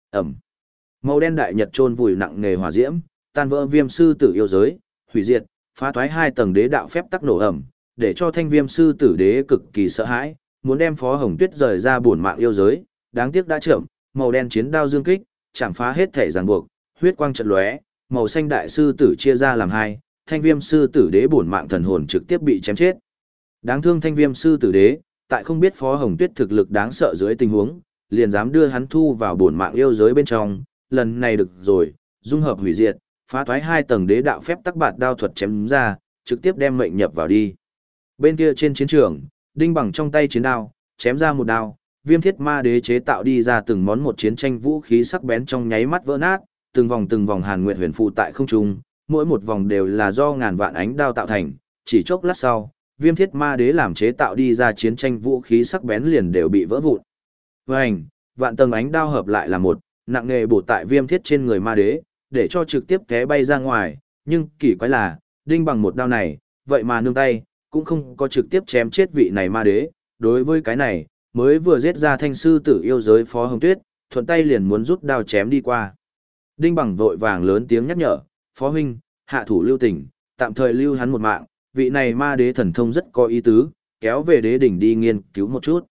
Ẩm. Màu đen đại nhật chôn vùi nặng nề hỏa diễm, tan vỡ viêm sư tử yêu giới, hủy diệt, phá toái 2 tầng đế đạo phép tắc nổ ẩm, để cho thanh viêm sư tử đế cực kỳ sợ hãi, muốn đem Phó Hồng Tuyết rời ra bổn mạng yêu giới, đáng tiếc đã chậm, màu đen chiến đao dương kích, chạm phá hết thể ràng buộc, huyết quang chợt lóe, màu xanh đại sư tử chia ra làm hai, thanh viêm sư tử đế bổn mạng thần hồn trực tiếp bị chém chết. Đáng thương thanh viêm sư tử đế, tại không biết Phó Hồng Tuyết thực lực đáng sợ dưới tình huống, liền dám đưa hắn thu vào bổn mạng yêu giới bên trong, lần này được rồi, dung hợp hủy diệt, phá thoái 2 tầng đế đạo phép tắc bạt đao thuật chém ra, trực tiếp đem mệnh nhập vào đi. Bên kia trên chiến trường, Đinh Bằng trong tay chiến đao, chém ra một đao, Viêm Thiết Ma Đế chế tạo đi ra từng món một chiến tranh vũ khí sắc bén trong nháy mắt vỡ nát, từng vòng hàn nguyệt huyền phù tại không trung, mỗi một vòng đều là do ngàn vạn ánh đao tạo thành, chỉ chốc lát sau, Viêm Thiết Ma Đế làm chế tạo đi ra chiến tranh vũ khí sắc bén liền đều bị vỡ vụn. Vành, vạn tầng ánh đao hợp lại là một, nặng nghề bổ tại Viêm Thiết trên người Ma Đế, để cho trực tiếp té bay ra ngoài, nhưng kỳ quái là, Đinh Bằng một đao này, vậy mà nương tay, cũng không có trực tiếp chém chết vị này Ma Đế, đối với cái này, mới vừa giết ra thanh sư tử yêu giới Phó Hồng Tuyết, thuận tay liền muốn rút đao chém đi qua. Đinh Bằng vội vàng lớn tiếng nhắc nhở, Phó huynh, hạ thủ lưu tình, tạm thời lưu hắn một mạng, vị này Ma Đế thần thông rất có ý tứ, kéo về đế đỉnh đi nghiên cứu một chút.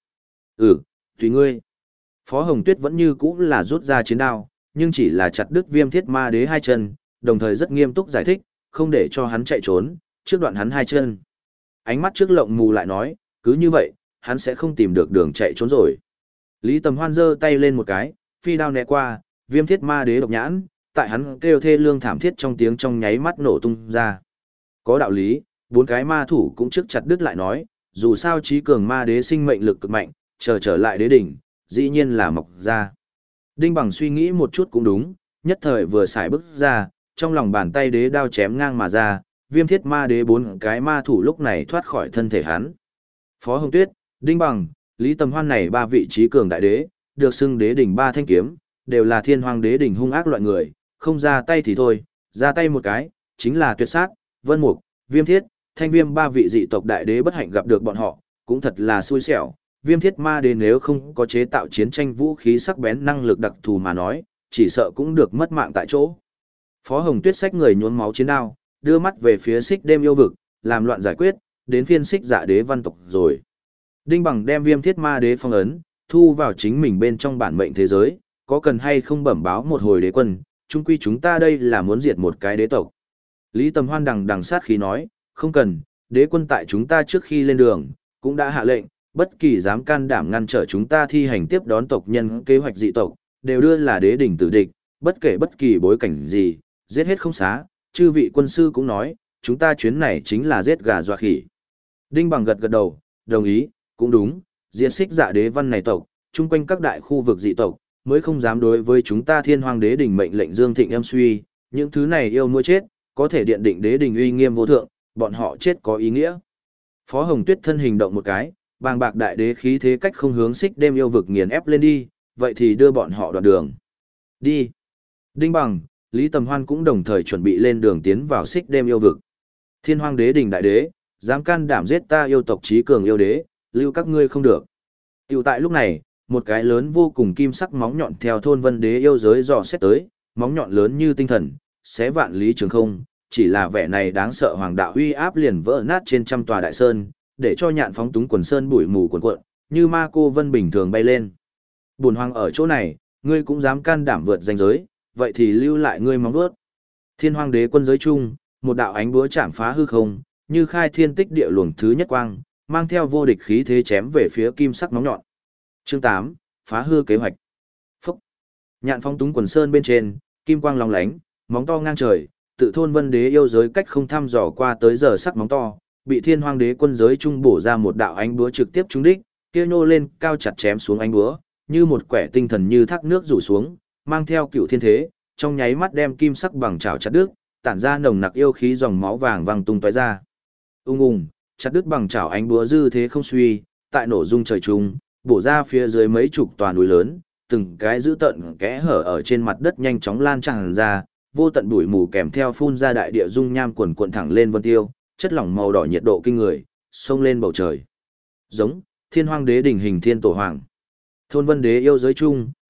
Tùy ngươi. Phó Hồng Tuyết vẫn như cũ là rút ra chiến đao, nhưng chỉ là chặt đứt Viêm Thiết Ma Đế 2 chân, đồng thời rất nghiêm túc giải thích, không để cho hắn chạy trốn, trước đoạn hắn 2 chân. Ánh mắt trước lộng mù lại nói, cứ như vậy, hắn sẽ không tìm được đường chạy trốn rồi. Lý Tầm Hoan giơ tay lên một cái, phi đao né qua, Viêm Thiết Ma Đế độc nhãn, tại hắn kêu thê lương thảm thiết trong tiếng trong nháy mắt nổ tung ra. Có đạo lý, 4 cái ma thủ cũng trước chặt đứt lại nói, dù sao trí cường Ma Đế sinh mệnh lực cực mạnh, trở lại đế đỉnh, dĩ nhiên là mọc ra. Đinh Bằng suy nghĩ một chút cũng đúng, nhất thời vừa xài bước ra, trong lòng bàn tay đế đao chém ngang mà ra, Viêm Thiết Ma Đế 4 cái ma thủ lúc này thoát khỏi thân thể hắn. Phó Hồng Tuyết, Đinh Bằng, Lý Tầm Hoan này 3 vị trí cường đại đế, được xưng đế đỉnh 3 thanh kiếm, đều là thiên hoàng đế đỉnh hung ác loại người, không ra tay thì thôi, ra tay một cái, chính là tuyệt sát, Vân Mục, Viêm Thiết, Thanh Viêm 3 vị dị tộc đại đế bất hạnh gặp được bọn họ, cũng thật là xui xẻo. Viêm Thiết Ma Đế nếu không có chế tạo chiến tranh vũ khí sắc bén năng lực đặc thù mà nói, chỉ sợ cũng được mất mạng tại chỗ. Phó Hồng Tuyết xách người nhuốm máu chiến đao, đưa mắt về phía Xích Đêm yêu vực, làm loạn giải quyết, đến phiên Xích Dạ Đế văn tộc rồi. Đinh Bằng đem Viêm Thiết Ma Đế phong ấn, thu vào chính mình bên trong bản mệnh thế giới, có cần hay không bẩm báo một hồi đế quân, chung quy chúng ta đây là muốn diệt một cái đế tộc. Lý Tầm Hoan đằng sát khí nói, không cần, đế quân tại chúng ta trước khi lên đường, cũng đã hạ lệnh, bất kỳ dám can đảm ngăn trở chúng ta thi hành tiếp đón tộc nhân kế hoạch dị tộc, đều đưa là đế đỉnh tử địch, bất kể bất kỳ bối cảnh gì, giết hết không xá, chư vị quân sư cũng nói, chúng ta chuyến này chính là giết gà dọa khỉ. Đinh Bằng gật đầu, đồng ý, cũng đúng, diệt Xích Dạ Đế văn này tộc, chung quanh các đại khu vực dị tộc, mới không dám đối với chúng ta thiên hoàng đế đỉnh mệnh lệnh dương thịnh âm suy, những thứ này yêu mua chết, có thể điện định đế đỉnh uy nghiêm vô thượng, bọn họ chết có ý nghĩa. Phó Hồng Tuyết thân hình động một cái, bàng bạc đại đế khí thế cách không hướng Xích Đêm yêu vực nghiền ép lên đi, vậy thì đưa bọn họ đoạn đường. Đi. Đinh Bằng, Lý Tầm Hoan cũng đồng thời chuẩn bị lên đường tiến vào Xích Đêm yêu vực. Thiên Hoang Đế đỉnh đại đế, dám can đảm giết ta yêu tộc chí cường yêu đế, lưu các ngươi không được. Tiểu tại lúc này, một cái lớn vô cùng kim sắc móng nhọn theo thôn Vân Đế yêu giới dò xét tới, móng nhọn lớn như tinh thần, xé vạn lý trường không, chỉ là vẻ này đáng sợ hoàng đạo uy áp liền vỡ nát trên trăm tòa đại sơn, để cho nhạn phóng túng quần sơn bụi mù cuồn cuộn, như ma cô vân bình thường bay lên. Bổn hoàng ở chỗ này, ngươi cũng dám can đảm vượt ranh giới, vậy thì lưu lại ngươi móng vuốt. Thiên Hoang Đế quân giới chung, một đạo ánh búa chạm phá hư không, như khai thiên tích địa luồng thứ nhất quang, mang theo vô địch khí thế chém về phía kim sắc móng nhọn. Chương 8, phá hư kế hoạch. Phúc. Nhạn phóng túng quần sơn bên trên, kim quang long lánh, móng to ngang trời, tự thôn Vân Đế yêu giới cách không thăm dò qua tới giờ sắc móng to, bị Thiên Hoang Đế quân giới trung bổ ra một đạo ánh búa trực tiếp trúng đích, kia nhô lên cao chặt chém xuống ánh búa, như một quẻ tinh thần như thác nước rủ xuống, mang theo cựu thiên thế, trong nháy mắt đem kim sắc bằng chảo chặt đứt, tản ra nồng nặc yêu khí dòng máu vàng vàng tung tóe ra. Ung ung, chặt đứt bằng chảo ánh búa dư thế không suy, tại nổ rung trời trung, bổ ra phía dưới mấy chục tòa núi lớn, từng cái dữ tận kẽ hở ở trên mặt đất nhanh chóng lan tràn ra, vô tận bụi mù kèm theo phun ra đại địa dung nham quần cuộn thẳng lên vân tiêu, chất lỏng màu đỏ nhiệt độ kinh người, xông lên bầu trời. Giống, Thiên Hoang Đế đỉnh hình thiên tổ hoàng. Thôn Vân Đế yêu giới chung,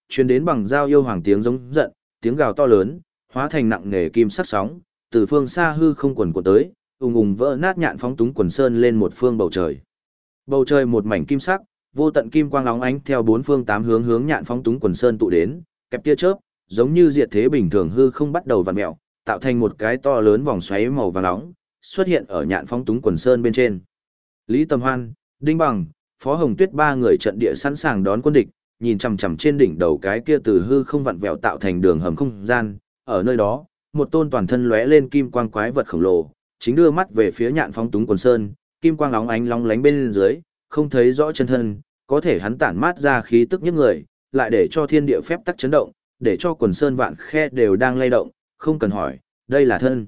Truyền đến bằng dao yêu hoàng tiếng giống giận, tiếng gào to lớn, hóa thành nặng nề kim sắc sóng, từ phương xa hư không quần của tới, ùng ùng vỡ nát nhạn phóng túng quần sơn lên một phương bầu trời. Bầu trời một mảnh kim sắc, vô tận kim quang óng ánh theo bốn phương tám hướng hướng nhạn phóng túng quần sơn tụ đến, kẹp tia chớp, giống như diệt thế bình thường hư không bắt đầu vặn mèo, tạo thành một cái to lớn vòng xoáy màu vàng nóng, xuất hiện ở nhạn phóng túng quần sơn bên trên. Lý Tầm Hoan, Đinh Bằng, Phó Hồng Tuyết ba người trận địa sẵn sàng đón quân địch, nhìn chằm chằm trên đỉnh đầu cái kia từ hư không vặn vẹo tạo thành đường hầm không gian, ở nơi đó, một tôn toàn thân lóe lên kim quang quái vật khổng lồ, chính đưa mắt về phía nhạn phóng túng quần sơn, kim quang lóng ánh lóng lánh bên dưới, không thấy rõ chân thân, có thể hắn tản mát ra khí tức nhức người, lại để cho thiên địa phép tắc chấn động, để cho quần sơn vạn khe đều đang lay động, không cần hỏi, đây là thân.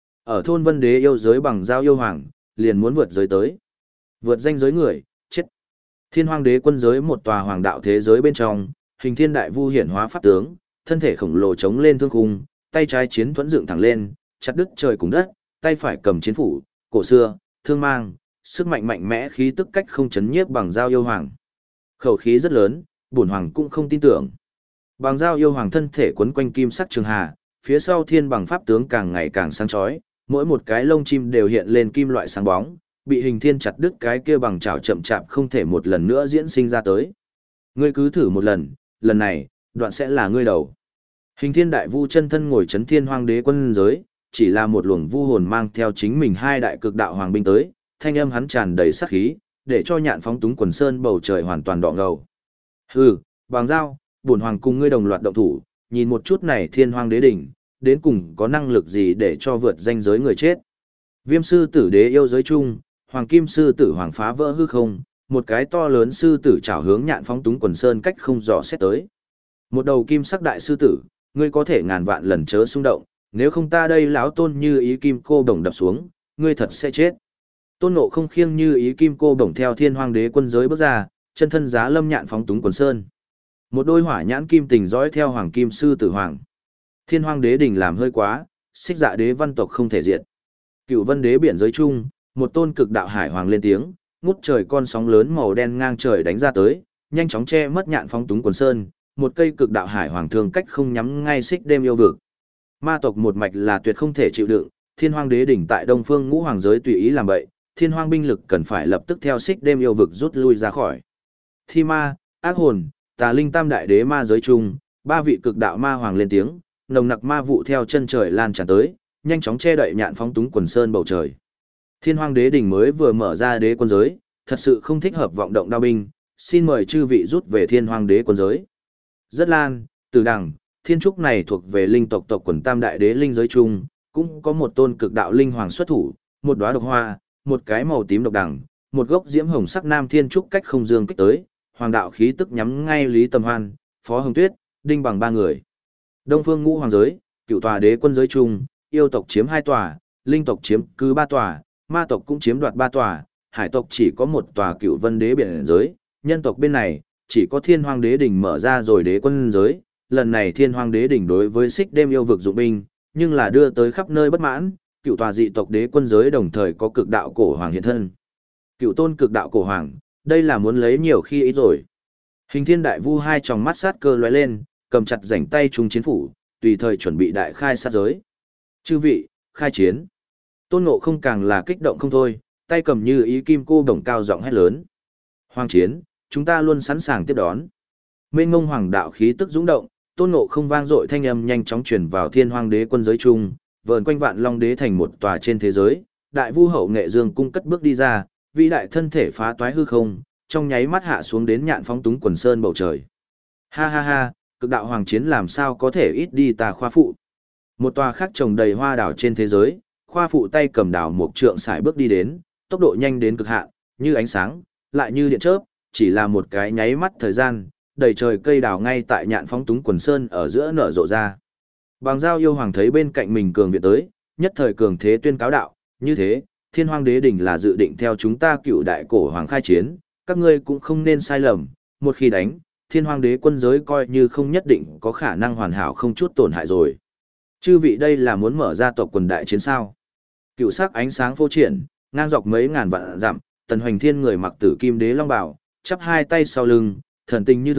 Ở thôn Vân Đế yêu giới bằng giao yêu hoàng, liền muốn vượt giới tới. Vượt danh giới người, chết. Thiên Hoang Đế quân giới một tòa hoàng đạo thế giới bên trong, hình thiên đại vu hiển hóa pháp tướng, thân thể khổng lồ chống lên thương khung, tay trái chiến thuẫn dựng thẳng lên, chặt đứt trời cùng đất, tay phải cầm chiến phủ, cổ xưa, thương mang, sức mạnh mạnh mẽ khí tức cách không chấn nhiếp bằng giao yêu hoàng. Khẩu khí rất lớn, bổn hoàng cũng không tin tưởng. Bằng giao yêu hoàng thân thể quấn quanh kim sắc trường hà, phía sau thiên bằng pháp tướng càng ngày càng sáng chói, mỗi một cái lông chim đều hiện lên kim loại sáng bóng, bị hình thiên chặt đứt cái kia bằng chảo chậm chạp không thể một lần nữa diễn sinh ra tới. Ngươi cứ thử một lần, lần này, đoạn sẽ là ngươi đầu. Hình thiên đại vu chân thân ngồi chấn thiên hoang đế quân giới, chỉ là một luồng vu hồn mang theo chính mình hai đại cực đạo hoàng binh tới, thanh âm hắn tràn đầy sát khí, để cho nhạn phóng túng quần sơn bầu trời hoàn toàn đỏ ngầu. Hừ, bằng giao, bổn hoàng cùng ngươi đồng loạt động thủ, nhìn một chút này thiên hoang đế đỉnh, đến cùng có năng lực gì để cho vượt danh giới người chết. Viêm sư tử đế yêu giới chung, hoàng kim sư tử hoàng phá vỡ hư không, một cái to lớn sư tử chảo hướng nhạn phóng túng quần sơn cách không dò xét tới. Một đầu kim sắc đại sư tử, ngươi có thể ngàn vạn lần chớ xung động, nếu không ta đây lão tôn như ý kim cô đồng đập xuống, ngươi thật sẽ chết. Tôn Ngộ Không khiêng như ý kim cô đồng theo thiên hoang đế quân giới bước ra, chân thân giá lâm nhạn phóng túng quần sơn. Một đôi hỏa nhãn kim tình dõi theo hoàng kim sư tử hoàng. Thiên hoang đế đình làm hơi quá, xích dạ đế văn tộc không thể diệt. Cựu vân đế biển giới chung, một tôn cực đạo hải hoàng lên tiếng, ngút trời con sóng lớn màu đen ngang trời đánh ra tới, nhanh chóng che mất nhạn phóng túng quần sơn, một cây cực đạo hải hoàng thương cách không nhắm ngay xích đêm yêu vực. Ma tộc một mạch là tuyệt không thể chịu đựng, thiên hoang đế đỉnh tại đông phương ngũ hoàng giới tùy ý làm bậy, thiên hoang binh lực cần phải lập tức theo xích đêm yêu vực rút lui ra khỏi. Thi ma, ác hồn, tà linh tam đại đế ma giới chung, ba vị cực đạo ma hoàng lên tiếng, nồng nặc ma vụ theo chân trời lan tràn tới, nhanh chóng che đậy nhạn phóng túng quần sơn bầu trời. Thiên hoang đế đỉnh mới vừa mở ra đế quân giới, thật sự không thích hợp vọng động đao binh, xin mời chư vị rút về thiên hoang đế quân giới. Rất lan, từ đằng, thiên trúc này thuộc về linh tộc tộc quần tam đại đế linh giới chung, cũng có một tôn cực đạo linh hoàng xuất thủ, một đóa độc hoa, một cái màu tím độc đằng, một gốc diễm hồng sắc nam thiên trúc cách không dương kích tới, hoàng đạo khí tức nhắm ngay Lý Tầm Hoan, Phó Hồng Tuyết, Đinh Bằng ba người. Đông phương ngũ hoàng giới, cựu tòa đế quân giới chung, yêu tộc chiếm 2 tòa, linh tộc chiếm cứ 3 tòa, ma tộc cũng chiếm đoạt 3 tòa, hải tộc chỉ có 1 tòa cựu vân đế biển giới, nhân tộc bên này, chỉ có thiên hoang đế đỉnh mở ra rồi đế quân giới, lần này thiên hoang đế đỉnh đối với xích đêm yêu vực dụng binh, nhưng là đưa tới khắp nơi bất mãn, cựu tòa dị tộc đế quân giới đồng thời có cực đạo cổ hoàng hiện thân. Cựu tôn cực đạo cổ hoàng, đây là muốn lấy nhiều khi ít rồi. Hình thiên đại vu hai tròng mắt sát cơ lóe lên, cầm chặt rảnh tay trung chiến phủ, tùy thời chuẩn bị đại khai sát giới. Chư vị, khai chiến. Tôn Ngộ Không càng là kích động không thôi, tay cầm như ý kim cô đồng cao giọng hét lớn. Hoàng chiến, chúng ta luôn sẵn sàng tiếp đón. Mênh ngông hoàng đạo khí tức dũng động, Tôn Ngộ Không vang dội thanh âm nhanh chóng truyền vào thiên hoang đế quân giới chung, vờn quanh vạn long đế thành một tòa trên thế giới, đại vu hậu nghệ dương cung cất bước đi ra, vĩ đại thân thể phá toái hư không, trong nháy mắt hạ xuống đến nhạn phóng túng quần sơn bầu trời. Ha ha ha, cực đạo hoàng chiến làm sao có thể ít đi ta khoa phụ. Một tòa khác trồng đầy hoa đảo trên thế giới, khoa phụ tay cầm đảo một trượng sải bước đi đến, tốc độ nhanh đến cực hạn, như ánh sáng, lại như điện chớp, chỉ là một cái nháy mắt thời gian, đầy trời cây đào ngay tại nhạn phóng túng quần sơn ở giữa nở rộ ra. Bằng giao yêu hoàng thấy bên cạnh mình cường viện tới, nhất thời cường thế tuyên cáo đạo, như thế, thiên hoang đế đỉnh là dự định theo chúng ta cựu đại cổ hoàng khai chiến, các ngươi cũng không nên sai lầm, một khi đánh, thiên hoang đế quân giới coi như không nhất định có khả năng hoàn hảo không chút tổn hại rồi. Chư vị đây là muốn mở ra tộc quần đại chiến sao? Cựu sắc ánh sáng phô triển, ngang dọc mấy ngàn vạn dặm, Tần Hoành Thiên người mặc tử kim đế long bào, chắp hai tay sau lưng, thần tình như thường,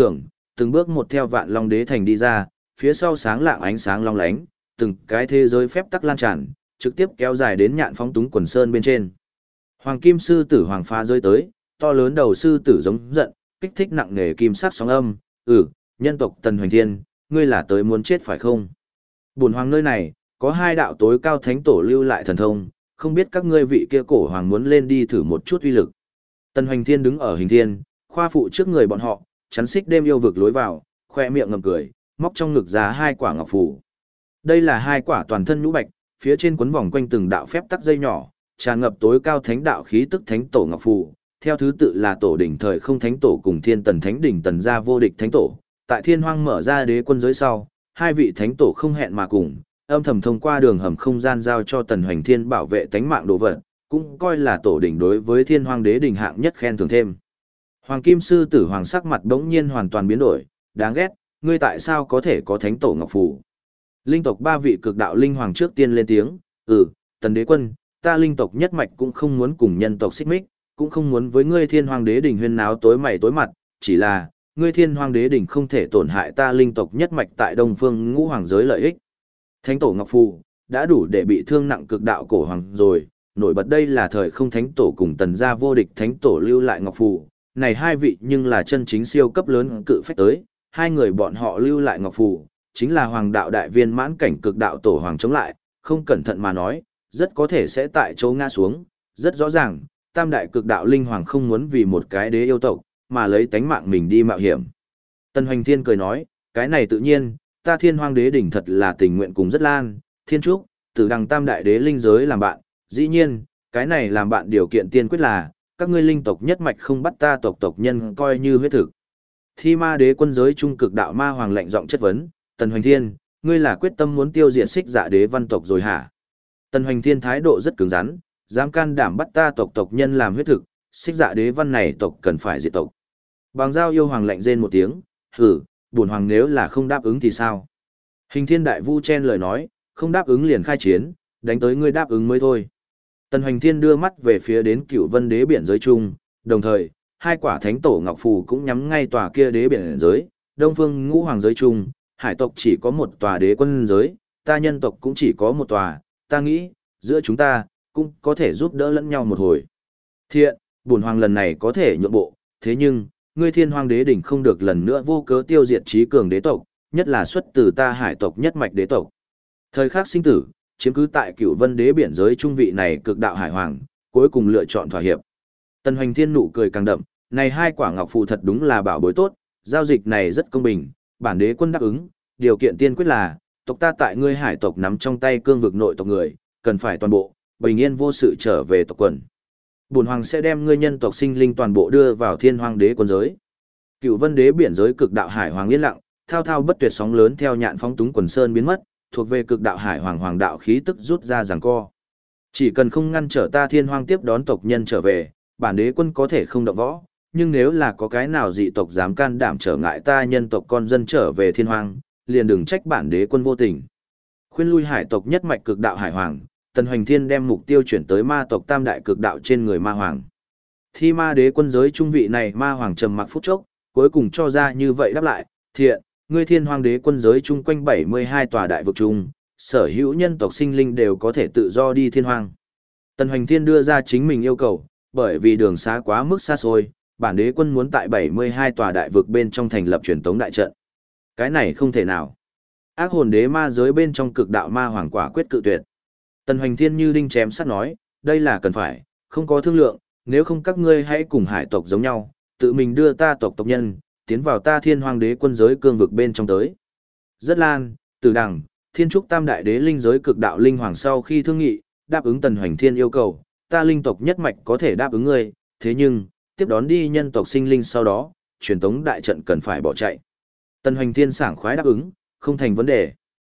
từng bước một theo Vạn Long Đế thành đi ra, phía sau sáng lạng ánh sáng long lánh, từng cái thế giới phép tắc lan tràn, trực tiếp kéo dài đến Nhạn Phong Túng quần sơn bên trên. Hoàng kim sư tử hoàng phá rơi tới, to lớn đầu sư tử giống giận, kích thích nặng nề kim sắc sóng âm, nhân tộc Tần Hoành Thiên, ngươi là tới muốn chết phải không? Bổn hoàng nơi này, có hai đạo tối cao thánh tổ lưu lại thần thông, không biết các ngươi vị kia cổ hoàng muốn lên đi thử một chút uy lực. Tần Hoành Thiên đứng ở hình thiên, khoa phụ trước người bọn họ, chắn xích đêm yêu vực lối vào, khoe miệng ngậm cười, móc trong ngực ra hai quả ngọc phù. Đây là hai quả toàn thân nhũ bạch, phía trên quấn vòng quanh từng đạo phép tắc dây nhỏ, tràn ngập tối cao thánh đạo khí tức thánh tổ ngọc phù, theo thứ tự là tổ đỉnh thời không thánh tổ cùng thiên tần thánh đỉnh tần gia vô địch thánh tổ. Tại thiên hoang mở ra đế quân giới sau, hai vị thánh tổ không hẹn mà cùng, âm thầm thông qua đường hầm không gian giao cho Tần Hoành Thiên bảo vệ tánh mạng đồ vật, cũng coi là tổ đỉnh đối với thiên hoang đế đỉnh hạng nhất khen thưởng thêm. Hoàng kim sư tử hoàng sắc mặt đống nhiên hoàn toàn biến đổi, đáng ghét, ngươi tại sao có thể có thánh tổ ngọc phù? Linh tộc ba vị cực đạo linh hoàng trước tiên lên tiếng, Tần đế quân, ta linh tộc nhất mạch cũng không muốn cùng nhân tộc xích mích, cũng không muốn với ngươi thiên hoàng đế đỉnh huyên náo tối mày tối mặt, chỉ là, ngươi thiên hoàng đế đỉnh không thể tổn hại ta linh tộc nhất mạch tại đông phương ngũ hoàng giới lợi ích. Thánh tổ ngọc phù, đã đủ để bị thương nặng cực đạo cổ hoàng rồi, nổi bật đây là thời không thánh tổ cùng tần gia vô địch thánh tổ lưu lại ngọc phù, này hai vị nhưng là chân chính siêu cấp lớn cự phách tới, hai người bọn họ lưu lại ngọc phù, chính là hoàng đạo đại viên mãn cảnh cực đạo tổ hoàng chống lại, không cẩn thận mà nói, rất có thể sẽ tại chỗ ngã xuống, rất rõ ràng, tam đại cực đạo linh hoàng không muốn vì một cái đế yêu tộc, mà lấy tánh mạng mình đi mạo hiểm. Tần Hoành Thiên cười nói, cái này tự nhiên, ta thiên hoang đế đỉnh thật là tình nguyện cùng rất lan, thiên trúc, tử đằng tam đại đế linh giới làm bạn, dĩ nhiên, cái này làm bạn điều kiện tiên quyết là, các ngươi linh tộc nhất mạch không bắt ta tộc nhân coi như huyết thực. Thi ma đế quân giới trung cực đạo ma hoàng lạnh giọng chất vấn, Tần Hoành Thiên, ngươi là quyết tâm muốn tiêu diệt Xích Dạ đế văn tộc rồi hả? Tần Hoành Thiên thái độ rất cứng rắn, dám can đảm bắt ta tộc nhân làm huyết thực, Xích Dạ đế văn này tộc cần phải diệt tộc. Bàng Giao yêu hoàng lạnh rên một tiếng, bổn hoàng nếu là không đáp ứng thì sao? Hình Thiên đại vu chen lời nói, không đáp ứng liền khai chiến, đánh tới ngươi đáp ứng mới thôi. Tần Hoành Thiên đưa mắt về phía đến Cửu Vân đế biển giới trung, đồng thời, hai quả thánh tổ ngọc phù cũng nhắm ngay tòa kia đế biển giới, Đông Phương Ngũ Hoàng giới trung, hải tộc chỉ có một tòa đế quân giới, ta nhân tộc cũng chỉ có một tòa, ta nghĩ, giữa chúng ta, cũng có thể giúp đỡ lẫn nhau một hồi. Thiện, bổn hoàng lần này có thể nhượng bộ, thế nhưng, ngươi thiên hoàng đế đỉnh không được lần nữa vô cớ tiêu diệt trí cường đế tộc, nhất là xuất từ ta hải tộc nhất mạch đế tộc. Thời khắc sinh tử, chiếm cứ tại Cửu Vân đế biển giới trung vị này cực đạo hải hoàng, cuối cùng lựa chọn thỏa hiệp. Tần Hoành Thiên nụ cười càng đậm, này hai quả ngọc phù thật đúng là bảo bối tốt, giao dịch này rất công bình, bản đế quân đáp ứng, điều kiện tiên quyết là, tộc ta tại ngươi hải tộc nắm trong tay cương vực nội tộc người, cần phải toàn bộ, bình yên vô sự trở về tộc quần. Bổn hoàng sẽ đem ngươi nhân tộc sinh linh toàn bộ đưa vào thiên hoàng đế quân giới. Cửu Vân đế biển giới cực đạo hải hoàng yên lặng, thao thao bất tuyệt sóng lớn theo Nhạn Phong Túng quần sơn biến mất, thuộc về cực đạo hải hoàng hoàng đạo khí tức rút ra giằng co. Chỉ cần không ngăn trở ta thiên hoàng tiếp đón tộc nhân trở về, bản đế quân có thể không động võ, nhưng nếu là có cái nào dị tộc dám can đảm trở ngại ta nhân tộc con dân trở về thiên hoàng, liền đừng trách bản đế quân vô tình. Khuyên lui hải tộc nhất mạch cực đạo hải hoàng, Tần Hoành Thiên đem mục tiêu chuyển tới ma tộc tam đại cực đạo trên người ma hoàng. Thi ma đế quân giới trung vị này ma hoàng trầm mặc phút chốc, cuối cùng cho ra như vậy đáp lại, thiện, ngươi thiên hoàng đế quân giới chung quanh 72 tòa đại vực chung, sở hữu nhân tộc sinh linh đều có thể tự do đi thiên hoàng. Tần Hoành Thiên đưa ra chính mình yêu cầu, bởi vì đường xá quá mức xa xôi, bản đế quân muốn tại 72 tòa đại vực bên trong thành lập truyền tống đại trận. Cái này không thể nào. Ác hồn đế ma giới bên trong cực đạo ma hoàng quả quyết cự tuyệt. Tần Hoành Thiên như đinh chém sắt nói, đây là cần phải, không có thương lượng, nếu không các ngươi hãy cùng hải tộc giống nhau, tự mình đưa ta tộc nhân, tiến vào ta thiên hoàng đế quân giới cương vực bên trong tới. Rất lan, Tử Đằng, Thiên Trúc tam đại đế linh giới cực đạo linh hoàng sau khi thương nghị, đáp ứng Tần Hoành Thiên yêu cầu, ta linh tộc nhất mạch có thể đáp ứng ngươi, thế nhưng, tiếp đón đi nhân tộc sinh linh sau đó, truyền tống đại trận cần phải bỏ chạy. Tần Hoành Thiên sảng khoái đáp ứng, không thành vấn đề.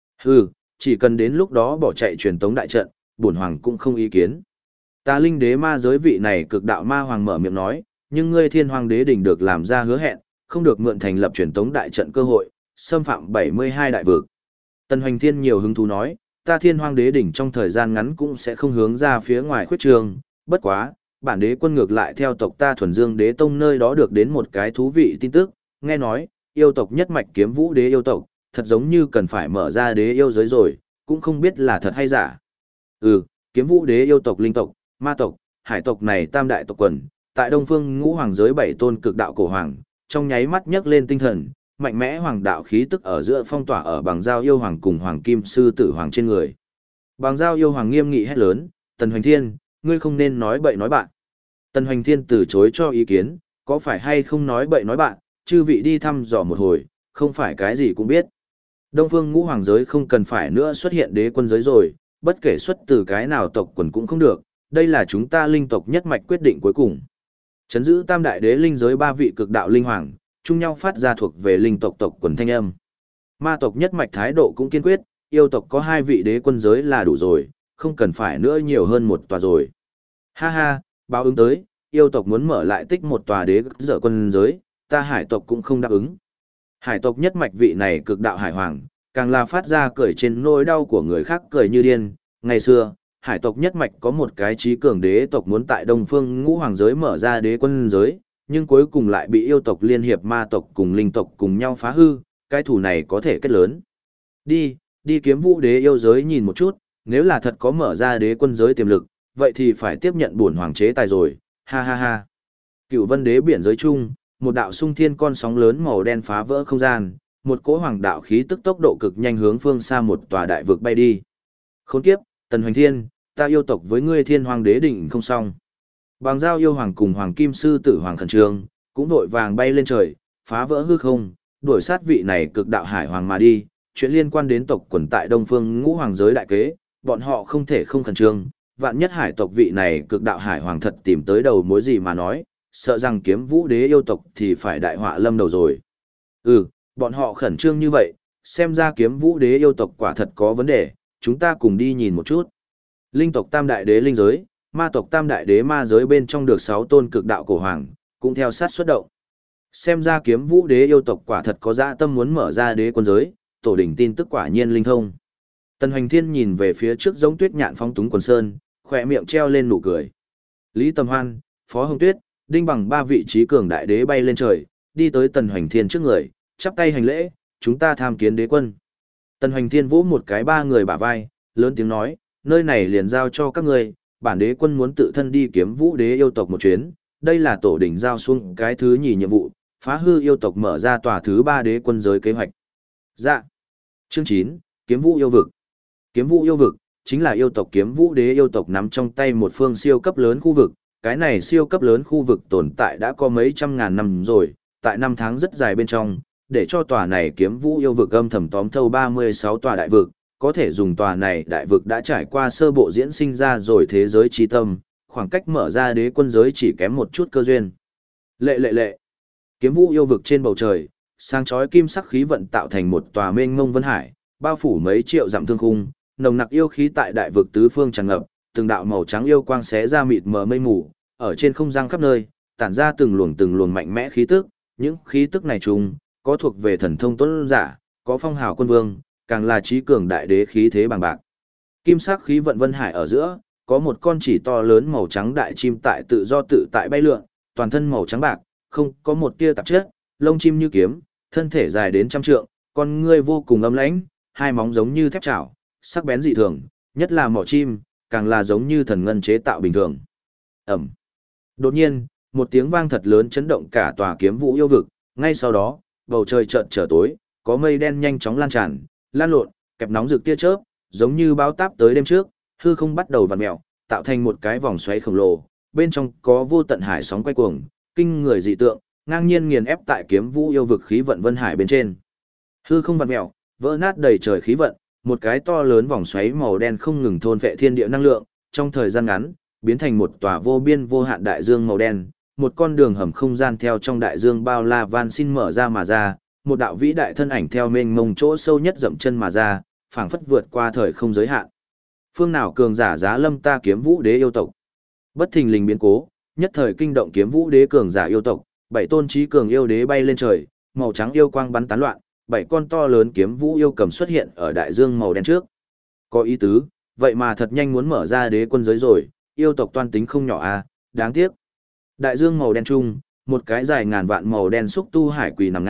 Chỉ cần đến lúc đó bỏ chạy truyền tống đại trận, bổn hoàng cũng không ý kiến. Ta linh đế ma giới vị này cực đạo ma hoàng mở miệng nói, nhưng ngươi thiên hoàng đế đỉnh được làm ra hứa hẹn, không được mượn thành lập truyền tống đại trận cơ hội, xâm phạm 72 đại vực. Tần Hoành Thiên nhiều hứng thú nói, ta thiên hoàng đế đỉnh trong thời gian ngắn cũng sẽ không hướng ra phía ngoài khuyết trường, bất quá, bản đế quân ngược lại theo tộc ta thuần dương đế tông nơi đó được đến một cái thú vị tin tức, nghe nói, yêu tộc nhất mạch Kiếm Vũ Đế yêu tộc, thật giống như cần phải mở ra đế yêu giới rồi, cũng không biết là thật hay giả. Kiếm Vũ Đế yêu tộc, linh tộc, ma tộc, hải tộc này tam đại tộc quần, tại Đông Phương Ngũ Hoàng giới 7 tôn cực đạo cổ hoàng, trong nháy mắt nhấc lên tinh thần, mạnh mẽ hoàng đạo khí tức ở giữa phong tỏa ở Bằng Giao yêu hoàng cùng Hoàng Kim sư tử hoàng trên người. Bằng Giao yêu hoàng nghiêm nghị hét lớn, "Tần Hoành Thiên, ngươi không nên nói bậy nói bạn." Tần Hoành Thiên từ chối cho ý kiến, có phải hay không nói bậy nói bạn, chư vị đi thăm dò một hồi, không phải cái gì cũng biết. Đông Phương Ngũ Hoàng giới không cần phải nữa xuất hiện đế quân giới rồi, bất kể xuất từ cái nào tộc quần cũng không được, đây là chúng ta linh tộc nhất mạch quyết định cuối cùng. Chấn giữ tam đại đế linh giới 3 vị cực đạo linh hoàng, chung nhau phát ra thuộc về linh tộc tộc quần thanh âm. Ma tộc nhất mạch thái độ cũng kiên quyết, yêu tộc có 2 vị đế quân giới là đủ rồi, không cần phải nữa nhiều hơn một tòa rồi. Ha ha, báo ứng tới, yêu tộc muốn mở lại tích một tòa đế dở quân giới, ta hải tộc cũng không đáp ứng. Hải tộc nhất mạch vị này cực đạo hải hoàng, càng là phát ra cười trên nỗi đau của người khác cười như điên. Ngày xưa, hải tộc nhất mạch có một cái trí cường đế tộc muốn tại Đông Phương Ngũ Hoàng giới mở ra đế quân giới, nhưng cuối cùng lại bị yêu tộc liên hiệp ma tộc cùng linh tộc cùng nhau phá hư, cái thù này có thể kết lớn. Đi Kiếm Vũ Đế yêu giới nhìn một chút, nếu là thật có mở ra đế quân giới tiềm lực, vậy thì phải tiếp nhận bổn hoàng chế tài rồi, ha ha ha. Cửu Vân Đế biển giới chung, một đạo sung thiên con sóng lớn màu đen phá vỡ không gian, một cỗ hoàng đạo khí tức tốc độ cực nhanh hướng phương xa một tòa đại vực bay đi. Khốn kiếp, Tần Hoành Thiên, ta yêu tộc với ngươi Thiên Hoàng Đế định không xong. Bằng Giao yêu hoàng cùng Hoàng Kim sư tử hoàng khẩn trương, cũng vội vàng bay lên trời, phá vỡ hư không, đuổi sát vị này cực đạo hải hoàng mà đi. Chuyện liên quan đến tộc quần tại Đông Phương Ngũ Hoàng giới đại kế, bọn họ không thể không khẩn trương. Vạn nhất hải tộc vị này cực đạo hải hoàng thật tìm tới đầu mối gì mà nói, sợ rằng Kiếm Vũ Đế yêu tộc thì phải đại họa lâm đầu rồi. Bọn họ khẩn trương như vậy, xem ra Kiếm Vũ Đế yêu tộc quả thật có vấn đề, chúng ta cùng đi nhìn một chút. Linh tộc tam đại đế linh giới, ma tộc tam đại đế ma giới bên trong được 6 tôn cực đạo cổ hoàng, cũng theo sát xuất động. Xem ra Kiếm Vũ Đế yêu tộc quả thật có dã tâm muốn mở ra đế quân giới, tổ đỉnh tin tức quả nhiên linh thông. Tần Hoành Thiên nhìn về phía trước giống tuyết nhạn phong túng quần sơn, khỏe miệng treo lên nụ cười. Lý Tầm Hoan, Phó Hồng Tuyết, Đinh Bằng 3 vị trí cường đại đế bay lên trời, đi tới Tần Hoành Thiên trước người, chắp tay hành lễ, chúng ta tham kiến đế quân. Tần Hoành Thiên vỗ một cái 3 người bả vai, lớn tiếng nói, nơi này liền giao cho các ngươi, bản đế quân muốn tự thân đi Kiếm Vũ Đế yêu tộc một chuyến, đây là tổ đỉnh giao xuống cái thứ nhì nhiệm vụ, phá hư yêu tộc mở ra tòa thứ 3 đế quân giới kế hoạch. Dạ. Chương 9, Kiếm Vũ yêu vực. Kiếm Vũ yêu vực chính là yêu tộc Kiếm Vũ Đế yêu tộc nắm trong tay một phương siêu cấp lớn khu vực, cái này siêu cấp lớn khu vực tồn tại đã có mấy trăm ngàn năm rồi, tại năm tháng rất dài bên trong, để cho tòa này Kiếm Vũ yêu vực âm thầm tóm thâu 36 tòa đại vực, có thể dùng tòa này đại vực đã trải qua sơ bộ diễn sinh ra rồi thế giới chi tâm, khoảng cách mở ra đế quân giới chỉ kém một chút cơ duyên. Lệ. Kiếm Vũ yêu vực trên bầu trời, sáng chói kim sắc khí vận tạo thành một tòa mênh mông vân hải, bao phủ mấy triệu dặm thương khung, nồng nặc yêu khí tại đại vực tứ phương tràn ngập, từng đạo màu trắng yêu quang xé ra mịt mờ mây mù, ở trên không gian khắp nơi, tản ra từng luồng mạnh mẽ khí tức, những khí tức này chung, có thuộc về thần thông tuấn giả, có phong hào quân vương, càng là trí cường đại đế khí thế bằng bạc. Kim sắc khí vận vân hải ở giữa, có một con chỉ to lớn màu trắng đại chim tại tự do tự tại bay lượn, toàn thân màu trắng bạc, không có một tia tạp chất, lông chim như kiếm, thân thể dài đến trăm trượng, con ngươi vô cùng âm lãnh, hai móng giống như thép chảo, sắc bén dị thường, nhất là mỏ chim, càng là giống như thần ngân chế tạo bình thường. Ẩm. Đột nhiên, một tiếng vang thật lớn chấn động cả tòa Kiếm Vũ yêu vực, ngay sau đó, bầu trời chợt trở tối, có mây đen nhanh chóng lan tràn, lan lộn, kẹp nóng rực tia chớp, giống như bão táp tới đêm trước, hư không bắt đầu vặn mèo, tạo thành một cái vòng xoáy khổng lồ, bên trong có vô tận hải sóng quay cuồng, kinh người dị tượng, ngang nhiên nghiền ép tại Kiếm Vũ yêu vực khí vận vân hải bên trên. Hư không vặn mèo, vỡ nát đầy trời khí vận, một cái to lớn vòng xoáy màu đen không ngừng thôn phệ thiên địa năng lượng, trong thời gian ngắn, biến thành một tòa vô biên vô hạn đại dương màu đen, một con đường hầm không gian theo trong đại dương bao la van xin mở ra mà ra, một đạo vĩ đại thân ảnh theo mênh mông chỗ sâu nhất dậm chân mà ra, phảng phất vượt qua thời không giới hạn. Phương nào cường giả giá lâm ta Kiếm Vũ Đế yêu tộc. Bất thình lình biến cố, nhất thời kinh động Kiếm Vũ Đế cường giả yêu tộc, 7 tôn chí cường yêu đế bay lên trời, màu trắng yêu quang bắn tán loạn, 7 con to lớn Kiếm Vũ yêu cầm xuất hiện ở đại dương màu đen trước. Có ý tứ, vậy mà thật nhanh muốn mở ra đế quân giới rồi, yêu tộc toan tính không nhỏ à, đáng tiếc. Đại dương màu đen chung, một cái dài ngàn vạn màu đen xúc tu hải quỳ nằm ngang,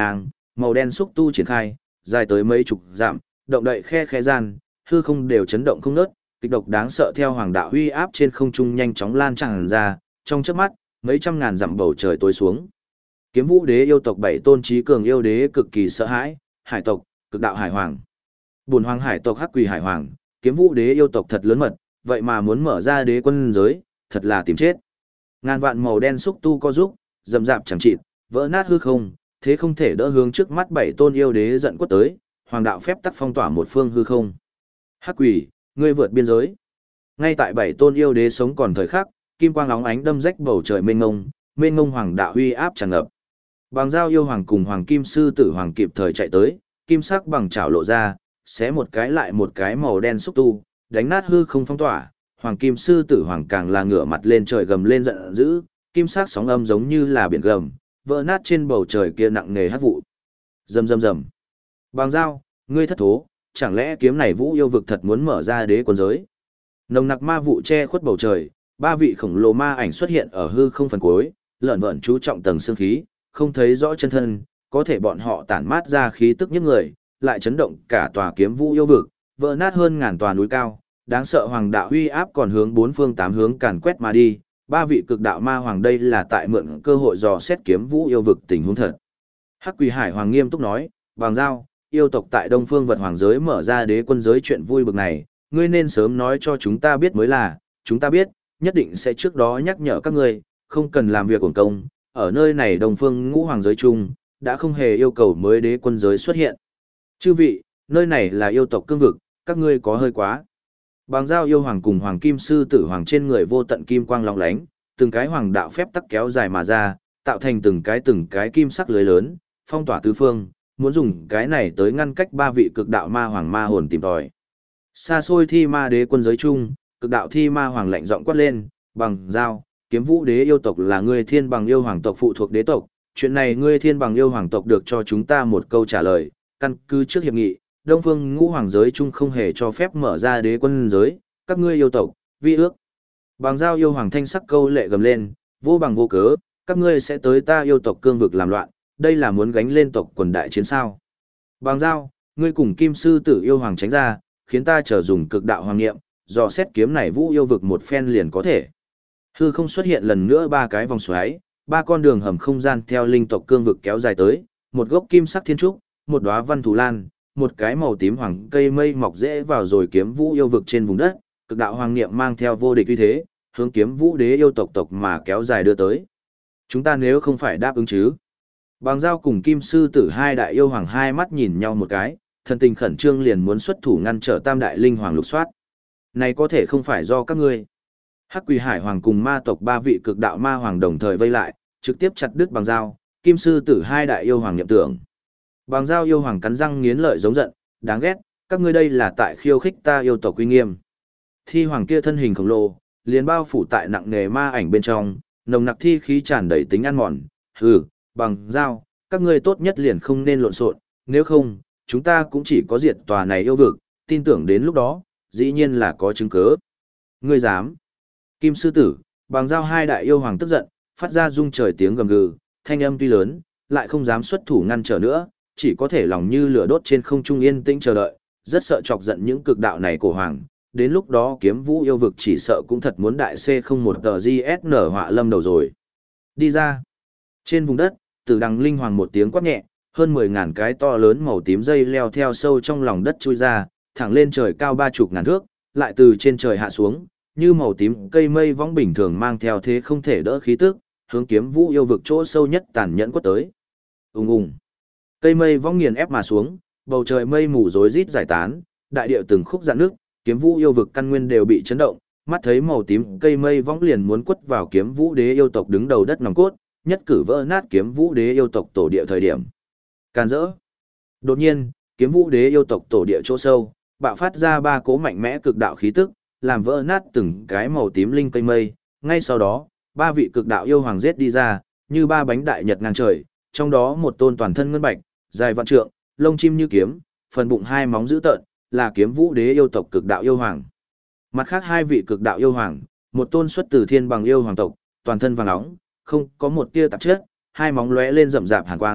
màu đen xúc tu triển khai, dài tới mấy chục dặm, động đậy khe khe gian, hư không đều chấn động không ngớt, kịch độc đáng sợ theo hoàng đạo uy áp trên không trung nhanh chóng lan tràn ra, trong chớp mắt, mấy trăm ngàn dặm bầu trời tối xuống. Kiếm Vũ Đế yêu tộc 7 tôn trí cường yêu đế cực kỳ sợ hãi, hải tộc, cực đạo hải hoàng. Bổn hoàng hải tộc Hắc Quỷ hải hoàng, Kiếm Vũ Đế yêu tộc thật lớn mật, vậy mà muốn mở ra đế quân giới, thật là tìm chết. Ngàn vạn màu đen xúc tu co giúp, rậm rạp chẳng chịt, vỡ nát hư không, thế không thể đỡ hướng trước mắt 7 tôn yêu đế giận quất tới, hoàng đạo phép tắc phong tỏa một phương hư không. Hắc Quỷ, ngươi vượt biên giới. Ngay tại 7 tôn yêu đế sống còn thời khắc, kim quang óng ánh đâm rách bầu trời mênh mông hoàng đạo uy áp tràn ngập. Bằng dao yêu hoàng cùng hoàng kim sư tử hoàng kịp thời chạy tới, kim sắc bằng chảo lộ ra, xé một cái lại một cái màu đen xúc tu, đánh nát hư không phong tỏa. Hoàng kim sư tử hoàng càng là ngửa mặt lên trời gầm lên giận dữ, kim sắc sóng âm giống như là biển gầm, vỡ nát trên bầu trời kia nặng nề hắc vụ. Rầm rầm rầm. Bằng dao, ngươi thất thố, chẳng lẽ kiếm này Vũ yêu vực thật muốn mở ra đế quân giới? Nồng nặc ma vụ che khuất bầu trời, ba vị khổng lồ ma ảnh xuất hiện ở hư không phần cuối, lợn vợn chú trọng tầng xương khí, không thấy rõ chân thân, có thể bọn họ tản mát ra khí tức nhức người, lại chấn động cả tòa kiếm Vũ yêu vực, vỡ nát hơn ngàn tòa núi cao, đáng sợ hoàng đạo uy áp còn hướng bốn phương tám hướng càn quét mà đi. Ba vị cực đạo ma hoàng đây là tại mượn cơ hội dò xét kiếm Vũ yêu vực tình huống thật. Hắc Quỷ hải hoàng nghiêm túc nói, bằng dao, yêu tộc tại Đông Phương vật hoàng giới mở ra đế quân giới chuyện vui bực này, ngươi nên sớm nói cho chúng ta biết mới là, chúng ta biết, nhất định sẽ trước đó nhắc nhở các ngươi, không cần làm việc uổng công, ở nơi này Đông Phương ngũ hoàng giới chung, đã không hề yêu cầu mới đế quân giới xuất hiện. Chư vị, nơi này là yêu tộc cương vực, các ngươi có hơi quá. Bằng dao yêu hoàng cùng hoàng kim sư tử hoàng trên người vô tận kim quang long lánh, từng cái hoàng đạo phép tắc kéo dài mà ra, tạo thành từng cái kim sắc lưới lớn, phong tỏa tứ phương, muốn dùng cái này tới ngăn cách ba vị cực đạo ma hoàng ma hồn tìm tòi. Xa xôi thi ma đế quân giới chung, cực đạo thi ma hoàng lạnh giọng quát lên, bằng dao, kiếm Vũ đế yêu tộc là ngươi thiên bằng yêu hoàng tộc phụ thuộc đế tộc, chuyện này ngươi thiên bằng yêu hoàng tộc được cho chúng ta một câu trả lời, căn cứ trước hiệp nghị, Đông Phương ngũ hoàng giới chung không hề cho phép mở ra đế quân giới, các ngươi yêu tộc, vi ước. Bằng dao yêu hoàng thanh sắc câu lệ gầm lên, vô bằng vô cớ, các ngươi sẽ tới ta yêu tộc cương vực làm loạn, đây là muốn gánh lên tộc quần đại chiến sao. Bằng dao, ngươi cùng kim sư tử yêu hoàng tránh ra, khiến ta trở dùng cực đạo hoàng nghiệm, dò xét kiếm này Vũ yêu vực một phen liền có thể. Hư không xuất hiện lần nữa ba cái vòng xoáy, ba con đường hầm không gian theo linh tộc cương vực kéo dài tới, một gốc kim sắc thiên trúc, một đóa văn thù lan, một cái màu tím hoàng cây mây mọc rễ vào rồi kiếm Vũ yêu vực trên vùng đất, cực đạo hoàng niệm mang theo vô địch uy thế, hướng kiếm Vũ đế yêu tộc mà kéo dài đưa tới. Chúng ta nếu không phải đáp ứng chứ? Bằng dao cùng kim sư tử hai đại yêu hoàng hai mắt nhìn nhau một cái, thần tình khẩn trương liền muốn xuất thủ ngăn trở tam đại linh hoàng lục soát. Này có thể không phải do các ngươi. Hắc Quỷ hải hoàng cùng ma tộc ba vị cực đạo ma hoàng đồng thời vây lại, trực tiếp chặt đứt bằng dao, kim sư tử hai đại yêu hoàng nhậm tưởng. Bằng dao yêu hoàng cắn răng nghiến lợi giống giận, đáng ghét, các ngươi đây là tại khiêu khích ta yêu tộc uy nghiêm. Thi hoàng kia thân hình khổng lồ, liền bao phủ tại nặng nề ma ảnh bên trong, nồng nặc thi khí tràn đầy tính ăn mòn. Hừ, bằng dao, các ngươi tốt nhất liền không nên lộn xộn, nếu không, chúng ta cũng chỉ có diệt tòa này yêu vực, tin tưởng đến lúc đó, dĩ nhiên là có chứng cứ. Ngươi dám? Kim sư tử, bằng dao hai đại yêu hoàng tức giận, phát ra rung trời tiếng gầm gừ, thanh âm tuy lớn, lại không dám xuất thủ ngăn trở nữa, chỉ có thể lòng như lửa đốt trên không trung yên tĩnh chờ đợi, rất sợ chọc giận những cực đạo này cổ hoàng. Đến lúc đó kiếm Vũ yêu vực chỉ sợ cũng thật muốn đại C01 tờ GSN họa lâm đầu rồi. Đi ra. Trên vùng đất, Tử Đằng linh hoàng một tiếng quát nhẹ, hơn 10.000 cái to lớn màu tím dây leo theo sâu trong lòng đất chui ra, thẳng lên trời cao 30 ngàn thước, lại từ trên trời hạ xuống, như màu tím cây mây vong bình thường mang theo thế không thể đỡ khí tức, hướng kiếm Vũ yêu vực chỗ sâu nhất tàn nhẫn quất tới. Ùng ùng. Cây mây vong nghiền ép mà xuống, bầu trời mây mù rối rít giải tán, đại địa từng khúc rạn nước, kiếm Vũ yêu vực căn nguyên đều bị chấn động, mắt thấy màu tím cây mây vong liền muốn quất vào kiếm Vũ đế yêu tộc đứng đầu đất nòng cốt, nhất cử vỡ nát kiếm Vũ đế yêu tộc tổ địa thời điểm. Càn rỡ. Đột nhiên, kiếm Vũ đế yêu tộc tổ địa chỗ sâu, bạo phát ra ba cỗ mạnh mẽ cực đạo khí tức, làm vỡ nát từng cái màu tím linh cây mây. Ngay sau đó, ba vị cực đạo yêu hoàng giết đi ra, như ba bánh đại nhật ngang trời, trong đó một tôn toàn thân ngân bạch, dài vạn trượng, lông chim như kiếm, phần bụng hai móng dữ tợn, là kiếm Vũ đế yêu tộc cực đạo yêu hoàng. Mặt khác hai vị cực đạo yêu hoàng, một tôn xuất từ thiên bằng yêu hoàng tộc, toàn thân vàng óng, không có một tia tạp chất, hai móng lóe lên rậm rạp hàn quang,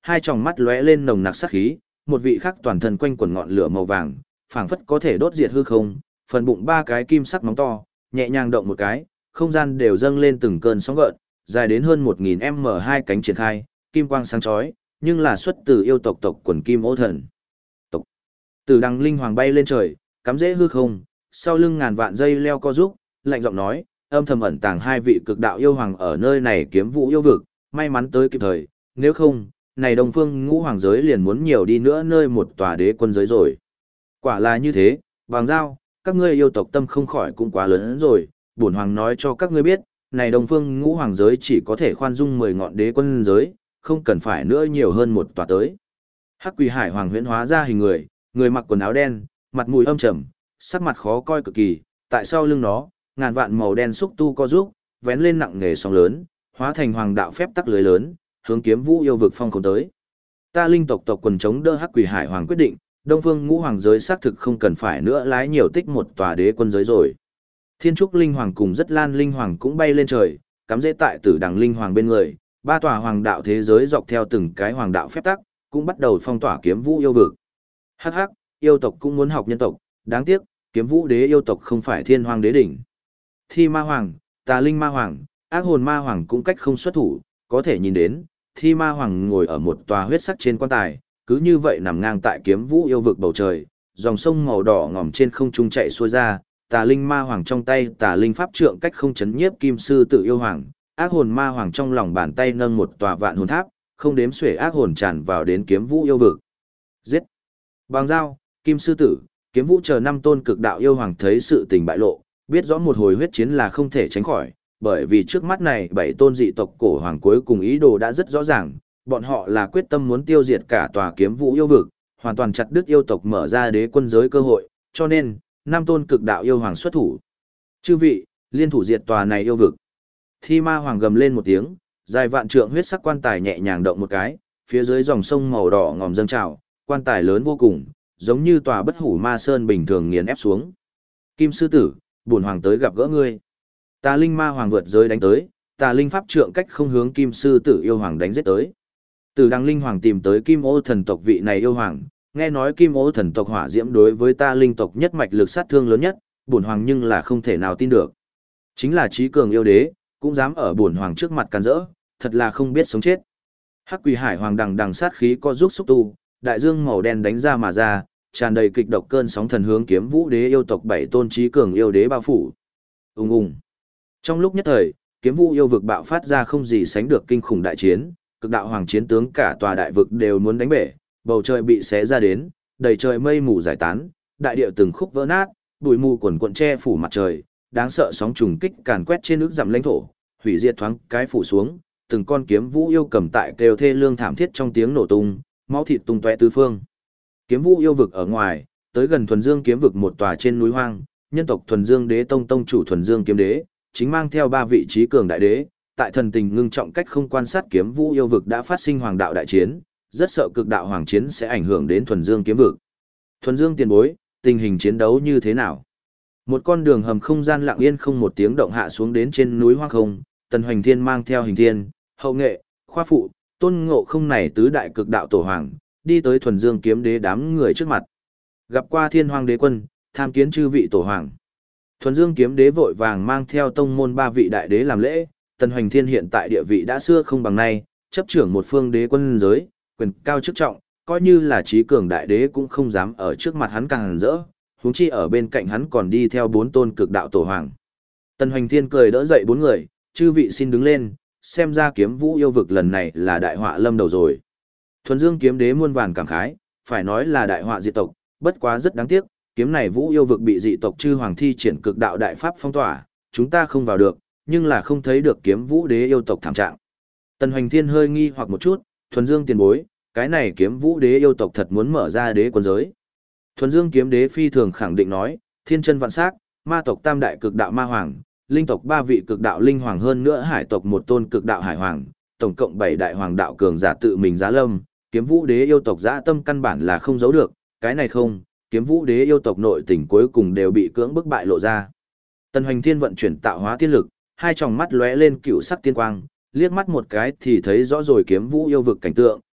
hai tròng mắt lóe lên nồng nặc sát khí, một vị khác toàn thân quanh quần ngọn lửa màu vàng, phảng phất có thể đốt diệt hư không, phần bụng ba cái kim sắc móng to, nhẹ nhàng động một cái, không gian đều dâng lên từng cơn sóng gợn, dài đến hơn 1000m hai cánh triển khai, kim quang sáng chói, nhưng là xuất từ yêu tộc tộc quần kim ô thần. Tộc. Tử đằng linh hoàng bay lên trời, cắm rễ hư không, sau lưng ngàn vạn dây leo co rúc, lạnh giọng nói, âm thầm ẩn tàng hai vị cực đạo yêu hoàng ở nơi này kiếm vũ yêu vực, may mắn tới kịp thời, nếu không, này Đông Phương Ngũ Hoàng giới liền muốn nhiều đi nữa nơi một tòa đế quân giới rồi. Quả là như thế, Vàng Giao, các ngươi yêu tộc tâm không khỏi cũng quá lớn rồi, bổn hoàng nói cho các ngươi biết, này Đông Phương Ngũ Hoàng giới chỉ có thể khoan dung 10 ngọn đế quân giới, không cần phải nữa nhiều hơn một tòa tới. Hắc Quỷ Hải Hoàng huyễn hóa ra hình người, người mặc quần áo đen, mặt mũi âm trầm, sắc mặt khó coi cực kỳ, tại sau lưng nó, ngàn vạn màu đen xúc tu co rúc, vén lên nặng nề sóng lớn, hóa thành hoàng đạo phép tắc lưới lớn, hướng kiếm vũ yêu vực phong khốn tới. Ta linh tộc tộc quần chống đỡ Hắc Quỷ Hải Hoàng quyết định, Đông Phương Ngũ Hoàng giới xác thực không cần phải nữa lái nhiều tích một tòa đế quân giới rồi. Thiên Trúc Linh Hoàng cùng Rất Lan Linh Hoàng cũng bay lên trời, cắm rễ tại Tử Đằng Linh Hoàng bên người, ba tòa hoàng đạo thế giới dọc theo từng cái hoàng đạo phép tắc, cũng bắt đầu phong tỏa kiếm vũ yêu vực. Hắc hắc, yêu tộc cũng muốn học nhân tộc, đáng tiếc, kiếm vũ đế yêu tộc không phải thiên hoàng đế đỉnh. Thi ma hoàng, tà linh ma hoàng, ác hồn ma hoàng cũng cách không xuất thủ, có thể nhìn đến, thi ma hoàng ngồi ở một tòa huyết sắc trên quan tài, cứ như vậy nằm ngang tại kiếm vũ yêu vực bầu trời, dòng sông màu đỏ ngòm trên không trung chạy xuôi ra, tà linh ma hoàng trong tay tà linh pháp trượng cách không chấn nhiếp kim sư tự yêu hoàng, ác hồn ma hoàng trong lòng bàn tay nâng một tòa vạn hồn tháp, không đếm xuể ác hồn tràn vào đến kiếm vũ yêu vực. Giết! Bằng dao, kim sư tử, kiếm vũ chờ 5 tôn cực đạo yêu hoàng thấy sự tình bại lộ, biết rõ một hồi huyết chiến là không thể tránh khỏi, bởi vì trước mắt này 7 tôn dị tộc cổ hoàng cuối cùng ý đồ đã rất rõ ràng, bọn họ là quyết tâm muốn tiêu diệt cả tòa kiếm vũ yêu vực, hoàn toàn chặt đứt yêu tộc mở ra đế quân giới cơ hội, cho nên, 5 tôn cực đạo yêu hoàng xuất thủ. Chư vị, liên thủ diệt tòa này yêu vực. Thi ma hoàng gầm lên một tiếng, dài vạn trượng huyết sắc quan tài nhẹ nhàng động một cái, phía dưới dòng sông màu đỏ ngòm dâng trào, quan tài lớn vô cùng, giống như tòa bất hủ ma sơn bình thường nghiền ép xuống. Kim sư tử, bổn hoàng tới gặp gỡ ngươi. Tà linh ma hoàng vượt giới đánh tới, tà linh pháp trượng cách không hướng kim sư tử yêu hoàng đánh giết tới. Từ đăng linh hoàng tìm tới kim ô thần tộc vị này yêu hoàng, nghe nói kim ô thần tộc hỏa diễm đối với ta linh tộc nhất mạch lực sát thương lớn nhất, bổn hoàng nhưng là không thể nào tin được. Chính là trí cường yêu đế, cũng dám ở bổn hoàng trước mặt càn rỡ, thật là không biết sống chết. Hắc Quỷ Hải Hoàng đằng đằng sát khí co rút xúc tu, đại dương màu đen đánh ra mà ra, tràn đầy kịch độc cơn sóng thần hướng kiếm vũ đế yêu tộc 7 tôn trí cường yêu đế bao phủ. Ùng ùng. Trong lúc nhất thời, kiếm vũ yêu vực bạo phát ra không gì sánh được kinh khủng đại chiến, cực đạo hoàng chiến tướng cả tòa đại vực đều muốn đánh bể, bầu trời bị xé ra đến, đầy trời mây mù giải tán, đại địa từng khúc vỡ nát, bụi mù quần quần che phủ mặt trời, đáng sợ sóng trùng kích càn quét trên nước dặm lãnh thổ, hủy diệt thoáng cái phủ xuống, từng con kiếm vũ yêu cầm tại kêu thê lương thảm thiết trong tiếng nổ tung, máu thịt tung tóe tứ phương. Kiếm vũ yêu vực ở ngoài, tới gần Thuần Dương kiếm vực một tòa trên núi hoang, nhân tộc Thuần Dương Đế tông tông chủ Thuần Dương kiếm đế, chính mang theo 3 vị trí cường đại đế, tại thần tình ngưng trọng cách không quan sát kiếm vũ yêu vực đã phát sinh hoàng đạo đại chiến, rất sợ cực đạo hoàng chiến sẽ ảnh hưởng đến Thuần Dương kiếm vực. Thuần Dương tiền bối, tình hình chiến đấu như thế nào? Một con đường hầm không gian lặng yên không một tiếng động hạ xuống đến trên núi hoang không, Tần Hoành Thiên mang theo Hình Thiên, Hậu Nghệ, Khoa Phụ, Tôn Ngộ Không này tứ đại cực đạo tổ hoàng, đi tới Thuần Dương kiếm đế đám người trước mặt. Gặp qua Thiên Hoàng đế quân, tham kiến chư vị tổ hoàng. Thuần Dương kiếm đế vội vàng mang theo tông môn 3 vị đại đế làm lễ, Tần Hoành Thiên hiện tại địa vị đã xưa không bằng nay, chấp trưởng một phương đế quân giới, quyền cao chức trọng, coi như là trí cường đại đế cũng không dám ở trước mặt hắn càng rỡ, huống chi ở bên cạnh hắn còn đi theo 4 tôn cực đạo tổ hoàng. Tần Hoành Thiên cười đỡ dậy 4 người, chư vị xin đứng lên, xem ra kiếm vũ yêu vực lần này là đại họa lâm đầu rồi. Thuần Dương kiếm đế muôn vàn cảm khái, phải nói là đại họa diệt tộc, bất quá rất đáng tiếc, kiếm này vũ yêu vực bị dị tộc chư hoàng thi triển cực đạo đại pháp phong tỏa, chúng ta không vào được, nhưng là không thấy được kiếm vũ đế yêu tộc thảm trạng. Tần Hoành Thiên hơi nghi hoặc một chút, Thuần Dương tiền bối, cái này kiếm vũ đế yêu tộc thật muốn mở ra đế quân giới. Thuần Dương kiếm đế phi thường khẳng định nói, thiên chân vạn sắc, ma tộc tam đại cực đạo ma hoàng, linh tộc 3 vị cực đạo linh hoàng hơn nữa hải tộc 1 tôn cực đạo hải hoàng, tổng cộng 7 đại hoàng đạo cường giả tự mình giá lâm, kiếm vũ đế yêu tộc dã tâm căn bản là không giấu được, cái này không, kiếm vũ đế yêu tộc nội tình cuối cùng đều bị cưỡng bức bại lộ ra. Tần Hoành Thiên vận chuyển tạo hóa tiên lực, hai tròng mắt lóe lên cựu sắc tiên quang, liếc mắt một cái thì thấy rõ rồi kiếm vũ yêu vực cảnh tượng,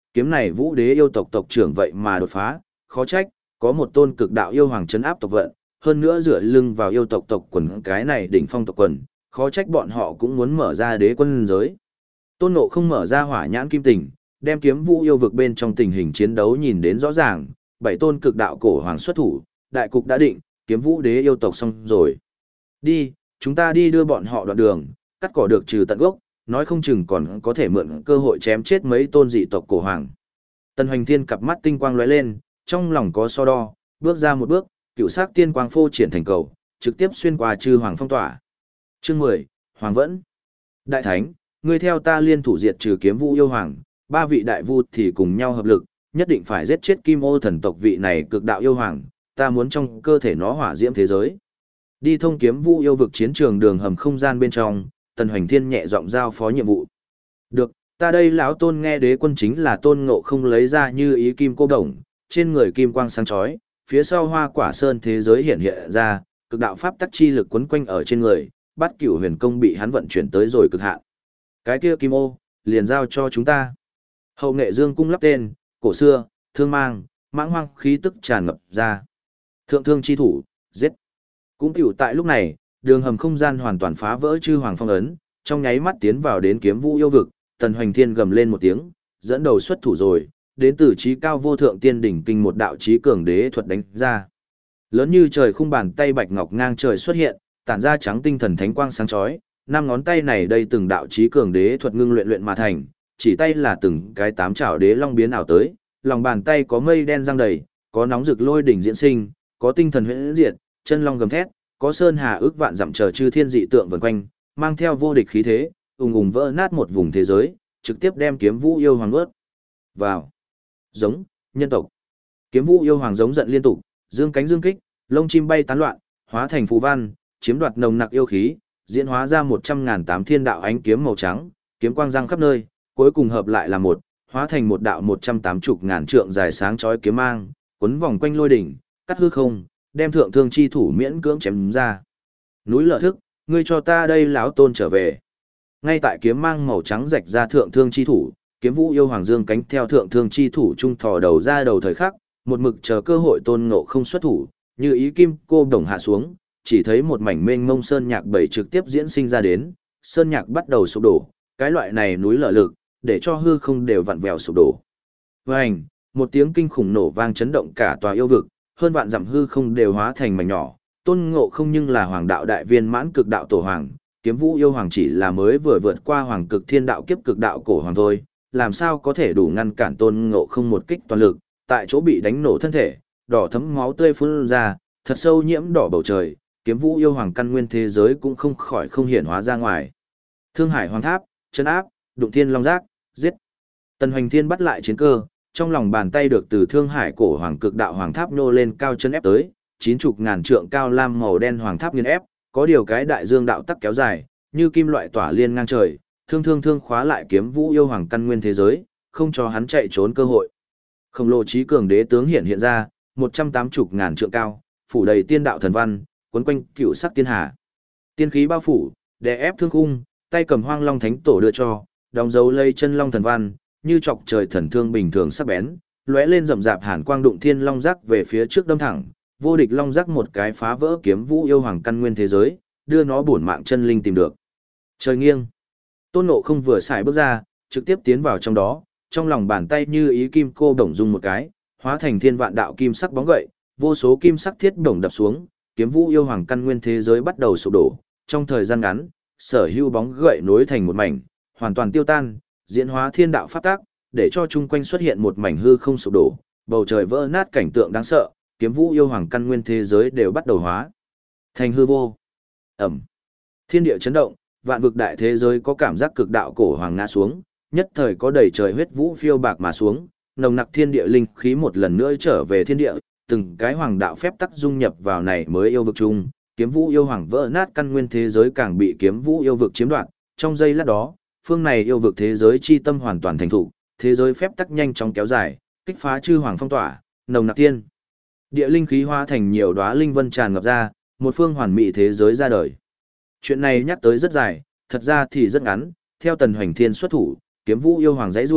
kiếm này Vũ Đế yêu tộc tộc trưởng vậy mà đột phá, khó trách, có một tôn cực đạo yêu hoàng trấn áp tộc vận, hơn nữa dựa lưng vào yêu tộc tộc quần cái này đỉnh phong tộc quần, khó trách bọn họ cũng muốn mở ra đế quân giới. Tôn Ngộ không mở ra hỏa nhãn kim tình, đem kiếm vũ yêu vực bên trong tình hình chiến đấu nhìn đến rõ ràng, 7 tôn cực đạo cổ hoàng xuất thủ, đại cục đã định, kiếm vũ đế yêu tộc xong rồi. Đi, chúng ta đi đưa bọn họ đoạn đường, cắt cỏ được trừ tận gốc, nói không chừng còn có thể mượn cơ hội chém chết mấy tôn dị tộc cổ hoàng. Tần Hoành Thiên cặp mắt tinh quang lóe lên, trong lòng có so đo, bước ra một bước, cựu sắc tiên quang phô triển thành cầu, trực tiếp xuyên qua chư hoàng phong tỏa. Chương 10, Hoàng Vẫn. Đại Thánh, ngươi theo ta liên thủ diệt trừ kiếm vũ yêu hoàng, 3 vị đại vu thì cùng nhau hợp lực, nhất định phải giết chết Kim Ô thần tộc vị này cực đạo yêu hoàng, ta muốn trong cơ thể nó hỏa diễm thế giới. Đi thông kiếm vũ yêu vực chiến trường đường hầm không gian bên trong, Tần Hoành Thiên nhẹ giọng giao phó nhiệm vụ. Được, ta đây lão tôn nghe đế quân chính là Tôn Ngộ không lấy ra như ý kim cô đồng, trên người kim quang sáng chói, phía sau hoa quả sơn thế giới hiện hiện ra, cực đạo pháp tắc chi lực quấn quanh ở trên người, Bát Cửu Huyền Công bị hắn vận chuyển tới rồi cực hạn. Cái kia kim ô, liền giao cho chúng ta. Hậu nghệ dương cung lắp tên, cổ xưa, thương mang, mãng hoang khí tức tràn ngập ra. Thượng thương chi thủ, giết. Cũng tiểu tại lúc này, đường hầm không gian hoàn toàn phá vỡ chư hoàng phong ấn, trong nháy mắt tiến vào đến kiếm vũ yêu vực, Tần Hoành Thiên gầm lên một tiếng, dẫn đầu xuất thủ rồi, đến từ trí cao vô thượng tiên đỉnh kinh một đạo trí cường đế thuật đánh ra. Lớn như trời khung bàn tay bạch ngọc ngang trời xuất hiện, tản ra trắng tinh thần thánh quang sáng chói, năm ngón tay này đây từng đạo trí cường đế thuật ngưng luyện luyện mà thành, chỉ tay là từng cái 8 chảo đế long biến ảo tới, lòng bàn tay có mây đen răng đầy, có nóng rực lôi đỉnh diễn sinh, có tinh thần huyễn diệt, chân long gầm thét, có sơn hà ước vạn dặm chờ chư thiên dị tượng vần quanh, mang theo vô địch khí thế, ùng ùng vỡ nát một vùng thế giới, trực tiếp đem kiếm vũ yêu hoàng nuốt vào. Giống, nhân tộc. Kiếm vũ yêu hoàng giống giận liên tục, dương cánh dương kích, lông chim bay tán loạn, hóa thành phù văn, chiếm đoạt nồng nặc yêu khí, diễn hóa ra 100.000 thiên đạo ánh kiếm màu trắng, kiếm quang răng khắp nơi, cuối cùng hợp lại là một, hóa thành một đạo 180.000 trượng dài sáng chói kiếm mang, quấn vòng quanh lôi đỉnh, cắt hư không, đem thượng thương chi thủ miễn cưỡng chém ra. Núi Lở Thức, ngươi cho ta đây lão tôn trở về. Ngay tại kiếm mang màu trắng rạch ra thượng thương chi thủ, kiếm vũ yêu hoàng dương cánh theo thượng thương chi thủ trung thò đầu ra đầu thời khắc, một mực chờ cơ hội Tôn Ngộ không xuất thủ, như ý kim cô đồng hạ xuống, chỉ thấy một mảnh mênh mông sơn nhạc bảy trực tiếp diễn sinh ra đến, sơn nhạc bắt đầu sụp đổ, cái loại này núi lở lực, để cho hư không đều vặn vẹo sụp đổ. Vành, một tiếng kinh khủng nổ vang chấn động cả tòa yêu vực, hơn vạn dặm hư không đều hóa thành mảnh nhỏ. Tôn Ngộ không nhưng là hoàng đạo đại viên mãn cực đạo tổ hoàng, kiếm vũ yêu hoàng chỉ là mới vừa vượt qua hoàng cực thiên đạo kiếp cực đạo cổ hoàng thôi, làm sao có thể đủ ngăn cản Tôn Ngộ không một kích toàn lực, tại chỗ bị đánh nổ thân thể, đỏ thấm máu tươi phun ra, thật sâu nhiễm đỏ bầu trời, kiếm vũ yêu hoàng căn nguyên thế giới cũng không khỏi không hiển hóa ra ngoài. Thương Hải Hoàng Tháp, chân áp, đụng thiên long giác, giết. Tần Hoành Thiên bắt lại chiến cơ, trong lòng bàn tay được từ Thương Hải cổ hoàng cực đạo hoàng tháp nô lên cao chân ép tới, 90.000 trượng cao lam màu đen hoàng tháp nghiền ép, có điều cái đại dương đạo tắc kéo dài, như kim loại tỏa liên ngang trời, thương khóa lại kiếm vũ yêu hoàng căn nguyên thế giới, không cho hắn chạy trốn cơ hội. Khổng lồ trí cường đế tướng hiện ra, 180.000 trượng cao, phủ đầy tiên đạo thần văn, quấn quanh cựu sắc tiên hà. Tiên khí bao phủ, đè ép thương khung, tay cầm Hoang Long Thánh Tổ đưa cho, đóng dấu lây chân long thần văn, như chọc trời thần thương bình thường sắc bén, lóe lên rậm rạp hàn quang đụng thiên long giác về phía trước đâm thẳng, vô địch long giác một cái phá vỡ kiếm vũ yêu hoàng căn nguyên thế giới, đưa nó bổn mạng chân linh tìm được. Trời nghiêng. Tôn Ngộ không vừa xài bước ra, trực tiếp tiến vào trong đó, trong lòng bàn tay như ý kim cô đồng dung một cái, hóa thành thiên vạn đạo kim sắc bóng gậy, vô số kim sắc thiết đồng đập xuống, kiếm vũ yêu hoàng căn nguyên thế giới bắt đầu sụp đổ, trong thời gian ngắn, sở hữu bóng gậy nối thành một mảnh, hoàn toàn tiêu tan, diễn hóa thiên đạo pháp tác, để cho chung quanh xuất hiện một mảnh hư không sụp đổ, bầu trời vỡ nát cảnh tượng đáng sợ, kiếm vũ yêu hoàng căn nguyên thế giới đều bắt đầu hóa thành hư vô. Ẩm. Thiên địa chấn động, vạn vực đại thế giới có cảm giác cực đạo cổ hoàng ngã xuống, nhất thời có đầy trời huyết vũ phiêu bạc mà xuống, nồng nặc thiên địa linh khí một lần nữa trở về thiên địa, từng cái hoàng đạo phép tắc dung nhập vào này mới yêu vực chung, kiếm vũ yêu hoàng vỡ nát căn nguyên thế giới càng bị kiếm vũ yêu vực chiếm đoạt, trong giây lát đó, phương này yêu vực thế giới chi tâm hoàn toàn thành thủ, thế giới phép tắc nhanh chóng kéo dài, kích phá chư hoàng phong tỏa, nồng nặc thiên địa linh khí hóa thành nhiều đóa linh vân tràn ngập ra, một phương hoàn mỹ thế giới ra đời. Chuyện này nhắc tới rất dài, thật ra thì rất ngắn, theo Tần Hoành Thiên xuất thủ, kiếm vũ yêu hoàng dãy rủa,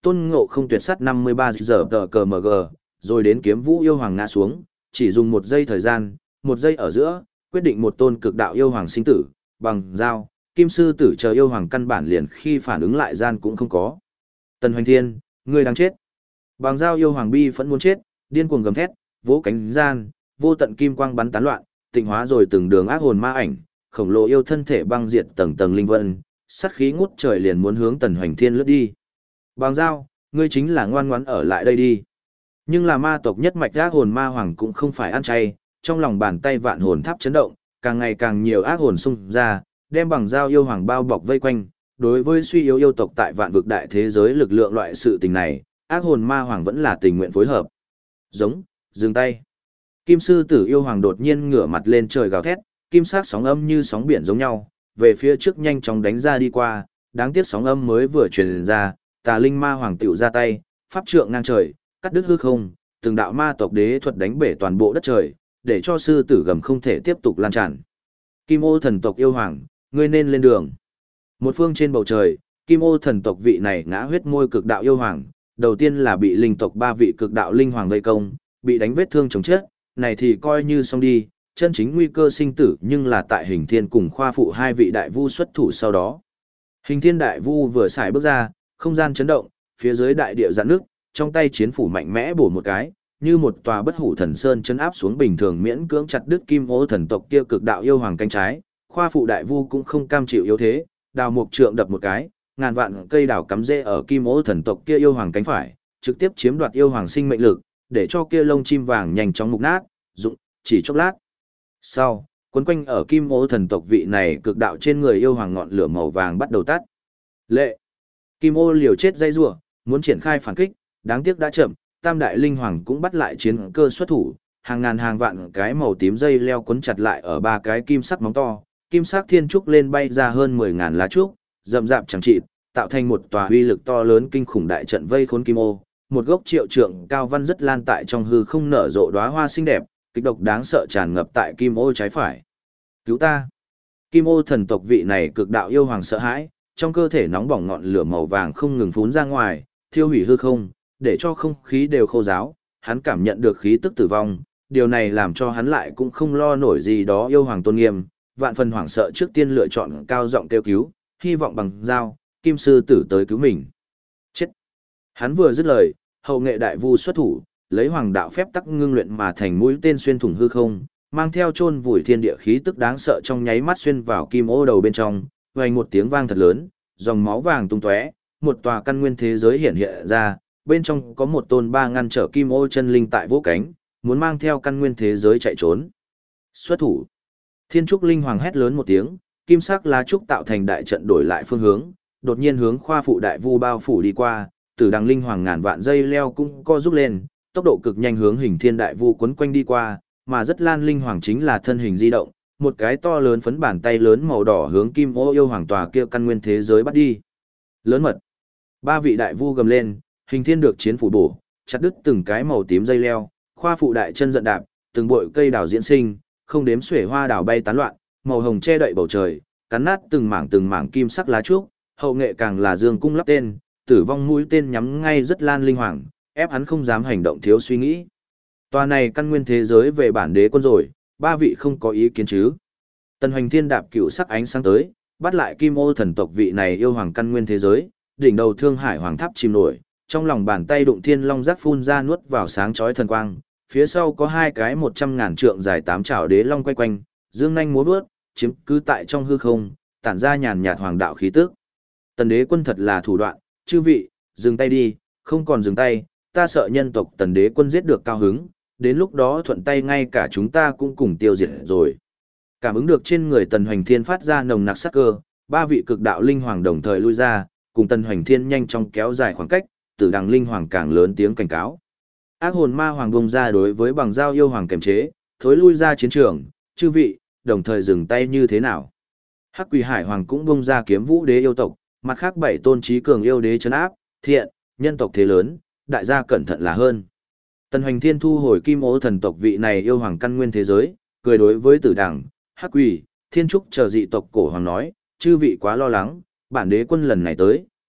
Tôn Ngộ Không tuyệt sắt 53 giờ tờ cờ mg, rồi đến kiếm vũ yêu hoàng ngã xuống, chỉ dùng 1 giây thời gian, 1 giây ở giữa, quyết định một tôn cực đạo yêu hoàng sinh tử, bằng dao, kim sư tử chờ yêu hoàng căn bản liền khi phản ứng lại gian cũng không có. Tần Hoành Thiên, ngươi đang chết. Bằng dao yêu hoàng bi vẫn muốn chết, điên cuồng gầm thét, vỗ cánh gian, vô tận kim quang bắn tán loạn, tịnh hóa rồi từng đường ác hồn ma ảnh, khổng lồ yêu thân thể băng diệt tầng tầng linh vân, sát khí ngút trời liền muốn hướng Tần Hoành Thiên lướt đi. Bằng dao, ngươi chính là ngoan ngoãn ở lại đây đi. Nhưng là ma tộc nhất mạch ác hồn ma hoàng cũng không phải ăn chay, trong lòng bàn tay vạn hồn tháp chấn động, càng ngày càng nhiều ác hồn xung ra, đem bằng dao yêu hoàng bao bọc vây quanh. Đối với suy yếu yêu tộc tại vạn vực đại thế giới lực lượng loại sự tình này, ác hồn ma hoàng vẫn là tình nguyện phối hợp. Giống, dừng tay. Kim sư tử yêu hoàng đột nhiên ngửa mặt lên trời gào thét, kim sắc sóng âm như sóng biển giống nhau, về phía trước nhanh chóng đánh ra đi qua, đáng tiếc sóng âm mới vừa truyền ra, tà linh ma hoàng tiểu ra tay, pháp trượng ngang trời, cắt đứt hư không, từng đạo ma tộc đế thuật đánh bể toàn bộ đất trời, để cho sư tử gầm không thể tiếp tục lan tràn. Kim ô thần tộc yêu hoàng, ngươi nên lên đường. Một phương trên bầu trời, Kim ô thần tộc vị này ngã huyết môi cực đạo yêu hoàng, đầu tiên là bị linh tộc 3 vị cực đạo linh hoàng vây công, bị đánh vết thương chống chết, này thì coi như xong đi, chân chính nguy cơ sinh tử nhưng là tại Hình Thiên cùng Khoa Phụ 2 vị đại vu xuất thủ sau đó. Hình Thiên đại vu vừa xài bước ra, không gian chấn động, phía dưới đại địa giãn nước, trong tay chiến phủ mạnh mẽ bổ một cái, như một tòa bất hủ thần sơn chấn áp xuống bình thường miễn cưỡng chặt đứt Kim ô thần tộc kia cực đạo yêu hoàng cánh trái. Khoa Phụ đại vu cũng không cam chịu yếu thế, đào mục trượng đập một cái, ngàn vạn cây đào cắm rễ ở Kim ô thần tộc kia yêu hoàng cánh phải, trực tiếp chiếm đoạt yêu hoàng sinh mệnh lực, để cho kia lông chim vàng nhanh chóng mục nát, dụng chỉ chốc lát. Sau, quấn quanh ở Kim ô thần tộc vị này cực đạo trên người yêu hoàng ngọn lửa màu vàng bắt đầu tắt. Lệ. Kim ô liều chết dây rủa, muốn triển khai phản kích, đáng tiếc đã chậm, Tam đại linh hoàng cũng bắt lại chiến cơ xuất thủ, hàng ngàn hàng vạn cái màu tím dây leo quấn chặt lại ở 3 cái kim sắc móng to, kim sắc thiên trúc lên bay ra hơn 10.000 lá trúc, rậm rạp chẳng chịt, tạo thành một tòa uy lực to lớn kinh khủng đại trận vây khốn Kim ô. Một gốc triệu trượng cao văn rất lan tại trong hư không nở rộ đóa hoa xinh đẹp, kịch độc đáng sợ tràn ngập tại Kim ô trái phải. Cứu ta! Kim ô thần tộc vị này cực đạo yêu hoàng sợ hãi, trong cơ thể nóng bỏng ngọn lửa màu vàng không ngừng phún ra ngoài, thiêu hủy hư không, để cho không khí đều khô ráo, hắn cảm nhận được khí tức tử vong, điều này làm cho hắn lại cũng không lo nổi gì đó yêu hoàng tôn nghiêm, vạn phần hoảng sợ trước tiên lựa chọn cao giọng kêu cứu, hy vọng bằng dao, kim sư tử tới cứu mình. Chết! Hắn vừa dứt lời, hậu nghệ đại vu xuất thủ, lấy hoàng đạo phép tắc ngưng luyện mà thành mũi tên xuyên thủng hư không, mang theo chôn vùi thiên địa khí tức đáng sợ trong nháy mắt xuyên vào Kim ô đầu bên trong, vang một tiếng vang thật lớn, dòng máu vàng tung tóe, một tòa căn nguyên thế giới hiện hiện ra, bên trong có một tôn 3 ngăn trở Kim ô chân linh tại vỗ cánh, muốn mang theo căn nguyên thế giới chạy trốn. Xuất thủ. Thiên trúc linh hoàng hét lớn một tiếng, kim sắc lá trúc tạo thành đại trận đổi lại phương hướng, đột nhiên hướng Khoa Phụ đại vu bao phủ đi qua, Tử Đằng linh hoàng ngàn vạn dây leo cũng co rút lên, tốc độ cực nhanh hướng Hình Thiên đại vu quấn quanh đi qua, mà rất lan linh hoàng chính là thân hình di động, một cái to lớn phấn bàn tay lớn màu đỏ hướng Kim ô yêu hoàng tòa kia căn nguyên thế giới bắt đi. Lớn mật. 3 vị đại vu gầm lên, Hình Thiên được chiến phủ bổ, chặt đứt từng cái màu tím dây leo, Khoa Phụ đại chân giận đạp, từng bụi cây đào diễn sinh, không đếm xuể hoa đào bay tán loạn, màu hồng che đậy bầu trời, cắn nát từng mảng kim sắc lá trúc, hậu nghệ càng là dương cung lắp tên, tử vong mũi tên nhắm ngay rất lan linh hoàng, ép hắn không dám hành động thiếu suy nghĩ. Tòa này căn nguyên thế giới về bản đế quân rồi, 3 vị không có ý kiến chứ? Tần Hoành Thiên đạp cựu sắc ánh sáng tới, bắt lại Kim ô thần tộc vị này yêu hoàng căn nguyên thế giới, đỉnh đầu Thương Hải hoàng tháp chìm nổi, trong lòng bàn tay đụng thiên long giác phun ra nuốt vào sáng chói thần quang, phía sau có 2 cái 100.000 trượng dài 8 chảo đế long quay quanh, dương nhanh múa vớt, chiếm cứ tại trong hư không, tản ra nhàn nhạt hoàng đạo khí tức. Tần đế quân thật là thủ đoạn, chư vị, dừng tay đi, không còn dừng tay, ta sợ nhân tộc tần đế quân giết được cao hứng, đến lúc đó thuận tay ngay cả chúng ta cũng cùng tiêu diệt rồi. Cảm ứng được trên người Tần Hoành Thiên phát ra nồng nặc sát cơ, 3 vị cực đạo linh hoàng đồng thời lui ra, cùng Tần Hoành Thiên nhanh chóng kéo dài khoảng cách, Tử Đằng linh hoàng càng lớn tiếng cảnh cáo. Ác hồn ma hoàng bung ra đối với bằng dao yêu hoàng kềm chế, thối lui ra chiến trường, chư vị, đồng thời dừng tay như thế nào. Hắc Quỷ Hải hoàng cũng bung ra kiếm vũ đế yêu tộc, mặt khác 7 tôn trí cường yêu đế trấn áp, thiện, nhân tộc thế lớn, đại gia cẩn thận là hơn. Tần Hoành Thiên thu hồi Kim ô thần tộc vị này yêu hoàng căn nguyên thế giới, cười đối với Tử Đằng, Hắc Quỷ, Thiên Trúc chờ dị tộc cổ hoàng nói, chư vị quá lo lắng, bản đế quân lần này tới,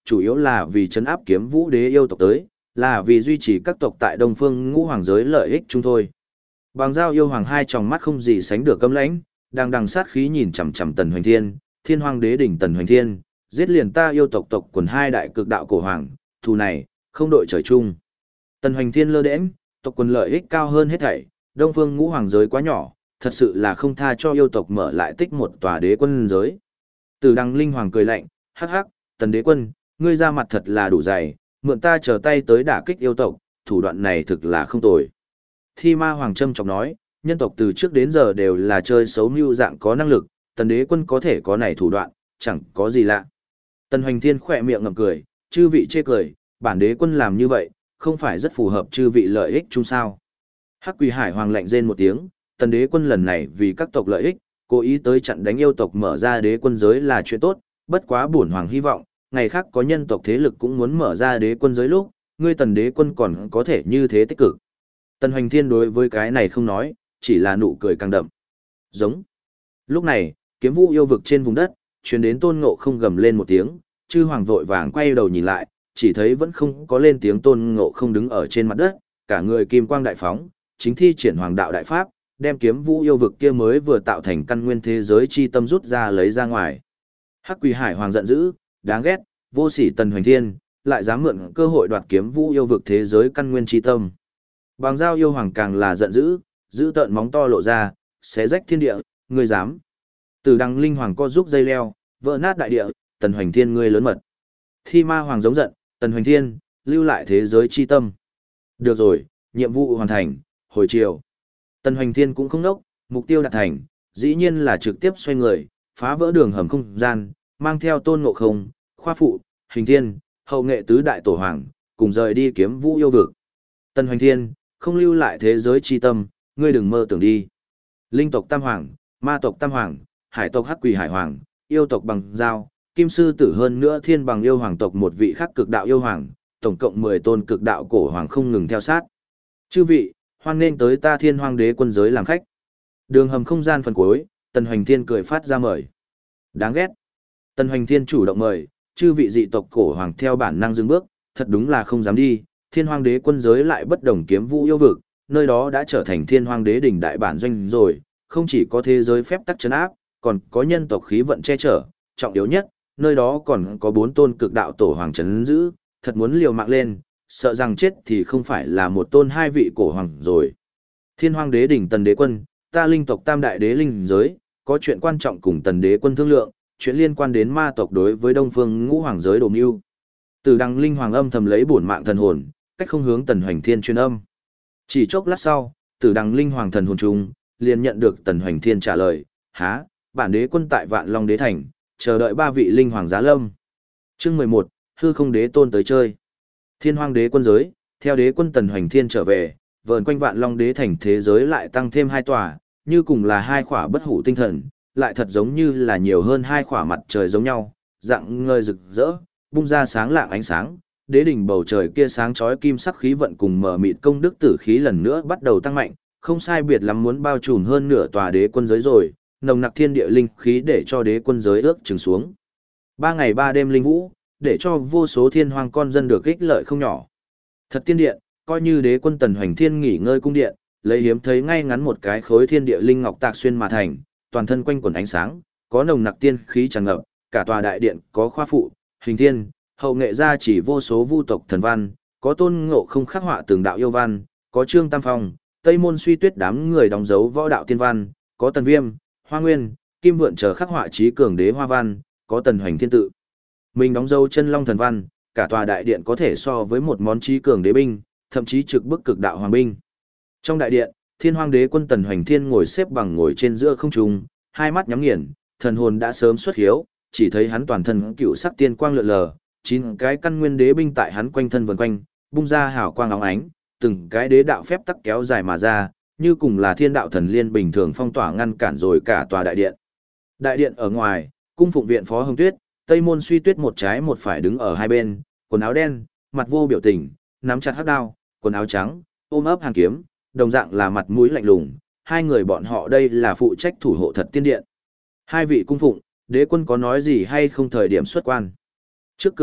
chủ yếu là vì trấn áp Kiếm Vũ Đế yêu tộc tới, là vì duy trì các tộc tại Đông Phương Ngũ Hoàng giới lợi ích chung thôi. Bằng Giao yêu hoàng hai tròng mắt không gì sánh được cấm lãnh, đang đằng sát khí nhìn chằm chằm Tần Hoành Thiên, Thiên Hoang Đế đỉnh Tần Hoành Thiên, giết liền ta yêu tộc tộc quần hai đại cực đạo cổ hoàng, thù này không đội trời chung. Tần Hoành Thiên lơ đễnh, tộc quần lợi ích cao hơn hết thảy, Đông Phương Ngũ Hoàng giới quá nhỏ, thật sự là không tha cho yêu tộc mở lại tích một tòa đế quân giới. Từ Đăng Linh Hoàng cười lạnh, hắc hắc, Tần đế quân, ngươi ra mặt thật là đủ dày, mượn ta chờ tay tới đả kích yêu tộc, thủ đoạn này thực là không tồi. Thi Ma Hoàng trâm trọng nói, nhân tộc từ trước đến giờ đều là chơi xấu mưu dạng có năng lực, Tần đế quân có thể có này thủ đoạn, chẳng có gì lạ. Tần Hoành Thiên khỏe miệng ngậm cười, chư vị chê cười, bản đế quân làm như vậy, không phải rất phù hợp chư vị lợi ích chung sao. Hắc Quỷ Hải Hoàng lạnh rên một tiếng, Tần đế quân lần này vì các tộc lợi ích, cố ý tới chặn đánh yêu tộc mở ra đế quân giới là chuyện tốt, bất quá bổn hoàng hy vọng, ngày khác có nhân tộc thế lực cũng muốn mở ra đế quân giới lúc, ngươi Tần đế quân còn có thể như thế tích cực. Tần Hoành Thiên đối với cái này không nói, chỉ là nụ cười càng đậm. Giống. Lúc này, Kiếm Vũ yêu vực trên vùng đất, truyền đến Tôn Ngộ Không gầm lên một tiếng, chư hoàng vội vàng quay đầu nhìn lại, chỉ thấy vẫn không có lên tiếng Tôn Ngộ Không đứng ở trên mặt đất, cả người kim quang đại phóng, chính thi triển hoàng đạo đại pháp, đem Kiếm Vũ yêu vực kia mới vừa tạo thành căn nguyên thế giới chi tâm rút ra lấy ra ngoài. Hắc Quỷ Hải Hoàng giận dữ, đáng ghét, vô sỉ Tần Hoành Thiên, lại dám mượn cơ hội đoạt Kiếm Vũ yêu vực thế giới căn nguyên chi tâm. Bằng Giao yêu hoàng càng là giận dữ, giữ tợn móng to lộ ra, xé rách thiên địa, ngươi dám. Từ Đăng Linh Hoàng co giúp dây leo, vỡ nát đại địa, Tần Hoành Thiên ngươi lớn mật. Thi Ma Hoàng giống giận, Tần Hoành Thiên, lưu lại thế giới chi tâm. Được rồi, nhiệm vụ hoàn thành, hồi chiều. Tần Hoành Thiên cũng không nốc, mục tiêu đạt thành, dĩ nhiên là trực tiếp xoay người, phá vỡ đường hầm không gian, mang theo Tôn Ngộ Không, Khoa Phụ, Hình Thiên, hậu nghệ tứ đại tổ hoàng, cùng rời đi Kiếm Vũ yêu vực. Tần Hoành Thiên, không lưu lại thế giới chi tâm, ngươi đừng mơ tưởng đi. Linh tộc Tam Hoàng, ma tộc Tam Hoàng, hải tộc Hắc Quỷ Hải Hoàng, yêu tộc Bằng Giao, Kim Sư Tử hơn nữa Thiên Bằng yêu hoàng tộc một vị khác cực đạo yêu hoàng, tổng cộng 10 tôn cực đạo cổ hoàng không ngừng theo sát. Chư vị, hoan nghênh tới ta Thiên Hoang Đế quân giới làm khách. Đường hầm không gian phần cuối, Tần Hoành Thiên cười phát ra mời. Đáng ghét. Tần Hoành Thiên chủ động mời, chư vị dị tộc cổ hoàng theo bản năng dừng bước, thật đúng là không dám đi. Thiên Hoang Đế quân giới lại bất đồng Kiếm Vũ yêu vực, nơi đó đã trở thành Thiên Hoang Đế đỉnh đại bản doanh rồi, không chỉ có thế giới phép tắc trấn áp, còn có nhân tộc khí vận che chở, trọng yếu nhất, nơi đó còn có 4 tôn cực đạo tổ hoàng trấn giữ, thật muốn liều mạng lên, sợ rằng chết thì không phải là một tôn hai vị cổ hoàng rồi. Thiên Hoang Đế đỉnh Tần đế quân, ta linh tộc Tam đại đế linh giới, có chuyện quan trọng cùng Tần đế quân thương lượng, chuyện liên quan đến ma tộc đối với Đông Phương Ngũ Hoàng giới đồ mưu. Từ Đăng Linh Hoàng âm thầm lấy bổn mạng thần hồn, cách không hướng Tần Hoành Thiên truyền âm. Chỉ chốc lát sau, Từ Đăng Linh Hoàng thần hồn trung, liền nhận được Tần Hoành Thiên trả lời, há, bản đế quân tại Vạn Long Đế Thành, chờ đợi 3 vị linh hoàng giá lâm. Chương 11, hư không đế tôn tới chơi. Thiên Hoang Đế quân giới, theo đế quân Tần Hoành Thiên trở về, vờn quanh Vạn Long Đế Thành thế giới lại tăng thêm 2 tòa, như cùng là 2 khỏa bất hủ tinh thần, lại thật giống như là nhiều hơn 2 khỏa mặt trời giống nhau, dạng ngời rực rỡ, bung ra sáng lạng ánh sáng. Đế đỉnh bầu trời kia sáng chói kim sắc khí vận cùng mờ mịt công đức tử khí lần nữa bắt đầu tăng mạnh, không sai biệt lắm muốn bao trùm hơn nửa tòa đế quân giới rồi, nồng nặc thiên địa linh khí để cho đế quân giới ước chừng xuống. 3 ngày 3 đêm linh vũ, để cho vô số thiên hoang con dân được ích lợi không nhỏ. Thật tiên điện, coi như đế quân Tần Hoành Thiên nghỉ ngơi cung điện, lấy hiếm thấy ngay ngắn một cái khối thiên địa linh ngọc tạc xuyên mà thành, toàn thân quanh quần ánh sáng, có nồng nặc tiên khí tràn ngập, cả tòa đại điện có Khoa Phụ, Hình Thiên, hậu nghệ gia chỉ vô số vu tộc thần văn, có Tôn Ngộ Không khắc họa từng đạo yêu văn, có Trương Tam Phong, Tây Môn Suy Tuyết đám người đóng dấu võ đạo tiên văn, có Tần Viêm, Hoa Nguyên, Kim Vượn chờ khắc họa trí cường đế hoa văn, có Tần Hoành Thiên tự. Mình đóng dấu chân long thần văn, cả tòa đại điện có thể so với một món trí cường đế binh, thậm chí trực bức cực đạo hoàng binh. Trong đại điện, Thiên Hoang Đế quân Tần Hoành Thiên ngồi xếp bằng ngồi trên giữa không trung, hai mắt nhắm nghiền, thần hồn đã sớm xuất hiếu, chỉ thấy hắn toàn thân cựu sắc tiên quang lượn lờ, 9 cái căn nguyên đế binh tại hắn quanh thân vần quanh, bung ra hào quang óng ánh, từng cái đế đạo phép tắc kéo dài mà ra, như cùng là thiên đạo thần liên bình thường phong tỏa ngăn cản rồi cả tòa đại điện. Đại điện ở ngoài, cung phụng viện Phó Hồng Tuyết, Tây Môn Suy Tuyết một trái một phải đứng ở hai bên, quần áo đen, mặt vô biểu tình, nắm chặt hắc đao, quần áo trắng, ôm ấp hàn kiếm, đồng dạng là mặt mũi lạnh lùng, hai người bọn họ đây là phụ trách thủ hộ thật tiên điện. Hai vị cung phụng, đế quân có nói gì hay không thời điểm xuất quan? Trước cửa điện,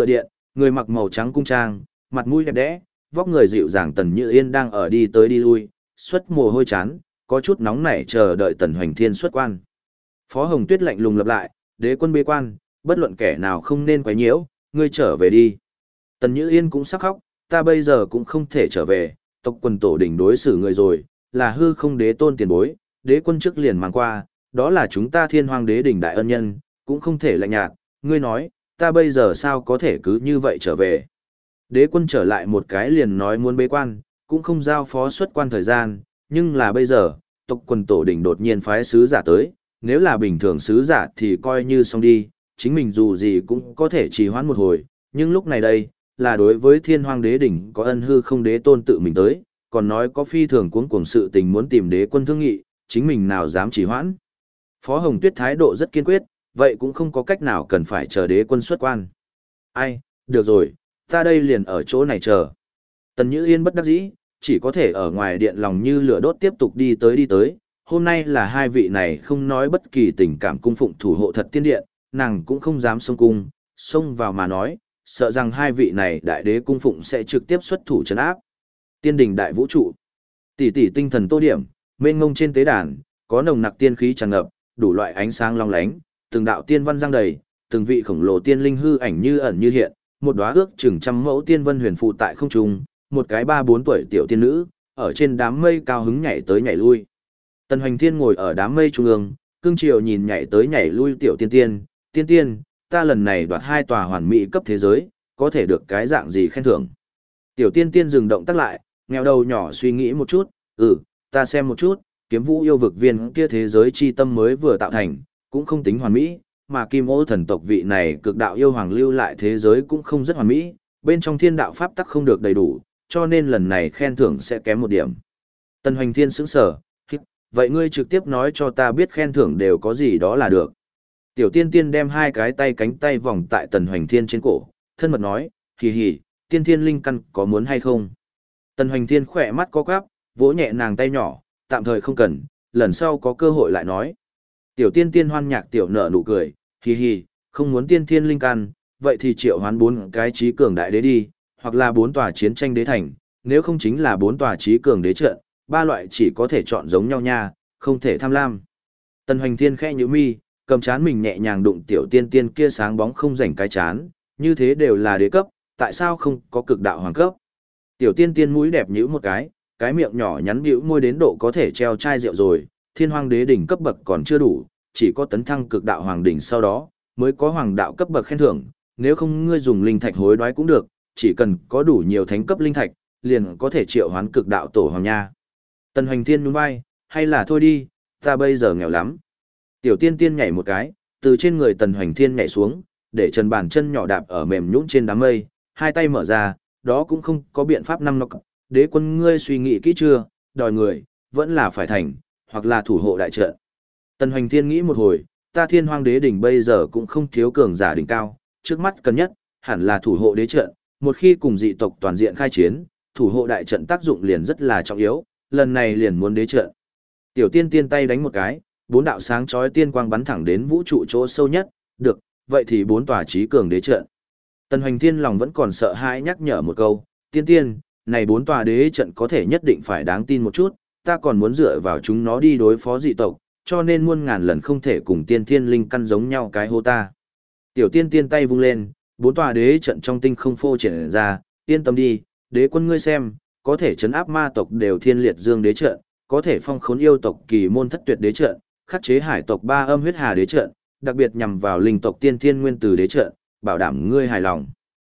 người mặc màu trắng cung trang, mặt mũi đẹp đẽ, vóc người dịu dàng Tần Như Yên đang ở đi tới đi lui, xuất mồ hôi chán, có chút nóng nảy chờ đợi Tần Hoành Thiên xuất quan. Phó Hồng Tuyết lạnh lùng lặp lại, đế quân bế quan, bất luận kẻ nào không nên quấy nhiễu, ngươi trở về đi. Tần Như Yên cũng sắp khóc, ta bây giờ cũng không thể trở về, tộc quần tổ đỉnh đối xử người rồi, là hư không đế tôn tiền bối, đế quân trước liền mang qua, đó là chúng ta thiên hoàng đế đỉnh đại ân nhân, cũng không thể lạnh nhạt, ngươi nói, ta bây giờ sao có thể cứ như vậy trở về. Đế quân trở lại một cái liền nói muốn bế quan, cũng không giao phó xuất quan thời gian, nhưng là bây giờ, tộc quần tổ đỉnh đột nhiên phái sứ giả tới, nếu là bình thường sứ giả thì coi như xong đi, chính mình dù gì cũng có thể trì hoãn một hồi, nhưng lúc này đây, là đối với thiên hoàng đế đỉnh có ân hư không đế tôn tự mình tới, còn nói có phi thường cuống cuồng sự tình muốn tìm đế quân thương nghị, chính mình nào dám trì hoãn. Phó Hồng Tuyết thái độ rất kiên quyết, vậy cũng không có cách nào cần phải chờ đế quân xuất quan. Ai, được rồi, ta đây liền ở chỗ này chờ. Tần Như Yên bất đắc dĩ, chỉ có thể ở ngoài điện lòng như lửa đốt tiếp tục đi tới. Hôm nay là hai vị này không nói bất kỳ tình cảm cung phụng thủ hộ thật tiên điện, nàng cũng không dám xông cung, xông vào mà nói, sợ rằng hai vị này đại đế cung phụng sẽ trực tiếp xuất thủ trấn áp. Tiên đình đại vũ trụ, tỷ tỷ tinh thần tô điểm, mênh ngông trên tế đàn, có nồng nặc tiên khí tràn ngập, đủ loại ánh sáng long lánh, từng đạo tiên văn giăng đầy, từng vị khổng lồ tiên linh hư ảnh như ẩn như hiện, một đóa ước chừng trăm mẫu tiên vân huyền phù tại không trung, một cái 3-4 tuổi tiểu tiên nữ, ở trên đám mây cao hứng nhảy tới nhảy lui. Tần Hoành Thiên ngồi ở đám mây trung ương, cương triều nhìn nhảy tới nhảy lui tiểu tiên tiên, ta lần này đoạt 2 tòa hoàn mỹ cấp thế giới, có thể được cái dạng gì khen thưởng. Tiểu tiên tiên dừng động tác lại, nghèo đầu nhỏ suy nghĩ một chút, ta xem một chút, kiếm vũ yêu vực viên kia thế giới chi tâm mới vừa tạo thành, cũng không tính hoàn mỹ, mà Kim Ô thần tộc vị này cực đạo yêu hoàng lưu lại thế giới cũng không rất hoàn mỹ, bên trong thiên đạo pháp tắc không được đầy đủ, cho nên lần này khen thưởng sẽ kém một điểm. Tần Hoành Thiên sững sờ, vậy ngươi trực tiếp nói cho ta biết khen thưởng đều có gì đó là được. Tiểu tiên tiên đem 2 cái tay cánh tay vòng tại Tần Hoành Thiên trên cổ, thân mật nói, hì hì, tiên thiên linh căn có muốn hay không? Tần Hoành Thiên khỏe mắt có quắp, vỗ nhẹ nàng tay nhỏ, tạm thời không cần, lần sau có cơ hội lại nói. Tiểu tiên tiên hoan nhạc tiểu nở nụ cười, hì hì, không muốn tiên thiên linh căn, vậy thì triệu hoán 4 cái trí cường đại đế đi, hoặc là 4 tòa chiến tranh đế thành, nếu không chính là 4 tòa trí cường đế trận, 3 loại chỉ có thể chọn giống nhau nha, không thể tham lam. Tần Hoành Thiên khẽ nhíu mi, cầm chán mình nhẹ nhàng đụng tiểu tiên tiên kia sáng bóng không rảnh cái chán, như thế đều là đế cấp, tại sao không có cực đạo hoàng cấp? Tiểu tiên tiên mũi đẹp nhíu một cái miệng nhỏ nhắn bĩu môi đến độ có thể treo chai rượu rồi, thiên hoàng đế đỉnh cấp bậc còn chưa đủ, chỉ có tấn thăng cực đạo hoàng đỉnh sau đó, mới có hoàng đạo cấp bậc khen thưởng, nếu không ngươi dùng linh thạch hối đoái cũng được, chỉ cần có đủ nhiều thánh cấp linh thạch, liền có thể triệu hoán cực đạo tổ hoàng nha. Tần Hoành Thiên nhún vai, hay là thôi đi, ta bây giờ nghèo lắm. Tiểu tiên tiên nhảy một cái, từ trên người Tần Hoành Thiên nhảy xuống, để trần bàn chân nhỏ đạp ở mềm nhũn trên đám mây, 2 tay mở ra, đó cũng không có biện pháp năm nọc. Đế quân ngươi suy nghĩ kỹ chưa, đòi người, vẫn là phải thành, hoặc là thủ hộ đại trận. Tần Hoành Thiên nghĩ một hồi, ta thiên hoang đế đỉnh bây giờ cũng không thiếu cường giả đỉnh cao, trước mắt cần nhất, hẳn là thủ hộ đế trận, một khi cùng dị tộc toàn diện khai chiến, thủ hộ đại trận tác dụng liền rất là trọng yếu, lần này liền muốn đế trận. Tiểu tiên tiên tay đánh một cái, 4 đạo sáng chói tiên quang bắn thẳng đến vũ trụ chỗ sâu nhất, được, vậy thì 4 tòa trí cường đế trận. Tần Hoành Thiên lòng vẫn còn sợ hãi nhắc nhở một câu, tiên tiên, này 4 tòa đế trận có thể nhất định phải đáng tin một chút, ta còn muốn dựa vào chúng nó đi đối phó dị tộc, cho nên muôn ngàn lần không thể cùng tiên thiên linh căn giống nhau cái hô ta. Tiểu tiên tiên tay vung lên, 4 tòa đế trận trong tinh không phô triển ra, yên tâm đi, đế quân ngươi xem, có thể chấn áp ma tộc đều thiên liệt dương đế trận, có thể phong khốn yêu tộc kỳ môn thất tuyệt đế trận, khắc chế hải tộc 3 âm huyết hà đế trận, đặc biệt nhằm vào linh tộc tiên thiên nguyên tử đế trận, bảo đảm ngươi hài lòng.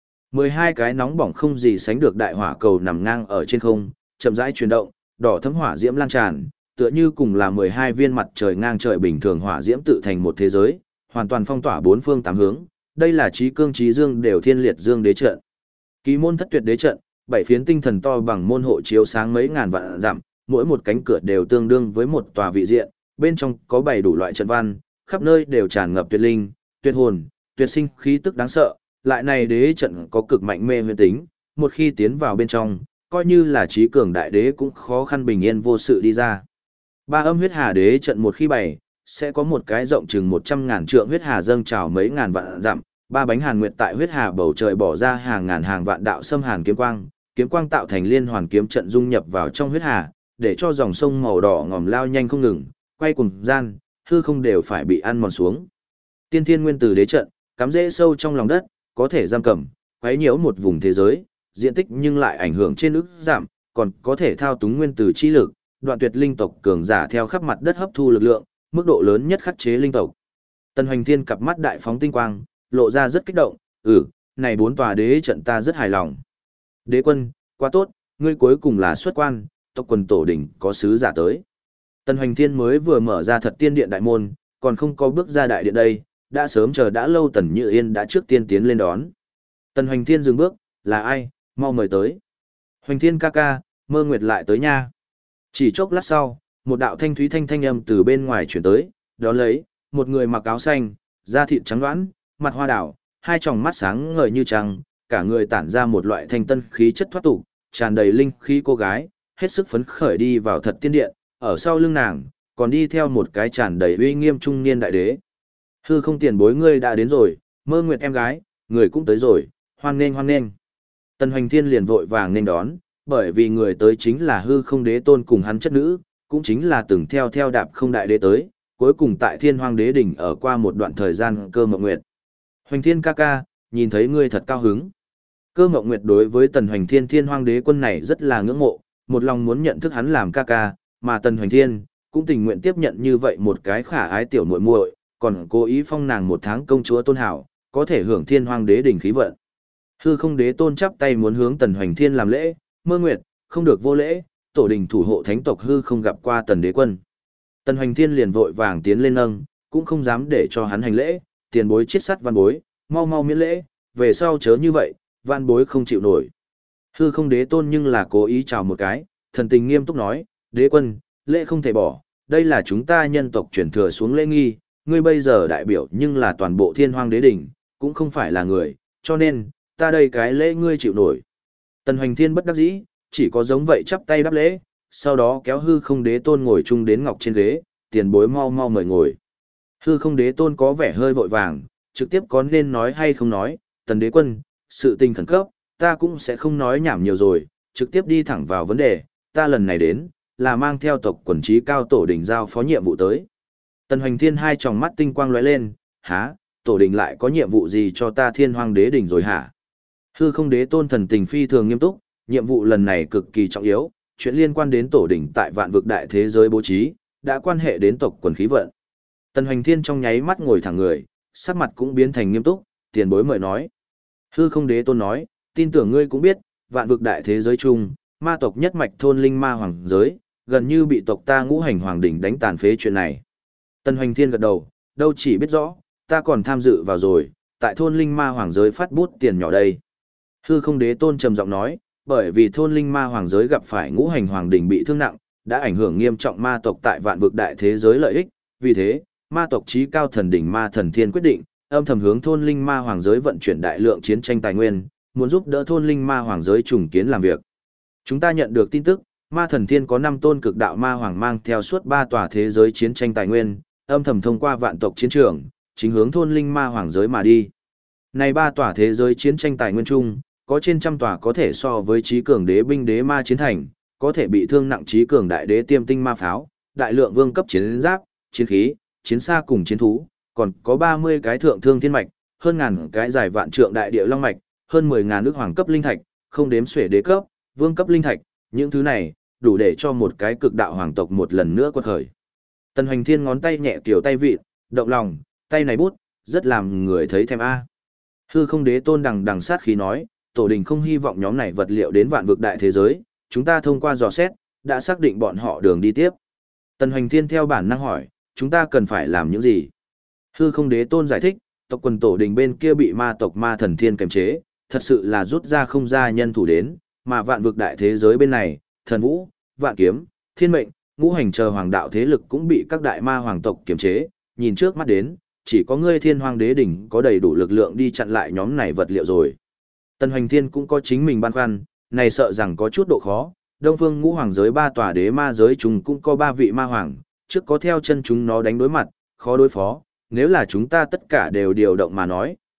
12 cái nóng bỏng không gì sánh được đại hỏa cầu nằm ngang ở trên không, chậm rãi chuyển động, đỏ thấm hỏa diễm lan tràn, tựa như cùng là 12 viên mặt trời ngang trời bình thường hỏa diễm tự thành một thế giới, hoàn toàn phong tỏa 4 phương 8 hướng. Đây là chí cương chí dương đều thiên liệt dương đế trận. Kỳ môn thất tuyệt đế trận, 7 phiến tinh thần to bằng môn hộ chiếu sáng mấy ngàn vạn dặm, mỗi một cánh cửa đều tương đương với một tòa vị diện, bên trong có 7 đủ loại trận văn, khắp nơi đều tràn ngập tuyệt linh, tuyệt hồn, tuyệt sinh khí tức đáng sợ, lại này đế trận có cực mạnh mê huyền tính, một khi tiến vào bên trong, coi như là chí cường đại đế cũng khó khăn bình yên vô sự đi ra. 3 âm huyết hà đế trận một khi bày, sẽ có một cái rộng chừng 100.000 trượng huyết hà dâng trào mấy ngàn vạn dặm, Ba bánh hàn nguyệt tại huyết hà bầu trời bỏ ra hàng ngàn hàng vạn đạo xâm hàn kiếm quang tạo thành liên hoàn kiếm trận dung nhập vào trong huyết hà, để cho dòng sông màu đỏ ngòm lao nhanh không ngừng, quay cùng gian, hư không đều phải bị ăn mòn xuống. Tiên thiên nguyên tử đế trận, cắm rễ sâu trong lòng đất, có thể giam cầm, quấy nhiễu một vùng thế giới, diện tích nhưng lại ảnh hưởng trên ức giảm, còn có thể thao túng nguyên tử chi lực, đoạn tuyệt linh tộc cường giả theo khắp mặt đất hấp thu lực lượng, mức độ lớn nhất khắc chế linh tộc. Tần Hoành Thiên cặp mắt đại phóng tinh quang, lộ ra rất kích động, này 4 tòa đế trận ta rất hài lòng. Đế quân, quá tốt, ngươi cuối cùng là xuất quan, tộc quần tổ đỉnh có sứ giả tới. Tần Hoành Thiên mới vừa mở ra thật tiên điện đại môn, còn không có bước ra đại điện đây, đã sớm chờ đã lâu Tần Như Yên đã trước tiên tiến lên đón. Tần Hoành Thiên dừng bước, là ai, mau mời tới. Hoành Thiên ca ca, Mơ Nguyệt lại tới nha. Chỉ chốc lát sau, một đạo thanh thúy thanh âm từ bên ngoài chuyển tới, đó lấy, một người mặc áo xanh, da thịt trắng đoán, mặt hoa đảo, hai tròng mắt sáng ngời như trăng, cả người tản ra một loại thanh tân khí chất thoát tục, tràn đầy linh khí cô gái, hết sức phấn khởi đi vào thật tiên điện, ở sau lưng nàng, còn đi theo một cái tràn đầy uy nghiêm trung niên đại đế. Hư không tiền bối ngươi đã đến rồi, Mơ Nguyệt em gái, người cũng tới rồi, hoan nghênh hoan nghênh. Tần Hoành Thiên liền vội vàng nên đón, bởi vì người tới chính là hư không đế tôn cùng hắn chất nữ, cũng chính là từng theo đạp không đại đế tới, cuối cùng tại Thiên Hoang Đế đỉnh ở qua một đoạn thời gian Cơ Mộng Nguyệt. Hoành Thiên ca ca, nhìn thấy ngươi thật cao hứng. Cơ Mộng Nguyệt đối với Tần Hoành Thiên Thiên Hoang Đế quân này rất là ngưỡng mộ, một lòng muốn nhận thức hắn làm ca ca, mà Tần Hoành Thiên cũng tình nguyện tiếp nhận như vậy một cái khả ái tiểu muội muội, còn cố ý phong nàng một tháng công chúa tôn hảo, có thể hưởng Thiên Hoang Đế đỉnh khí vận. Hư không đế tôn chắp tay muốn hướng Tần Hoành Thiên làm lễ, Mơ Nguyệt, không được vô lễ, tổ đình thủ hộ thánh tộc hư không gặp qua Tần đế quân. Tần Hoành Thiên liền vội vàng tiến lên nâng, cũng không dám để cho hắn hành lễ, tiền bối chết sắt văn bối, mau mau miễn lễ, về sau chớ như vậy, văn bối không chịu nổi. Hư không đế tôn nhưng là cố ý chào một cái, thần tình nghiêm túc nói, đế quân, lễ không thể bỏ, đây là chúng ta nhân tộc chuyển thừa xuống lễ nghi, ngươi bây giờ đại biểu nhưng là toàn bộ Thiên Hoang Đế đỉnh, cũng không phải là người, cho nên, ta đây cái lễ ngươi chịu nổi. Tần Hoành Thiên bất đắc dĩ, chỉ có giống vậy chắp tay đáp lễ, sau đó kéo hư không đế tôn ngồi chung đến ngọc trên ghế, tiền bối mau mau mời ngồi. Hư không đế tôn có vẻ hơi vội vàng, trực tiếp có nên nói hay không nói, Tần đế quân, sự tình khẩn cấp, ta cũng sẽ không nói nhảm nhiều rồi, trực tiếp đi thẳng vào vấn đề, ta lần này đến, là mang theo tộc quần trí cao tổ đình giao phó nhiệm vụ tới. Tần Hoành Thiên hai tròng mắt tinh quang lóe lên, há, tổ đình lại có nhiệm vụ gì cho ta Thiên Hoang Đế đỉnh rồi hả? Hư không đế tôn thần tình phi thường nghiêm túc, nhiệm vụ lần này cực kỳ trọng yếu, chuyện liên quan đến tổ đỉnh tại vạn vực đại thế giới bố trí, đã quan hệ đến tộc quần khí vận. Tần Hoành Thiên trong nháy mắt ngồi thẳng người, sắc mặt cũng biến thành nghiêm túc, tiền bối mời nói. Hư không đế tôn nói, tin tưởng ngươi cũng biết, vạn vực đại thế giới chung, ma tộc nhất mạch thôn linh ma hoàng giới, gần như bị tộc ta ngũ hành hoàng đỉnh đánh tàn phế chuyện này. Tần Hoành Thiên gật đầu, đâu chỉ biết rõ, ta còn tham dự vào rồi, tại thôn linh ma hoàng giới phát bút tiền nhỏ đây. Hư không đế tôn trầm giọng nói, bởi vì thôn linh ma hoàng giới gặp phải ngũ hành hoàng đỉnh bị thương nặng, đã ảnh hưởng nghiêm trọng ma tộc tại vạn vực đại thế giới lợi ích, vì thế, ma tộc chí cao thần đỉnh ma thần thiên quyết định, âm thầm hướng thôn linh ma hoàng giới vận chuyển đại lượng chiến tranh tài nguyên, muốn giúp đỡ thôn linh ma hoàng giới trùng kiến làm việc. Chúng ta nhận được tin tức, ma thần thiên có 5 tôn cực đạo ma hoàng mang theo suốt 3 tòa thế giới chiến tranh tài nguyên, âm thầm thông qua vạn tộc chiến trường, chính hướng thôn linh ma hoàng giới mà đi. Này 3 tòa thế giới chiến tranh tài nguyên chung, có trên trăm tòa có thể so với trí cường đế binh đế ma chiến thành, có thể bị thương nặng trí cường đại đế tiêm tinh ma pháo, đại lượng vương cấp chiến giáp, chiến khí, chiến xa cùng chiến thú, còn có 30 cái thượng thương thiên mạch, hơn ngàn cái dài vạn trượng đại địa long mạch, hơn 10.000 nước hoàng cấp linh thạch, không đếm xuể đế cấp, vương cấp linh thạch, những thứ này, đủ để cho một cái cực đạo hoàng tộc một lần nữa quật khởi. Tần Hoành Thiên ngón tay nhẹ kiểu tay vịt, động lòng, tay này bút, rất làm người thấy thèm a. Hư không đế tôn đằng sát khí nói, tổ đình không hy vọng nhóm này vật liệu đến vạn vực đại thế giới, chúng ta thông qua dò xét, đã xác định bọn họ đường đi tiếp. Tần Hoành Thiên theo bản năng hỏi, chúng ta cần phải làm những gì? Hư không đế tôn giải thích, tộc quần tổ đình bên kia bị ma tộc ma thần thiên kềm chế, thật sự là rút ra không ra nhân thủ đến, mà vạn vực đại thế giới bên này, thần vũ, vạn kiếm, thiên mệnh, ngũ hành chờ hoàng đạo thế lực cũng bị các đại ma hoàng tộc kiềm chế, nhìn trước mắt đến, chỉ có ngươi Thiên Hoang Đế đỉnh có đầy đủ lực lượng đi chặn lại nhóm này vật liệu rồi. Tần Hoành Thiên cũng có chính mình băn khoăn, này sợ rằng có chút độ khó, Đông Phương Ngũ Hoàng giới 3 tòa đế ma giới chúng cũng có 3 vị ma hoàng, trước có theo chân chúng nó đánh đối mặt, khó đối phó, nếu là chúng ta tất cả đều điều động mà nói,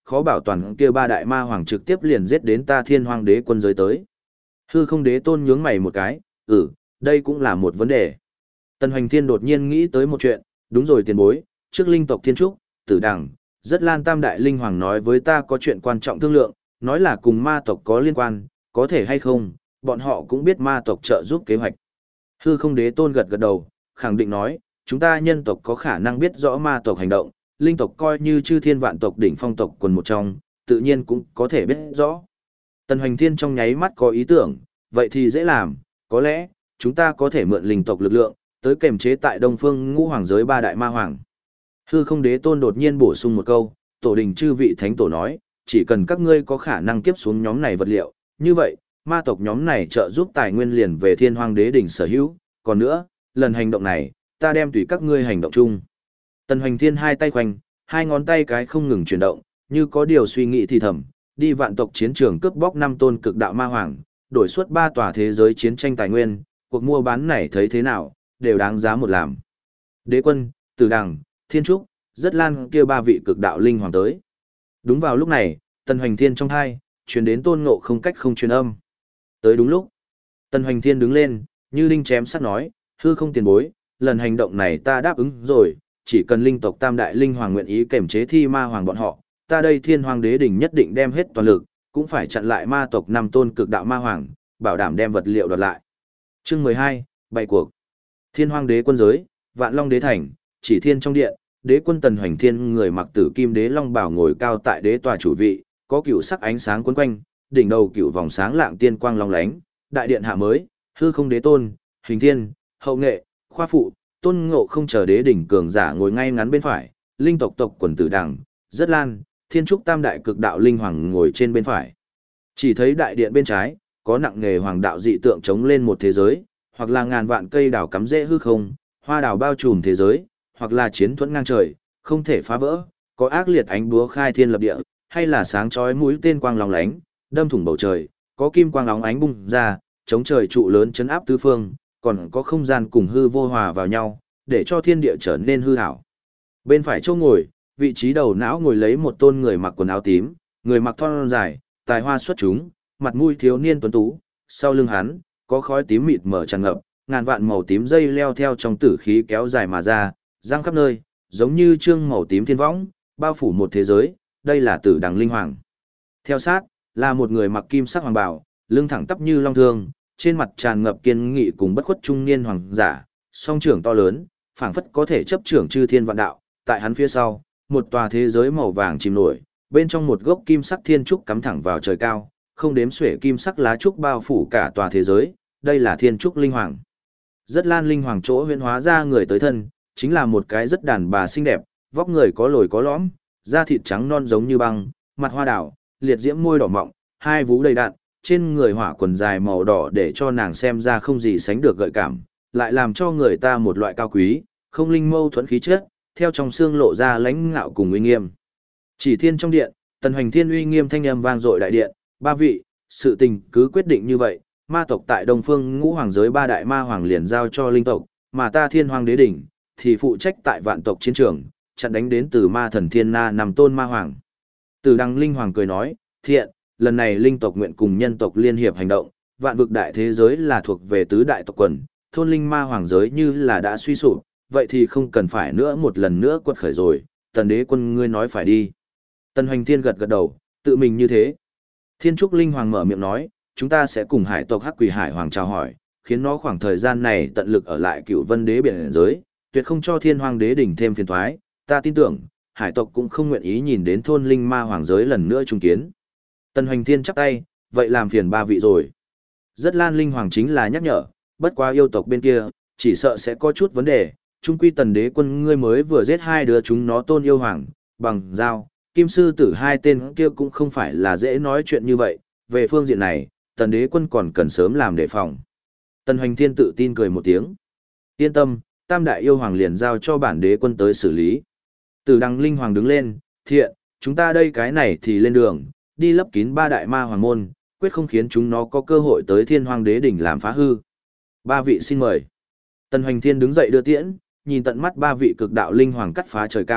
khó bảo toàn kia ba đại ma hoàng trực tiếp liền giết đến ta thiên hoàng đế quân giới tới. Hư không đế tôn nhướng mày một cái, đây cũng là một vấn đề. Tần Hoành Thiên đột nhiên nghĩ tới một chuyện, đúng rồi tiền bối, trước linh tộc Thiên Trúc, Tử Đằng, rất lan tam đại linh hoàng nói với ta có chuyện quan trọng thương lượng, nói là cùng ma tộc có liên quan, có thể hay không, bọn họ cũng biết ma tộc trợ giúp kế hoạch. Hư không đế tôn gật gật đầu, khẳng định nói, chúng ta nhân tộc có khả năng biết rõ ma tộc hành động, linh tộc coi như chư thiên vạn tộc đỉnh phong tộc quần một trong, tự nhiên cũng có thể biết rõ. Tần Hoành Thiên trong nháy mắt có ý tưởng, vậy thì dễ làm, có lẽ, chúng ta có thể mượn linh tộc lực lượng, tới kềm chế tại Đông Phương Ngũ Hoàng giới ba đại ma hoàng. Hư không đế tôn đột nhiên bổ sung một câu, tổ đình chư vị thánh tổ nói, chỉ cần các ngươi có khả năng kiếp xuống nhóm này vật liệu, như vậy, ma tộc nhóm này trợ giúp tài nguyên liền về thiên hoàng đế đỉnh sở hữu, còn nữa, lần hành động này, ta đem tùy các ngươi hành động chung. Tần Hoành Thiên hai tay khoanh, hai ngón tay cái không ngừng chuyển động, như có điều suy nghĩ thì thầm, đi vạn tộc chiến trường cướp bóc 5 tôn cực đạo ma hoàng, đổi suốt 3 tòa thế giới chiến tranh tài nguyên, cuộc mua bán này thấy thế nào, đều đáng giá một làm. Đế quân, Tử Đằng, Thiên Trúc, rất lan kia 3 vị cực đạo linh hoàng tới. Đúng vào lúc này, Tần Hoành Thiên trong hai, truyền đến Tôn Ngộ không cách không truyền âm. Tới đúng lúc, Tần Hoành Thiên đứng lên, như đinh chém sắt nói, hư không tiền bối, lần hành động này ta đáp ứng rồi, chỉ cần linh tộc tam đại linh hoàng nguyện ý kềm chế thi ma hoàng bọn họ, ta đây thiên hoàng đế đỉnh nhất định đem hết toàn lực, cũng phải chặn lại ma tộc 5 tôn cực đạo ma hoàng, bảo đảm đem vật liệu đoạt lại. Chương 12, bày cuộc. Thiên hoàng đế quân giới, Vạn Long đế thành, chỉ thiên trong điện, đế quân Tần Hoành Thiên người mặc tử kim đế long bào ngồi cao tại đế tòa chủ vị, có cựu sắc ánh sáng quấn quanh, đỉnh đầu cựu vòng sáng lạng tiên quang long lánh, đại điện hạ mới, hư không đế tôn, Hình Thiên, Hậu Nghệ, Khoa Phụ, Tôn Ngộ không chờ đế đỉnh cường giả ngồi ngay ngắn bên phải, linh tộc tộc quần Tử Đằng, Rất Lan, Thiên Trúc tam đại cực đạo linh hoàng ngồi trên bên phải. Chỉ thấy đại điện bên trái, có nặng nghề hoàng đạo dị tượng chống lên một thế giới, hoặc là ngàn vạn cây đào cắm rễ hư không, hoa đào bao trùm thế giới, hoặc là chiến thuẫn ngang trời, không thể phá vỡ, có ác liệt ánh búa khai thiên lập địa, hay là sáng chói mũi tên quang lóng lánh, đâm thủng bầu trời, có kim quang lóng ánh bung ra, chống trời trụ lớn chấn áp tứ phương, còn có không gian cùng hư vô hòa vào nhau, để cho thiên địa trở nên hư ảo. Bên phải chỗ ngồi, vị trí đầu não ngồi lấy một tôn người mặc quần áo tím, người mặc thon dài, tài hoa xuất chúng, mặt mũi thiếu niên tuấn tú, sau lưng hắn, có khói tím mịt mờ tràn ngập, ngàn vạn màu tím dây leo theo trong tử khí kéo dài mà ra, giăng khắp nơi, giống như trương màu tím thiên võng, bao phủ một thế giới, đây là Tử Đằng linh hoàng. Theo sát, là một người mặc kim sắc hoàng bào, lưng thẳng tắp như long thương, trên mặt tràn ngập kiên nghị cùng bất khuất trung niên hoàng giả, song trưởng to lớn, phảng phất có thể chấp trưởng chư thiên vạn đạo, tại hắn phía sau, một tòa thế giới màu vàng chìm nổi, bên trong một gốc kim sắc thiên trúc cắm thẳng vào trời cao, không đếm xuể kim sắc lá trúc bao phủ cả tòa thế giới, đây là Thiên Trúc linh hoàng. Rất Lan linh hoàng chỗ huyễn hóa ra người tới thân, chính là một cái rất đàn bà xinh đẹp, vóc người có lồi có lõm, da thịt trắng non giống như băng, mặt hoa đảo, liệt diễm môi đỏ mọng, hai vú đầy đặn, trên người hỏa quần dài màu đỏ để cho nàng xem ra không gì sánh được gợi cảm, lại làm cho người ta một loại cao quý, không linh mâu thuẫn khí chất, theo trong xương lộ ra lãnh ngạo cùng uy nghiêm. Chỉ thiên trong điện, Tần Hoành Thiên uy nghiêm thanh âm vang dội đại điện, ba vị, sự tình cứ quyết định như vậy, ma tộc tại Đông Phương Ngũ Hoàng giới ba đại ma hoàng liền giao cho linh tộc, mà ta Thiên Hoàng đế đỉnh thì phụ trách tại vạn tộc chiến trường, chặn đánh đến từ ma thần Thiên Na nằm tôn ma hoàng. Tử Đằng linh hoàng cười nói, thiện, lần này linh tộc nguyện cùng nhân tộc liên hiệp hành động, vạn vực đại thế giới là thuộc về tứ đại tộc quần, thôn linh ma hoàng giới như là đã suy sụp, vậy thì không cần phải nữa một lần nữa quật khởi rồi, Tần đế quân ngươi nói phải đi. Tần Hoành Thiên gật gật đầu, tự mình như thế. Thiên Trúc linh hoàng mở miệng nói, chúng ta sẽ cùng hải tộc Hắc Quỷ Hải hoàng chào hỏi, khiến nó khoảng thời gian này tận lực ở lại Cửu Vân đế biển giới, tuyệt không cho Thiên Hoàng đế đỉnh thêm phiền toái. Ta tin tưởng, hải tộc cũng không nguyện ý nhìn đến thôn linh ma hoàng giới lần nữa trung kiến. Tần Hoành Thiên chắp tay, vậy làm phiền ba vị rồi. Rất Lan linh hoàng chính là nhắc nhở, bất quá yêu tộc bên kia, chỉ sợ sẽ có chút vấn đề, trung quy Tần đế quân ngươi mới vừa giết hai đứa chúng nó tôn yêu hoàng, bằng dao, kim sư tử hai tên kia cũng không phải là dễ nói chuyện như vậy, về phương diện này, Tần đế quân còn cần sớm làm đề phòng. Tần Hoành Thiên tự tin cười một tiếng. Yên tâm, tam đại yêu hoàng liền giao cho bản đế quân tới xử lý. Tử Đằng linh hoàng đứng lên, thiện, chúng ta đây cái này thì lên đường, đi lấp kín ba đại ma hoàng môn, quyết không khiến chúng nó có cơ hội tới Thiên Hoàng đế đỉnh làm phá hư. Ba vị xin mời. Tần Hoành Thiên đứng dậy đưa tiễn, nhìn tận mắt ba vị cực đạo linh hoàng cắt phá trời cao,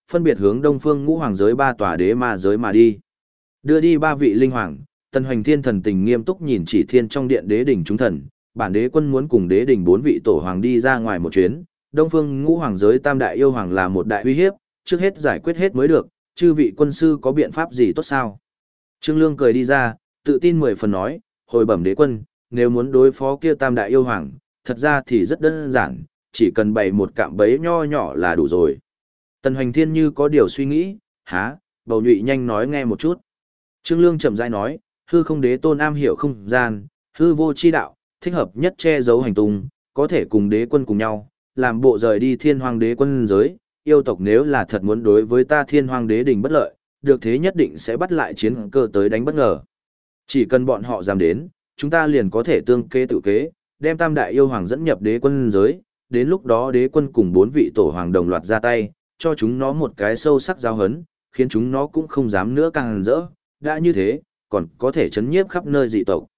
phân biệt hướng Đông Phương Ngũ Hoàng giới 3 tòa đế ma giới mà đi. Đưa đi 3 vị linh hoàng, Tần Hoành Thiên thần tình nghiêm túc nhìn Chỉ Thiên trong điện đế đỉnh chúng thần, bản đế quân muốn cùng đế đỉnh 4 vị tổ hoàng đi ra ngoài một chuyến, Đông Phương Ngũ Hoàng giới Tam đại yêu hoàng là một đại uy hiếp, trước hết giải quyết hết mới được, chư vị quân sư có biện pháp gì tốt sao? Trương Lương cười đi ra, tự tin 10 phần nói, hồi bẩm đế quân, nếu muốn đối phó kia Tam đại yêu hoàng, thật ra thì rất đơn giản, chỉ cần bày một cạm bẫy nho nhỏ là đủ rồi. Tần Hoành Thiên như có điều suy nghĩ, há, Bầu Nhụy nhanh nói nghe một chút. Trương Lương chậm rãi nói, hư không đế tôn am hiểu không gian, hư vô chi đạo, thích hợp nhất che giấu hành tung, có thể cùng đế quân cùng nhau, làm bộ rời đi thiên hoàng đế quân giới, yêu tộc nếu là thật muốn đối với ta thiên hoàng đế đình bất lợi, được thế nhất định sẽ bắt lại chiến cơ tới đánh bất ngờ. Chỉ cần bọn họ dám đến, chúng ta liền có thể tương kế tự kế, đem tam đại yêu hoàng dẫn nhập đế quân giới, đến lúc đó đế quân cùng 4 vị tổ hoàng đồng loạt ra tay, cho chúng nó một cái sâu sắc giao hấn, khiến chúng nó cũng không dám nữa càng rỡ, đã như thế, còn có thể chấn nhiếp khắp nơi dị tộc.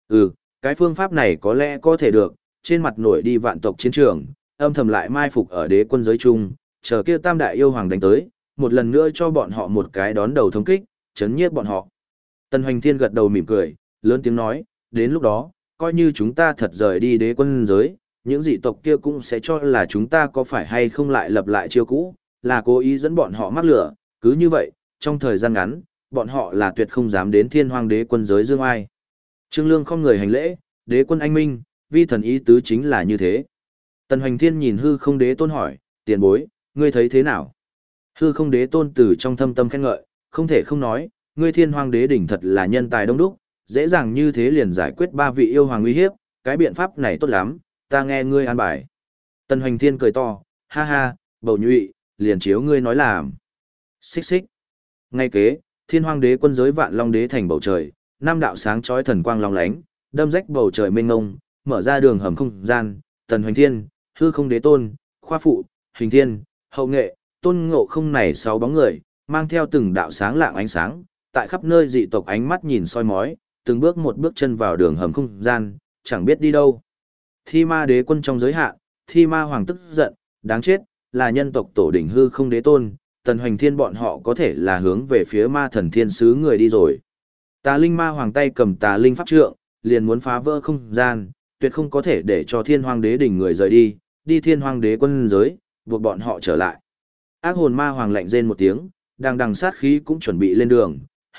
Cái phương pháp này có lẽ có thể được, trên mặt nổi đi vạn tộc chiến trường, âm thầm lại mai phục ở đế quân giới chung, chờ kia tam đại yêu hoàng đánh tới, một lần nữa cho bọn họ một cái đón đầu thống kích, chấn nhiếp bọn họ. Tần Hoành Thiên gật đầu mỉm cười, lớn tiếng nói, đến lúc đó, coi như chúng ta thật rời đi đế quân giới, những dị tộc kia cũng sẽ cho là chúng ta có phải hay không lại lập lại chiêu cũ, là cố ý dẫn bọn họ mắc lửa, cứ như vậy, trong thời gian ngắn, bọn họ là tuyệt không dám đến thiên hoàng đế quân giới dương ai. Trương Lương không người hành lễ, đế quân anh minh, vi thần ý tứ chính là như thế. Tần Hoành Thiên nhìn hư không đế tôn hỏi, tiền bối, ngươi thấy thế nào? Hư không đế tôn từ trong thâm tâm khen ngợi, không thể không nói, ngươi thiên hoàng đế đỉnh thật là nhân tài đông đúc, dễ dàng như thế liền giải quyết 3 vị yêu hoàng uy hiếp, cái biện pháp này tốt lắm, ta nghe ngươi an bài. Tần Hoành Thiên cười to, ha ha, Bầu Nhụy, liền chiếu ngươi nói làm. Xích xích. Ngay kế, thiên hoàng đế quân giới vạn long đế thành bầu trời, 5 đạo sáng chói thần quang long lánh, đâm rách bầu trời mênh mông, mở ra đường hầm không gian, Tần Hoành Thiên, hư không đế tôn, khoa phụ, hình thiên, hậu nghệ, tôn ngộ không này 6 bóng người, mang theo từng đạo sáng lạng ánh sáng, tại khắp nơi dị tộc ánh mắt nhìn soi mói, từng bước một bước chân vào đường hầm không gian, chẳng biết đi đâu. Thi ma đế quân trong giới hạn, thi ma hoàng tức giận, đáng chết, là nhân tộc tổ đỉnh hư không đế tôn, Tần Hoành Thiên bọn họ có thể là hướng về phía ma thần thiên sứ người đi rồi. Tà linh ma hoàng tay cầm tà linh pháp trượng, liền muốn phá vỡ không gian, tuyệt không có thể để cho thiên hoàng đế đỉnh người rời đi, đi thiên hoàng đế quân giới, buộc bọn họ trở lại. Ác hồn ma hoàng lạnh rên một tiếng, đang đằng sát khí cũng chuẩn bị lên đường.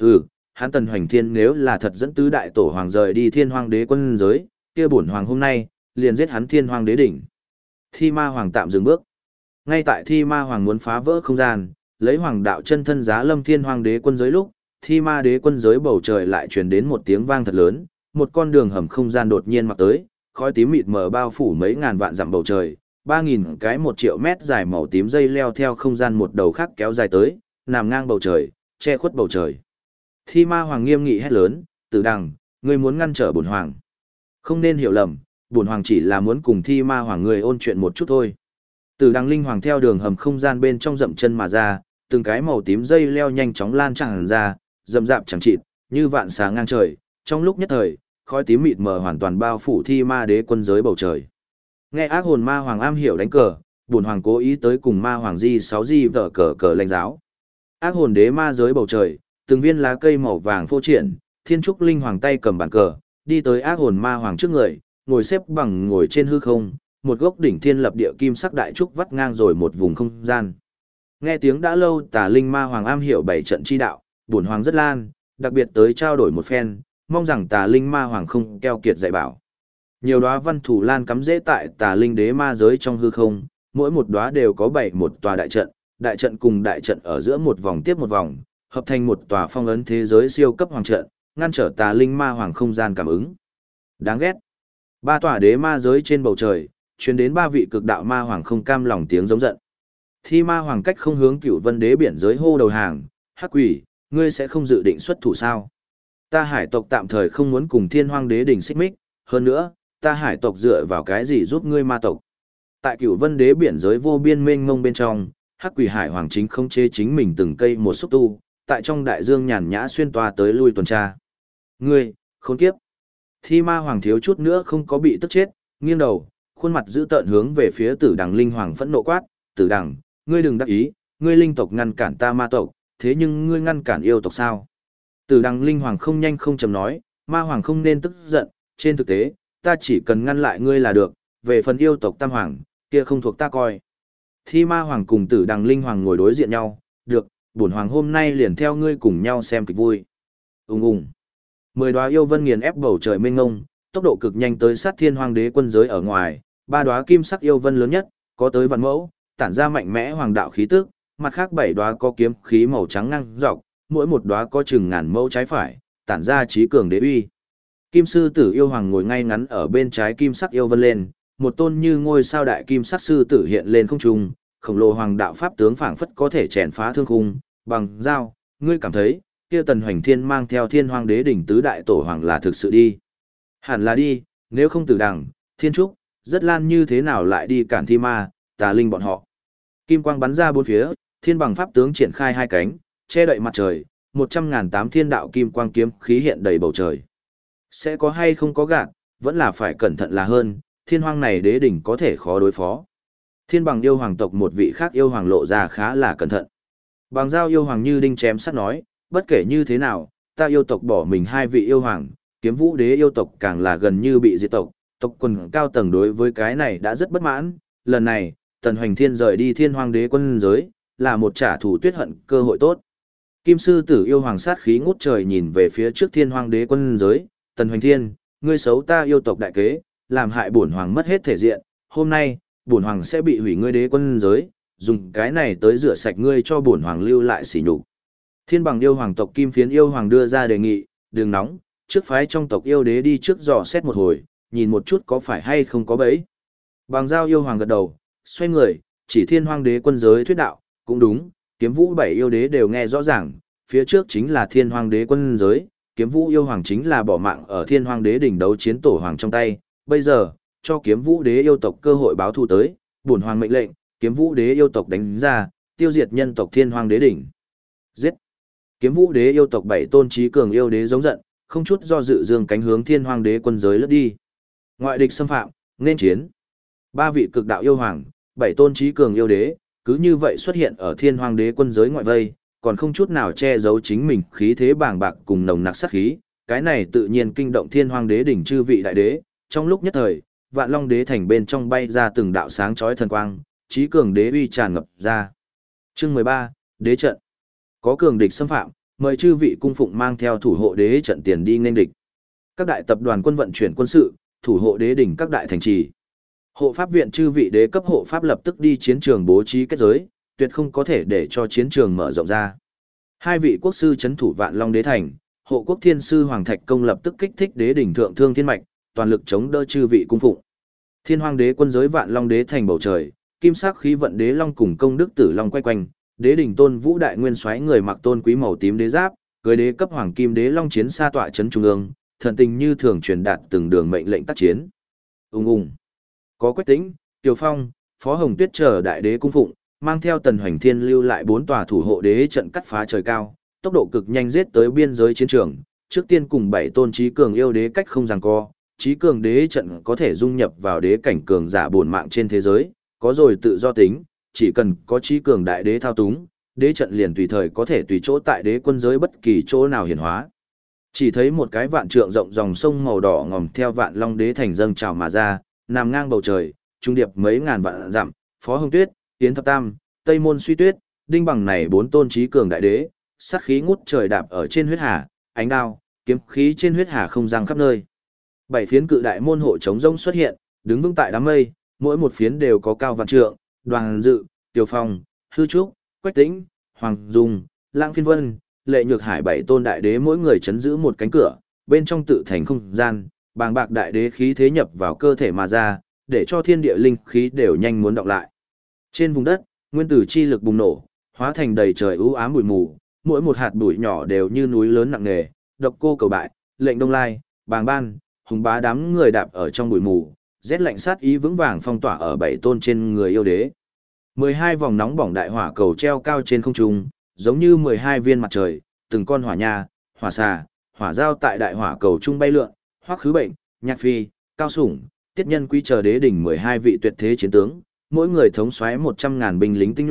Hắn Tần Hoành Thiên nếu là thật dẫn tứ đại tổ hoàng rời đi thiên hoàng đế quân giới, kia bổn hoàng hôm nay, liền giết hắn thiên hoàng đế đỉnh. Thi ma hoàng tạm dừng bước. Ngay tại thi ma hoàng muốn phá vỡ không gian, lấy hoàng đạo chân thân giá lâm thiên hoàng đế quân giới lúc, thi ma đế quân giới bầu trời lại truyền đến một tiếng vang thật lớn, một con đường hầm không gian đột nhiên mặc tới, khói tím mịt mờ bao phủ mấy ngàn vạn dặm bầu trời, 3.000 cái 1 triệu mét dài màu tím dây leo theo không gian một đầu khác kéo dài tới, nằm ngang bầu trời, che khuất bầu trời. Thi ma hoàng nghiêm nghị hét lớn, Tử Đằng, ngươi muốn ngăn trở bổn hoàng. Không nên hiểu lầm, bổn hoàng chỉ là muốn cùng thi ma hoàng người ôn chuyện một chút thôi. Tử Đằng linh hoàng theo đường hầm không gian bên trong dậm chân mà ra, từng cái màu tím dây leo nhanh chóng lan tràn ra, rậm rạp chẳng chịt, như vạn sáng ngang trời, trong lúc nhất thời, khói tím mịt mờ hoàn toàn bao phủ thi ma đế quân giới bầu trời. Nghe ác hồn ma hoàng am hiểu đánh cờ, bổn hoàng cố ý tới cùng ma hoàng di 6 di vở cờ cờ lãnh giáo. Ác hồn đế ma giới bầu trời, từng viên lá cây màu vàng phô triển, thiên trúc linh hoàng tay cầm bàn cờ, đi tới ác hồn ma hoàng trước người, ngồi xếp bằng ngồi trên hư không, một gốc đỉnh thiên lập địa kim sắc đại trúc vắt ngang rồi một vùng không gian. Nghe tiếng đã lâu, Tà linh ma hoàng am hiểu 7 trận chi đạo, bổn hoàng rất lan, đặc biệt tới trao đổi một phen, mong rằng Tà linh ma hoàng không keo kiệt dạy bảo. Nhiều đóa văn thủ lan cắm rễ tại Tà linh đế ma giới trong hư không, mỗi một đóa đều có 7 một tòa đại trận cùng đại trận ở giữa một vòng tiếp một vòng, hợp thành một tòa phong ấn thế giới siêu cấp hoàng trận, ngăn trở Tà linh ma hoàng không gian cảm ứng. Đáng ghét. 3 tòa đế ma giới trên bầu trời, truyền đến 3 vị cực đạo ma hoàng không cam lòng tiếng giống giận. Thi ma hoàng cách không hướng Cửu Vân đế biển giới hô đầu hàng, Hắc Quỷ, ngươi sẽ không dự định xuất thủ sao? Ta hải tộc tạm thời không muốn cùng thiên hoang đế đỉnh xích mích, hơn nữa, ta hải tộc dựa vào cái gì giúp ngươi ma tộc? Tại Cửu Vân đế biển giới vô biên mênh mông bên trong, Hắc Quỷ hải hoàng chính không chế chính mình từng cây một xúc tu, tại trong đại dương nhàn nhã xuyên toa tới lui tuần tra. Ngươi, khốn kiếp. Thi ma hoàng thiếu chút nữa không có bị tức chết, nghiêng đầu, khuôn mặt dữ tợn hướng về phía Tử Đằng linh hoàng phẫn nộ quát, Tử Đằng, ngươi đừng đắc ý, ngươi linh tộc ngăn cản ta ma tộc, thế nhưng ngươi ngăn cản yêu tộc sao? Tử Đằng Linh Hoàng không nhanh không chậm nói, ma hoàng không nên tức giận, trên thực tế, ta chỉ cần ngăn lại ngươi là được, về phần yêu tộc Tam Hoàng, kia không thuộc ta coi. Thi ma hoàng cùng Tử Đằng Linh Hoàng ngồi đối diện nhau, được, bổn hoàng hôm nay liền theo ngươi cùng nhau xem kịch vui. Ùng ùng. 10 đóa yêu vân nghiền ép bầu trời mênh mông, tốc độ cực nhanh tới sát Thiên Hoang Đế quân giới ở ngoài, 3 đóa kim sắc yêu vân lớn nhất, có tới vạn mẫu, tản ra mạnh mẽ hoàng đạo khí tức, mặt khác 7 đóa có kiếm khí màu trắng ngang dọc, mỗi một đóa có chừng ngàn mẫu trái phải, tản ra chí cường đế uy. Kim sư tử yêu hoàng ngồi ngay ngắn ở bên trái kim sắc yêu vân lên, một tôn như ngôi sao đại kim sắc sư tử hiện lên không trung, khổng lồ hoàng đạo pháp tướng phảng phất có thể chèn phá thương khung, bằng dao, ngươi cảm thấy, kia Tần Hoành Thiên mang theo Thiên Hoang Đế đỉnh tứ đại tổ hoàng là thực sự đi. Hẳn là đi, nếu không Tử Đằng, Thiên Trúc, Rất Lan như thế nào lại đi cản thi ma, tà linh bọn họ. Kim quang bắn ra bốn phía, thiên bằng pháp tướng triển khai hai cánh, che đậy mặt trời, 100.008 thiên đạo kim quang kiếm khí hiện đầy bầu trời. Sẽ có hay không có gạt, vẫn là phải cẩn thận là hơn, thiên hoang này đế đỉnh có thể khó đối phó. Thiên bằng yêu hoàng tộc một vị khác yêu hoàng lộ ra khá là cẩn thận. Bằng giao yêu hoàng như đinh chém sắt nói, bất kể như thế nào, ta yêu tộc bỏ mình hai vị yêu hoàng, kiếm vũ đế yêu tộc càng là gần như bị diệt tộc, tộc quần cao tầng đối với cái này đã rất bất mãn, lần này, Tần Hoành Thiên rời đi thiên hoang đế quân giới, là một trả thù tuyết hận cơ hội tốt. Kim sư tử yêu hoàng sát khí ngút trời nhìn về phía trước thiên hoang đế quân giới, Tần Hoành Thiên, ngươi xấu ta yêu tộc đại kế, làm hại bổn hoàng mất hết thể diện, hôm nay, bổn hoàng sẽ bị hủy ngươi đế quân giới, dùng cái này tới rửa sạch ngươi cho bổn hoàng lưu lại sỉ nhục. Thiên bằng yêu hoàng tộc Kim Phiến yêu hoàng đưa ra đề nghị, đừng nóng, trước phái trong tộc yêu đế đi trước dò xét một hồi, nhìn một chút có phải hay không có bẫy. Bằng giao yêu hoàng gật đầu, xoay người, chỉ thiên hoang đế quân giới thuyết đạo, cũng đúng, kiếm vũ bảy yêu đế đều nghe rõ ràng, phía trước chính là thiên hoang đế quân giới, kiếm vũ yêu hoàng chính là bỏ mạng ở thiên hoang đế đỉnh đấu chiến tổ hoàng trong tay, bây giờ, cho kiếm vũ đế yêu tộc cơ hội báo thù tới, bổn hoàng mệnh lệnh, kiếm vũ đế yêu tộc đánh ra, tiêu diệt nhân tộc thiên hoang đế đỉnh. Giết! Kiếm vũ đế yêu tộc bảy tôn trí cường yêu đế giống giận, không chút do dự dương cánh hướng thiên hoang đế quân giới lướt đi. Ngoại địch xâm phạm, nên chiến. Ba vị cực đạo yêu hoàng, bảy tôn trí cường yêu đế, cứ như vậy xuất hiện ở thiên hoang đế quân giới ngoại vây, còn không chút nào che giấu chính mình khí thế bàng bạc cùng nồng nặc sát khí, cái này tự nhiên kinh động thiên hoang đế đỉnh chư vị đại đế, trong lúc nhất thời, Vạn Long đế thành bên trong bay ra từng đạo sáng chói thần quang, trí cường đế uy tràn ngập ra. Chương 13, đế trận. Có cường địch xâm phạm, mời chư vị cung phụng mang theo thủ hộ đế trận tiền đi nghênh địch. Các đại tập đoàn quân vận chuyển quân sự, thủ hộ đế đỉnh các đại thành trì. Hộ pháp viện chư vị đế cấp hộ pháp lập tức đi chiến trường bố trí kết giới, tuyệt không có thể để cho chiến trường mở rộng ra. Hai vị quốc sư chấn thủ Vạn Long đế thành, hộ quốc thiên sư Hoàng Thạch Công lập tức kích thích đế đỉnh thượng thương thiên mạch, toàn lực chống đỡ chư vị cung phụng. Thiên Hoang đế quân giới Vạn Long đế thành bầu trời, kim sắc khí vận đế long cùng công đức tử long quay quanh, đế đỉnh Tôn Vũ đại nguyên soái người mặc tôn quý màu tím đế giáp, cưới đế cấp hoàng kim đế long chiến xa tọa trấn trung ương, thần tình như thường truyền đạt từng đường mệnh lệnh tác chiến. Ùng ùng. Có Quách Tĩnh, Tiêu Phong, Phó Hồng Tuyết chờ đại đế cung phụng, mang theo Tần Hoành Thiên lưu lại 4 tòa thủ hộ đế trận cắt phá trời cao, tốc độ cực nhanh giết tới biên giới chiến trường, trước tiên cùng 7 tôn trí cường yêu đế cách không giằng co, trí cường đế trận có thể dung nhập vào đế cảnh cường giả bổn mạng trên thế giới, có rồi tự do tính, chỉ cần có trí cường đại đế thao túng, đế trận liền tùy thời có thể tùy chỗ tại đế quân giới bất kỳ chỗ nào hiển hóa. Chỉ thấy một cái vạn trượng rộng dòng sông màu đỏ ngòm theo Vạn Long đế thành dâng trào mà ra, nằm ngang bầu trời, trung điệp mấy ngàn vạn dặm, Phó Hồng Tuyết, Yến Thập Tam, Tây Môn Suy Tuyết, Đinh Bằng này 4 tôn trí cường đại đế, sát khí ngút trời đạp ở trên huyết hà, ánh đao, kiếm khí trên huyết hà không giăng khắp nơi. 7 phiến cự đại môn hộ chống rông xuất hiện, đứng vững tại đám mây, mỗi một phiến đều có cao vạn trượng, Đoàn Dự, Tiêu Phong, Hư Trúc, Quách Tĩnh, Hoàng Dung, Lãng Phiên Vân, Lệ Nhược Hải 7 tôn đại đế mỗi người chấn giữ một cánh cửa, bên trong tự thành không gian, bàng bạc đại đế khí thế nhập vào cơ thể mà ra, để cho thiên địa linh khí đều nhanh muốn đọng lại. Trên vùng đất, nguyên tử chi lực bùng nổ, hóa thành đầy trời u ám bụi mù, mỗi một hạt bụi nhỏ đều như núi lớn nặng nề, Độc Cô Cầu Bại, Lệnh Đông Lai, Bàng Ban, Hùng Bá đám người đạp ở trong bụi mù, rét lạnh sát ý vững vàng phong tỏa ở 7 tôn trên người yêu đế. 12 vòng nóng bỏng đại hỏa cầu treo cao trên không trung, giống như 12 viên mặt trời, từng con hỏa nha, hỏa xà, hỏa dao tại đại hỏa cầu trung bay lượn, Hoắc Khứ Bệnh, Nhạc Phi, Cao Sủng, Tiết Nhân Quý chờ đế đỉnh 12 vị tuyệt thế chiến tướng, mỗi người thống soái 100.000 binh lính tinh nhuệ,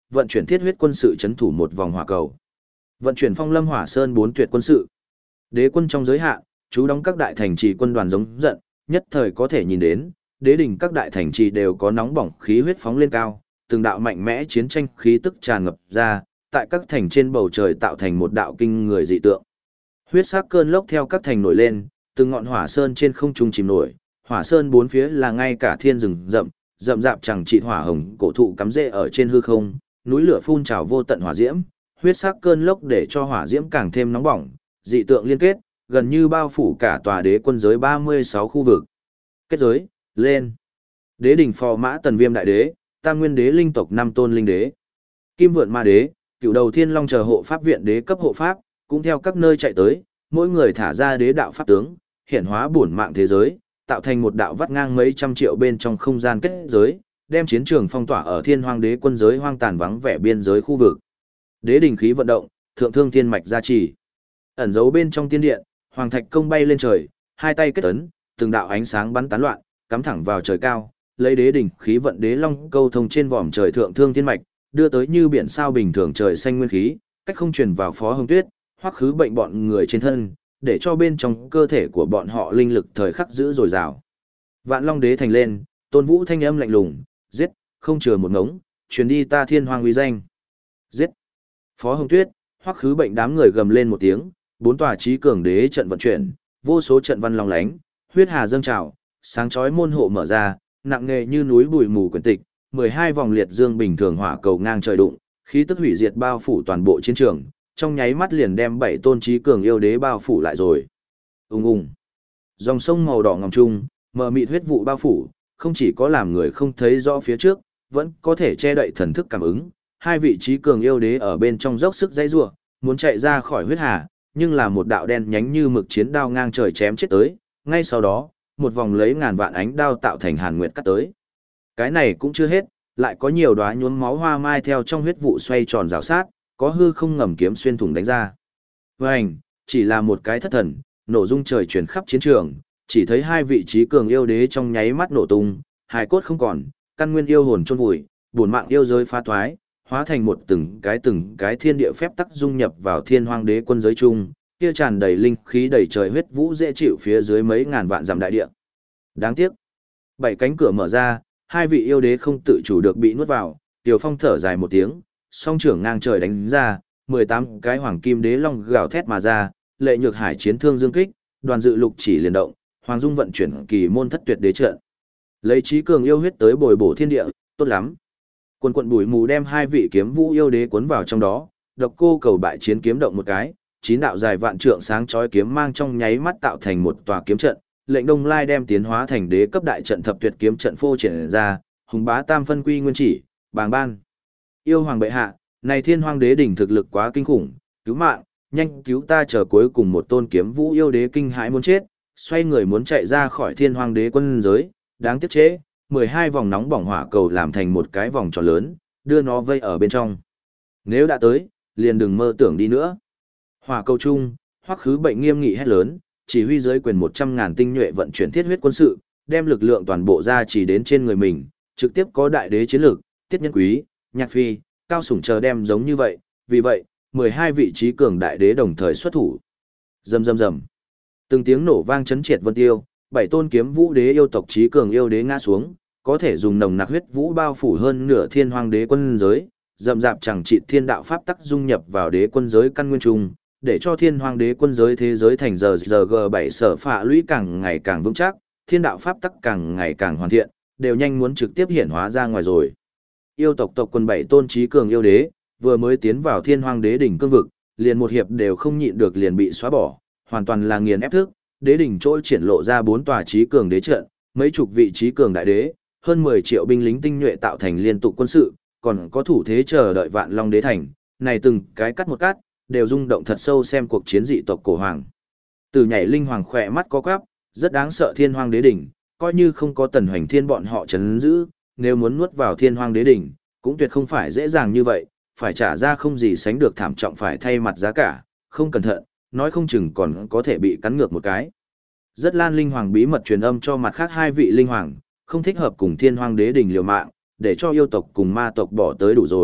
vận chuyển thiết huyết quân sự chấn thủ một vòng hỏa cầu. Vận chuyển Phong Lâm Hỏa Sơn 4 tuyệt quân sự. Đế quân trong giới hạn, chú đóng các đại thành trì quân đoàn giống giận, nhất thời có thể nhìn đến, đế đỉnh các đại thành trì đều có nóng bỏng khí huyết phóng lên cao, từng đạo mạnh mẽ chiến tranh khí tức tràn ngập ra, tại các thành trên bầu trời tạo thành một đạo kinh người dị tượng. Huyết sắc cơn lốc theo các thành nổi lên, từng ngọn hỏa sơn trên không trung chìm nổi, hỏa sơn bốn phía là ngay cả thiên rừng rậm, rậm rạp chẳng trị hỏa hồng cổ thụ cắm rễ ở trên hư không, núi lửa phun trào vô tận hỏa diễm, huyết sắc cơn lốc để cho hỏa diễm càng thêm nóng bỏng, dị tượng liên kết, gần như bao phủ cả tòa đế quân giới 36 khu vực. Kết giới, lên. Đế đỉnh phò mã Tần Viêm đại đế, Tam Nguyên đế linh tộc 5 tôn linh đế, Kim Vượn ma đế, Cửu Đầu Thiên Long chờ hộ pháp viện đế cấp hộ pháp, cũng theo các nơi chạy tới, mỗi người thả ra đế đạo pháp tướng, hiển hóa bổn mạng thế giới, tạo thành một đạo vắt ngang mấy trăm triệu bên trong không gian kết giới, đem chiến trường phong tỏa ở Thiên Hoang đế quân giới hoang tàn vắng vẻ biên giới khu vực. Đế đỉnh khí vận động, thượng thương thiên mạch gia trì. Ẩn giấu bên trong tiên điện, hoàng thạch công bay lên trời, hai tay kết ấn, từng đạo ánh sáng bắn tán loạn, cắm thẳng vào trời cao, lấy đế đỉnh khí vận đế long câu thông trên vòm trời thượng thương thiên mạch, đưa tới như biển sao bình thường trời xanh nguyên khí, cách không truyền vào Phó Hồng Tuyết, hoặc khứ bệnh bọn người trên thân, để cho bên trong cơ thể của bọn họ linh lực thời khắc giữ dồi dào. Vạn Long đế thành lên, Tôn Vũ thanh âm lạnh lùng, giết, không chừa một ngống, truyền đi ta Thiên Hoang uy danh. Giết. Phó Hồng Tuyết, hoặc khứ bệnh đám người gầm lên một tiếng, bốn tòa trí cường đế trận vận chuyển, vô số trận văn long lánh, huyết hà dâng trào, sáng chói môn hộ mở ra, nặng nề như núi bụi mù quyển tịch, 12 vòng liệt dương bình thường hỏa cầu ngang trời đụng, khí tức hủy diệt bao phủ toàn bộ chiến trường, trong nháy mắt liền đem 7 tôn trí cường yêu đế bao phủ lại rồi. Ùng ùng. Dòng sông màu đỏ ngầm trung, mờ mịt huyết vụ bao phủ, không chỉ có làm người không thấy rõ phía trước, vẫn có thể che đậy thần thức cảm ứng. Hai vị trí cường yêu đế ở bên trong dốc sức dãy rủa, muốn chạy ra khỏi huyết hà, nhưng là một đạo đen nhánh như mực chiến đao ngang trời chém chết tới, ngay sau đó, một vòng lấy ngàn vạn ánh đao tạo thành hàn nguyệt cắt tới. Cái này cũng chưa hết, lại có nhiều đóa nhuốm máu hoa mai theo trong huyết vụ xoay tròn rào sát, có hư không ngầm kiếm xuyên thủng đánh ra. Vành, chỉ là một cái thất thần, nổ rung trời chuyển khắp chiến trường, chỉ thấy hai vị trí cường yêu đế trong nháy mắt nổ tung, hài cốt không còn, căn nguyên yêu hồn chôn vùi, bổn mạng yêu giới phá thoái, hóa thành một từng cái thiên địa phép tắc dung nhập vào Thiên Hoang đế quân giới chung, kia tràn đầy linh khí đầy trời huyết vũ dễ chịu phía dưới mấy ngàn vạn dặm đại địa. Đáng tiếc, 7 cánh cửa mở ra, hai vị yêu đế không tự chủ được bị nuốt vào, Tiểu Phong thở dài một tiếng, song trưởng ngang trời đánh ra, 18 cái hoàng kim đế long gào thét mà ra, lệ nhược hải chiến thương dương kích, đoàn dự lục chỉ liền động, hoàng dung vận chuyển kỳ môn thất tuyệt đế trận. Lấy trí cường yêu huyết tới bồi bổ thiên địa, tốt lắm. Quần quận bụi mù đem hai vị kiếm vũ yêu đế cuốn vào trong đó, độc cô cầu bại chiến kiếm động một cái, 9 đạo dài vạn trượng sáng chói kiếm mang trong nháy mắt tạo thành một tòa kiếm trận, lệnh Đông Lai đem tiến hóa thành đế cấp đại trận thập tuyệt kiếm trận phô triển ra, hùng bá tam phân quy nguyên chỉ, bàng ban. Yêu hoàng bệ hạ, này Thiên Hoang đế đỉnh thực lực quá kinh khủng, cứu mạng, nhanh cứu ta, chờ cuối cùng một tôn kiếm vũ yêu đế kinh hãi muốn chết, xoay người muốn chạy ra khỏi Thiên Hoang đế quân giới, đáng tiếc chế, 12 vòng nóng bỏng hỏa cầu làm thành một cái vòng tròn lớn, đưa nó vây ở bên trong. Nếu đã tới, liền đừng mơ tưởng đi nữa. Hỏa cầu chung, Hoắc Khứ Bệnh nghiêm nghị hét lớn, chỉ huy dưới quyền 100.000 tinh nhuệ vận chuyển thiết huyết quân sự, đem lực lượng toàn bộ ra chỉ đến trên người mình, trực tiếp có đại đế chiến lược, Tiết Nhân Quý, Nhạc Phi, Cao Sủng chờ đem giống như vậy, vì vậy, 12 vị trí cường đại đế đồng thời xuất thủ. Rầm rầm rầm. Từng tiếng nổ vang chấn triệt vân tiêu, 7 tôn kiếm vũ đế yêu tộc trí cường yêu đế ngã xuống, có thể dùng nồng nặc huyết vũ bao phủ hơn nửa Thiên Hoang đế quân giới, rậm rạp chẳng trị thiên đạo pháp tắc dung nhập vào đế quân giới căn nguyên trung, để cho Thiên Hoang đế quân giới thế giới thành giờ G7 sở phạ lũy càng ngày càng vững chắc, thiên đạo pháp tắc càng ngày càng hoàn thiện, đều nhanh muốn trực tiếp hiển hóa ra ngoài rồi. Yêu tộc tộc quân 7 tôn trí cường yêu đế, vừa mới tiến vào Thiên Hoang đế đỉnh cương vực, liền một hiệp đều không nhịn được liền bị xóa bỏ, hoàn toàn là nghiền ép thức, đế đỉnh trôi triển lộ ra 4 tòa trí cường đế trận, mấy chục vị trí cường đại đế, hơn 10 triệu binh lính tinh nhuệ tạo thành liên tục quân sự, còn có thủ thế chờ đợi Vạn Long đế thành, này từng cái cắt một cắt, đều rung động thật sâu xem cuộc chiến dị tộc cổ hoàng. Từ nhảy linh hoàng khỏe mắt có quắp, rất đáng sợ Thiên Hoang đế đỉnh, coi như không có Tần Hoành Thiên bọn họ trấn giữ, nếu muốn nuốt vào Thiên Hoang đế đỉnh, cũng tuyệt không phải dễ dàng như vậy, phải trả ra không gì sánh được thảm trọng phải thay mặt giá cả, không cẩn thận, nói không chừng còn có thể bị cắn ngược một cái. Rất Lan linh hoàng bí mật truyền âm cho mặt khác hai vị linh hoàng, không thích hợp cùng Thiên Hoang đế đỉnh liều mạng, để cho yêu tộc cùng ma tộc bỏ tới đủ rồi,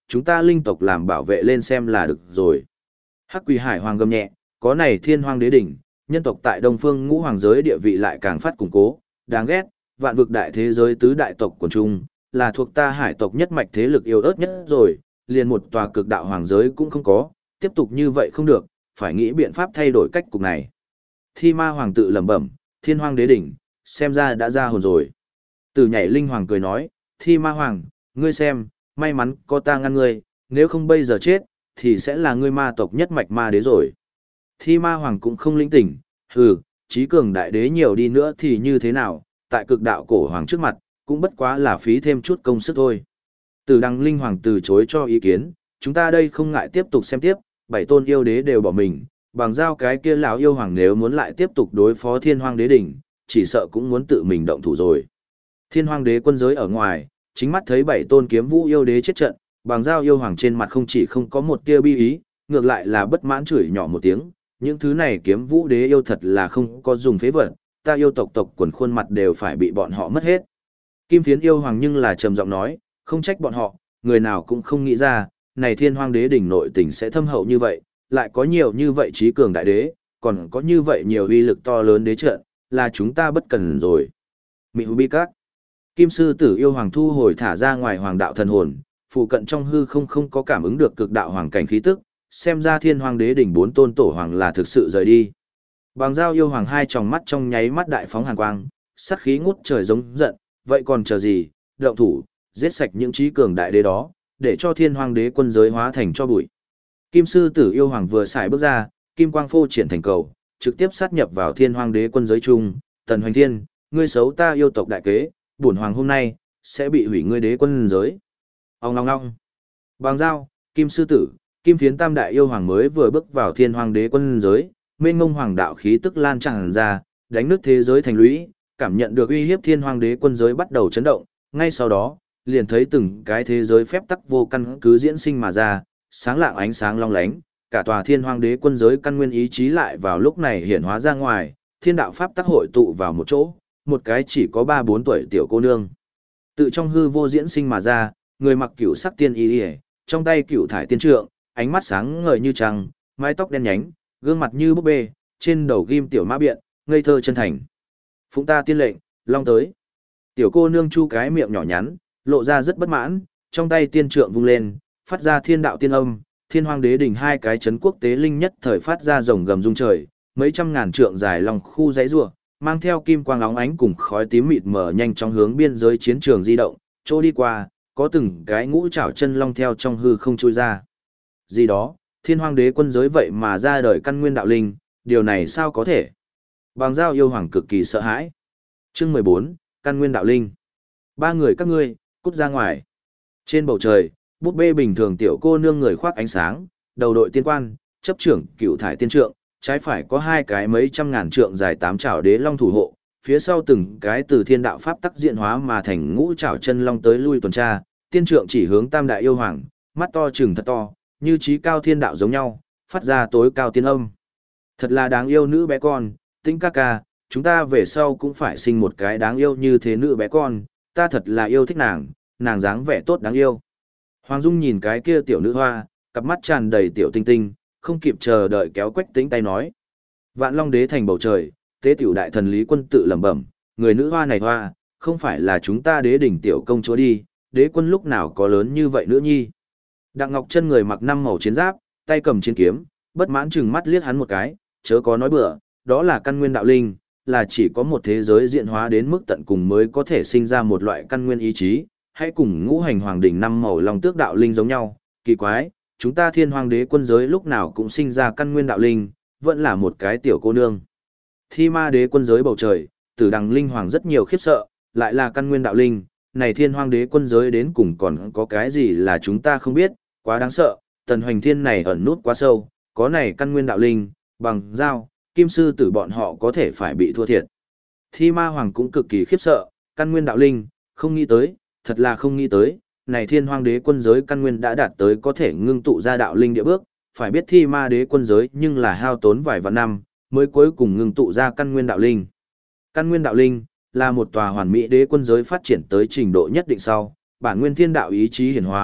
chúng ta linh tộc làm bảo vệ lên xem là được rồi. Hắc Quỷ Hải Hoàng gầm nhẹ, có này Thiên Hoang Đế đỉnh, nhân tộc tại Đông Phương Ngũ Hoàng giới địa vị lại càng phát củng cố, đáng ghét, vạn vực đại thế giới tứ đại tộc quần trung, là thuộc ta hải tộc nhất mạch thế lực yếu ớt nhất rồi, liền một tòa cực đạo hoàng giới cũng không có, tiếp tục như vậy không được, phải nghĩ biện pháp thay đổi cách cục này. Thi Ma Hoàng tự lẩm bẩm, Thiên Hoang Đế đỉnh, xem ra đã ra hồn rồi. Từ Nhảy Linh Hoàng cười nói, Thi Ma Hoàng, ngươi xem, may mắn có ta ngăn ngươi, nếu không bây giờ chết, thì sẽ là ngươi ma tộc nhất mạch ma đế rồi. Thi Ma Hoàng cũng không linh tỉnh, hừ, trí cường đại đế nhiều đi nữa thì như thế nào, tại cực đạo cổ hoàng trước mặt, cũng bất quá là phí thêm chút công sức thôi. Từ Đăng Linh Hoàng từ chối cho ý kiến, chúng ta đây không ngại tiếp tục xem tiếp, 7 tôn yêu đế đều bỏ mình, bằng giao cái kia lão yêu hoàng nếu muốn lại tiếp tục đối phó Thiên Hoang Đế đỉnh, chỉ sợ cũng muốn tự mình động thủ rồi. Thiên Hoang Đế quân giới ở ngoài, chính mắt thấy 7 tôn kiếm vũ yêu đế chết trận, bằng giao yêu hoàng trên mặt không chỉ không có một tia bi ý, ngược lại là bất mãn chửi nhỏ một tiếng, những thứ này kiếm vũ đế yêu thật là không có dùng phế vật, ta yêu tộc tộc quần khuôn mặt đều phải bị bọn họ mất hết. Kim Phiến yêu hoàng nhưng là trầm giọng nói, không trách bọn họ, người nào cũng không nghĩ ra, này Thiên Hoang Đế đỉnh nội tình sẽ thâm hậu như vậy, lại có nhiều như vậy trí cường đại đế, còn có như vậy nhiều uy lực to lớn đế trận, là chúng ta bất cần rồi. Mị Hư Bi Các. Kim sư tử yêu hoàng thu hồi thả ra ngoài hoàng đạo thần hồn, phụ cận trong hư không có cảm ứng được cực đạo hoàng cảnh khí tức, xem ra Thiên Hoang Đế đỉnh 4 tôn tổ hoàng là thực sự rời đi. Bằng giao yêu hoàng hai tròng mắt trong nháy mắt đại phóng hàn quang, sát khí ngút trời giống giận, vậy còn chờ gì, động thủ, giết sạch những trí cường đại đế đó, để cho Thiên Hoang Đế quân giới hóa thành cho bụi. Kim sư tử yêu hoàng vừa xài bước ra, kim quang phô triển thành cầu, trực tiếp sát nhập vào Thiên Hoang Đế quân giới chung, Tần Hoành Thiên, ngươi xấu ta yêu tộc đại kế, bổn hoàng hôm nay sẽ bị hủy ngươi đế quân giới. Ong ong ong. Bằng giao, kim sư tử, kim phiến tam đại yêu hoàng mới vừa bước vào Thiên Hoang Đế quân giới, mênh mông hoàng đạo khí tức lan tràn ra, đánh nứt thế giới thành lũy, cảm nhận được uy hiếp Thiên Hoang Đế quân giới bắt đầu chấn động, ngay sau đó, liền thấy từng cái thế giới phép tắc vô căn cứ diễn sinh mà ra, sáng lạng ánh sáng long lánh, cả tòa Thiên Hoang Đế quân giới căn nguyên ý chí lại vào lúc này hiển hóa ra ngoài, thiên đạo pháp tắc hội tụ vào một chỗ, một cái chỉ có 3-4 tuổi tiểu cô nương. Tự trong hư vô diễn sinh mà ra, người mặc cửu sắc tiên y, trong tay cửu thải tiên trượng, ánh mắt sáng ngời như trăng, mái tóc đen nhánh, gương mặt như búp bê, trên đầu ghim tiểu mã biện, ngây thơ chân thành. Phụng ta tiên lệnh, long tới. Tiểu cô nương chu cái miệng nhỏ nhắn, lộ ra rất bất mãn, trong tay tiên trượng vung lên, phát ra thiên đạo tiên âm, Thiên Hoang Đế đỉnh hai cái chấn quốc tế linh nhất thời phát ra rồng gầm rung trời, mấy trăm ngàn trượng dài lòng khu dãy rùa, mang theo kim quang óng ánh cùng khói tím mịt mờ nhanh chóng hướng biên giới chiến trường di động, chỗ đi qua, có từng cái ngũ trảo chân long theo trong hư không trôi ra. Gì đó, Thiên Hoang Đế quân giới vậy mà ra đời căn nguyên đạo linh, điều này sao có thể? Bằng giao yêu hoàng cực kỳ sợ hãi. Chương 14, căn nguyên đạo linh. Ba người các ngươi, cút ra ngoài. Trên bầu trời, búp bê bình thường tiểu cô nương người khoác ánh sáng, đầu đội tiên quan, chấp trưởng cựu thải tiên trượng, trái phải có hai cái mấy trăm ngàn trượng dài 8 trảo đế long thủ hộ, phía sau từng cái từ thiên đạo pháp tắc diện hóa mà thành ngũ trảo chân long tới lui tuần tra, tiên trượng chỉ hướng tam đại yêu hoàng, mắt to trừng thật to, như trí cao thiên đạo giống nhau, phát ra tối cao tiên âm. Thật là đáng yêu nữ bé con, Tĩnh ca ca, chúng ta về sau cũng phải sinh một cái đáng yêu như thế nữ bé con, ta thật là yêu thích nàng dáng vẻ tốt đáng yêu. Hoàng Dung nhìn cái kia tiểu nữ hoa, cặp mắt tràn đầy tiểu tinh tinh, không kịp chờ đợi kéo Quách Tĩnh tay nói. Vạn Long Đế thành bầu trời, tế tiểu đại thần Lý Quân tự lẩm bẩm, người nữ hoa này hoa, không phải là chúng ta đế đỉnh tiểu công chúa đi, đế quân lúc nào có lớn như vậy nữa nhi. Đặng Ngọc Chân người mặc 5 màu chiến giáp, tay cầm chiến kiếm, bất mãn chừng mắt liếc hắn một cái, chớ có nói bừa, đó là căn nguyên đạo linh, là chỉ có một thế giới diễn hóa đến mức tận cùng mới có thể sinh ra một loại căn nguyên ý chí, hãy cùng ngũ hành hoàng đỉnh 5 màu long tước đạo linh giống nhau, kỳ quái, chúng ta Thiên Hoang Đế quân giới lúc nào cũng sinh ra căn nguyên đạo linh, vẫn là một cái tiểu cô nương. Thi Ma Đế quân giới bầu trời, Tử Đằng linh hoàng rất nhiều khiếp sợ, lại là căn nguyên đạo linh, này Thiên Hoang Đế quân giới đến cùng còn có cái gì là chúng ta không biết, quá đáng sợ, Tần Hoành Thiên này ẩn nút quá sâu, có này căn nguyên đạo linh, bằng dao, kim sư tử bọn họ có thể phải bị thua thiệt. Thi Ma Hoàng cũng cực kỳ khiếp sợ, căn nguyên đạo linh, không nghĩ tới, thật là không nghĩ tới, này Thiên Hoang Đế quân giới căn nguyên đã đạt tới có thể ngưng tụ ra đạo linh địa bước, phải biết Thi Ma Đế quân giới nhưng là hao tốn vài vạn năm, mới cuối cùng ngưng tụ ra căn nguyên đạo linh. Căn nguyên đạo linh là một tòa hoàn mỹ đế quân giới phát triển tới trình độ nhất định sau, bản nguyên thiên đạo ý chí hiển hóa,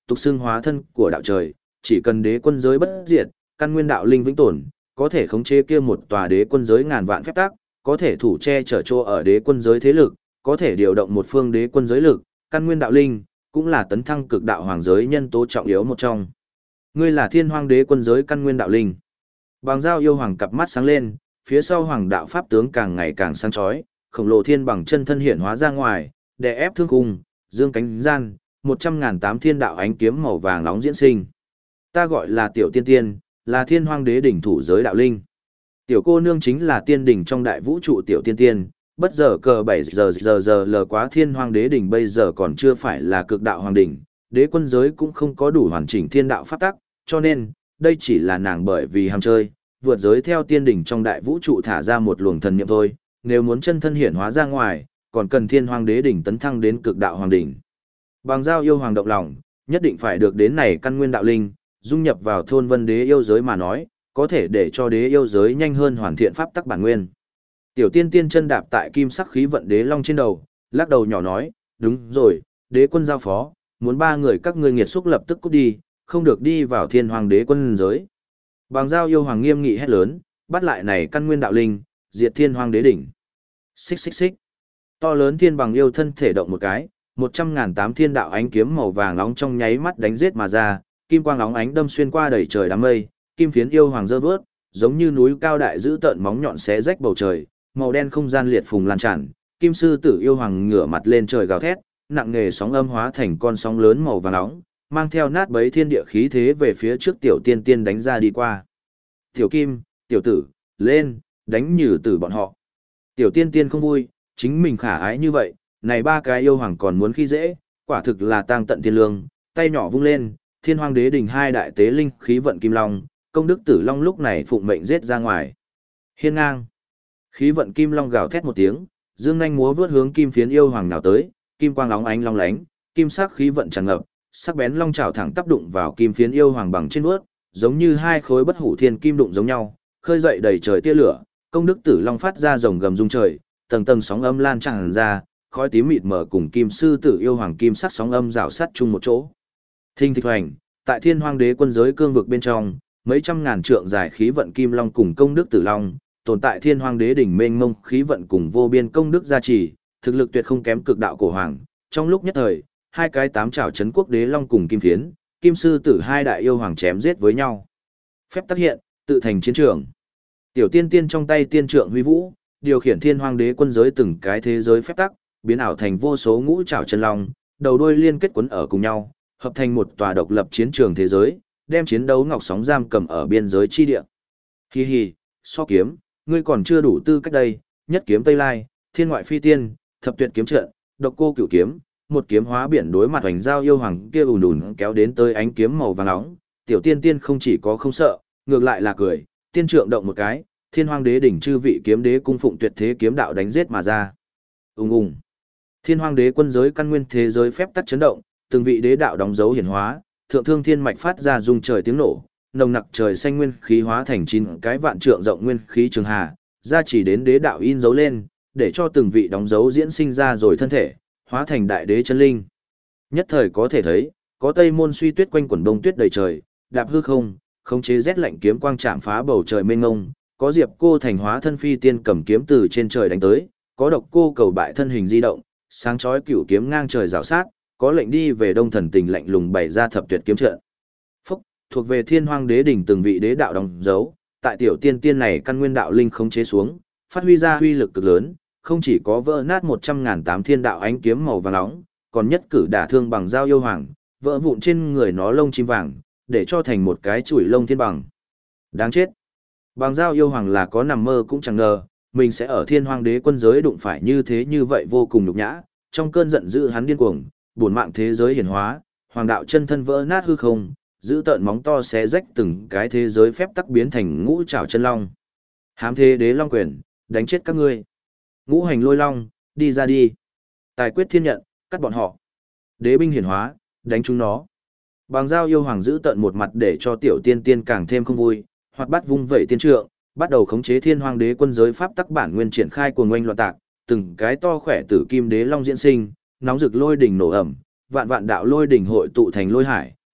tục xưng hóa thân của đạo trời, chỉ cần đế quân giới bất diệt, căn nguyên đạo linh vĩnh tồn, có thể khống chế kia một tòa đế quân giới ngàn vạn phép tắc, có thể thủ che chở chỗ ở đế quân giới thế lực, có thể điều động một phương đế quân giới lực, căn nguyên đạo linh, cũng là tấn thăng cực đạo hoàng giới nhân tố trọng yếu một trong. Ngươi là thiên hoang đế quân giới căn nguyên đạo linh. Bằng dao yêu hoàng cặp mắt sáng lên, phía sau hoàng đạo pháp tướng càng ngày càng sáng chói, khổng lồ thiên bằng chân thân hiện hóa ra ngoài, đè ép thương khung, dương cánh gian, 100.008 thiên đạo ánh kiếm màu vàng nóng diễn sinh. Ta gọi là tiểu tiên tiên, là thiên hoang đế đỉnh thủ giới đạo linh. Tiểu cô nương chính là tiên đỉnh trong đại vũ trụ tiểu tiên tiên, bất giờ cờ 7 giờ lờ quá thiên hoang đế đỉnh bây giờ còn chưa phải là cực đạo hoàng đỉnh, đế quân giới cũng không có đủ hoàn chỉnh thiên đạo pháp tắc, cho nên, đây chỉ là nàng bởi vì ham chơi, vượt giới theo tiên đỉnh trong đại vũ trụ thả ra một luồng thần niệm thôi, nếu muốn chân thân hiển hóa ra ngoài, còn cần thiên hoang đế đỉnh tấn thăng đến cực đạo hoàng đỉnh. Bằng giao yêu hoàng động lòng, nhất định phải được đến này căn nguyên đạo linh, dung nhập vào thôn vân đế yêu giới mà nói, có thể để cho đế yêu giới nhanh hơn hoàn thiện pháp tắc bản nguyên. Tiểu tiên tiên chân đạp tại kim sắc khí vận đế long trên đầu, lắc đầu nhỏ nói, đúng rồi, đế quân giao phó, muốn ba người các ngươi nghiệt xúc lập tức cút đi, không được đi vào thiên hoàng đế quân giới. Bằng giao yêu hoàng nghiêm nghị hét lớn, bắt lại này căn nguyên đạo linh, diệt thiên hoàng đế đỉnh. Xích xích xích. To lớn thiên bằng yêu thân thể động một cái, 100.008 thiên đạo ánh kiếm màu vàng nóng trong nháy mắt đánh giết mà ra, kim quang nóng ánh đâm xuyên qua đầy trời đám mây, kim phiến yêu hoàng dơ vớt, giống như núi cao đại giữ tợn móng nhọn xé rách bầu trời, màu đen không gian liệt phùng lan tràn, kim sư tử yêu hoàng ngửa mặt lên trời gào thét, nặng nghề sóng âm hóa thành con sóng lớn màu vàng nóng, mang theo nát bấy thiên địa khí thế về phía trước tiểu tiên tiên đánh ra đi qua. Tiểu kim, tiểu tử, lên, đánh nhử tử bọn họ. Tiểu tiên tiên không vui, chính mình khả ái như vậy, này ba cái yêu hoàng còn muốn khi dễ, quả thực là tang tận thiên lương, tay nhỏ vung lên, thiên hoàng đế đỉnh hai đại tế linh khí vận kim long, công đức tử long lúc này phụng mệnh giết ra ngoài. Hiên ngang. Khí vận kim long gào thét một tiếng, dương nhanh múa vướt hướng kim phiến yêu hoàng nào tới, kim quang óng ánh long lánh, kim sắc khí vận tràn ngập, sắc bén long chảo thẳng tác đụng vào kim phiến yêu hoàng bằng trên vướt, giống như hai khối bất hủ thiên kim đụng giống nhau, khơi dậy đầy trời tia lửa, công đức tử long phát ra rồng gầm rung trời, tầng tầng sóng âm lan tràn ra, khói tím mịt mờ cùng kim sư tử yêu hoàng kim sắc sóng âm rào sát chung một chỗ. Thinh thịch hoành, tại thiên hoang đế quân giới cương vực bên trong, mấy trăm ngàn trượng dài khí vận kim long cùng công đức tử long, tồn tại thiên hoang đế đỉnh mênh mông khí vận cùng vô biên công đức gia trì, thực lực tuyệt không kém cực đạo cổ hoàng. Trong lúc nhất thời, hai cái tám trảo chấn quốc đế long cùng kim phiến, kim sư tử hai đại yêu hoàng chém giết với nhau. Phép tác hiện, tự thành chiến trường. Tiểu tiên tiên trong tay tiên trượng huy vũ, điều khiển thiên hoang đế quân giới từng cái thế giới phép tắc, biến ảo thành vô số ngũ trảo chân long, đầu đuôi liên kết quấn ở cùng nhau, hợp thành một tòa độc lập chiến trường thế giới, đem chiến đấu ngọc sóng giam cầm ở biên giới chi địa. Hi hi, so kiếm, ngươi còn chưa đủ tư cách đây, nhất kiếm Tây Lai, thiên ngoại phi tiên, thập tuyệt kiếm trận, độc cô cửu kiếm, một kiếm hóa biển đối mặt hoành giao yêu hoàng kia ùn ùn kéo đến tới ánh kiếm màu vàng nóng, tiểu tiên tiên không chỉ có không sợ, ngược lại là cười, tiên trượng động một cái, thiên hoang đế đỉnh chư vị kiếm đế cung phụng tuyệt thế kiếm đạo đánh giết mà ra. Ùng ùng. Thiên hoang đế quân giới căn nguyên thế giới phép tắc chấn động, từng vị đế đạo đóng dấu hiển hóa, thượng thương thiên mạch phát ra rung trời tiếng nổ, nồng nặc trời xanh nguyên khí hóa thành 9 cái vạn trượng rộng nguyên khí trường hà, ra chỉ đến đế đạo in dấu lên, để cho từng vị đóng dấu diễn sinh ra rồi thân thể, hóa thành đại đế chân linh. Nhất thời có thể thấy, có Tây Môn Suy Tuyết quanh quần đông tuyết đầy trời, đạp hư không, khống chế rét lạnh kiếm quang chạm phá bầu trời mênh mông, có Diệp Cô thành hóa thân phi tiên cầm kiếm từ trên trời đánh tới, có Độc Cô cầu bại thân hình di động, sáng chói cửu kiếm ngang trời rào sát, có lệnh đi về đông thần tình lạnh lùng bày ra thập tuyệt kiếm trận. Phúc, thuộc về thiên hoang đế đỉnh từng vị đế đạo đóng dấu, tại tiểu tiên tiên này căn nguyên đạo linh khống chế xuống, phát huy ra huy lực cực lớn, không chỉ có vỡ nát 100.008 thiên đạo ánh kiếm màu vàng nóng, còn nhất cử đả thương bằng dao yêu hoàng, vỡ vụn trên người nó lông chim vàng, để cho thành một cái chùi lông thiên bằng. Đáng chết. Bằng dao yêu hoàng là có nằm mơ cũng chẳng ngờ, mình sẽ ở thiên hoang đế quân giới đụng phải như thế như vậy vô cùng nhục nhã, trong cơn giận dữ hắn điên cuồng, buồn mạng thế giới hiển hóa, hoàng đạo chân thân vỡ nát hư không, giữ tợn móng to xé rách từng cái thế giới phép tắc biến thành ngũ trảo chân long. Hám thế đế long quyền, đánh chết các ngươi. Ngũ hành lôi long, đi ra đi. Tài quyết thiên nhận, cắt bọn họ. Đế binh hiển hóa, đánh chúng nó. Bằng dao yêu hoàng giữ tợn một mặt để cho tiểu tiên tiên càng thêm không vui, hoặc bắt vung vẩy tiên trượng, bắt đầu khống chế thiên hoang đế quân giới pháp tắc bản nguyên triển khai cuồng oanh loạn tạc, từng cái to khỏe tử kim đế long diễn sinh, nóng rực lôi đỉnh nổ ẩm, vạn vạn đạo lôi đỉnh hội tụ thành lôi hải,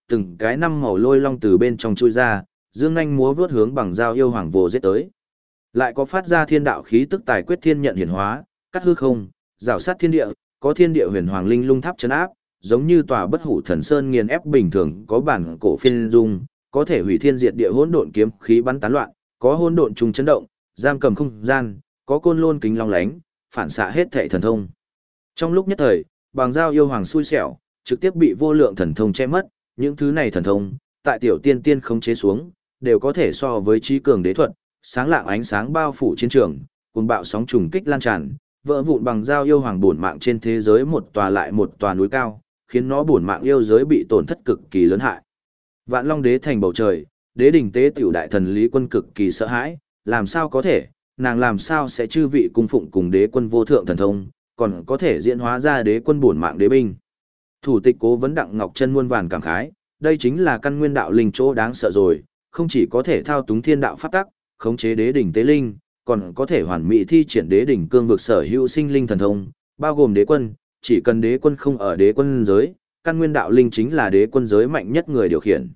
từng cái năm màu lôi long từ bên trong chui ra, dương nhanh múa vớt hướng bằng dao yêu hoàng vồ giết tới. Lại có phát ra thiên đạo khí tức tài quyết thiên nhận hiển hóa, cắt hư không, rào sát thiên địa, có thiên địa huyền hoàng linh lung tháp chấn áp, giống như tòa bất hủ thần sơn nghiền ép bình thường, có bản cổ phiên dung, có thể hủy thiên diệt địa hỗn độn kiếm khí bắn tán loạn, có hỗn độn trùng chấn động, giam cầm không gian, có côn lôn kính long lánh, phản xạ hết thảy thần thông. Trong lúc nhất thời, bằng dao yêu hoàng xui xẻo, trực tiếp bị vô lượng thần thông che mất, những thứ này thần thông, tại tiểu tiên tiên khống chế xuống, đều có thể so với trí cường đế thuật, sáng lạng ánh sáng bao phủ chiến trường, cuồng bạo sóng trùng kích lan tràn, vỡ vụn bằng dao yêu hoàng bổn mạng trên thế giới một tòa lại một tòa núi cao, khiến nó bổn mạng yêu giới bị tổn thất cực kỳ lớn hại. Vạn Long đế thành bầu trời, đế đỉnh tế tiểu đại thần Lý Quân cực kỳ sợ hãi, làm sao có thể, nàng làm sao sẽ chư vị cung phụng cùng đế quân vô thượng thần thông, còn có thể diễn hóa ra đế quân bổn mạng đế binh. Thủ tịch Cố Vấn Đặng Ngọc Chân muôn vàn cảm khái, đây chính là căn nguyên đạo linh chỗ đáng sợ rồi, không chỉ có thể thao túng thiên đạo pháp tắc, khống chế đế đỉnh tế linh, còn có thể hoàn mỹ thi triển đế đỉnh cương vực sở hữu sinh linh thần thông, bao gồm đế quân, chỉ cần đế quân không ở đế quân giới, căn nguyên đạo linh chính là đế quân giới mạnh nhất người điều khiển.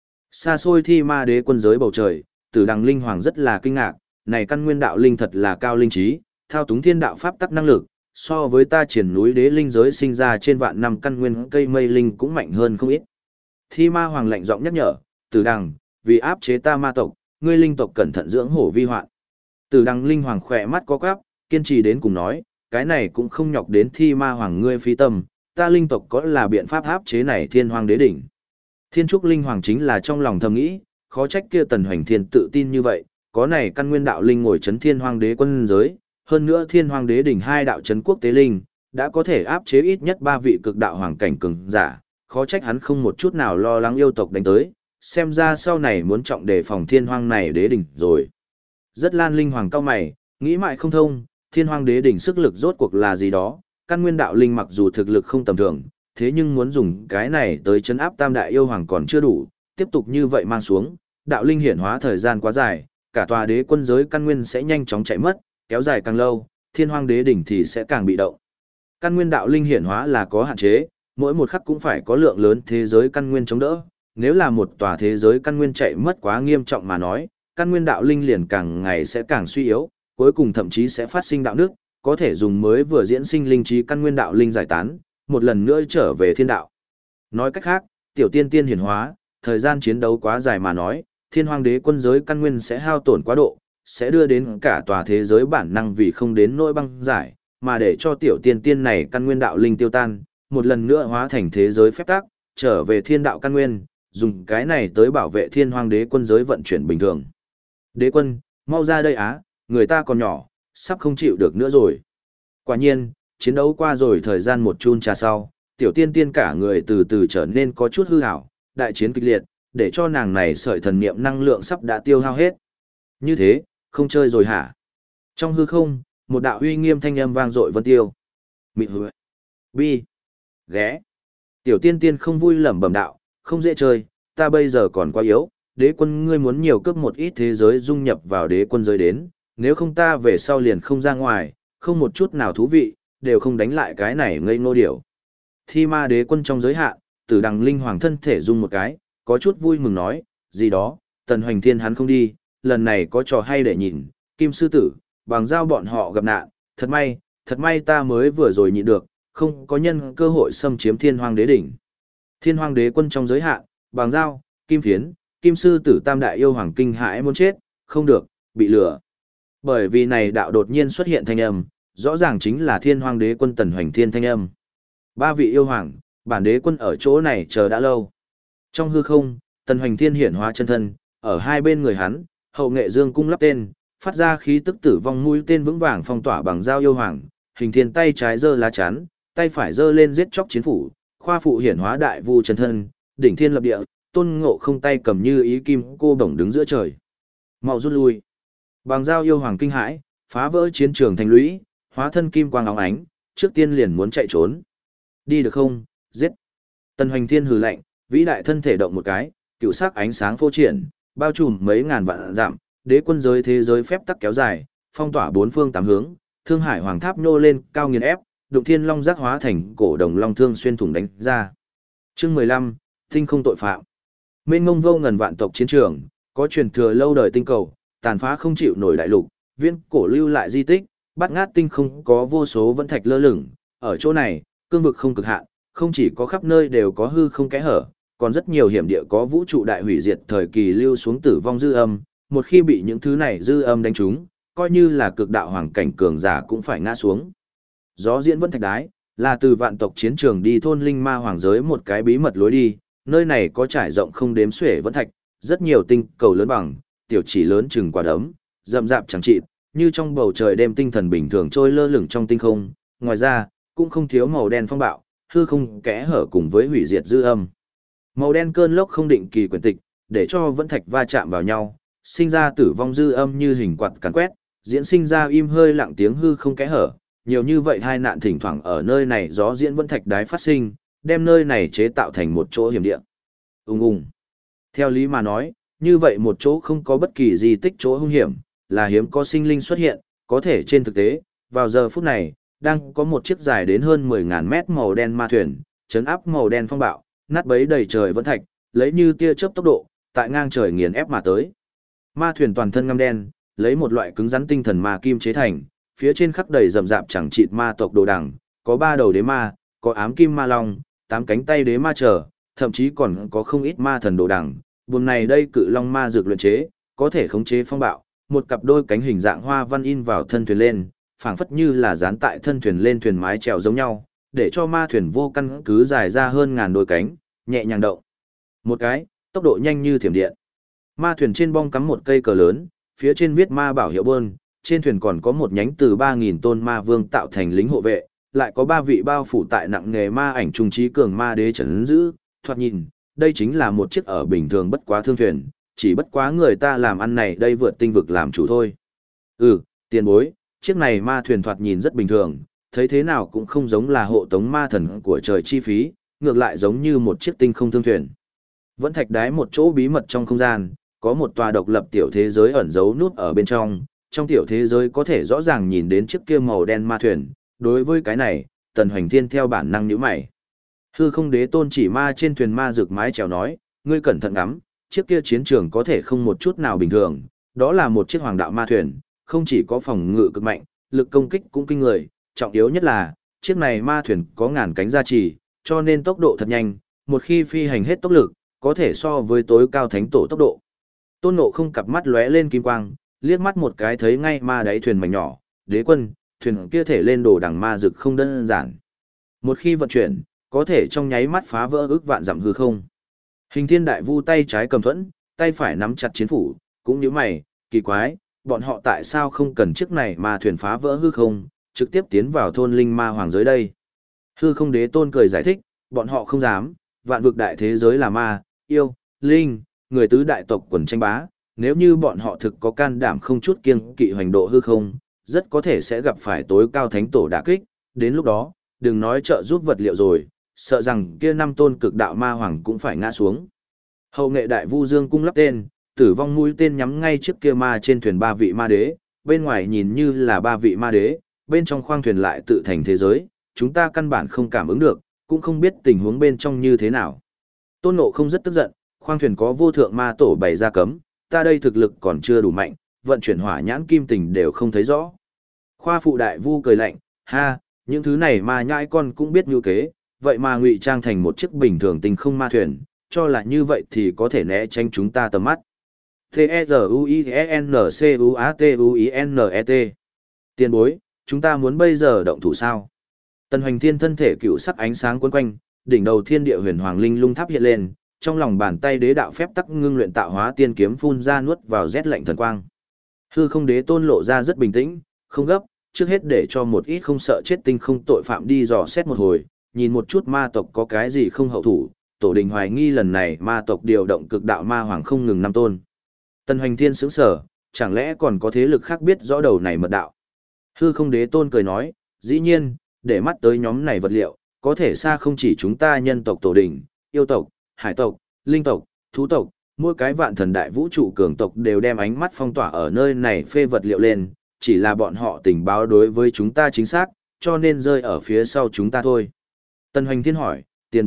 Xa xôi thi ma đế quân giới bầu trời, Tử Đằng linh hoàng rất là kinh ngạc, này căn nguyên đạo linh thật là cao linh trí, thao túng thiên đạo pháp tắc năng lực, so với ta triển núi đế linh giới sinh ra trên vạn năm căn nguyên cây mây linh cũng mạnh hơn không ít. Thi ma hoàng lạnh giọng nhắc nhở, Tử Đằng, vì áp chế ta ma tộc, ngươi linh tộc cẩn thận dưỡng hổ vi hoạn. Tử Đằng linh hoàng khỏe mắt có quắp, kiên trì đến cùng nói, cái này cũng không nhọc đến thi ma hoàng ngươi phí tâm, ta linh tộc có là biện pháp áp chế này thiên hoàng đế đỉnh. Thiên trúc linh hoàng chính là trong lòng thầm nghĩ, khó trách kia tần hoành thiên tự tin như vậy, có này căn nguyên đạo linh ngồi chấn thiên hoàng đế quân giới, hơn nữa thiên hoàng đế đỉnh hai đạo chấn quốc tế linh, đã có thể áp chế ít nhất 3 vị cực đạo hoàng cảnh cường giả, khó trách hắn không một chút nào lo lắng yêu tộc đánh tới, xem ra sau này muốn trọng đề phòng thiên hoàng này đế đỉnh rồi. Rất lan linh hoàng cao mày, nghĩ mãi không thông, thiên hoàng đế đỉnh sức lực rốt cuộc là gì đó, căn nguyên đạo linh mặc dù thực lực không tầm thường, thế nhưng muốn dùng cái này tới chấn áp tam đại yêu hoàng còn chưa đủ, tiếp tục như vậy mang xuống, đạo linh hiển hóa thời gian quá dài, cả tòa đế quân giới căn nguyên sẽ nhanh chóng chạy mất, kéo dài càng lâu, thiên hoàng đế đỉnh thì sẽ càng bị động. Căn nguyên đạo linh hiển hóa là có hạn chế, mỗi một khắc cũng phải có lượng lớn thế giới căn nguyên chống đỡ, nếu là một tòa thế giới căn nguyên chạy mất quá nghiêm trọng mà nói, căn nguyên đạo linh liền càng ngày sẽ càng suy yếu, cuối cùng thậm chí sẽ phát sinh đạo nước, có thể dùng mới vừa diễn sinh linh trí căn nguyên đạo linh giải tán, một lần nữa trở về thiên đạo. Nói cách khác, tiểu tiên tiên hiển hóa, thời gian chiến đấu quá dài mà nói, thiên hoàng đế quân giới căn nguyên sẽ hao tổn quá độ, sẽ đưa đến cả tòa thế giới bản năng vì không đến nỗi băng giải, mà để cho tiểu tiên tiên này căn nguyên đạo linh tiêu tan, một lần nữa hóa thành thế giới phép tắc, trở về thiên đạo căn nguyên, dùng cái này tới bảo vệ thiên hoàng đế quân giới vận chuyển bình thường. Đế quân, mau ra đây á, người ta còn nhỏ, sắp không chịu được nữa rồi. Quả nhiên, chiến đấu qua rồi thời gian một chun trà sau, tiểu tiên tiên cả người từ từ trở nên có chút hư hảo, đại chiến kịch liệt, để cho nàng này sợi thần niệm năng lượng sắp đã tiêu hao hết. Như thế, không chơi rồi hả? Trong hư không, một đạo uy nghiêm thanh âm vang dội vân tiêu. Mị hứa. Bi. Ghé. Tiểu tiên tiên không vui lẩm bẩm đạo, không dễ chơi, ta bây giờ còn quá yếu, đế quân ngươi muốn nhiều cướp một ít thế giới dung nhập vào đế quân giới đến, nếu không ta về sau liền không ra ngoài, không một chút nào thú vị, đều không đánh lại cái này ngây ngô điểu. Thi ma đế quân trong giới hạn, Tử Đằng linh hoàng thân thể rung một cái, có chút vui mừng nói, gì đó, tần hoành thiên hắn không đi, lần này có trò hay để nhìn, kim sư tử, bằng giao bọn họ gặp nạn, thật may ta mới vừa rồi nhịn được, không có nhân cơ hội xâm chiếm thiên hoàng đế đỉnh. Thiên hoàng đế quân trong giới hạn, bằng giao, kim phiến, kim sư tử tam đại yêu hoàng kinh hãi muốn chết, không được, bị lừa. Bởi vì này đạo đột nhiên xuất hiện thanh âm, rõ ràng chính là thiên hoàng đế quân tần hoành thiên thanh âm. 3 vị yêu hoàng, bản đế quân ở chỗ này chờ đã lâu. Trong hư không, tần hoành thiên hiển hóa chân thân, ở hai bên người hắn, hậu nghệ dương cung lắp tên, phát ra khí tức tử vong mũi tên vững vàng phong tỏa bằng dao yêu hoàng, hình thiên tay trái giơ lá chắn, tay phải giơ lên giết chóc chiến phủ, khoa phụ hiển hóa đại vu chân thân, đỉnh thiên lập địa, tôn ngộ không tay cầm như ý kim cô bổng đứng giữa trời. Mau rút lui. Bằng dao yêu hoàng kinh hãi, phá vỡ chiến trường thành lũy, hóa thân kim quang óng ánh, trước tiên liền muốn chạy trốn. Đi được không, giết. Tần hoành thiên hừ lạnh, vĩ đại thân thể động một cái, cựu sắc ánh sáng phô triển, bao trùm mấy ngàn vạn dặm, đế quân giới thế giới phép tắc kéo dài, phong tỏa bốn phương tám hướng, thương hải hoàng tháp nô lên, cao nghiền ép, đụng thiên long giác hóa thành cổ đồng long thương xuyên thủng đánh ra. Chương 15, Tinh không tội phạm. Mênh mông vô ngần vạn tộc chiến trường, có truyền thừa lâu đời tinh cầu, tàn phá không chịu nổi đại lục, viễn cổ lưu lại di tích, bát ngát tinh không có vô số vẫn thạch lơ lửng, ở chỗ này, cương vực không cực hạn, không chỉ có khắp nơi đều có hư không kẽ hở, còn rất nhiều hiểm địa có vũ trụ đại hủy diệt thời kỳ lưu xuống tử vong dư âm, một khi bị những thứ này dư âm đánh trúng, coi như là cực đạo hoàng cảnh cường giả cũng phải ngã xuống. Gió diễn vẫn thạch đái, là từ vạn tộc chiến trường đi thôn linh ma hoàng giới một cái bí mật lối đi, nơi này có trải rộng không đếm xuể vẫn thạch, rất nhiều tinh cầu lớn bằng, tiểu chỉ lớn chừng quả đấm, rậm rạp chẳng chịt, như trong bầu trời đêm tinh thần bình thường trôi lơ lửng trong tinh không, ngoài ra, cũng không thiếu màu đen phong bạo, hư không kẽ hở cùng với hủy diệt dư âm. Màu đen cơn lốc không định kỳ quyển tịch, để cho vẫn thạch va chạm vào nhau, sinh ra tử vong dư âm như hình quạt càn quét, diễn sinh ra im hơi lặng tiếng hư không kẽ hở, nhiều như vậy hai nạn thỉnh thoảng ở nơi này gió diễn vẫn thạch đái phát sinh, đem nơi này chế tạo thành một chỗ hiểm địa. Ung ung. Theo lý mà nói, như vậy một chỗ không có bất kỳ di tích chỗ hung hiểm, là hiếm có sinh linh xuất hiện, có thể trên thực tế, vào giờ phút này, đang có một chiếc dài đến hơn 10.000 mét màu đen ma thuyền, chấn áp màu đen phong bạo, nát bấy đầy trời vẫn thạch, lấy như tia chớp tốc độ, tại ngang trời nghiền ép mà tới. Ma thuyền toàn thân ngăm đen, lấy một loại cứng rắn tinh thần ma kim chế thành, phía trên khắc đầy rậm rạp chẳng chịt ma tộc đồ đằng, có 3 đầu đế ma, có ám kim ma long, 8 cánh tay đế ma trở, thậm chí còn có không ít ma thần đồ đằng. Buồn này đây cự long ma dược luyện chế, có thể khống chế phong bạo, một cặp đôi cánh hình dạng hoa văn in vào thân thuyền lên, phảng phất như là dán tại thân thuyền lên thuyền mái chèo giống nhau, để cho ma thuyền vô căn cứ dài ra hơn ngàn đôi cánh, nhẹ nhàng động. Một cái, tốc độ nhanh như thiểm điện. Ma thuyền trên bong cắm một cây cờ lớn, phía trên viết ma bảo hiệu bơn, trên thuyền còn có một nhánh từ 3.000 tôn ma vương tạo thành lính hộ vệ, lại có 3 vị bao phủ tại nặng nghề ma ảnh trung trí cường ma đế trấn giữ, thoạt nhìn, đây chính là một chiếc ở bình thường bất quá thương thuyền, chỉ bất quá người ta làm ăn này đây vượt tinh vực làm chủ thôi. Tiền bối, chiếc này ma thuyền thoạt nhìn rất bình thường, thấy thế nào cũng không giống là hộ tống ma thần của trời chi phí, ngược lại giống như một chiếc tinh không thương thuyền. Vẫn thạch đái một chỗ bí mật trong không gian, có một tòa độc lập tiểu thế giới ẩn giấu nút ở bên trong tiểu thế giới có thể rõ ràng nhìn đến chiếc kia màu đen ma thuyền, đối với cái này, Tần Hoành Thiên theo bản năng nhíu mày. Hư Không Đế Tôn chỉ ma trên thuyền ma rực mái chèo nói, ngươi cẩn thận ngắm, chiếc kia chiến trường có thể không một chút nào bình thường, đó là một chiếc hoàng đạo ma thuyền, không chỉ có phòng ngự cực mạnh, lực công kích cũng kinh người, trọng yếu nhất là, chiếc này ma thuyền có ngàn cánh gia trì, cho nên tốc độ thật nhanh, một khi phi hành hết tốc lực, có thể so với tối cao thánh tổ tốc độ. Tôn Ngộ Không cặp mắt lóe lên kim quang, liếc mắt một cái thấy ngay ma đáy thuyền mảnh nhỏ, đế quân, thuyền kia thể lên đồ đằng ma rực không đơn giản. Một khi vận chuyển, có thể trong nháy mắt phá vỡ ước vạn dặm hư không. Hình Thiên Đại Vu tay trái cầm thuẫn, tay phải nắm chặt chiến phủ, cũng như mày, kỳ quái, bọn họ tại sao không cần chiếc này mà thuyền phá vỡ hư không, trực tiếp tiến vào thôn linh ma hoàng giới đây. Hư Không Đế Tôn cười giải thích, bọn họ không dám, vạn vực đại thế giới là ma, yêu, linh, người tứ đại tộc quần tranh bá, nếu như bọn họ thực có can đảm không chút kiêng kỵ hoành độ hư không, rất có thể sẽ gặp phải tối cao thánh tổ đả kích, đến lúc đó, đừng nói trợ giúp vật liệu rồi, sợ rằng kia 5 tôn cực đạo ma hoàng cũng phải ngã xuống. Hậu nghệ đại vu dương cung lắp tên, tử vong mũi tên nhắm ngay trước kia ma trên thuyền 3 vị ma đế, bên ngoài nhìn như là 3 vị ma đế, bên trong khoang thuyền lại tự thành thế giới, chúng ta căn bản không cảm ứng được, cũng không biết tình huống bên trong như thế nào. Tôn Ngộ Không rất tức giận, khoang thuyền có vô thượng ma tổ bày ra cấm, ta đây thực lực còn chưa đủ mạnh, vận chuyển hỏa nhãn kim tình đều không thấy rõ. Khoa phụ đại vu cười lạnh, ha, những thứ này mà nhãi con cũng biết như kế, vậy mà ngụy trang thành một chiếc bình thường tình không ma thuyền, cho là như vậy thì có thể né tránh chúng ta tầm mắt. T-E-Z-U-I-E-N-C-U-A-T-U-I-N-E-T Tiền bối, chúng ta muốn bây giờ động thủ sao? Tần Hoành Thiên thân thể cựu sắc ánh sáng quấn quanh, đỉnh đầu thiên địa huyền hoàng linh lung tháp hiện lên, trong lòng bàn tay đế đạo phép tắc ngưng luyện tạo hóa tiên kiếm phun ra nuốt vào rét lạnh thần quang. Hư Không Đế Tôn lộ ra rất bình tĩnh, không gấp, trước hết để cho một ít không sợ chết tinh không tội phạm đi dò xét một hồi, nhìn một chút ma tộc có cái gì không hậu thủ, tổ đình hoài nghi lần này ma tộc điều động cực đạo ma hoàng không ngừng 5 tôn. Tần Hoành Thiên sững sờ, chẳng lẽ còn có thế lực khác biết rõ đầu này mật đạo. Hư Không Đế Tôn cười nói, dĩ nhiên, để mắt tới nhóm này vật liệu, có thể xa không chỉ chúng ta nhân tộc tổ đình, yêu tộc, hải tộc, linh tộc, thú tộc, mỗi cái vạn thần đại vũ trụ cường tộc đều đem ánh mắt phong tỏa ở nơi này phê vật liệu lên, chỉ là bọn họ tình báo đối với chúng ta chính xác, cho nên rơi ở phía sau chúng ta thôi. Tần Hoành Thiên hỏi, tiền bối,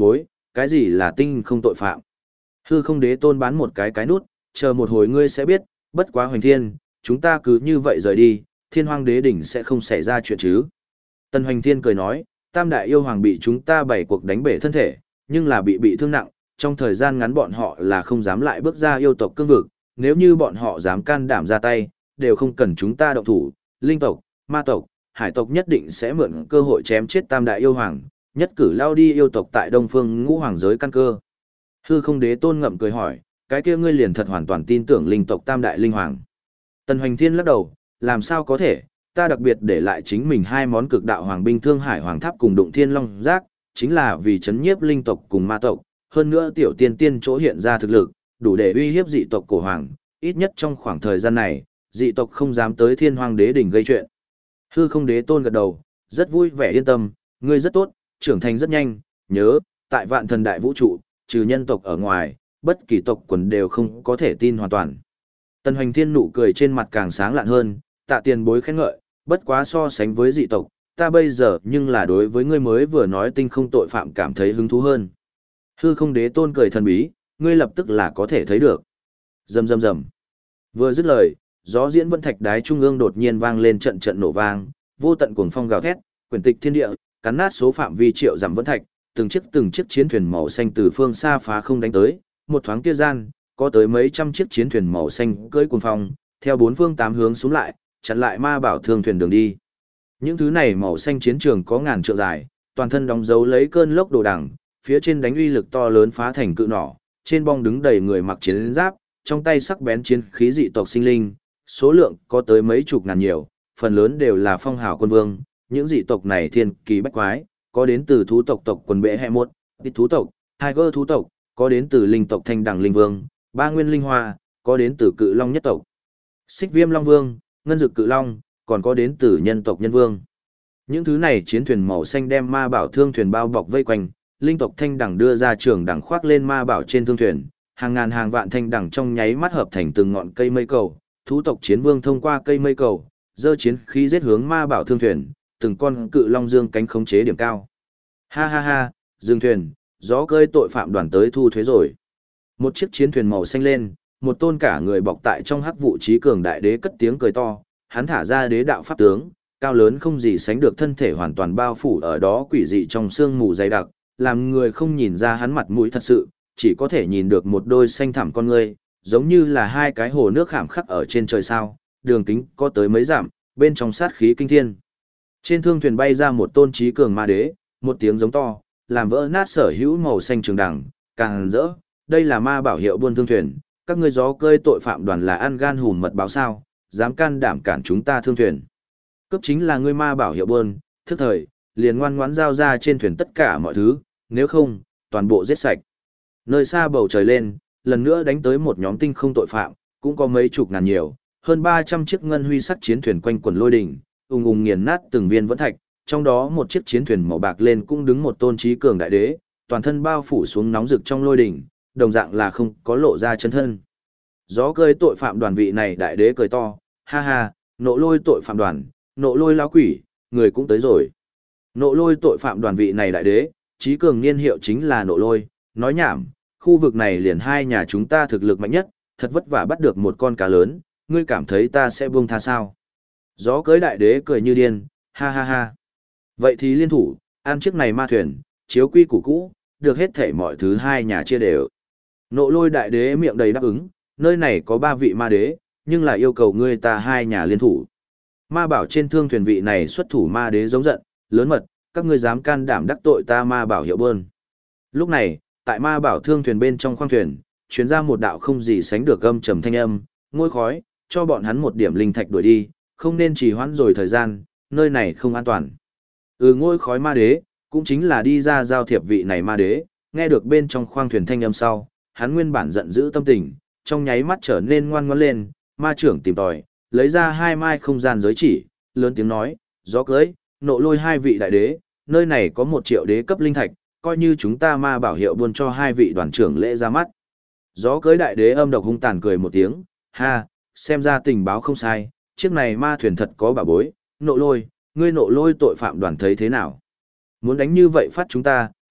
cái gì là tinh không tội phạm? Hư không đế tôn bán một cái nút, chờ một hồi ngươi sẽ biết, bất quá Hoành Thiên, chúng ta cứ như vậy rời đi, Thiên Hoang đế đỉnh sẽ không xảy ra chuyện chứ. Tần Hoành Thiên cười nói, Tam đại yêu hoàng bị chúng ta bảy cuộc đánh bể thân thể, nhưng là bị thương nặng, trong thời gian ngắn bọn họ là không dám lại bước ra yêu tộc cương vực, nếu như bọn họ dám can đảm ra tay, đều không cần chúng ta động thủ, linh tộc, ma tộc, hải tộc nhất định sẽ mượn cơ hội chém chết Tam đại yêu hoàng, nhất cử lao đi yêu tộc tại Đông Phương Ngũ Hoàng giới căn cơ. Hư không đế tôn ngậm cười hỏi, cái kia ngươi liền thật hoàn toàn tin tưởng linh tộc Tam đại linh hoàng. Tần Hoành Thiên lắc đầu, làm sao có thể, ta đặc biệt để lại chính mình hai món cực đạo hoàng binh Thương Hải Hoàng Tháp cùng Đụng Thiên Long Giác, chính là vì chấn nhiếp linh tộc cùng ma tộc, hơn nữa tiểu tiên tiên chỗ hiện ra thực lực, đủ để uy hiếp dị tộc cổ hoàng, ít nhất trong khoảng thời gian này, dị tộc không dám tới Thiên Hoang đế đỉnh gây chuyện. Hư không đế tôn gật đầu, rất vui vẻ yên tâm, ngươi rất tốt, trưởng thành rất nhanh, nhớ, tại vạn thần đại vũ trụ, trừ nhân tộc ở ngoài, bất kỳ tộc quần đều không có thể tin hoàn toàn. Tần Hoành Thiên nụ cười trên mặt càng sáng lạn hơn, tạ tiền bối khen ngợi, bất quá so sánh với dị tộc, ta bây giờ nhưng là đối với ngươi mới vừa nói tinh không tội phạm cảm thấy hứng thú hơn. Hư không đế tôn cười thần bí, ngươi lập tức là có thể thấy được. Rầm rầm rầm. Vừa dứt lời, gió diễn vân thạch đái trung ương đột nhiên vang lên trận trận nổ vang, vô tận cuồng phong gào thét, quyển tịch thiên địa, cắn nát số phạm vi triệu dặm vân thạch, từng chiếc chiến thuyền màu xanh từ phương xa phá không đánh tới, một thoáng kia gian, có tới mấy trăm chiếc chiến thuyền màu xanh cưỡi cuồng phong, theo bốn phương tám hướng xuống lại, chặn lại ma bảo thương thuyền đường đi. Những thứ này màu xanh chiến trường có ngàn trượng dài, toàn thân đóng dấu lấy cơn lốc đồ đằng, phía trên đánh uy lực to lớn phá thành cự nỏ, trên bong đứng đầy người mặc chiến giáp, trong tay sắc bén chiến khí dị tộc sinh linh, số lượng có tới mấy chục ngàn nhiều, phần lớn đều là phong hào quân vương, những dị tộc này thiên kỳ bách quái, có đến từ thú tộc tộc quần bệ hệ một, tít thú tộc, tiger thú tộc, có đến từ linh tộc thanh đẳng linh vương, ba nguyên linh hoa, có đến từ cự long nhất tộc, xích viêm long vương, ngân dực cự long, còn có đến từ nhân tộc nhân vương. Những thứ này chiến thuyền màu xanh đem ma bảo thương thuyền bao bọc vây quanh, linh tộc thanh đẳng đưa ra trường đẳng khoác lên ma bảo trên thương thuyền, hàng ngàn hàng vạn thanh đẳng trong nháy mắt hợp thành từng ngọn cây mây cầu, thú tộc chiến vương thông qua cây mây cầu, giơ chiến khí giết hướng ma bảo thương thuyền, từng con cự long dương cánh khống chế điểm cao. Ha ha ha, dừng thuyền, gió cơi tội phạm đoàn tới thu thuế rồi. Một chiếc chiến thuyền màu xanh lên, một tôn cả người bọc tại trong hắc vụ trí cường đại đế cất tiếng cười to, hắn thả ra đế đạo pháp tướng, cao lớn không gì sánh được thân thể hoàn toàn bao phủ ở đó quỷ dị trong sương mù dày đặc, làm người không nhìn ra hắn mặt mũi thật sự, chỉ có thể nhìn được một đôi xanh thẳm con ngươi, giống như là hai cái hồ nước khảm khắc ở trên trời sao, đường kính có tới mấy dặm, bên trong sát khí kinh thiên. Trên thương thuyền bay ra một tôn trí cường ma đế, một tiếng giống to, làm vỡ nát sở hữu màu xanh trường đẳng, càng rỡ, đây là ma bảo hiệu buôn thương thuyền, các ngươi gió cơi tội phạm đoàn là ăn gan hùm mật báo sao, dám can đảm cản chúng ta thương thuyền. Cấp chính là ngươi ma bảo hiệu buôn, thức thời, liền ngoan ngoãn giao ra trên thuyền tất cả mọi thứ, nếu không, toàn bộ giết sạch. Nơi xa bầu trời lên, lần nữa đánh tới một nhóm tinh không tội phạm, cũng có mấy chục ngàn nhiều, hơn 300 chiếc ngân huy sắc chiến thuyền quanh quần lôi đỉnh, ùng ùng nghiền nát từng viên vẫn thạch, trong đó một chiếc chiến thuyền màu bạc lên cũng đứng một tôn trí cường đại đế, toàn thân bao phủ xuống nóng rực trong lôi đỉnh, đồng dạng là không có lộ ra chân thân. Gió cơi tội phạm đoàn vị này đại đế cười to, ha ha, nộ lôi tội phạm đoàn, nộ lôi lão quỷ, người cũng tới rồi. Nộ lôi tội phạm đoàn vị này đại đế, trí cường niên hiệu chính là nộ lôi, nói nhảm, khu vực này liền hai nhà chúng ta thực lực mạnh nhất, thật vất vả bắt được một con cá lớn, ngươi cảm thấy ta sẽ buông tha sao? Gió cưới đại đế cười như điên, ha ha ha. Vậy thì liên thủ, ăn chiếc này ma thuyền, chiếu quy củ cũ, được hết thể mọi thứ hai nhà chia đều. Nộ lôi đại đế miệng đầy đáp ứng, nơi này có 3 vị ma đế, nhưng là yêu cầu ngươi ta hai nhà liên thủ. Ma bảo trên thương thuyền vị này xuất thủ ma đế giống giận, lớn mật, các ngươi dám can đảm đắc tội ta ma bảo hiệu bơn. Lúc này, tại ma bảo thương thuyền bên trong khoang thuyền, chuyến ra một đạo không gì sánh được âm trầm thanh âm, ngôi khói, cho bọn hắn một điểm linh thạch đuổi đi, không nên trì hoãn rồi thời gian, nơi này không an toàn. Ngôi khói ma đế, cũng chính là đi ra giao thiệp vị này ma đế, nghe được bên trong khoang thuyền thanh âm sau, hắn nguyên bản giận dữ tâm tình, trong nháy mắt trở nên ngoan ngoãn lên, ma trưởng tìm tòi, lấy ra 2 mai không gian giới chỉ, lớn tiếng nói, gió cưới, nộ lôi 2 vị đại đế, nơi này có 1 triệu đế cấp linh thạch, coi như chúng ta ma bảo hiệu buôn cho 2 vị đoàn trưởng lễ ra mắt. Gió cưới đại đế âm độc hung tàn cười một tiếng, ha, xem ra tình báo không sai, chiếc này ma thuyền thật có bảo bối, nộ lôi, ngươi nộ lôi tội phạm đoàn thấy thế nào? Muốn đánh như vậy phát chúng ta,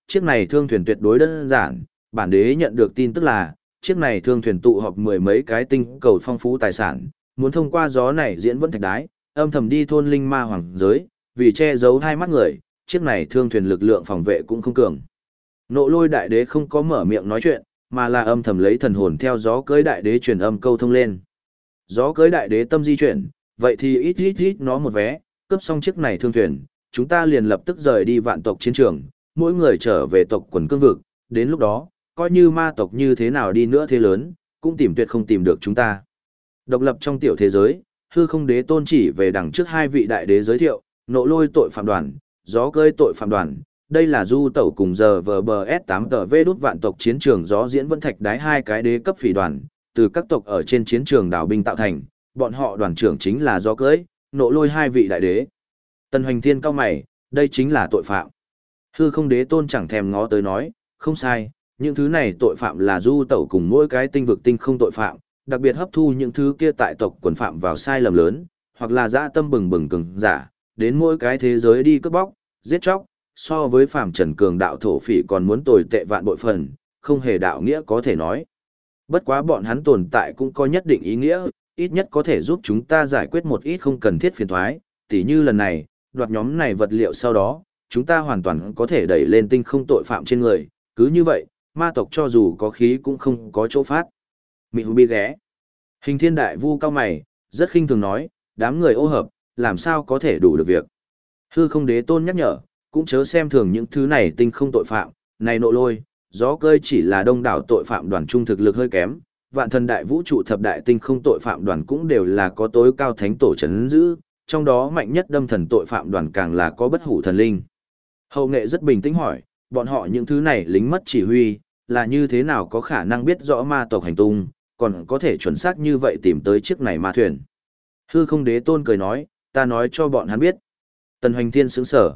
chiếc này thương thuyền tuyệt đối đơn giản, bản đế nhận được tin tức là, chiếc này thương thuyền tụ họp mười mấy cái tinh cầu phong phú tài sản, muốn thông qua gió này diễn vẫn thạch đái, âm thầm đi thôn linh ma hoàng giới, vì che giấu hai mắt người, chiếc này thương thuyền lực lượng phòng vệ cũng không cường. Nộ Lôi đại đế không có mở miệng nói chuyện, mà là âm thầm lấy thần hồn theo gió cưới đại đế truyền âm câu thông lên. Gió cưới đại đế tâm di chuyển, vậy thì ít nó một vé, cướp xong chiếc này thương thuyền, chúng ta liền lập tức rời đi vạn tộc chiến trường, mỗi người trở về tộc quần cương vực, đến lúc đó, coi như ma tộc như thế nào đi nữa thế lớn, cũng tuyệt không tìm được chúng ta. Độc lập trong tiểu thế giới, hư không đế tôn chỉ về đằng trước hai vị đại đế giới thiệu, Nộ Lôi tội phạm đoàn, gió cưới tội phạm đoàn, đây là du tẩu cùng giờ VBS8 tv đút vạn tộc chiến trường gió diễn vẫn thạch đái hai cái đế cấp phỉ đoàn, từ các tộc ở trên chiến trường đảo binh tạo thành, bọn họ đoàn trưởng chính là gió cưới, Nộ Lôi hai vị đại đế. Tần Hoành Thiên cao mày, đây chính là tội phạm. Hư không đế tôn chẳng thèm ngó tới nói, không sai, những thứ này tội phạm là du tẩu cùng mỗi cái tinh vực tinh không tội phạm, đặc biệt hấp thu những thứ kia tại tộc quần phạm vào sai lầm lớn, hoặc là dã tâm bừng bừng cường giả, đến mỗi cái thế giới đi cướp bóc, giết chóc, so với phàm trần cường đạo thổ phỉ còn muốn tồi tệ vạn bội phần, không hề đạo nghĩa có thể nói. Bất quá bọn hắn tồn tại cũng có nhất định ý nghĩa, ít nhất có thể giúp chúng ta giải quyết một ít không cần thiết phiền toái, tỉ như lần này, đoạt nhóm này vật liệu sau đó, chúng ta hoàn toàn có thể đẩy lên tinh không tội phạm trên người, cứ như vậy, ma tộc cho dù có khí cũng không có chỗ phát. Mị Hù Bi ghé. Hình Thiên đại vu cao mày, rất khinh thường nói, đám người ô hợp, làm sao có thể đủ được việc. Hư không đế tôn nhắc nhở, cũng chớ xem thường những thứ này tinh không tội phạm, này Nộ Lôi, gió cơi chỉ là đông đảo tội phạm đoàn trung thực lực hơi kém, vạn thần đại vũ trụ thập đại tinh không tội phạm đoàn cũng đều là có tối cao thánh tổ chấn giữ, trong đó mạnh nhất đâm thần tội phạm đoàn càng là có bất hủ thần linh. Hậu nghệ rất bình tĩnh hỏi, bọn họ những thứ này lính mất chỉ huy, là như thế nào có khả năng biết rõ ma tộc hành tung, còn có thể chuẩn xác như vậy tìm tới chiếc này ma thuyền. Hư không đế tôn cười nói, ta nói cho bọn hắn biết. Tần Hoành Thiên sững sở,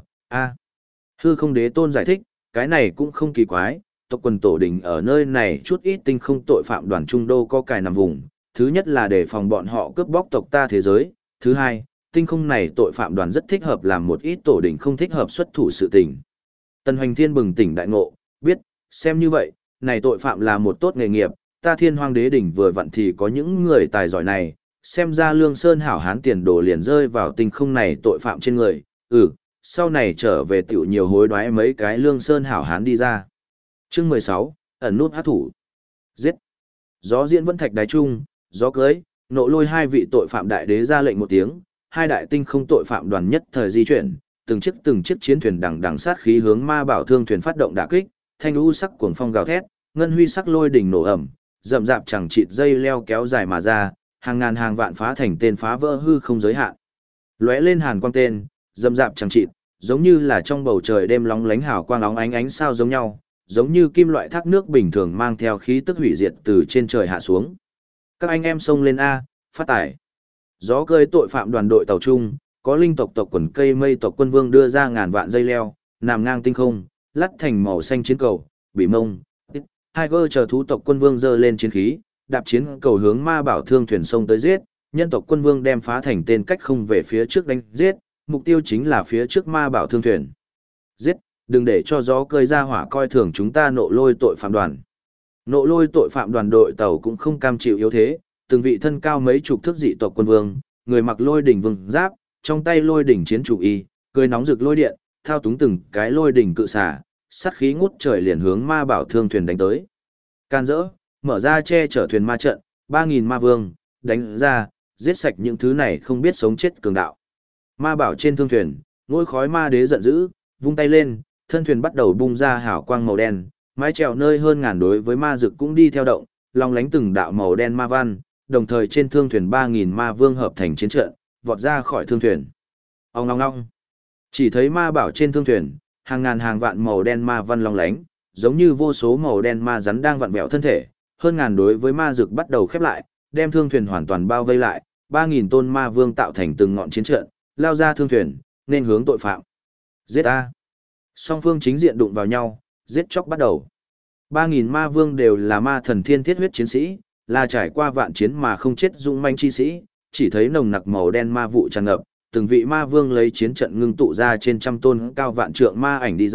Hư không đế tôn giải thích, cái này cũng không kỳ quái, tộc quần tổ đình ở nơi này chút ít tinh không tội phạm đoàn trung đô có cài nằm vùng. Thứ nhất là để phòng bọn họ cướp bóc tộc ta thế giới. Thứ hai, tinh không này tội phạm đoàn rất thích hợp làm một ít tổ đình không thích hợp xuất thủ sự tình. Tần Hoành Thiên bừng tỉnh đại ngộ, biết, xem như vậy, này tội phạm là một tốt nghề nghiệp, ta Thiên Hoang Đế đỉnh vừa vặn thì có những người tài giỏi này, xem ra Lương Sơn hảo hán tiền đồ liền rơi vào tinh không này tội phạm trên người, sau này trở về tiểu nhiều hối đoái mấy cái Lương Sơn hảo hán đi ra. Chương 16, ẩn nút hát thủ. Giết. Gió diễn vẫn thạch đái trung, gió cưới, Nộ Lôi hai vị tội phạm đại đế ra lệnh một tiếng, hai đại tinh không tội phạm đoàn nhất thời di chuyển, từng chiếc chiến thuyền đằng sát khí hướng ma bảo thương thuyền phát động đả kích, thanh u sắc cuồng phong gào thét, ngân huy sắc lôi đỉnh nổ ẩm, rậm rạp chẳng chịt dây leo kéo dài mà ra, hàng ngàn hàng vạn phá thành tên phá vỡ hư không giới hạn. Lóe lên hàn quang tên, rậm rạp chẳng chịt, giống như là trong bầu trời đêm lóng lánh hào quang óng ánh sao giống nhau, giống như kim loại thác nước bình thường mang theo khí tức hủy diệt từ trên trời hạ xuống. Các anh em xông lên a, phát tải. Gió cơi tội phạm đoàn đội tàu trung, có linh tộc tộc quần cây mây tộc quân vương đưa ra ngàn vạn dây leo, nằm ngang tinh không, lắt thành màu xanh chiến cầu, bị mông. Tiger chờ thú tộc quân vương giơ lên chiến khí, đạp chiến cầu hướng ma bảo thương thuyền sông tới giết, nhân tộc quân vương đem phá thành tên cách không về phía trước đánh giết, mục tiêu chính là phía trước ma bảo thương thuyền. Giết, đừng để cho gió cơi ra hỏa coi thường chúng ta Nộ Lôi tội phạm đoàn. Nộ Lôi tội phạm đoàn đội tàu cũng không cam chịu yếu thế, từng vị thân cao mấy chục thước dị tộc quân vương, người mặc lôi đỉnh vương giáp, trong tay lôi đỉnh chiến chủ y, cười nóng rực lôi điện, thao túng từng cái lôi đỉnh cự xả, sát khí ngút trời liền hướng ma bảo thương thuyền đánh tới. Can dỡ, mở ra che chở thuyền ma trận, 3000 ma vương, đánh ra, giết sạch những thứ này không biết sống chết cường đạo. Ma bảo trên thương thuyền, ngôi khói ma đế giận dữ, vung tay lên, thân thuyền bắt đầu bung ra hào quang màu đen, mái chèo nơi hơn ngàn đối với ma dực cũng đi theo động, long lánh từng đạo màu đen ma văn, đồng thời trên thương thuyền 3000 ma vương hợp thành chiến trận, vọt ra khỏi thương thuyền. Ong ong ong. Chỉ thấy ma bảo trên thương thuyền, hàng ngàn hàng vạn màu đen ma văn long lánh, giống như vô số màu đen ma rắn đang vặn vẹo thân thể, hơn ngàn đối với ma dực bắt đầu khép lại, đem thương thuyền hoàn toàn bao vây lại, 3000 tôn ma vương tạo thành từng ngọn chiến trận, lao ra thương thuyền, nên hướng tội phạm. Giết a. Song phương chính diện đụng vào nhau, giết chóc bắt đầu. 3000 ma vương đều là ma thần thiên thiết huyết chiến sĩ, là trải qua vạn chiến mà không chết dũng manh chi sĩ, chỉ thấy nồng nặc màu đen ma vụ tràn ngập, từng vị ma vương lấy chiến trận ngưng tụ ra trên trăm tôn cao vạn trượng ma ảnh đi ra,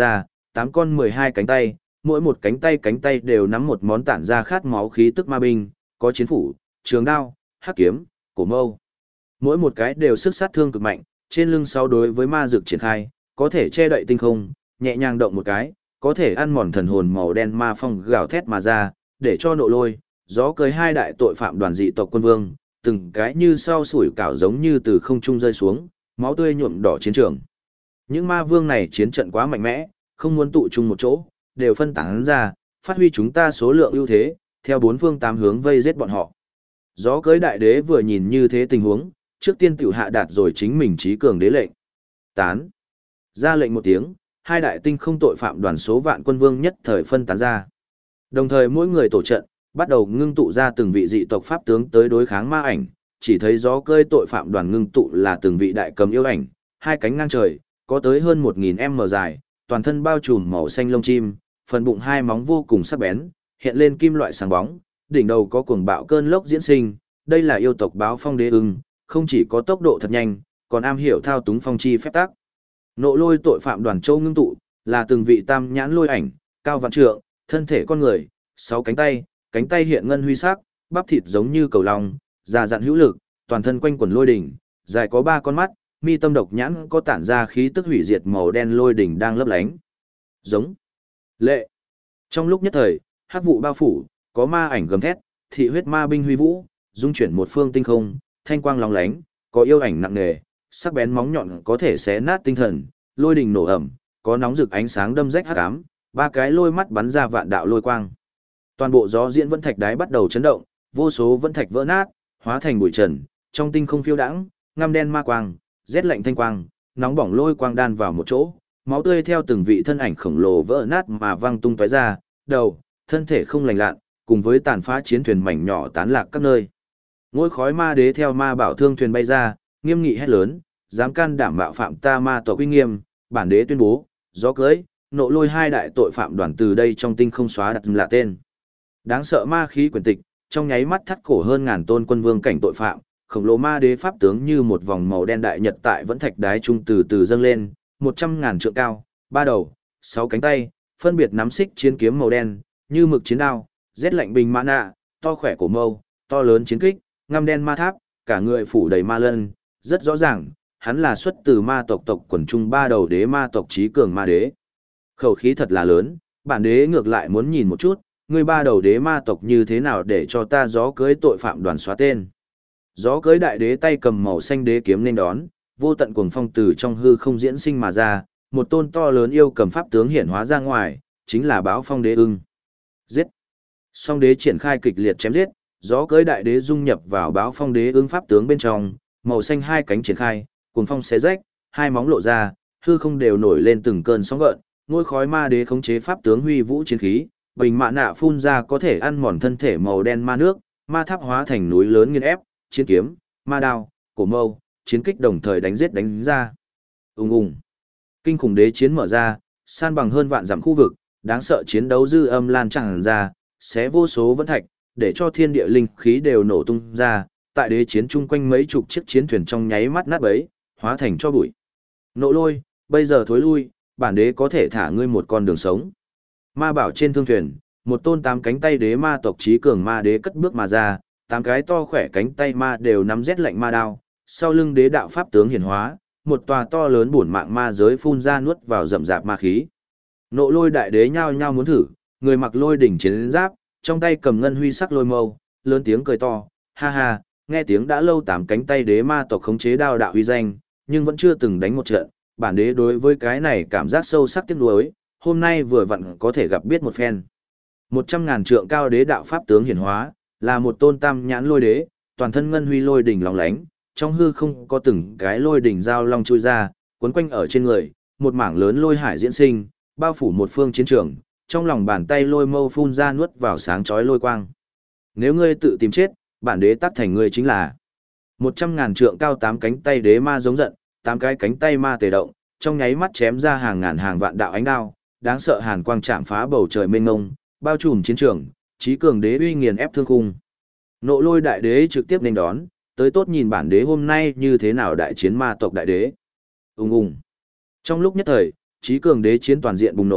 8 con 12 cánh tay, mỗi một cánh tay đều nắm một món tản ra khát máu khí tức ma binh, có chiến phủ, trường đao, hắc kiếm, cổ mâu. Mỗi một cái đều sức sát thương cực mạnh, trên lưng sau đối với ma dược triển khai, có thể che đậy tinh không, nhẹ nhàng động một cái, có thể ăn mòn thần hồn màu đen ma phong gào thét mà ra, để cho nộ lôi, gió cưới hai đại tội phạm đoàn dị tộc quân vương, từng cái như sau sủi cảo giống như từ không trung rơi xuống, máu tươi nhuộm đỏ chiến trường. Những ma vương này chiến trận quá mạnh mẽ, không muốn tụ chung một chỗ, đều phân tán ra, phát huy chúng ta số lượng ưu thế, theo bốn phương tám hướng vây giết bọn họ. Gió cưới đại đế vừa nhìn như thế tình huống, trước tiên tiểu hạ đạt rồi chính mình trí cường đế lệnh. Tán. Ra lệnh một tiếng, hai đại tinh không tội phạm đoàn số vạn quân vương nhất thời phân tán ra. Đồng thời mỗi người tổ trận, bắt đầu ngưng tụ ra từng vị dị tộc pháp tướng tới đối kháng ma ảnh, chỉ thấy gió cơi tội phạm đoàn ngưng tụ là từng vị đại cầm yêu ảnh, hai cánh ngang trời, có tới hơn 1000m dài, toàn thân bao trùm màu xanh lông chim, phần bụng hai móng vô cùng sắc bén, hiện lên kim loại sáng bóng, đỉnh đầu có cuồng bạo cơn lốc diễn sinh, đây là yêu tộc báo phong đế ưng, không chỉ có tốc độ thật nhanh, còn am hiểu thao túng phong chi phép tắc. Nộ lôi tội phạm đoàn châu ngưng tụ, là từng vị tam nhãn lôi ảnh, cao vạn trượng, thân thể con người, 6 cánh tay hiện ngân huy sắc, bắp thịt giống như cầu long, già dặn hữu lực, toàn thân quanh quần lôi đỉnh, dài có 3 con mắt, mi tâm độc nhãn có tản ra khí tức hủy diệt màu đen lôi đỉnh đang lấp lánh. Giống. Lệ. Trong lúc nhất thời, hắc vụ bao phủ, có ma ảnh gầm thét, thị huyết ma binh huy vũ, dung chuyển một phương tinh không, thanh quang lóng lánh, có yêu ảnh nặng nề, sắc bén móng nhọn có thể xé nát tinh thần, lôi đình nổ ẩm, có nóng rực ánh sáng đâm rách hắc ám, 3 cái lôi mắt bắn ra vạn đạo lôi quang. Toàn bộ gió diễn vân thạch đái bắt đầu chấn động, vô số vân thạch vỡ nát, hóa thành bụi trần, trong tinh không phiêu đãng, ngăm đen ma quang, rét lạnh thanh quang, nóng bỏng lôi quang đan vào một chỗ, máu tươi theo từng vị thân ảnh khổng lồ vỡ nát mà văng tung tóe ra, đầu, thân thể không lành lặn, cùng với tàn phá chiến thuyền mảnh nhỏ tán lạc các nơi. Ngôi khói ma đế theo ma bảo thương thuyền bay ra, nghiêm nghị hét lớn, dám can đảm mạo phạm ta ma tộc uy nghiêm, bản đế tuyên bố, gió cưới, nộ lôi hai đại tội phạm đoàn từ đây trong tinh không xóa đặt là tên. Đáng sợ ma khí quyển tịch, trong nháy mắt thắt cổ hơn ngàn tôn quân vương cảnh tội phạm, khổng lồ ma đế pháp tướng như một vòng màu đen đại nhật tại vẫn thạch đái trung từ từ dâng lên, 100.000 trượng cao, 3 đầu, 6 cánh tay, phân biệt nắm xích chiến kiếm màu đen, như mực chiến đao, rét lạnh bình mã nạ, to khỏe cổ mâu, to lớn chiến kích, ngăm đen ma tháp, cả người phủ đầy ma lân, rất rõ ràng, hắn là xuất từ ma tộc tộc quần trung 3 đầu đế ma tộc trí cường ma đế. Khẩu khí thật là lớn, bản đế ngược lại muốn nhìn một chút, người 3 đầu đế ma tộc như thế nào để cho ta gió cưới tội phạm đoàn xóa tên. Gió cưới đại đế tay cầm màu xanh đế kiếm nên đón, vô tận cuồng phong từ trong hư không diễn sinh mà ra, một tôn to lớn yêu cầm pháp tướng hiện hóa ra ngoài, chính là báo phong đế ưng. Giết! Song đế triển khai kịch liệt chém giết, gió cưới đại đế dung nhập vào báo phong đế ưng pháp tướng bên trong, màu xanh hai cánh triển khai, cuồng phong xé rách, hai móng lộ ra, hư không đều nổi lên từng cơn sóng gợn, ngôi khói ma đế khống chế pháp tướng huy vũ chiến khí, bình mạ nạ phun ra có thể ăn mòn thân thể màu đen ma nước, ma tháp hóa thành núi lớn nghiền ép, chiến kiếm, ma đao, cổ mâu, chiến kích đồng thời đánh giết đánh ra. Ùng ùng. Kinh khủng đế chiến mở ra, san bằng hơn vạn dặm khu vực, đáng sợ chiến đấu dư âm lan tràn ra, xé vô số vân thạch, để cho thiên địa linh khí đều nổ tung ra, tại đế chiến chung quanh mấy chục chiếc chiến thuyền trong nháy mắt nát bấy, hóa thành cho bụi. Nộ lôi, bây giờ thối lui, bản đế có thể thả ngươi một con đường sống. Ma bảo trên thương thuyền, một tôn 8 cánh tay đế ma tộc trí cường ma đế cất bước mà ra, 8 cái to khỏe cánh tay ma đều nắm rét lạnh ma đao, sau lưng đế đạo pháp tướng hiển hóa, một tòa to lớn bổn mạng ma giới phun ra nuốt vào rậm rạp ma khí. Nộ lôi đại đế nhao nhao muốn thử, người mặc lôi đỉnh chiến giáp, trong tay cầm ngân huy sắc lôi mâu, lớn tiếng cười to, ha ha, nghe tiếng đã lâu 8 cánh tay đế ma tộc khống chế đao đạo uy danh, nhưng vẫn chưa từng đánh một trận, bản đế đối với cái này cảm giác sâu sắc tiếc nuối, hôm nay vừa vặn có thể gặp biết một phen. 100.000 trượng cao đế đạo pháp tướng hiển hóa, là một tôn tam nhãn lôi đế, toàn thân ngân huy lôi đỉnh lóng lánh, trong hư không có từng cái lôi đỉnh giao long chui ra, quấn quanh ở trên người, một mảng lớn lôi hải diễn sinh, bao phủ một phương chiến trường, trong lòng bàn tay lôi mâu phun ra nuốt vào sáng chói lôi quang. Nếu ngươi tự tìm chết, bản đế tắt thành ngươi chính là 100.000 trượng cao 8 cánh tay đế ma giống giận, 8 cái cánh tay ma tề động, trong nháy mắt chém ra hàng ngàn hàng vạn đạo ánh đao, đáng sợ hàn quang chạm phá bầu trời mênh mông, bao trùm chiến trường, trí cường đế uy nghiền ép thương khung. Nộ lôi đại đế trực tiếp nên đón, tới tốt nhìn bản đế hôm nay như thế nào đại chiến ma tộc đại đế. Ùng ùng. Trong lúc nhất thời, trí cường đế chiến toàn diện bùng nổ,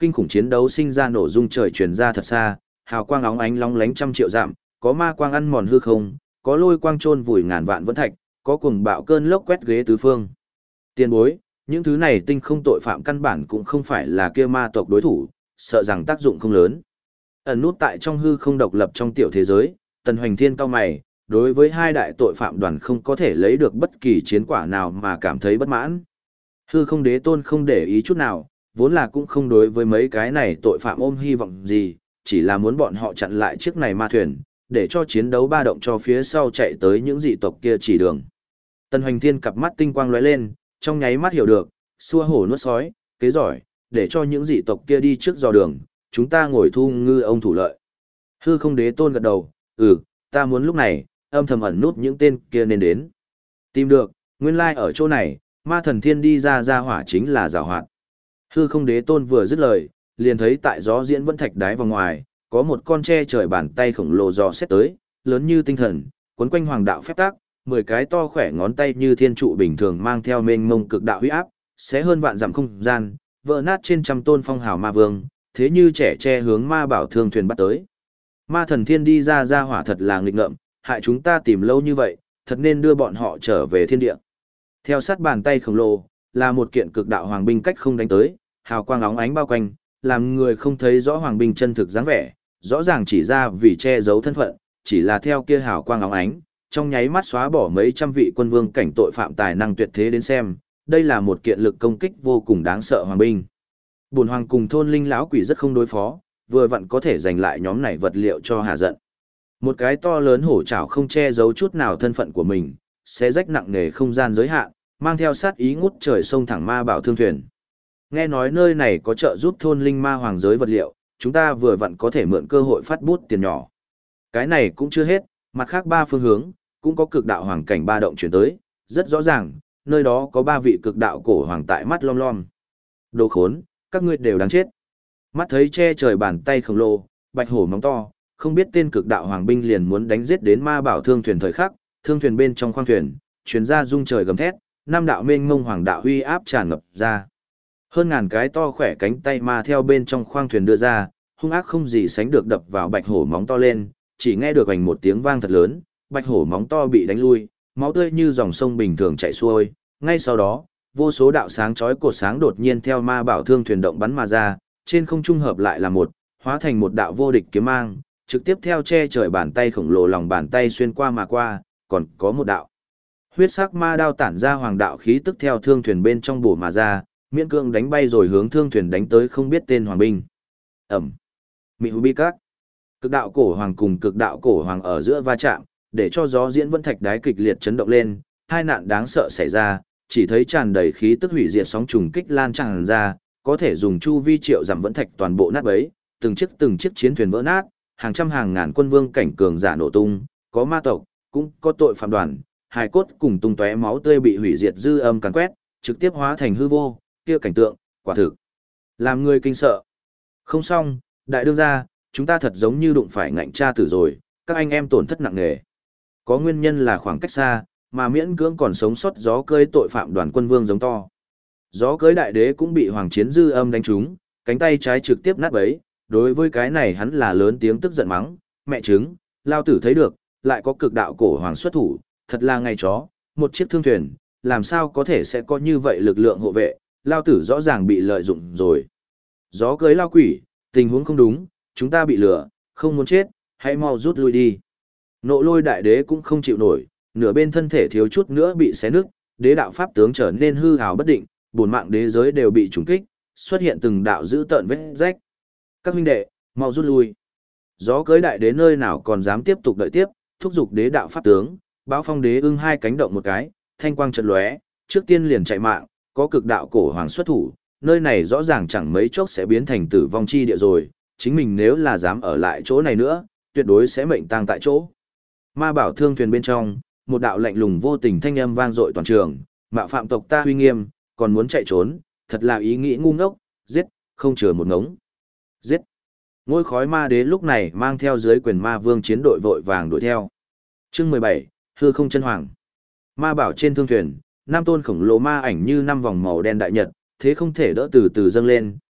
kinh khủng chiến đấu sinh ra nổ rung trời truyền ra thật xa, hào quang óng ánh long lánh trăm triệu dặm, có ma quang ăn mòn hư không, có lôi quang chôn vùi ngàn vạn vẫn thạch, có cuồng bạo cơn lốc quét ghế tứ phương. Tiền bối, những thứ này tinh không tội phạm căn bản cũng không phải là kia ma tộc đối thủ, sợ rằng tác dụng không lớn. Ẩn nút tại trong hư không độc lập trong tiểu thế giới, Tần Hoành Thiên cao mày, đối với hai đại tội phạm đoàn không có thể lấy được bất kỳ chiến quả nào mà cảm thấy bất mãn. Hư không đế tôn không để ý chút nào, vốn là cũng không đối với mấy cái này tội phạm ôm hy vọng gì, chỉ là muốn bọn họ chặn lại chiếc này ma thuyền, để cho chiến đấu ba động cho phía sau chạy tới những dị tộc kia chỉ đường. Tần Hoành Thiên cặp mắt tinh quang lóe lên, trong nháy mắt hiểu được, xua hổ nuốt sói, kế giỏi, để cho những dị tộc kia đi trước dò đường, chúng ta ngồi thu ngư ông thủ lợi. Hư không đế tôn gật đầu, ta muốn lúc này, âm thầm ẩn nút những tên kia nên đến. Tìm được, nguyên lai ở chỗ này, ma thần thiên đi ra hỏa chính là giảo hoạt. Hư không đế tôn vừa dứt lời, liền thấy tại gió diễn vẫn thạch đáy vào ngoài, có một con tre trời bàn tay khổng lồ dò xét tới, lớn như tinh thần, quấn quanh hoàng đạo phép tác, 10 cái to khỏe ngón tay như thiên trụ bình thường mang theo mênh mông cực đạo huy áp, sẽ hơn vạn dặm không gian, vỡ nát trên trăm tôn phong hào ma vương, thế như trẻ tre hướng ma bảo thương thuyền bắt tới. Ma thần thiên đi ra hỏa thật là nghịch ngợm, hại chúng ta tìm lâu như vậy, thật nên đưa bọn họ trở về thiên địa. Theo sát bàn tay khổng lồ, là một kiện cực đạo hoàng binh cách không đánh tới, hào quang óng ánh bao quanh, làm người không thấy rõ hoàng binh chân thực dáng vẻ, rõ ràng chỉ ra vì che giấu thân phận, chỉ là theo kia hào quang óng ánh, trong nháy mắt xóa bỏ mấy trăm vị quân vương cảnh tội phạm tài năng tuyệt thế đến xem, đây là một kiện lực công kích vô cùng đáng sợ hoàng binh. Bổn hoàng cùng thôn linh lão quỷ rất không đối phó, vừa vặn có thể giành lại nhóm này vật liệu cho hà giận. Một cái to lớn hổ trảo không che giấu chút nào thân phận của mình, sẽ rách nặng nề không gian giới hạn, mang theo sát ý ngút trời sông thẳng ma bảo thương thuyền. Nghe nói nơi này có trợ giúp thôn linh ma hoàng giới vật liệu, chúng ta vừa vặn có thể mượn cơ hội phát bút tiền nhỏ. Cái này cũng chưa hết, mặt khác ba phương hướng, cũng có cực đạo hoàng cảnh ba động chuyển tới, rất rõ ràng, nơi đó có ba vị cực đạo cổ hoàng tại mắt lom lom. Đồ khốn, các ngươi đều đáng chết. Mắt thấy che trời bàn tay khổng lồ, bạch hổ móng to, không biết tên cực đạo hoàng binh liền muốn đánh giết đến ma bảo thương thuyền thời khắc, thương thuyền bên trong khoang thuyền, truyền ra rung trời gầm thét, năm đạo mênh mông hoàng đạo uy áp tràn ngập ra. Hơn ngàn cái to khỏe cánh tay ma theo bên trong khoang thuyền đưa ra, hung ác không gì sánh được đập vào bạch hổ móng to lên, chỉ nghe được ảnh một tiếng vang thật lớn, bạch hổ móng to bị đánh lui, máu tươi như dòng sông bình thường chảy xuôi, ngay sau đó, vô số đạo sáng chói cột sáng đột nhiên theo ma bảo thương thuyền động bắn mà ra, trên không trung hợp lại là một, hóa thành một đạo vô địch kiếm mang, trực tiếp theo che trời bàn tay khổng lồ lòng bàn tay xuyên qua mà qua, còn có một đạo huyết sắc ma đao tản ra hoàng đạo khí tức theo thương thuyền bên trong bổ mà ra, miễn cưỡng đánh bay rồi hướng thương thuyền đánh tới không biết tên hoàng binh. Ẩm. Mị hú bi cát. Cực đạo cổ hoàng cùng cực đạo cổ hoàng ở giữa va chạm, để cho gió diễn vẫn thạch đái kịch liệt chấn động lên, hai nạn đáng sợ xảy ra, chỉ thấy tràn đầy khí tức hủy diệt sóng trùng kích lan tràn ra, có thể dùng chu vi triệu giảm vẫn thạch toàn bộ nát bấy, từng chiếc chiến thuyền vỡ nát, hàng trăm hàng ngàn quân vương cảnh cường giả nổ tung, có ma tộc, cũng có tội phạm đoàn, hài cốt cùng tung tóe máu tươi bị hủy diệt dư âm càn quét, trực tiếp hóa thành hư vô, kia cảnh tượng, quả thực làm người kinh sợ. Không xong, đại đương gia, chúng ta thật giống như đụng phải ngạnh tra tử rồi, các anh em tổn thất nặng nề. Có nguyên nhân là khoảng cách xa, mà miễn cưỡng còn sống sót gió cơi tội phạm đoàn quân vương giống to. Gió cưới đại đế cũng bị hoàng chiến dư âm đánh trúng, cánh tay trái trực tiếp nát bấy, đối với cái này hắn là lớn tiếng tức giận mắng, mẹ trứng, lao tử thấy được, lại có cực đạo cổ hoàng xuất thủ, thật là ngày chó, một chiếc thương thuyền, làm sao có thể sẽ có như vậy lực lượng hộ vệ, lao tử rõ ràng bị lợi dụng rồi. Gió cưới lao quỷ, tình huống không đúng, chúng ta bị lừa, không muốn chết, hãy mau rút lui đi. Nộ lôi đại đế cũng không chịu nổi, nửa bên thân thể thiếu chút nữa bị xé nứt, đế đạo pháp tướng trở nên hư hào bất định, bổn mạng đế giới đều bị trùng kích, xuất hiện từng đạo dữ tợn vết rách. Các huynh đệ, mau rút lui. Gió cưới đại đế nơi nào còn dám tiếp tục đợi tiếp, thúc giục đế đạo pháp tướng, báo phong đế ưng hai cánh động một cái, thanh quang chợt lóe, trước tiên liền chạy mạng, có cực đạo cổ hoàng xuất thủ, nơi này rõ ràng chẳng mấy chốc sẽ biến thành tử vong chi địa rồi, chính mình nếu là dám ở lại chỗ này nữa, tuyệt đối sẽ mệnh tang tại chỗ. Ma bảo thương thuyền bên trong, một đạo lạnh lùng vô tình thanh âm vang dội toàn trường, mạo phạm tộc ta uy nghiêm, còn muốn chạy trốn, thật là ý nghĩ ngu ngốc, giết, không chừa một ngống. Giết. Ngôi khói ma đế lúc này mang theo dưới quyền ma vương chiến đội vội vàng đuổi theo. Chương 17, hư không chân hoàng. Ma bảo trên thương thuyền, năm tôn khổng lồ ma ảnh như năm vòng màu đen đại nhật, thế không thể đỡ từ từ dâng lên,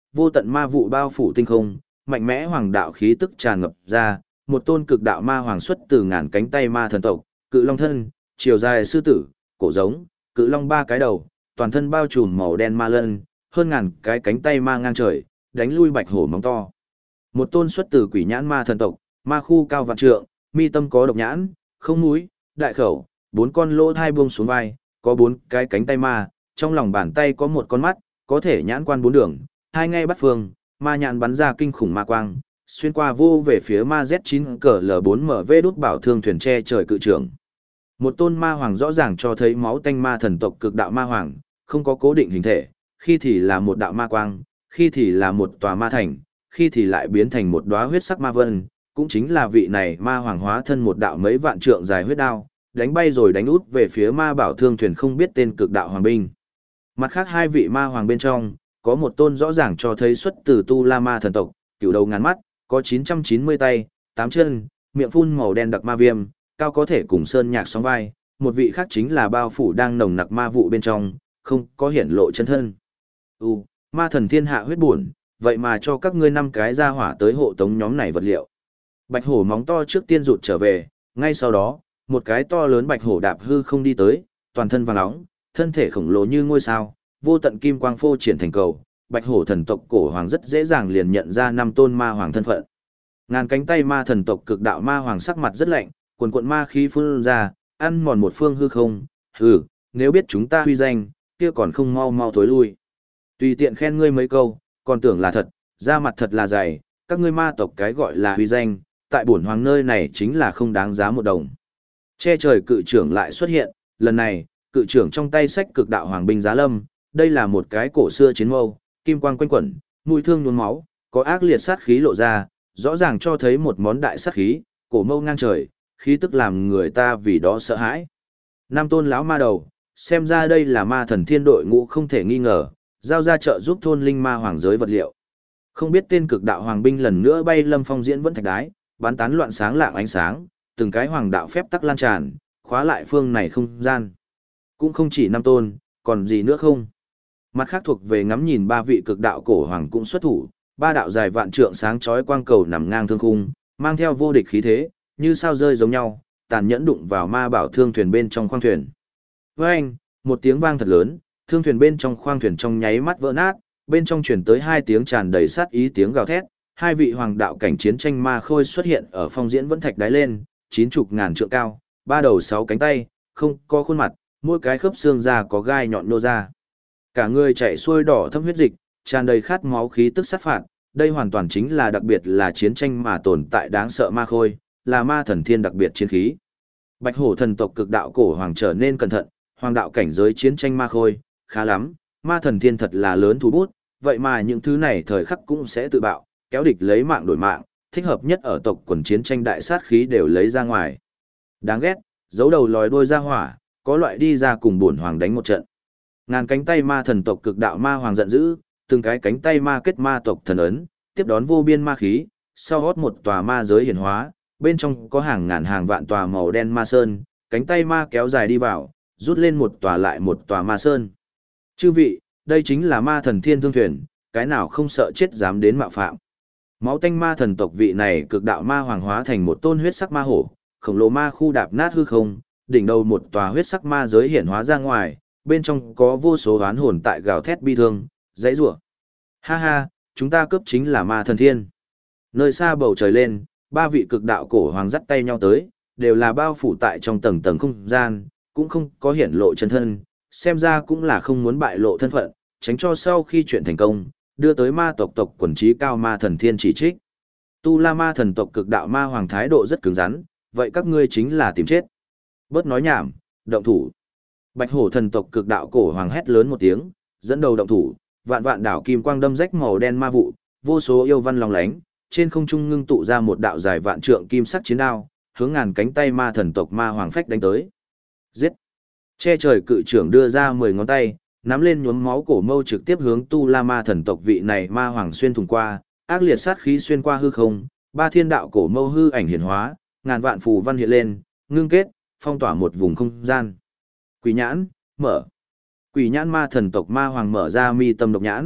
vô tận ma vụ bao phủ tinh không, mạnh mẽ hoàng đạo khí tức tràn ngập ra, một tôn cực đạo ma hoàng xuất từ ngàn cánh tay ma thần tộc, cự long thân, chiều dài sư tử, cổ giống, cự long ba cái đầu, toàn thân bao trùm màu đen ma lân, hơn ngàn cái cánh tay ma ngang trời, đánh lui bạch hổ móng to. Một tôn xuất từ quỷ nhãn ma thần tộc, ma khu cao vạn trượng, mi tâm có độc nhãn, không mũi, đại khẩu, bốn con lỗ thai buông xuống vai, có bốn cái cánh tay ma, trong lòng bàn tay có một con mắt, có thể nhãn quan bốn đường, hai ngay bắt phương, ma nhãn bắn ra kinh khủng ma quang, xuyên qua vô về phía ma Z9 cờ L4MV đút bảo thương thuyền che trời cự trưởng. Một tôn ma hoàng rõ ràng cho thấy máu tanh ma thần tộc cực đạo ma hoàng, không có cố định hình thể, khi thì là một đạo ma quang, khi thì là một tòa ma thành, khi thì lại biến thành một đóa huyết sắc ma vân, cũng chính là vị này ma hoàng hóa thân một đạo mấy vạn trượng dài huyết đao, đánh bay rồi đánh út về phía ma bảo thương thuyền không biết tên cực đạo hoàng binh. Mặt khác hai vị ma hoàng bên trong, có một tôn rõ ràng cho thấy xuất từ Tu La Ma thần tộc, cửu đầu ngàn mắt, có 990 tay, 8 chân, miệng phun màu đen đặc ma viêm, cao có thể cùng sơn nhạc sóng vai, một vị khác chính là bao phủ đang nồng nặc ma vụ bên trong, không có hiển lộ chân thân. Ma thần thiên hạ huyết buồn, vậy mà cho các ngươi 5 cái ra hỏa tới hộ tống nhóm này vật liệu. Bạch hổ móng to trước tiên rụt trở về, ngay sau đó, một cái to lớn bạch hổ đạp hư không đi tới, toàn thân vàng nóng, thân thể khổng lồ như ngôi sao, vô tận kim quang phô triển thành cầu, bạch hổ thần tộc cổ hoàng rất dễ dàng liền nhận ra 5 tôn ma hoàng thân phận. Ngàn cánh tay ma thần tộc cực đạo ma hoàng sắc mặt rất lạnh, quần quận ma khí phun ra, ăn mòn một phương hư không, nếu biết chúng ta huy danh, kia còn không mau mau thối lui. Tùy tiện khen ngươi mấy câu, còn tưởng là thật, da mặt thật là dày, các ngươi ma tộc cái gọi là huy danh, tại bổn hoàng nơi này chính là không đáng giá một đồng. Che trời cự trưởng lại xuất hiện, lần này, cự trưởng trong tay sách cực đạo hoàng binh giá lâm, đây là một cái cổ xưa chiến mâu, kim quang quanh quẩn, mũi thương nhuốm máu, có ác liệt sát khí lộ ra, rõ ràng cho thấy một món đại sát khí, cổ mâu ngang trời, khí tức làm người ta vì đó sợ hãi. Nam tôn lão ma đầu, xem ra đây là ma thần thiên đội ngũ không thể nghi ngờ, giao ra trợ giúp thôn linh ma hoàng giới vật liệu. Không biết tên cực đạo hoàng binh lần nữa bay lâm phong diễn vẫn thạch đái, bắn tán loạn sáng lạng ánh sáng, từng cái hoàng đạo phép tắc lan tràn, khóa lại phương này không gian. Cũng không chỉ năm tôn, còn gì nữa không? Mặt khác thuộc về ngắm nhìn ba vị cực đạo cổ hoàng cũng xuất thủ, ba đạo dài vạn trượng sáng chói quang cầu nằm ngang thương khung, mang theo vô địch khí thế, như sao rơi giống nhau, tàn nhẫn đụng vào ma bảo thương thuyền bên trong khoang thuyền. Với anh, một tiếng vang thật lớn, thương thuyền bên trong khoang thuyền trong nháy mắt vỡ nát, bên trong truyền tới hai tiếng tràn đầy sát ý tiếng gào thét, hai vị hoàng đạo cảnh chiến tranh ma khôi xuất hiện ở phong diễn vẫn thạch đáy lên, 90 ngàn trượng cao, ba đầu sáu cánh tay, không có khuôn mặt, mỗi cái khớp xương da có gai nhọn nô ra. Cả người chạy xuôi đỏ thâm huyết dịch, tràn đầy khát máu khí tức sát phạt, đây hoàn toàn chính là đặc biệt là chiến tranh mà tồn tại đáng sợ ma khôi, là ma thần thiên đặc biệt chiến khí. Bạch hổ thần tộc cực đạo cổ hoàng trở nên cẩn thận, hoàng đạo cảnh giới chiến tranh ma khôi, khá lắm, ma thần thiên thật là lớn thủ bút, vậy mà những thứ này thời khắc cũng sẽ tự bạo, kéo địch lấy mạng đổi mạng, thích hợp nhất ở tộc quần chiến tranh đại sát khí đều lấy ra ngoài. Đáng ghét, giấu đầu lòi đuôi ra hỏa, có loại đi ra cùng bổn hoàng đánh một trận. Ngàn cánh tay ma thần tộc cực đạo ma hoàng giận dữ, từng cái cánh tay ma kết ma tộc thần ấn, tiếp đón vô biên ma khí, sau hót một tòa ma giới hiển hóa, bên trong có hàng ngàn hàng vạn tòa màu đen ma sơn, cánh tay ma kéo dài đi vào, rút lên một tòa lại một tòa ma sơn. Chư vị, đây chính là ma thần thiên thương thuyền, cái nào không sợ chết dám đến mạo phạm. Máu tanh ma thần tộc vị này cực đạo ma hoàng hóa thành một tôn huyết sắc ma hổ, khổng lồ ma khu đạp nát hư không, đỉnh đầu một tòa huyết sắc ma giới hiển hóa ra ngoài, bên trong có vô số oán hồn tại gào thét bi thương, dãy rủa. Ha ha, chúng ta cướp chính là ma thần thiên. Nơi xa bầu trời lên, ba vị cực đạo cổ hoàng dắt tay nhau tới, đều là bao phủ tại trong tầng tầng không gian, cũng không có hiển lộ chân thân, xem ra cũng là không muốn bại lộ thân phận, tránh cho sau khi chuyện thành công, đưa tới ma tộc tộc quần trí cao ma thần thiên chỉ trích. Tu La ma thần tộc cực đạo ma hoàng thái độ rất cứng rắn, vậy các ngươi chính là tìm chết. Bớt nói nhảm, động thủ. Bạch hổ thần tộc cực đạo cổ hoàng hét lớn một tiếng, dẫn đầu động thủ, vạn vạn đảo kim quang đâm rách màu đen ma vụ, vô số yêu văn long lánh, trên không trung ngưng tụ ra một đạo dài vạn trượng kim sắc chiến đao, hướng ngàn cánh tay ma thần tộc ma hoàng phách đánh tới. Giết! Che trời cự trưởng đưa ra 10 ngón tay, nắm lên nhuốm máu cổ mâu trực tiếp hướng Tu La ma thần tộc vị này ma hoàng xuyên thủng qua, ác liệt sát khí xuyên qua hư không, ba thiên đạo cổ mâu hư ảnh hiển hóa, ngàn vạn phù văn hiện lên, ngưng kết, phong tỏa một vùng không gian. Quỷ nhãn, mở. Quỷ nhãn ma thần tộc ma hoàng mở ra mi tâm độc nhãn,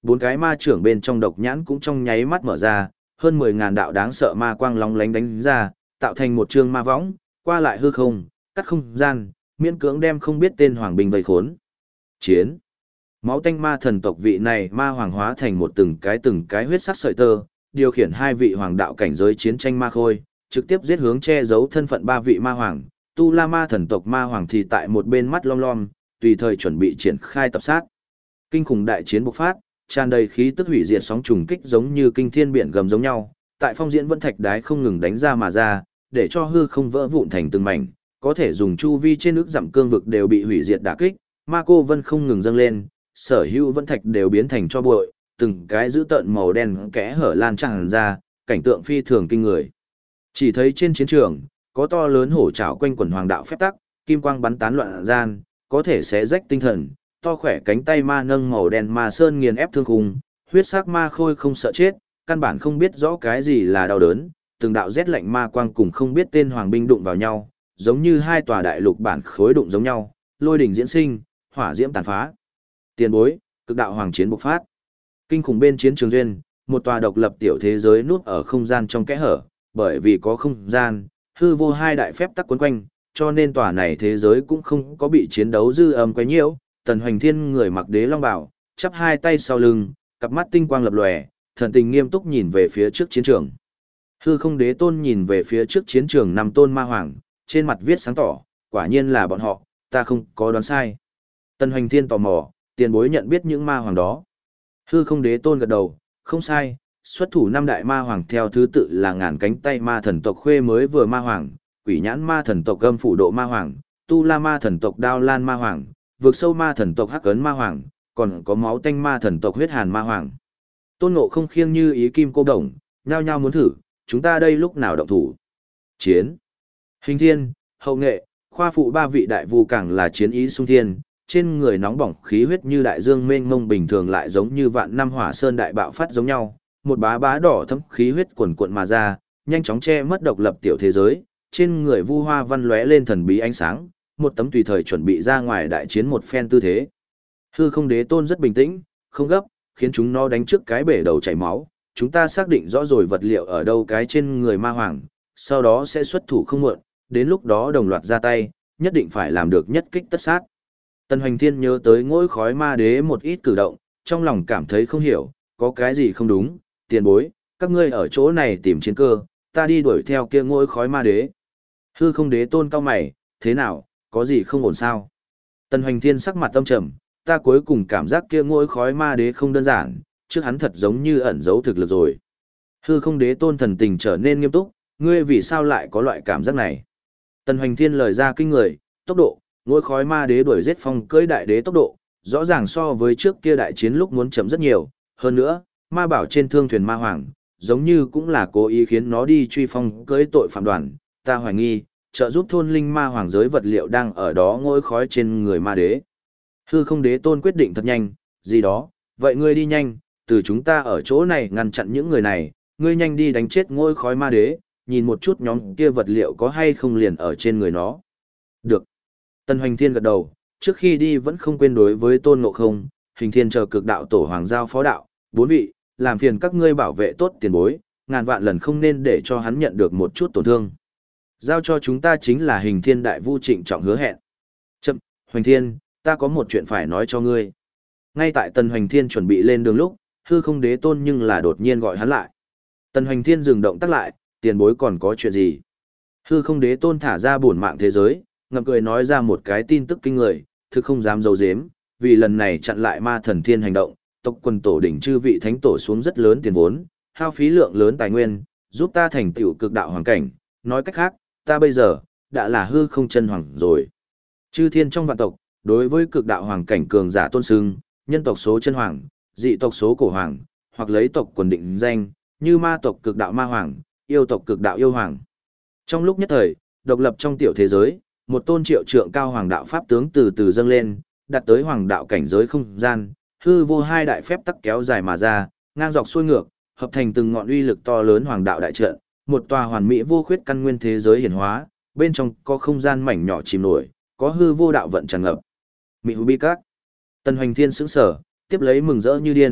bốn cái ma trưởng bên trong độc nhãn cũng trong nháy mắt mở ra, hơn 10.000 đạo đáng sợ ma quang lóng lánh đánh ra, tạo thành một trường ma võng, qua lại hư không, cắt không gian, miễn cưỡng đem không biết tên hoàng binh vây khốn. Chiến. Máu tanh ma thần tộc vị này ma hoàng hóa thành một từng cái huyết sắc sợi tơ, điều khiển hai vị hoàng đạo cảnh giới chiến tranh ma khôi, trực tiếp giết hướng che giấu thân phận ba vị ma hoàng. Tu La ma thần tộc ma hoàng thì tại một bên mắt lom lom, tùy thời chuẩn bị triển khai tập sát. Kinh khủng đại chiến bộc phát, tràn đầy khí tức hủy diệt sóng trùng kích giống như kinh thiên biển gầm giống nhau, tại phong diễn vân thạch đái không ngừng đánh ra mà ra, để cho hư không vỡ vụn thành từng mảnh, có thể dùng chu vi trên nước dặm cương vực đều bị hủy diệt đả kích, ma cô vân không ngừng dâng lên, sở hữu vân thạch đều biến thành cho bụi, từng cái dữ tợn màu đen kẽ hở lan tràn ra, cảnh tượng phi thường kinh người. Chỉ thấy trên chiến trường, có to lớn hổ trảo quanh quần hoàng đạo phép tắc, kim quang bắn tán loạn gian, có thể xé rách tinh thần, to khỏe cánh tay ma nâng màu đen ma sơn nghiền ép thương khung, huyết sắc ma khôi không sợ chết, căn bản không biết rõ cái gì là đau đớn, từng đạo rét lạnh ma quang cùng không biết tên hoàng binh đụng vào nhau, giống như hai tòa đại lục bản khối đụng giống nhau, lôi đỉnh diễn sinh, hỏa diễm tàn phá. Tiền bối, cực đạo hoàng chiến bộc phát. Kinh khủng bên chiến trường duyên, một tòa độc lập tiểu thế giới núp ở không gian trong kẽ hở, bởi vì có không gian, hư vô hai đại phép tắc quấn quanh, cho nên tòa này thế giới cũng không có bị chiến đấu dư âm quấy nhiễu. Tần Hoành Thiên người mặc đế long bào, chắp hai tay sau lưng, cặp mắt tinh quang lập lòe, thần tình nghiêm túc nhìn về phía trước chiến trường. Hư Không Đế Tôn nhìn về phía trước chiến trường năm tôn ma hoàng, trên mặt viết sáng tỏ, quả nhiên là bọn họ, ta không có đoán sai. Tần Hoành Thiên tò mò, tiền bối nhận biết những ma hoàng đó. Hư Không Đế Tôn gật đầu, không sai, xuất thủ năm đại ma hoàng theo thứ tự là ngàn cánh tay ma thần tộc Khuê mới vừa ma hoàng, quỷ nhãn ma thần tộc Âm phủ độ ma hoàng, tu la ma thần tộc Đao Lan ma hoàng, vượt sâu ma thần tộc Hắc Ấn ma hoàng, còn có máu tanh ma thần tộc Huyết Hàn ma hoàng. Tôn Ngộ không khiêng như ý kim cô đồng, nhao nhao muốn thử, chúng ta đây lúc nào động thủ. Chiến. Hình Thiên, Hậu Nghệ, Khoa Phụ ba vị đại vu càng là chiến ý sung thiên, trên người nóng bỏng khí huyết như đại dương mênh mông bình thường lại giống như vạn năm hỏa sơn đại bạo phát giống nhau, một bá bá đỏ thấm khí huyết cuồn cuộn mà ra, nhanh chóng che mất độc lập tiểu thế giới, trên người Vu Hoa Văn lóe lên thần bí ánh sáng, một tấm tùy thời chuẩn bị ra ngoài đại chiến một phen tư thế. Hư Không Đế Tôn rất bình tĩnh, không gấp, khiến chúng nó đánh trước cái bể đầu chảy máu, chúng ta xác định rõ rồi vật liệu ở đâu cái trên người ma hoàng, sau đó sẽ xuất thủ không muộn, đến lúc đó đồng loạt ra tay, nhất định phải làm được nhất kích tất sát. Tần Hoành Thiên nhớ tới ngôi khói ma đế một ít cử động, trong lòng cảm thấy không hiểu, có cái gì không đúng, tiền bối, các ngươi ở chỗ này tìm chiến cơ, ta đi đuổi theo kia ngôi khói ma đế. Hư Không Đế Tôn cao mày, thế nào, có gì không ổn sao? Tần Hoành Thiên sắc mặt tâm trầm, ta cuối cùng cảm giác kia ngôi khói ma đế không đơn giản, trước hắn thật giống như ẩn giấu thực lực rồi. Hư Không Đế Tôn thần tình trở nên nghiêm túc, ngươi vì sao lại có loại cảm giác này? Tần Hoành Thiên lời ra kinh người, tốc độ, ngôi khói ma đế đuổi giết phong cưỡi đại đế tốc độ, rõ ràng so với trước kia đại chiến lúc muốn chậm rất nhiều, hơn nữa, ma bảo trên thương thuyền ma hoàng, giống như cũng là cố ý khiến nó đi truy phong cưỡi tội phạm đoàn, ta hoài nghi, trợ giúp thôn linh ma hoàng giới vật liệu đang ở đó ngôi khói trên người ma đế. Hư Không Đế Tôn quyết định thật nhanh, gì đó, vậy ngươi đi nhanh, từ chúng ta ở chỗ này ngăn chặn những người này, ngươi nhanh đi đánh chết ngôi khói ma đế, nhìn một chút nhóm kia vật liệu có hay không liền ở trên người nó. Được. Tần Hoành Thiên gật đầu, trước khi đi vẫn không quên đối với Tôn Ngộ Không, Hình Thiên chờ cực đạo tổ hoàng giao phó đạo, bốn vị, làm phiền các ngươi bảo vệ tốt tiền bối, ngàn vạn lần không nên để cho hắn nhận được một chút tổn thương. Giao cho chúng ta chính là Hình Thiên đại vu trịnh trọng hứa hẹn. Chậm, Hoành Thiên, ta có một chuyện phải nói cho ngươi. Ngay tại Tần Hoành Thiên chuẩn bị lên đường lúc, Hư Không Đế Tôn nhưng là đột nhiên gọi hắn lại. Tần Hoành Thiên dừng động tác lại, tiền bối còn có chuyện gì? Hư Không Đế Tôn thả ra bổn mạng thế giới, ngậm cười nói ra một cái tin tức kinh người, thực không dám giấu giếm, vì lần này chặn lại ma thần thiên hành động, tộc quần tổ đỉnh chư vị thánh tổ xuống rất lớn tiền vốn, hao phí lượng lớn tài nguyên, giúp ta thành tựu cực đạo hoàng cảnh, nói cách khác, ta bây giờ đã là hư không chân hoàng rồi. Chư thiên trong vạn tộc, đối với cực đạo hoàng cảnh cường giả tôn xưng, nhân tộc số chân hoàng, dị tộc số cổ hoàng, hoặc lấy tộc quần định danh, như ma tộc cực đạo ma hoàng, yêu tộc cực đạo yêu hoàng. Trong lúc nhất thời, độc lập trong tiểu thế giới, một tôn triệu trượng cao hoàng đạo pháp tướng từ từ dâng lên, đặt tới hoàng đạo cảnh giới không gian, hư vô hai đại phép tắc kéo dài mà ra, ngang dọc xuôi ngược, hợp thành từng ngọn uy lực to lớn hoàng đạo đại trận, một tòa hoàn mỹ vô khuyết căn nguyên thế giới hiển hóa, bên trong có không gian mảnh nhỏ chìm nổi, có hư vô đạo vận tràn ngập. Mị Hư Bi Các. Tần Hoành Thiên sững sở, tiếp lấy mừng rỡ như điên,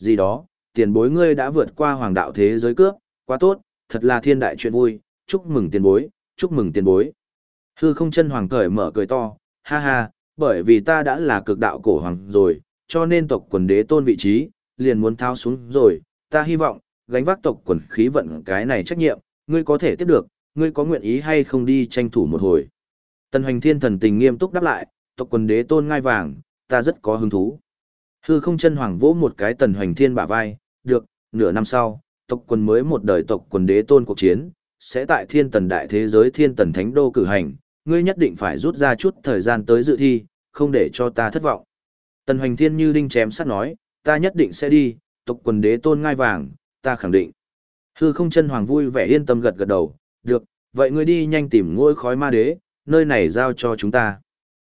Gì đó, tiền bối ngươi đã vượt qua hoàng đạo thế giới cướp, quá tốt, thật là thiên đại chuyện vui, chúc mừng tiền bối, chúc mừng tiền bối. Hư không chân hoàng cởi mở cười to, ha ha, bởi vì ta đã là cực đạo cổ hoàng rồi, cho nên tộc quần đế tôn vị trí, liền muốn thao xuống rồi, ta hy vọng, gánh vác tộc quần khí vận cái này trách nhiệm, ngươi có thể tiếp được, ngươi có nguyện ý hay không đi tranh thủ một hồi. Tần Hoành Thiên thần tình nghiêm túc đáp lại, tộc quần đế tôn ngai vàng, ta rất có hứng thú. Hư không chân hoàng vỗ một cái Tần Hoành Thiên bả vai, được, nửa năm sau, tộc quần mới một đời tộc quần đế tôn cuộc chiến, sẽ tại thiên tần đại thế giới thiên tần thánh đô cử hành, ngươi nhất định phải rút ra chút thời gian tới dự thi, không để cho ta thất vọng. Tần Hoành Thiên như đinh chém sắt nói, ta nhất định sẽ đi, tộc quần đế tôn ngai vàng, ta khẳng định. Hư không chân hoàng vui vẻ yên tâm gật gật đầu, được, vậy ngươi đi nhanh tìm ngôi khói ma đế, nơi này giao cho chúng ta.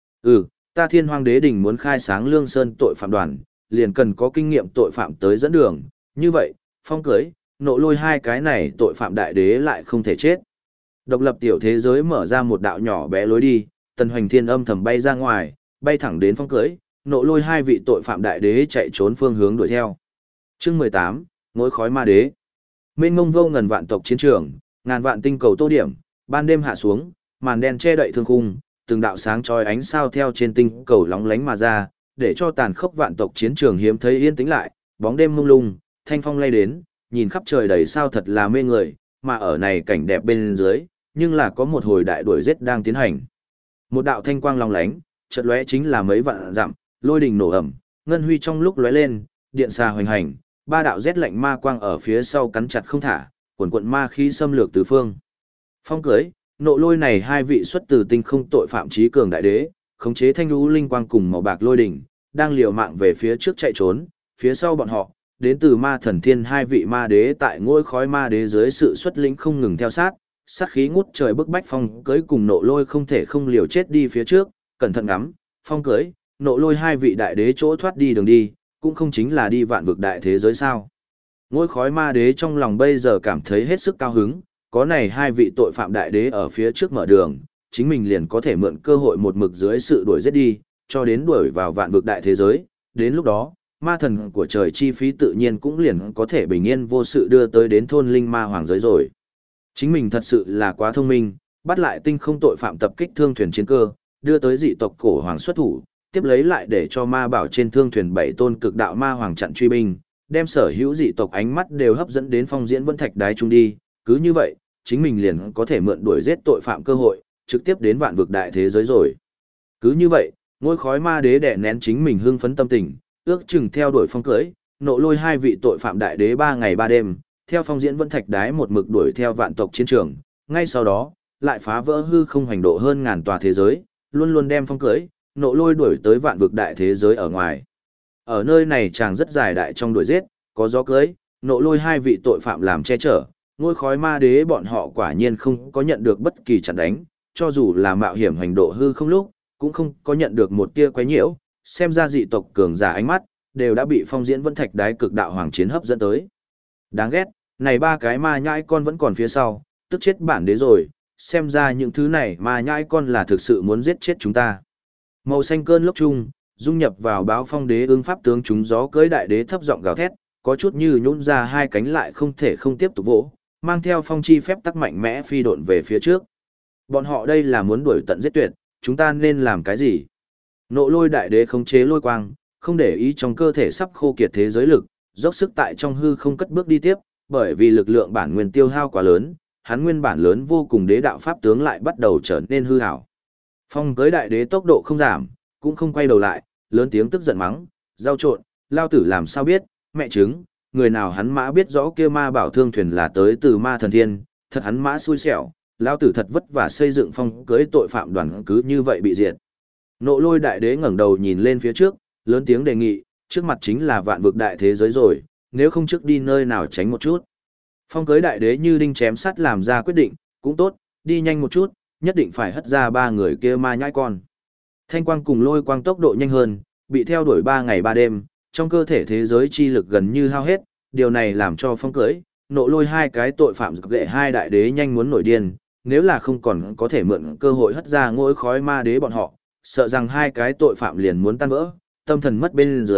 Ta thiên hoàng đế đỉnh muốn khai sáng lương sơn tội phạm đoàn, liền cần có kinh nghiệm tội phạm tới dẫn đường, như vậy, phong cưới, nộ lôi hai cái này tội phạm đại đế lại không thể chết. Độc lập tiểu thế giới mở ra một đạo nhỏ bé lối đi, Tần Hoành Thiên âm thầm bay ra ngoài, bay thẳng đến phong cưới, nộ lôi hai vị tội phạm đại đế chạy trốn phương hướng đuổi theo. Chương 18, ngôi khói ma đế. Mênh mông vô ngần vạn tộc chiến trường, ngàn vạn tinh cầu tô điểm, ban đêm hạ xuống, màn đen che đậy thương khung, từng đạo sáng chói ánh sao theo trên tinh cầu lóng lánh mà ra, để cho tàn khốc vạn tộc chiến trường hiếm thấy yên tĩnh lại, bóng đêm mông lung, thanh phong lay đến, nhìn khắp trời đầy sao thật là mê người, mà ở này cảnh đẹp bên dưới, nhưng là có một hồi đại đuổi giết đang tiến hành. Một đạo thanh quang long lánh, chợt lóe chính là mấy vạn dặm, lôi đình nổ ầm, ngân huy trong lúc lóe lên, điện xà hoành hành, ba đạo rét lạnh ma quang ở phía sau cắn chặt không thả, quần quận ma khí xâm lược tứ phương. Phong cưới, nộ lôi này hai vị xuất từ tinh không tội phạm trí cường đại đế, khống chế thanh lũ linh quang cùng màu bạc lôi đỉnh, đang liều mạng về phía trước chạy trốn, phía sau bọn họ, đến từ ma thần thiên hai vị ma đế tại ngôi khói ma đế dưới sự xuất lĩnh không ngừng theo sát, sát khí ngút trời bức bách phong cưới cùng nộ lôi không thể không liều chết đi phía trước, cẩn thận ngắm, phong cưới, nộ lôi hai vị đại đế chỗ thoát đi đường đi, cũng không chính là đi vạn vực đại thế giới sao. Ngôi khói ma đế trong lòng bây giờ cảm thấy hết sức cao hứng, có này hai vị tội phạm đại đế ở phía trước mở đường, chính mình liền có thể mượn cơ hội một mực dưới sự đuổi giết đi, cho đến đuổi vào vạn vực đại thế giới, đến lúc đó, ma thần của trời chi phí tự nhiên cũng liền có thể bình yên vô sự đưa tới đến thôn linh ma hoàng giới rồi. Chính mình thật sự là quá thông minh, bắt lại tinh không tội phạm tập kích thương thuyền chiến cơ, đưa tới dị tộc cổ hoàng xuất thủ, tiếp lấy lại để cho ma bảo trên thương thuyền bảy tôn cực đạo ma hoàng chặn truy binh, đem sở hữu dị tộc ánh mắt đều hấp dẫn đến phong diễn vân thạch đái trung đi, cứ như vậy, chính mình liền có thể mượn đuổi giết tội phạm cơ hội, trực tiếp đến vạn vực đại thế giới rồi. Cứ như vậy, ngôi khói ma đế đè nén chính mình hưng phấn tâm tình, ước chừng theo đuổi phong cưới, nộ lôi hai vị tội phạm đại đế 3 ngày 3 đêm, theo phong diễn vân thạch đái một mực đuổi theo vạn tộc chiến trường, ngay sau đó, lại phá vỡ hư không hành độ hơn ngàn tòa thế giới, luôn luôn đem phong cưới, nộ lôi đuổi tới vạn vực đại thế giới ở ngoài. Ở nơi này chàng rất dài đại trong đuổi giết, có gió cưới, nộ lôi hai vị tội phạm làm che chở, ngôi khói ma đế bọn họ quả nhiên không có nhận được bất kỳ chặn đánh, cho dù là mạo hiểm hành độ hư không lúc, cũng không có nhận được một tia quấy nhiễu, xem ra dị tộc cường giả ánh mắt, đều đã bị phong diễn vân thạch đái cực đạo hoàng chiến hấp dẫn tới. Đáng ghét, này ba cái ma nhãi con vẫn còn phía sau, tức chết bản đế rồi, xem ra những thứ này ma nhãi con là thực sự muốn giết chết chúng ta. Màu xanh cơn lốc chung, dung nhập vào báo phong đế ứng pháp tướng chúng gió cưới đại đế thấp giọng gào thét, có chút như nhũn ra hai cánh lại không thể không tiếp tục vỗ, mang theo phong chi phép tắc mạnh mẽ phi độn về phía trước. Bọn họ đây là muốn đuổi tận giết tuyệt, chúng ta nên làm cái gì? Nộ lôi đại đế khống chế lôi quang, không để ý trong cơ thể sắp khô kiệt thế giới lực, dốc sức tại trong hư không cất bước đi tiếp, bởi vì lực lượng bản nguyên tiêu hao quá lớn, hắn nguyên bản lớn vô cùng đế đạo pháp tướng lại bắt đầu trở nên hư ảo. Phong cưới đại đế tốc độ không giảm, cũng không quay đầu lại, lớn tiếng tức giận mắng, giao trộn, lao tử làm sao biết, mẹ chứng, người nào hắn mã biết rõ kia ma bảo thương thuyền là tới từ ma thần thiên, thật hắn mã xui xẻo, lao tử thật vất vả xây dựng phong cưới tội phạm đoàn cứ như vậy bị diệt. Nộ lôi đại đế ngẩng đầu nhìn lên phía trước, lớn tiếng đề nghị, trước mặt chính là vạn vực đại thế giới rồi, nếu không trước đi nơi nào tránh một chút. Phong cưới đại đế như đinh chém sắt làm ra quyết định, cũng tốt, đi nhanh một chút, nhất định phải hất ra ba người kia ma nhãi con. Thanh quang cùng lôi quang tốc độ nhanh hơn, bị theo đuổi 3 ngày 3 đêm, trong cơ thể thế giới chi lực gần như hao hết, điều này làm cho phong cưới, nộ lôi hai cái tội phạm gệ hai đại đế nhanh muốn nổi điên, nếu là không còn có thể mượn cơ hội hất ra ngôi khói ma đế bọn họ, sợ rằng hai cái tội phạm liền muốn tan vỡ, tâm thần mất bên dưới,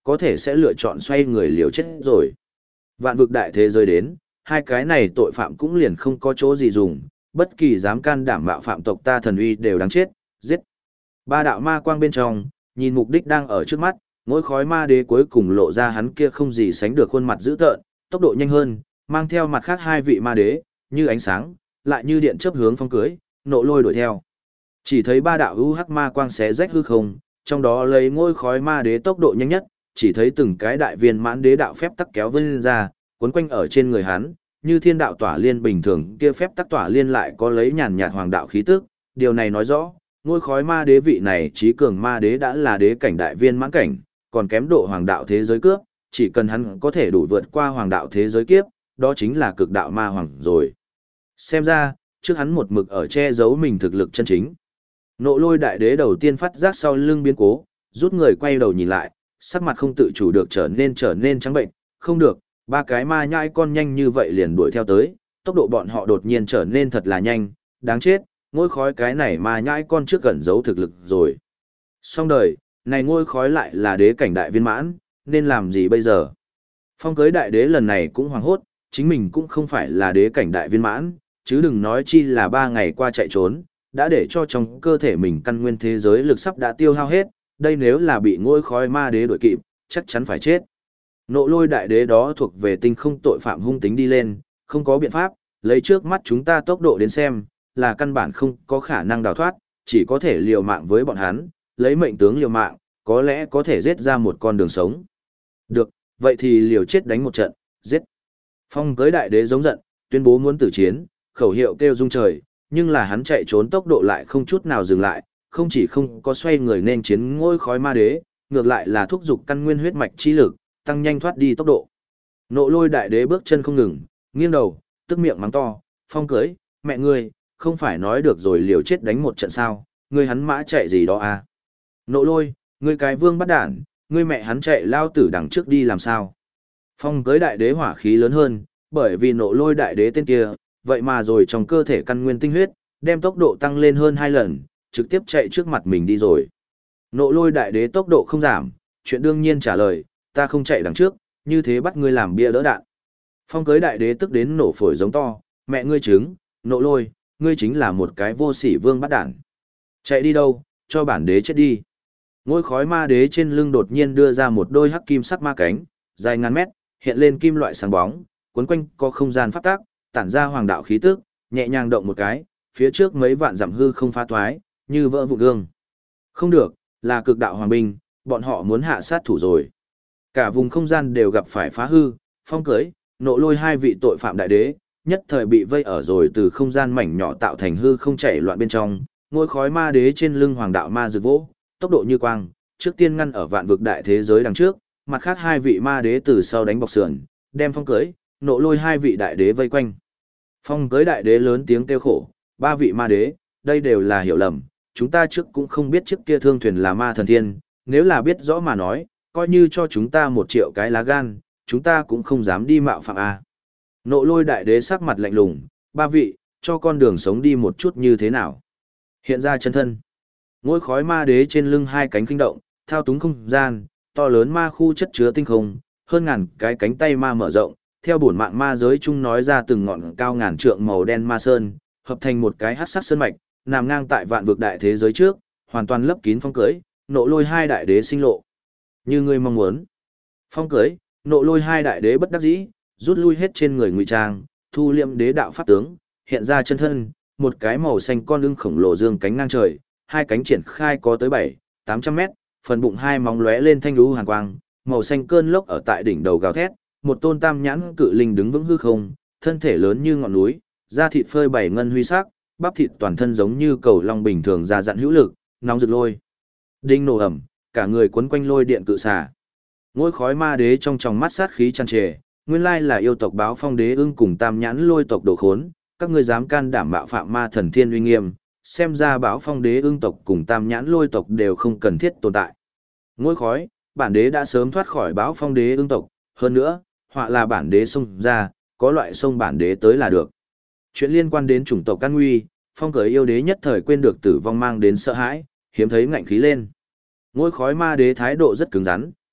có thể sẽ lựa chọn xoay người liều chết rồi. Vạn vực đại thế giới đến, hai cái này tội phạm cũng liền không có chỗ gì dùng, bất kỳ dám can đảm mạo phạm tộc ta thần uy đều đáng chết, giết. Ba đạo ma quang bên trong, nhìn mục đích đang ở trước mắt, ngôi khói ma đế cuối cùng lộ ra hắn kia không gì sánh được khuôn mặt dữ tợn, tốc độ nhanh hơn, mang theo mặt khác hai vị ma đế, như ánh sáng, lại như điện chớp hướng Phong Cưới, Nộ Lôi đuổi theo. Chỉ thấy ba đạo hắc ma quang xé rách hư không, trong đó lấy ngôi khói ma đế tốc độ nhanh nhất, chỉ thấy từng cái đại viên mãn đế đạo phép tắc kéo vân ra, cuốn quanh ở trên người hắn, như thiên đạo tỏa liên bình thường, kia phép tắc tỏa liên lại có lấy nhàn nhạt hoàng đạo khí tức, điều này nói rõ, ngôi khói ma đế vị này trí cường ma đế đã là đế cảnh đại viên mãn cảnh, còn kém độ hoàng đạo thế giới cướp, chỉ cần hắn có thể đủ vượt qua hoàng đạo thế giới kiếp, đó chính là cực đạo ma hoàng rồi. Xem ra, trước hắn một mực ở che giấu mình thực lực chân chính. Nộ Lôi đại đế đầu tiên phát giác sau lưng biến cố, rút người quay đầu nhìn lại, sắc mặt không tự chủ được trở nên trắng bệnh, không được, ba cái ma nhãi con nhanh như vậy liền đuổi theo tới, tốc độ bọn họ đột nhiên trở nên thật là nhanh, đáng chết, ngôi khói cái này ma nhãi con trước gần giấu thực lực rồi. Xong đời, này ngôi khói lại là đế cảnh đại viên mãn, nên làm gì bây giờ? Phong Cưới đại đế lần này cũng hoảng hốt, chính mình cũng không phải là đế cảnh đại viên mãn, chứ đừng nói chi là 3 ngày qua chạy trốn, đã để cho trong cơ thể mình căn nguyên thế giới lực sắp đã tiêu hao hết, đây nếu là bị ngôi khói ma đế đuổi kịp, chắc chắn phải chết. Nộ Lôi đại đế đó thuộc về tinh không tội phạm hung tính đi lên, không có biện pháp, lấy trước mắt chúng ta tốc độ đến xem, là căn bản không có khả năng đào thoát, chỉ có thể liều mạng với bọn hắn, lấy mệnh tướng liều mạng, có lẽ có thể giết ra một con đường sống. Được, vậy thì liều chết đánh một trận, giết. Phong Cưới đại đế giống giận, tuyên bố muốn tử chiến, khẩu hiệu kêu rung trời, nhưng là hắn chạy trốn tốc độ lại không chút nào dừng lại, không chỉ không có xoay người nên chiến ngôi khói ma đế, ngược lại là thúc giục căn nguyên huyết mạch chi lực, tăng nhanh thoát đi tốc độ. Nộ Lôi đại đế bước chân không ngừng, nghiêng đầu, tức miệng mắng to, Phong Cưới, mẹ ngươi, không phải nói được rồi liều chết đánh một trận sao, ngươi hắn mã chạy gì đó à? Nộ Lôi, ngươi cái vương bắt đản, ngươi mẹ hắn chạy lao tử đằng trước đi làm sao? Phong Cưới đại đế hỏa khí lớn hơn, bởi vì Nộ Lôi đại đế tên kia, vậy mà rồi trong cơ thể căn nguyên tinh huyết, đem tốc độ tăng lên hơn 2 lần, trực tiếp chạy trước mặt mình đi rồi. Nộ Lôi đại đế tốc độ không giảm, chuyện đương nhiên trả lời, ta không chạy đằng trước, như thế bắt ngươi làm bia đỡ đạn. Phong Cưới đại đế tức đến nổ phổi giống to, mẹ ngươi trứng, Nộ Lôi, ngươi chính là một cái vô sỉ vương bắt đản. Chạy đi đâu, cho bản đế chết đi. Ngôi khói ma đế trên lưng đột nhiên đưa ra một đôi hắc kim sắc ma cánh, dài ngàn mét, hiện lên kim loại sáng bóng, cuốn quanh có không gian pháp tác, tản ra hoàng đạo khí tức, nhẹ nhàng động một cái, phía trước mấy vạn dặm hư không phá toái, như vỡ vụn gương. Không được, là cực đạo hoàng binh, bọn họ muốn hạ sát thủ rồi. Cả vùng không gian đều gặp phải phá hư, Phong Cưới, Nộ Lôi hai vị tội phạm đại đế, nhất thời bị vây ở rồi từ không gian mảnh nhỏ tạo thành hư không chảy loạn bên trong, ngôi khói ma đế trên lưng hoàng đạo ma rực vỗ, tốc độ như quang, trước tiên ngăn ở vạn vực đại thế giới đằng trước, mặt khác hai vị ma đế từ sau đánh bọc sườn, đem Phong Cưới, Nộ Lôi hai vị đại đế vây quanh. Phong Cưới đại đế lớn tiếng kêu khổ, ba vị ma đế, đây đều là hiểu lầm, chúng ta trước cũng không biết trước kia thương thuyền là ma thần thiên, nếu là biết rõ mà nói, coi như cho chúng ta 1 triệu cái lá gan, chúng ta cũng không dám đi mạo phạm a. Nộ Lôi đại đế sắc mặt lạnh lùng, ba vị, cho con đường sống đi một chút như thế nào. Hiện ra chân thân. Ngôi khói ma đế trên lưng hai cánh kinh động, thao túng không gian, to lớn ma khu chất chứa tinh không, hơn ngàn cái cánh tay ma mở rộng, theo bổn mạng ma giới chung nói ra từng ngọn cao ngàn trượng màu đen ma sơn, hợp thành một cái hắc sắc sơn mạch, nằm ngang tại vạn vực đại thế giới trước, hoàn toàn lấp kín Phong Cưới, Nộ Lôi hai đại đế sinh lộ. Như ngươi mong muốn. Phong Cưới, Nộ Lôi hai đại đế bất đắc dĩ, rút lui hết trên người ngụy trang, thu liệm đế đạo pháp tướng, hiện ra chân thân, một cái màu xanh con lưng khổng lồ dương cánh ngang trời, hai cánh triển khai có tới 700-800 mét, phần bụng hai móng lóe lên thanh lũ hàn quang, màu xanh cơn lốc ở tại đỉnh đầu gào thét, một tôn tam nhãn cự linh đứng vững hư không, thân thể lớn như ngọn núi, da thịt phơi bày ngân huy sắc, bắp thịt toàn thân giống như cầu long bình thường ra dặn hữu lực, nóng rực lôi. Đinh nổ ẩm, cả người quấn quanh lôi điện cự xả. Ngôi khói ma đế trong tròng mắt sát khí tràn trề, nguyên lai là yêu tộc Báo Phong đế ưng cùng tam nhãn lôi tộc đồ khốn, các ngươi dám can đảm mạo phạm ma thần thiên uy nghiêm, xem ra Báo Phong đế ưng tộc cùng tam nhãn lôi tộc đều không cần thiết tồn tại. Ngôi khói, bản đế đã sớm thoát khỏi Báo Phong đế ưng tộc, hơn nữa, họa là bản đế xông ra, có loại xông bản đế tới là được. Chuyện liên quan đến chủng tộc can nguy, Phong Cưới yêu đế nhất thời quên được tử vong mang đến sợ hãi, hiếm thấy ngạnh khí lên. Ngôi khói ma đế thái độ rất cứng rắn,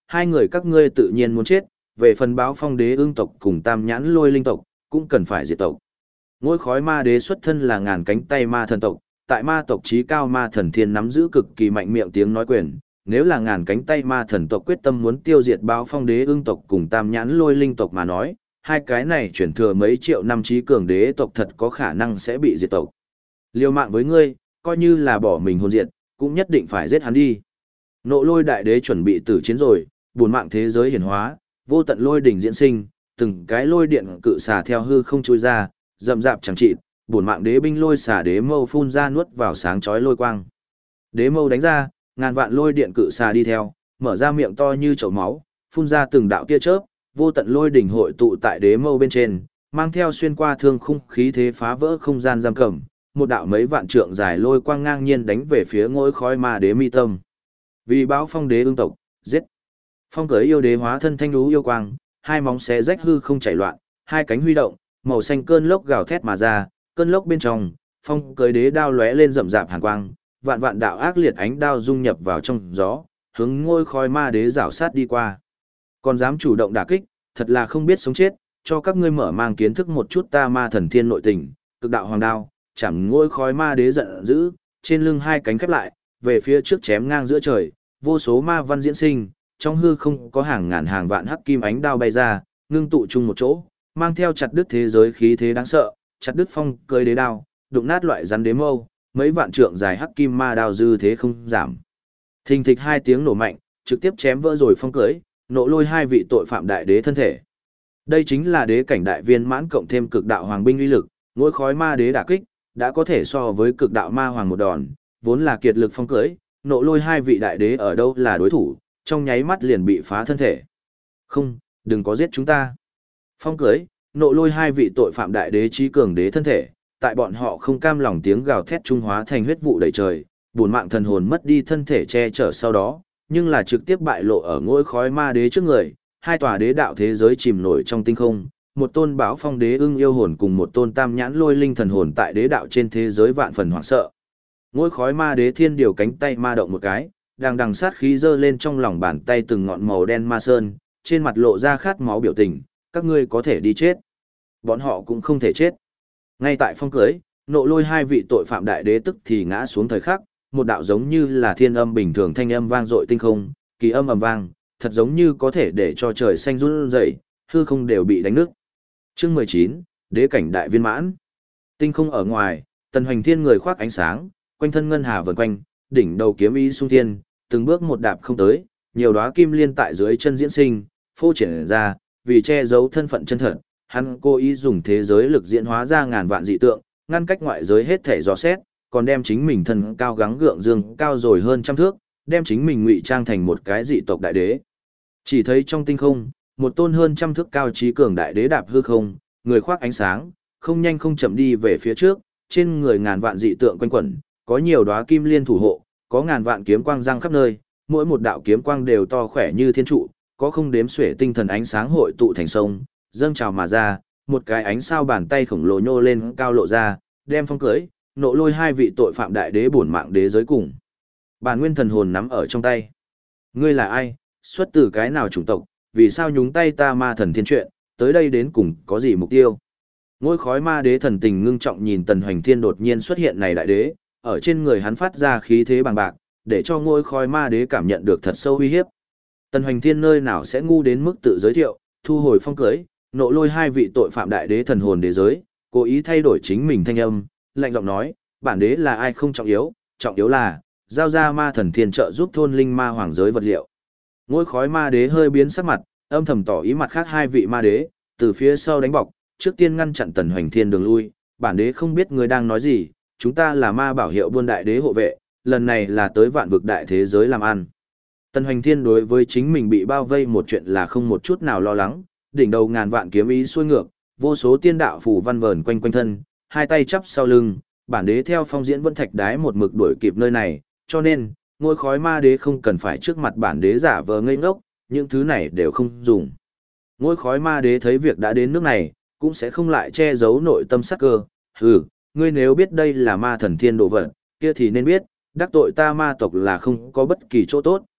hai người các ngươi tự nhiên muốn chết, về phần Báo Phong đế ương tộc cùng Tam Nhãn Lôi Linh tộc, cũng cần phải diệt tộc. Ngôi khói ma đế xuất thân là ngàn cánh tay ma thần tộc, tại ma tộc trí cao ma thần thiên nắm giữ cực kỳ mạnh miệng tiếng nói quyền, nếu là ngàn cánh tay ma thần tộc quyết tâm muốn tiêu diệt Báo Phong đế ương tộc cùng Tam Nhãn Lôi Linh tộc mà nói, hai cái này chuyển thừa mấy triệu năm trí cường đế tộc thật có khả năng sẽ bị diệt tộc. Liều mạng với ngươi, coi như là bỏ mình hồn diệt, cũng nhất định phải giết hắn đi. Nộ Lôi đại đế chuẩn bị tử chiến rồi, buồn mạng thế giới hiển hóa, vô tận lôi đỉnh diễn sinh, từng cái lôi điện cự xà theo hư không chui ra, rậm rạp chẳng trị, buồn mạng đế binh lôi xà đế mâu phun ra nuốt vào sáng chói lôi quang. Đế mâu đánh ra, ngàn vạn lôi điện cự xà đi theo, mở ra miệng to như chậu máu, phun ra từng đạo tia chớp, vô tận lôi đỉnh hội tụ tại đế mâu bên trên, mang theo xuyên qua thương khung khí thế phá vỡ không gian giam cầm, một đạo mấy vạn trượng dài lôi quang ngang nhiên đánh về phía ngôi khói ma đế mi tâm. Vì Báo Phong đế ương tộc, giết. Phong cưới yêu đế hóa thân thanh đú yêu quang, hai móng xé rách hư không chảy loạn, hai cánh huy động, màu xanh cơn lốc gào thét mà ra, cơn lốc bên trong, phong cưới đế đao lóe lên rậm rạp hàn quang, vạn vạn đạo ác liệt ánh đao dung nhập vào trong gió, hướng ngôi khói ma đế rảo sát đi qua. Còn dám chủ động đả kích, thật là không biết sống chết, cho các ngươi mở mang kiến thức một chút ta ma thần thiên nội tình, cực đạo hoàng đao, chạm ngôi khói ma đế giận dữ, trên lưng hai cánh khép lại, về phía trước chém ngang giữa trời, vô số ma văn diễn sinh, trong hư không có hàng ngàn hàng vạn hắc kim ánh đao bay ra, ngưng tụ chung một chỗ, mang theo chặt đứt thế giới khí thế đáng sợ, chặt đứt phong cưới đế đao, đụng nát loại rắn đế mâu, mấy vạn trượng dài hắc kim ma đao dư thế không giảm. Thình thịch hai tiếng nổ mạnh, trực tiếp chém vỡ rồi phong cưới, nộ lôi hai vị tội phạm đại đế thân thể. Đây chính là đế cảnh đại viên mãn cộng thêm cực đạo hoàng binh uy lực, ngôi khói ma đế đả kích, đã có thể so với cực đạo ma hoàng một đòn, vốn là kiệt lực phong cưới, nộ lôi hai vị đại đế ở đâu là đối thủ, trong nháy mắt liền bị phá thân thể. Không, đừng có giết chúng ta. Phong cưới, nộ lôi hai vị tội phạm đại đế trí cường đế thân thể, tại bọn họ không cam lòng tiếng gào thét trung hóa thành huyết vụ đầy trời, buồn mạng thần hồn mất đi thân thể che chở sau đó, nhưng là trực tiếp bại lộ ở ngôi khói ma đế trước người, hai tòa đế đạo thế giới chìm nổi trong tinh không, một tôn Báo Phong đế ưng yêu hồn cùng một tôn Tam Nhãn Lôi Linh thần hồn tại đế đạo trên thế giới vạn phần hoảng sợ. Ngôi khói ma đế thiên điều cánh tay ma động một cái, đang đằng sát khí giơ lên trong lòng bàn tay từng ngọn màu đen ma sơn, trên mặt lộ ra khát máu biểu tình, các ngươi có thể đi chết. Bọn họ cũng không thể chết. Ngay tại phong cưới, nộ lôi hai vị tội phạm đại đế tức thì ngã xuống thời khắc, một đạo giống như là thiên âm bình thường thanh âm vang dội tinh không, kỳ âm ầm vang, thật giống như có thể để cho trời xanh run rẩy, hư không đều bị đánh nứt. Chương 19, đế cảnh đại viên mãn. Tinh không ở ngoài, Tần Hoành Thiên người khoác ánh sáng, quanh thân ngân hà vần quanh, đỉnh đầu kiếm ý xung thiên, từng bước một đạp không tới, nhiều đóa kim liên tại dưới chân diễn sinh, phô triển ra, vì che giấu thân phận chân thật, hắn cố ý dùng thế giới lực diễn hóa ra ngàn vạn dị tượng, ngăn cách ngoại giới hết thể dò xét, còn đem chính mình thân cao gắng gượng dương cao rồi hơn trăm thước, đem chính mình ngụy trang thành một cái dị tộc đại đế. Chỉ thấy trong tinh không, một tôn hơn trăm thước cao trí cường đại đế đạp hư không, người khoác ánh sáng, không nhanh không chậm đi về phía trước, trên người ngàn vạn dị tượng quanh quẩn, có nhiều đóa kim liên thủ hộ, có ngàn vạn kiếm quang giăng khắp nơi, mỗi một đạo kiếm quang đều to khỏe như thiên trụ, có không đếm xuể tinh thần ánh sáng hội tụ thành sông, dâng trào mà ra, một cái ánh sao bàn tay khổng lồ nhô lên cao lộ ra, đem phong cưới, nộ lôi hai vị tội phạm đại đế bổn mạng đế giới cùng. Bản nguyên thần hồn nắm ở trong tay. Ngươi là ai, xuất từ cái nào chủng tộc, vì sao nhúng tay ta ma thần thiên chuyện, tới đây đến cùng có gì mục tiêu? Ngôi khói ma đế thần tình ngưng trọng nhìn Tần Hoành Thiên đột nhiên xuất hiện này đại đế, ở trên người hắn phát ra khí thế bằng bạc, để cho ngôi khói ma đế cảm nhận được thật sâu uy hiếp. Tần Hoành Thiên nơi nào sẽ ngu đến mức tự giới thiệu, thu hồi phong cưới, nộ lôi hai vị tội phạm đại đế thần hồn đế giới, cố ý thay đổi chính mình thanh âm, lạnh giọng nói, bản đế là ai không trọng yếu là giao ra ma thần thiên trợ giúp thôn linh ma hoàng giới vật liệu. Ngôi khói ma đế hơi biến sắc mặt, âm thầm tỏ ý mặt khác hai vị ma đế, từ phía sau đánh bọc, trước tiên ngăn chặn Tần Hoành Thiên đường lui, bản đế không biết người đang nói gì, chúng ta là ma bảo hiệu buôn đại đế hộ vệ, lần này là tới vạn vực đại thế giới làm ăn. Tần Hoành Thiên đối với chính mình bị bao vây một chuyện là không một chút nào lo lắng, đỉnh đầu ngàn vạn kiếm ý xuôi ngược, vô số tiên đạo phù văn vờn quanh quanh thân, hai tay chắp sau lưng, bản đế theo phong diễn vân thạch đái một mực đuổi kịp nơi này, cho nên, ngôi khói ma đế không cần phải trước mặt bản đế giả vờ ngây ngốc, những thứ này đều không dùng. Ngôi khói ma đế thấy việc đã đến nước này, cũng sẽ không lại che giấu nội tâm sắc cơ, ngươi nếu biết đây là ma thần thiên đồ vật, kia thì nên biết, đắc tội ta ma tộc là không có bất kỳ chỗ tốt,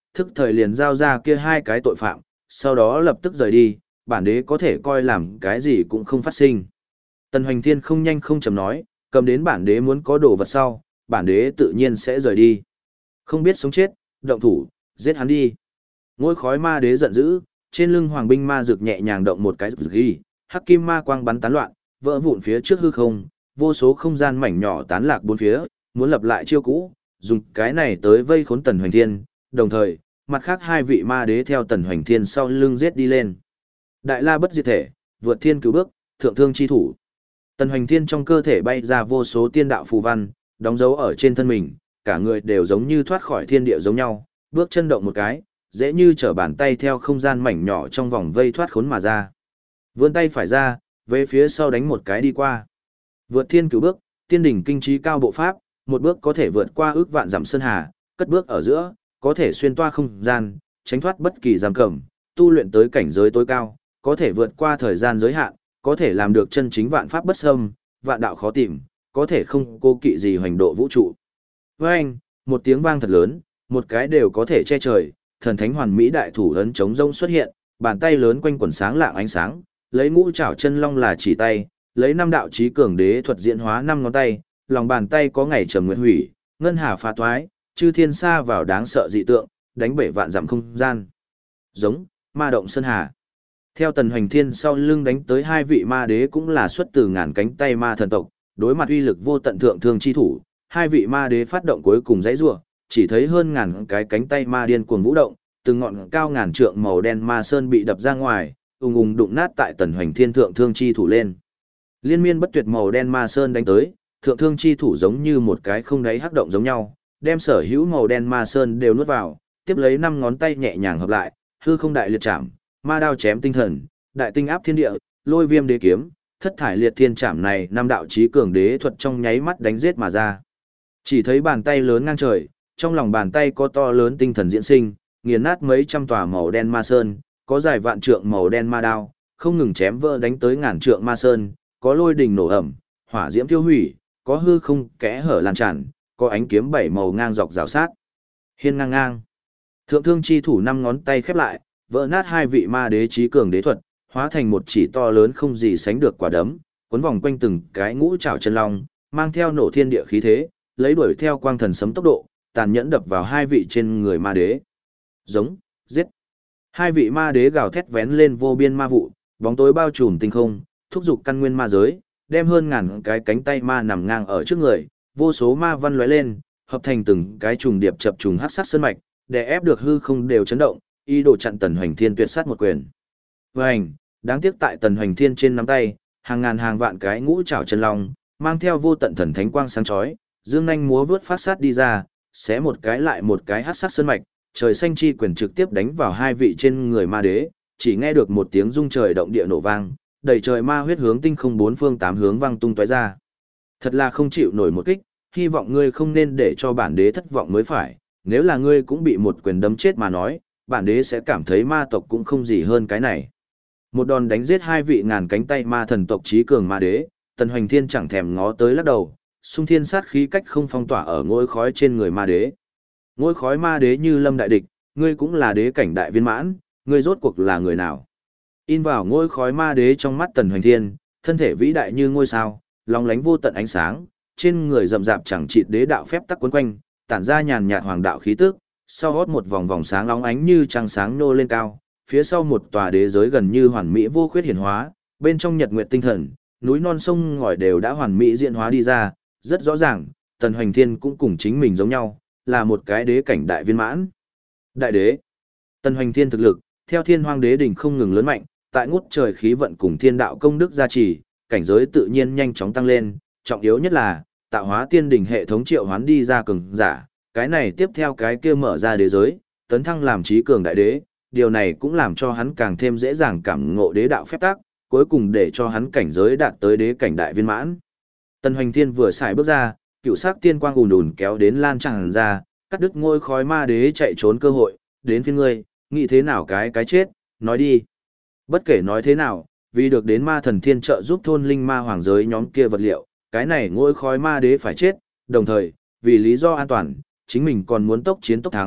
thức thời liền giao ra kia hai cái tội phạm, sau đó lập tức rời đi, bản đế có thể coi làm cái gì cũng không phát sinh. Tần Hoành Thiên không nhanh không chậm nói, cầm đến bản đế muốn có đồ vật sau, bản đế tự nhiên sẽ rời đi. Không biết sống chết, động thủ, giết hắn đi. Ngôi khói ma đế giận dữ, trên lưng hoàng binh ma rực nhẹ nhàng động một cái ghi, hắc kim ma quang bắn tán loạn, vỡ vụn phía trước hư không, vô số không gian mảnh nhỏ tán lạc bốn phía, muốn lập lại chiêu cũ, dùng cái này tới vây khốn Tần Hoành Thiên, đồng thời, mặt khác hai vị ma đế theo Tần Hoành Thiên sau lưng giết đi lên. Đại la bất diệt thể, vượt thiên cứu bước, thượng thương chi thủ. Tần Hoành Thiên trong cơ thể bay ra vô số tiên đạo phù văn, đóng dấu ở trên thân mình, cả người đều giống như thoát khỏi thiên địa giống nhau, bước chân động một cái, dễ như trở bàn tay theo không gian mảnh nhỏ trong vòng vây thoát khốn mà ra. Vươn tay phải ra, về phía sau đánh một cái đi qua. Vượt thiên cứu bước, tiên đỉnh kinh trí cao bộ pháp, một bước có thể vượt qua ước vạn dặm sơn hà, cất bước ở giữa, có thể xuyên toa không gian, tránh thoát bất kỳ giam cầm, tu luyện tới cảnh giới tối cao, có thể vượt qua thời gian giới hạn, có thể làm được chân chính vạn pháp bất xâm, vạn đạo khó tìm, có thể không cố kỵ gì hoành độ vũ trụ. Với anh, một tiếng vang thật lớn, một cái đều có thể che trời, thần thánh hoàn mỹ đại thủ ấn chống rông xuất hiện, bàn tay lớn quanh quần sáng lạng ánh sáng, lấy ngũ trảo chân long là chỉ tay, lấy năm đạo chí cường đế thuật diễn hóa năm ngón tay, lòng bàn tay có ngày trầm nguyệt hủy, ngân hà phá toái, chư thiên sa vào đáng sợ dị tượng, đánh bể vạn dặm không gian. Giống, ma động sơn hà. Theo Tần Hoành Thiên sau lưng đánh tới hai vị ma đế cũng là xuất từ ngàn cánh tay ma thần tộc, đối mặt uy lực vô tận thượng thương chi thủ, hai vị ma đế phát động cuối cùng dãy rủa, chỉ thấy hơn ngàn cái cánh tay ma điên cuồng vũ động, từng ngọn cao ngàn trượng màu đen ma sơn bị đập ra ngoài, ùng ùng đụng nát tại Tần Hoành Thiên thượng thương chi thủ lên. Liên miên bất tuyệt màu đen ma sơn đánh tới, thượng thương chi thủ giống như một cái không đáy hắc động giống nhau, đem sở hữu màu đen ma sơn đều nuốt vào, tiếp lấy năm ngón tay nhẹ nhàng hợp lại, hư không đại liệt chạm, ma đao chém tinh thần, đại tinh áp thiên địa, lôi viêm đế kiếm, thất thải liệt thiên chạm này năm đạo chí cường đế thuật trong nháy mắt đánh giết mà ra. Chỉ thấy bàn tay lớn ngang trời, trong lòng bàn tay có to lớn tinh thần diễn sinh, nghiền nát mấy trăm tòa màu đen ma sơn, có dài vạn trượng màu đen ma đao, không ngừng chém vỡ đánh tới ngàn trượng ma sơn, có lôi đình nổ ẩm, hỏa diễm tiêu hủy, có hư không kẽ hở lan tràn, có ánh kiếm bảy màu ngang dọc rào sát. Hiên ngang ngang. Thượng thương chi thủ năm ngón tay khép lại, vỡ nát hai vị ma đế chí cường đế thuật, hóa thành một chỉ to lớn không gì sánh được quả đấm, cuốn vòng quanh từng cái ngũ trảo chân long, mang theo nổ thiên địa khí thế, lấy đuổi theo quang thần sấm tốc độ, tàn nhẫn đập vào hai vị trên người ma đế. Giống, giết. Hai vị ma đế gào thét vén lên vô biên ma vụ, bóng tối bao trùm tinh không, thúc giục căn nguyên ma giới, đem hơn ngàn cái cánh tay ma nằm ngang ở trước người, vô số ma văn lóe lên, hợp thành từng cái trùng điệp chập trùng hắc sát sơn mạch, để ép được hư không đều chấn động, ý đồ chặn Tần Hoành Thiên tuyệt sát một quyền. Vành, đáng tiếc tại Tần Hoành Thiên trên nắm tay, hàng ngàn hàng vạn cái ngũ trảo chân long, mang theo vô tận thần thánh quang sáng chói, dương nhanh múa vớt phát sát đi ra, xé một cái lại một cái hắc sát sơn mạch, trời xanh chi quyền trực tiếp đánh vào hai vị trên người ma đế, chỉ nghe được một tiếng rung trời động địa nổ vang, đầy trời ma huyết hướng tinh không bốn phương tám hướng vang tung tóe ra. Thật là không chịu nổi một kích, hy vọng ngươi không nên để cho bản đế thất vọng mới phải, nếu là ngươi cũng bị một quyền đấm chết mà nói, bản đế sẽ cảm thấy ma tộc cũng không gì hơn cái này. Một đòn đánh giết hai vị ngàn cánh tay ma thần tộc chí cường ma đế, Tần Hoành Thiên chẳng thèm ngó tới lắc đầu, xung thiên sát khí cách không phong tỏa ở ngôi khói trên người ma đế. Ngôi khói ma đế như lâm đại địch, ngươi cũng là đế cảnh đại viên mãn, ngươi rốt cuộc là người nào? In vào ngôi khói ma đế trong mắt Tần Hoành Thiên, thân thể vĩ đại như ngôi sao, long lánh vô tận ánh sáng, trên người rậm rạp chẳng chịt đế đạo phép tắc quấn quanh, tản ra nhàn nhạt hoàng đạo khí tức, sau hót một vòng vòng sáng long ánh như trăng sáng nô lên cao, phía sau một tòa đế giới gần như hoàn mỹ vô khuyết hiển hóa, bên trong nhật nguyệt tinh thần, núi non sông ngòi đều đã hoàn mỹ diễn hóa đi ra, rất rõ ràng, Tần Hoành Thiên cũng cùng chính mình giống nhau, là một cái đế cảnh đại viên mãn. Đại đế. Tần Hoành Thiên thực lực, theo Thiên Hoang Đế đỉnh không ngừng lớn mạnh, tại ngút trời khí vận cùng thiên đạo công đức gia trì, cảnh giới tự nhiên nhanh chóng tăng lên, trọng yếu nhất là tạo hóa tiên đỉnh hệ thống triệu hoán đi ra cường giả, cái này tiếp theo cái kia mở ra đế giới, tấn thăng làm chí cường đại đế, điều này cũng làm cho hắn càng thêm dễ dàng cảm ngộ đế đạo phép tắc, cuối cùng để cho hắn cảnh giới đạt tới đế cảnh đại viên mãn. Tần Hoành Thiên vừa xài bước ra, cựu sắc tiên quang ùn ùn kéo đến lan tràn ra, cắt đứt ngôi khói ma đế chạy trốn cơ hội, đến phiên ngươi, nghĩ thế nào cái chết, nói đi. Bất kể nói thế nào, vì được đến ma thần thiên trợ giúp thôn linh ma hoàng giới nhóm kia vật liệu, cái này ngôi khói ma đế phải chết, đồng thời, vì lý do an toàn, chính mình còn muốn tốc chiến tốc thắng,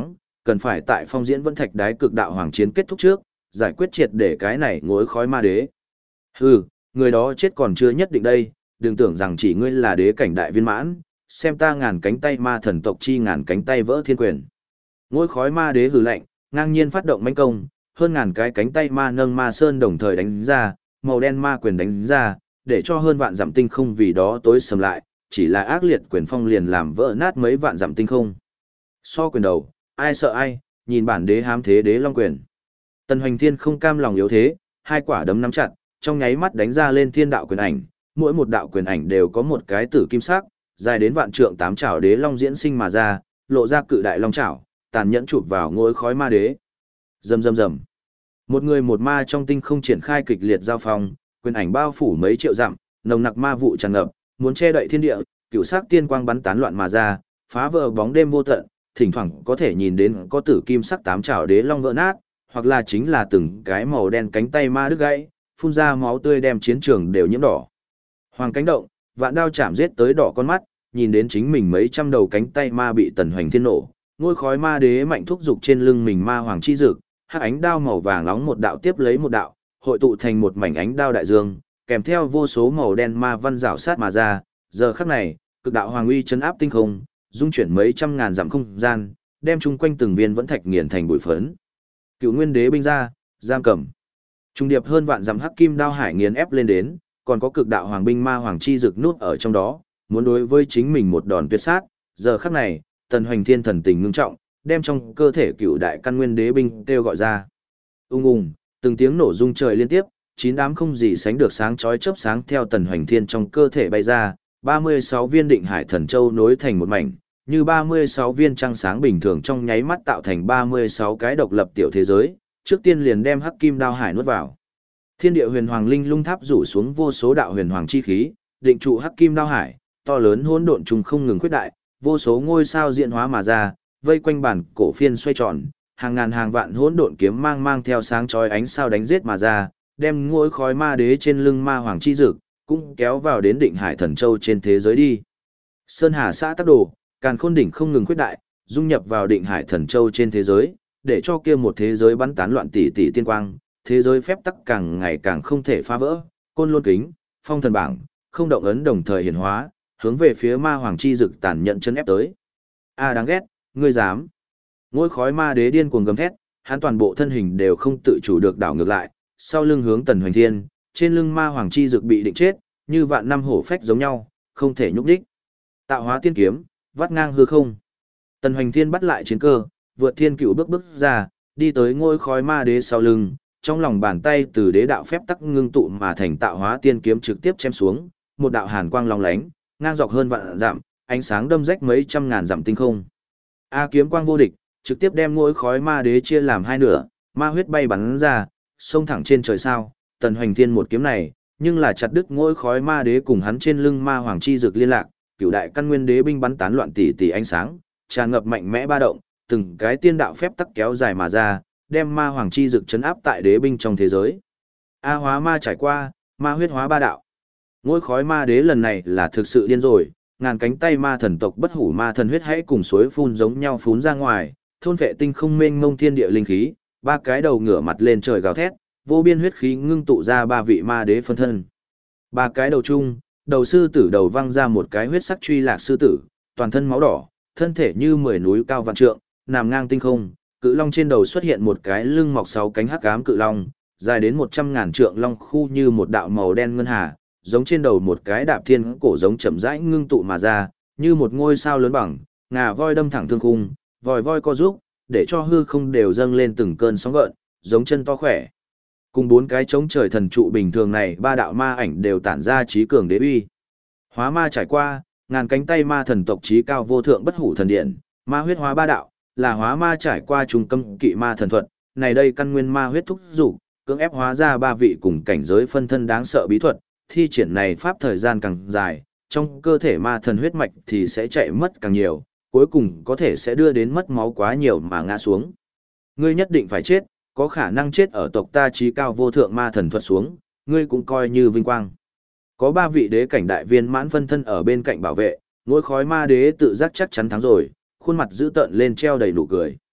cần phải tại phong diễn vẫn thạch đái cực đạo hoàng chiến kết thúc trước, giải quyết triệt để cái này ngối khói ma đế. Hừ, người đó chết còn chưa nhất định đây, đừng tưởng rằng chỉ ngươi là đế cảnh đại viên mãn, xem ta ngàn cánh tay ma thần tộc chi ngàn cánh tay vỡ thiên quyền. Ngôi khói ma đế hừ lạnh, ngang nhiên phát động mãnh công, hơn ngàn cái cánh tay ma nâng ma sơn đồng thời đánh ra, màu đen ma quyền đánh ra, để cho hơn vạn dặm tinh không vì đó tối sầm lại, chỉ là ác liệt quyền phong liền làm vỡ nát mấy vạn dặm tinh không. So quyền đầu, ai sợ ai, nhìn bản đế hám thế đế long quyền. Tần Hoành Thiên không cam lòng yếu thế, hai quả đấm nắm chặt, trong nháy mắt đánh ra lên thiên đạo quyền ảnh, mỗi một đạo quyền ảnh đều có một cái tử kim sắc, dài đến vạn trượng tám chảo đế long diễn sinh mà ra, lộ ra cự đại long chảo, tàn nhẫn chụp vào ngôi khói ma đế. Rầm rầm rầm. Một người một ma trong tinh không triển khai kịch liệt giao phong, quyền ảnh bao phủ mấy triệu dặm, nồng nặc ma vụ tràn ngập, muốn che đậy thiên địa, cựu sắc tiên quang bắn tán loạn mà ra, phá vỡ bóng đêm vô tận, thỉnh thoảng có thể nhìn đến có tử kim sắc tám chảo đế long vỡ nát, hoặc là chính là từng cái màu đen cánh tay ma đứt gãy, phun ra máu tươi đem chiến trường đều nhiễm đỏ. Hoàng cánh động, vạn đao chạm giết tới đỏ con mắt, nhìn đến chính mình mấy trăm đầu cánh tay ma bị Tần Hoành Thiên nổ, ngôi khói ma đế mạnh thúc dục trên lưng mình ma hoàng chi dực, hắc ánh đao màu vàng nóng một đạo tiếp lấy một đạo, hội tụ thành một mảnh ánh đao đại dương, kèm theo vô số màu đen ma văn rảo sát mà ra, giờ khắc này, cực đạo hoàng uy chấn áp tinh không, dung chuyển mấy trăm ngàn dặm không gian, đem chung quanh từng viên vẫn thạch nghiền thành bụi phấn. Cựu Nguyên Đế binh ra, giam cầm. Trung điệp hơn vạn dặm hắc kim đao hải nghiền ép lên đến, còn có cực đạo hoàng binh ma hoàng chi rực nút ở trong đó, muốn đối với chính mình một đòn tuyệt sát. Giờ khắc này, Tần Hoành Thiên thần tình ngưng trọng, đem trong cơ thể cựu đại căn nguyên đế binh kêu gọi ra. Ung ung, từng tiếng nổ rung trời liên tiếp, chín đám không gì sánh được sáng chói chớp sáng theo Tần Hoành Thiên trong cơ thể bay ra, 36 viên định hải thần châu nối thành một mảnh, như 36 viên trăng sáng bình thường trong nháy mắt tạo thành 36 cái độc lập tiểu thế giới, trước tiên liền đem hắc kim đao hải nuốt vào. Thiên địa huyền hoàng linh lung tháp rủ xuống vô số đạo huyền hoàng chi khí, định trụ hắc kim đao hải, to lớn hỗn độn trùng không ngừng khuyết đại, vô số ngôi sao diễn hóa mà ra, vây quanh bản cổ phiên xoay tròn, hàng ngàn hàng vạn hỗn độn kiếm mang theo sáng chói ánh sao đánh giết mà ra, đem ngôi khói ma đế trên lưng ma hoàng chi dực, cũng kéo vào đến định hải thần châu trên thế giới đi. Sơn Hà xã tác đồ, càn khôn đỉnh không ngừng khuyết đại, dung nhập vào định hải thần châu trên thế giới, để cho kia một thế giới bắn tán loạn tỷ tỷ tiên quang, thế giới phép tắc càng ngày càng không thể phá vỡ, côn lôn kính, phong thần bảng, không động ấn đồng thời hiển hóa, hướng về phía ma hoàng chi dực tàn nhận chân ép tới. A đáng ghét, ngươi dám. Ngôi khói ma đế điên cuồng gầm thét, hắn toàn bộ thân hình đều không tự chủ được đảo ngược lại, sau lưng hướng Tần Hoành Thiên, trên lưng ma hoàng chi dực bị định chết, như vạn năm hổ phách giống nhau, không thể nhúc đích. Tạo hóa tiên kiếm, vắt ngang hư không. Tần Hoành Thiên bắt lại chiến cơ, vượt thiên cửu bước ra, đi tới ngôi khói ma đế sau lưng, trong lòng bàn tay từ đế đạo phép tắc ngưng tụ mà thành tạo hóa tiên kiếm trực tiếp chém xuống, một đạo hàn quang long lánh, ngang dọc hơn vạn dặm, ánh sáng đâm rách mấy trăm ngàn dặm tinh không. A kiếm quang vô địch, trực tiếp đem ngôi khói ma đế chia làm hai nửa, ma huyết bay bắn ra, xông thẳng trên trời sao. Tần Hoành Thiên một kiếm này, nhưng là chặt đứt ngôi khói ma đế cùng hắn trên lưng ma hoàng chi dực liên lạc, cửu đại căn nguyên đế binh bắn tán loạn tỷ tỷ ánh sáng, tràn ngập mạnh mẽ ba động, từng cái tiên đạo phép tắc kéo dài mà ra, đem ma hoàng chi dực chấn áp tại đế binh trong thế giới. A hóa ma trải qua, ma huyết hóa ba đạo. Ngôi khói ma đế lần này là thực sự điên rồi, ngàn cánh tay ma thần tộc bất hủ ma thần huyết hãy cùng suối phun giống nhau phún ra ngoài, thôn vệ tinh không mênh mông thiên địa linh khí, ba cái đầu ngửa mặt lên trời gào thét, vô biên huyết khí ngưng tụ ra ba vị ma đế phân thân. Ba cái đầu chung, đầu sư tử đầu văng ra một cái huyết sắc truy lạc sư tử, toàn thân máu đỏ, thân thể như 10 núi cao vạn trượng, nằm ngang tinh không, cự long trên đầu xuất hiện một cái lưng mọc 6 cánh hắc ám cự long, dài đến 100.000 trượng long khu như một đạo màu đen ngân hà, giống trên đầu một cái đạp thiên cổ giống chậm rãi ngưng tụ mà ra, như một ngôi sao lớn bằng, ngà voi đâm thẳng thương khung, vòi voi co rúc, để cho hư không đều dâng lên từng cơn sóng gợn, giống chân to khỏe. Cùng 4 cái chống trời thần trụ bình thường này, ba đạo ma ảnh đều tản ra trí cường đế uy. Hóa ma trải qua, ngàn cánh tay ma thần tộc trí cao vô thượng bất hủ thần điện, ma huyết hóa ba đạo, là hóa ma trải qua trung cấm kỵ ma thần thuật, này đây căn nguyên ma huyết thúc dục, cưỡng ép hóa ra ba vị cùng cảnh giới phân thân đáng sợ bí thuật, thi triển này pháp thời gian càng dài, trong cơ thể ma thần huyết mạch thì sẽ chạy mất càng nhiều, cuối cùng có thể sẽ đưa đến mất máu quá nhiều mà ngã xuống. Ngươi nhất định phải chết, có khả năng chết ở tộc ta trí cao vô thượng ma thần thuật xuống, ngươi cũng coi như vinh quang. Có 3 vị đế cảnh đại viên mãn phân thân ở bên cạnh bảo vệ, ngôi khói ma đế tự giác chắc chắn thắng rồi, khuôn mặt dữ tợn lên treo đầy nụ cười.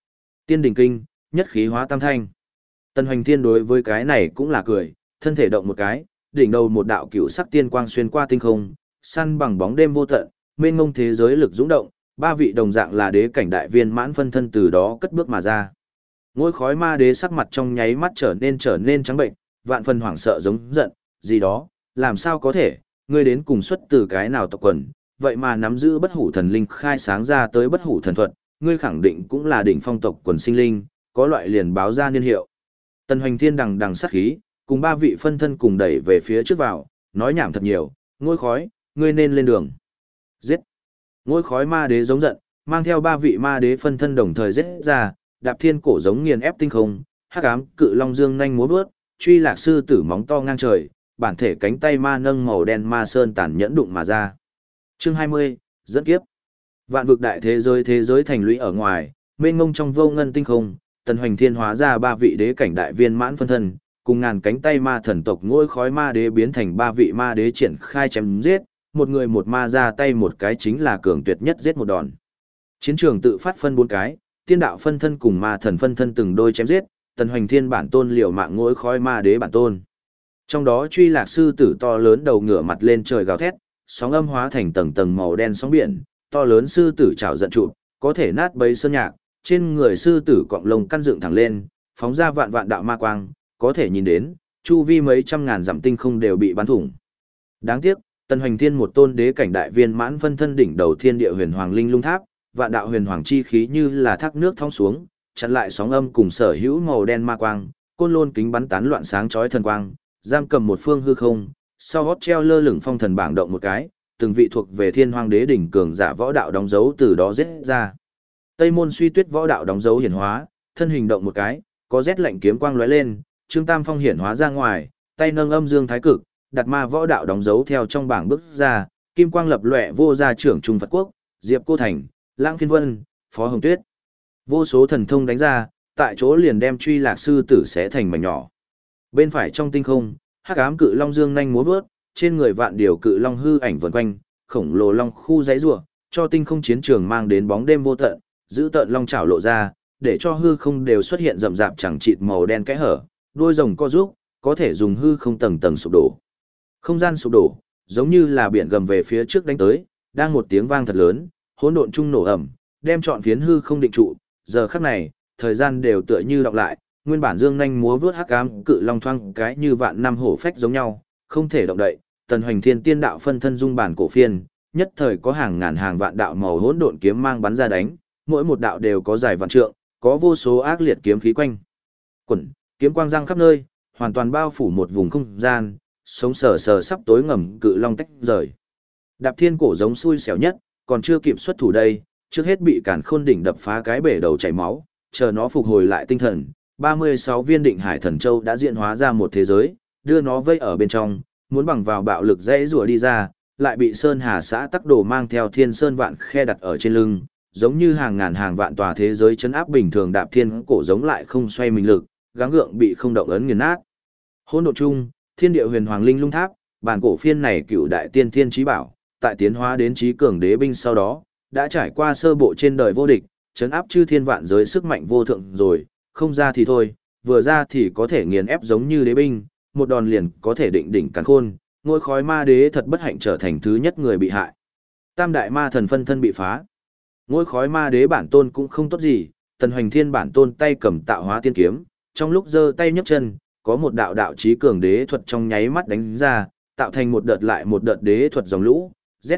Tiên đỉnh kinh, nhất khí hóa tam thanh. Tần Hoành Thiên đối với cái này cũng là cười, thân thể động một cái, đỉnh đầu một đạo cựu sắc tiên quang xuyên qua tinh không, săn bằng bóng đêm vô tận, mênh mông thế giới lực dũng động, ba vị đồng dạng là đế cảnh đại viên mãn phân thân từ đó cất bước mà ra. Ngôi khói ma đế sắc mặt trong nháy mắt trở nên trắng bệnh, vạn phần hoảng sợ giống giận, gì đó, làm sao có thể, ngươi đến cùng xuất từ cái nào tộc quần, vậy mà nắm giữ bất hủ thần linh khai sáng ra tới bất hủ thần thuật, ngươi khẳng định cũng là đỉnh phong tộc quần sinh linh, có loại liền báo ra niên hiệu. Tần Hoành Thiên đằng đằng sát khí, cùng ba vị phân thân cùng đẩy về phía trước vào, nói nhảm thật nhiều, ngôi khói, ngươi nên lên đường. Giết! Ngôi khói ma đế giống giận, mang theo ba vị ma đế phân thân đồng thời giết ra, đạp thiên cổ giống nghiền ép tinh không, hắc ám cự long dương nhanh múa vớt, truy lạc sư tử móng to ngang trời, bản thể cánh tay ma nâng màu đen ma sơn tàn nhẫn đụng mà ra. Chương 20, dẫn kiếp. Vạn vực đại thế giới thành lũy ở ngoài, mênh mông trong vô ngân tinh không, Tần Hoành Thiên hóa ra ba vị đế cảnh đại viên mãn phân thân, cùng ngàn cánh tay ma thần tộc ngôi khói ma đế biến thành ba vị ma đế triển khai chém giết, một người một ma ra tay một cái chính là cường tuyệt nhất giết một đòn. Chiến trường tự phát phân bốn cái, tiên đạo phân thân cùng ma thần phân thân từng đôi chém giết, Tần Hoành Thiên bản tôn liều mạng ngôi khói ma đế bản tôn. Trong đó truy lạc sư tử to lớn đầu ngửa mặt lên trời gào thét, sóng âm hóa thành tầng tầng màu đen sóng biển, to lớn sư tử trảo giận trụ, có thể nát bấy sơn nhạc, trên người sư tử cọng lông căn dựng thẳng lên, phóng ra vạn vạn đạo ma quang, có thể nhìn đến, chu vi mấy trăm ngàn dặm tinh không đều bị bắn thủng. Đáng tiếc, Tần Hoành Thiên một tôn đế cảnh đại viên mãn phân thân đỉnh đầu thiên địa huyền hoàng linh lung tháp, vạn đạo huyền hoàng chi khí như là thác nước thong xuống, chặn lại sóng âm cùng sở hữu màu đen ma quang, côn lôn kính bắn tán loạn sáng chói thần quang, giam cầm một phương hư không, sau hót treo lơ lửng phong thần bảng động một cái, từng vị thuộc về thiên hoàng đế đỉnh cường giả võ đạo đóng dấu từ đó giết ra. Tây môn suy tuyết võ đạo đóng dấu hiển hóa, thân hình động một cái, có rét lạnh kiếm quang lóe lên, Trương Tam Phong hiển hóa ra ngoài, tay nâng âm dương thái cực, đặt ma võ đạo đóng dấu theo trong bảng bước ra, kim quang lập lòe vô gia trưởng Trung Phật Quốc, Diệp Cô Thành, Lãng Phiên Vân, Phó Hồng Tuyết. Vô số thần thông đánh ra, tại chỗ liền đem truy lạc sư tử xé thành mảnh nhỏ. Bên phải trong tinh không, hắc ám cự long dương nhanh múa vớt, trên người vạn điều cự long hư ảnh vần quanh, khổng lồ long khu giãy giụa, cho tinh không chiến trường mang đến bóng đêm vô tận, giữ tợn long chảo lộ ra, để cho hư không đều xuất hiện rậm rạp chẳng chịt màu đen kẽ hở, đuôi rồng co rúm, có thể dùng hư không tầng tầng sụp đổ. Không gian sụp đổ, giống như là biển gầm về phía trước đánh tới, đang một tiếng vang thật lớn, hỗn độn trung nổ ầm, đem trọn phiến hư không định trụ, giờ khắc này, thời gian đều tựa như đọc lại, nguyên bản dương nhanh múa vớt hắc ám cự long thoang cái như vạn năm hổ phách giống nhau, không thể động đậy. Tần Hoành Thiên tiên đạo phân thân dung bản cổ phiên, nhất thời có hàng ngàn hàng vạn đạo màu hỗn độn kiếm mang bắn ra đánh, mỗi một đạo đều có dài vạn trượng, có vô số ác liệt kiếm khí quanh quẩn, kiếm quang răng khắp nơi, hoàn toàn bao phủ một vùng không gian, sống sờ sờ sắp tối ngầm cự long tách rời. Đạp thiên cổ giống xui xẻo nhất, còn chưa kịp xuất thủ đây, trước hết bị Càn Khôn đỉnh đập phá cái bể đầu chảy máu, chờ nó phục hồi lại tinh thần, 36 viên định hải thần châu đã diễn hóa ra một thế giới, đưa nó vây ở bên trong, muốn bằng vào bạo lực dễ rùa đi ra, lại bị Sơn Hà xã Tắc Đồ mang theo Thiên Sơn vạn khe đặt ở trên lưng, giống như hàng ngàn hàng vạn tòa thế giới chấn áp bình thường đạp thiên cổ giống lại không xoay mình lực, gắng gượng bị không động ấn nghiền nát. Hỗn độn chung, thiên địa huyền hoàng linh lung tháp, bản cổ phiên này cựu đại tiên thiên chí bảo, tại tiến hóa đến chí cường đế binh sau đó, đã trải qua sơ bộ trên đời vô địch, chấn áp chư thiên vạn giới sức mạnh vô thượng rồi, không ra thì thôi, vừa ra thì có thể nghiền ép giống như đế binh, một đòn liền có thể định đỉnh Càn Khôn, ngôi khói ma đế thật bất hạnh trở thành thứ nhất người bị hại. Tam đại ma thần phân thân bị phá. Ngôi khói ma đế bản tôn cũng không tốt gì, Tần Hoành Thiên bản tôn tay cầm tạo hóa tiên kiếm, trong lúc giơ tay nhấc chân, có một đạo đạo chí cường đế thuật trong nháy mắt đánh ra, tạo thành một đợt lại một đợt đế thuật dòng lũ,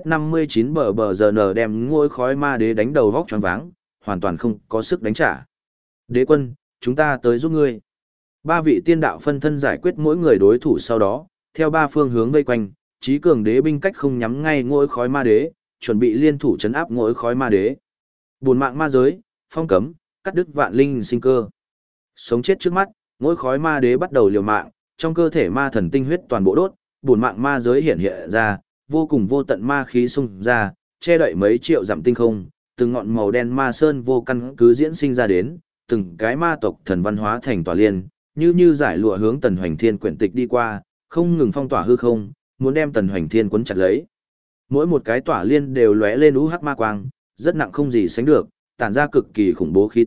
Z59 bờ bờ giờ nở đem ngôi khói ma đế đánh đầu vóc choáng váng, hoàn toàn không có sức đánh trả. Đế quân, chúng ta tới giúp ngươi. Ba vị tiên đạo phân thân giải quyết mỗi người đối thủ sau đó, theo ba phương hướng vây quanh, chí cường đế binh cách không nhắm ngay ngôi khói ma đế, chuẩn bị liên thủ chấn áp ngôi khói ma đế. Buồn mạng ma giới, phong cấm, cắt đứt vạn linh sinh cơ. Sống chết trước mắt, ngôi khói ma đế bắt đầu liều mạng, trong cơ thể ma thần tinh huyết toàn bộ đốt, buồn mạng ma giới hiện hiện ra, vô cùng vô tận ma khí xung ra, che đậy mấy triệu dặm tinh không, từng ngọn màu đen ma sơn vô căn cứ diễn sinh ra đến, từng cái ma tộc thần văn hóa thành tỏa liên, như giải lụa hướng Tần Hoành Thiên quyển tịch đi qua, không ngừng phong tỏa hư không, muốn đem Tần Hoành Thiên cuốn chặt lấy. Mỗi một cái tỏa liên đều lóe lên hắc ma quang, rất nặng không gì sánh được, tản ra cực kỳ khủng bố khí tức,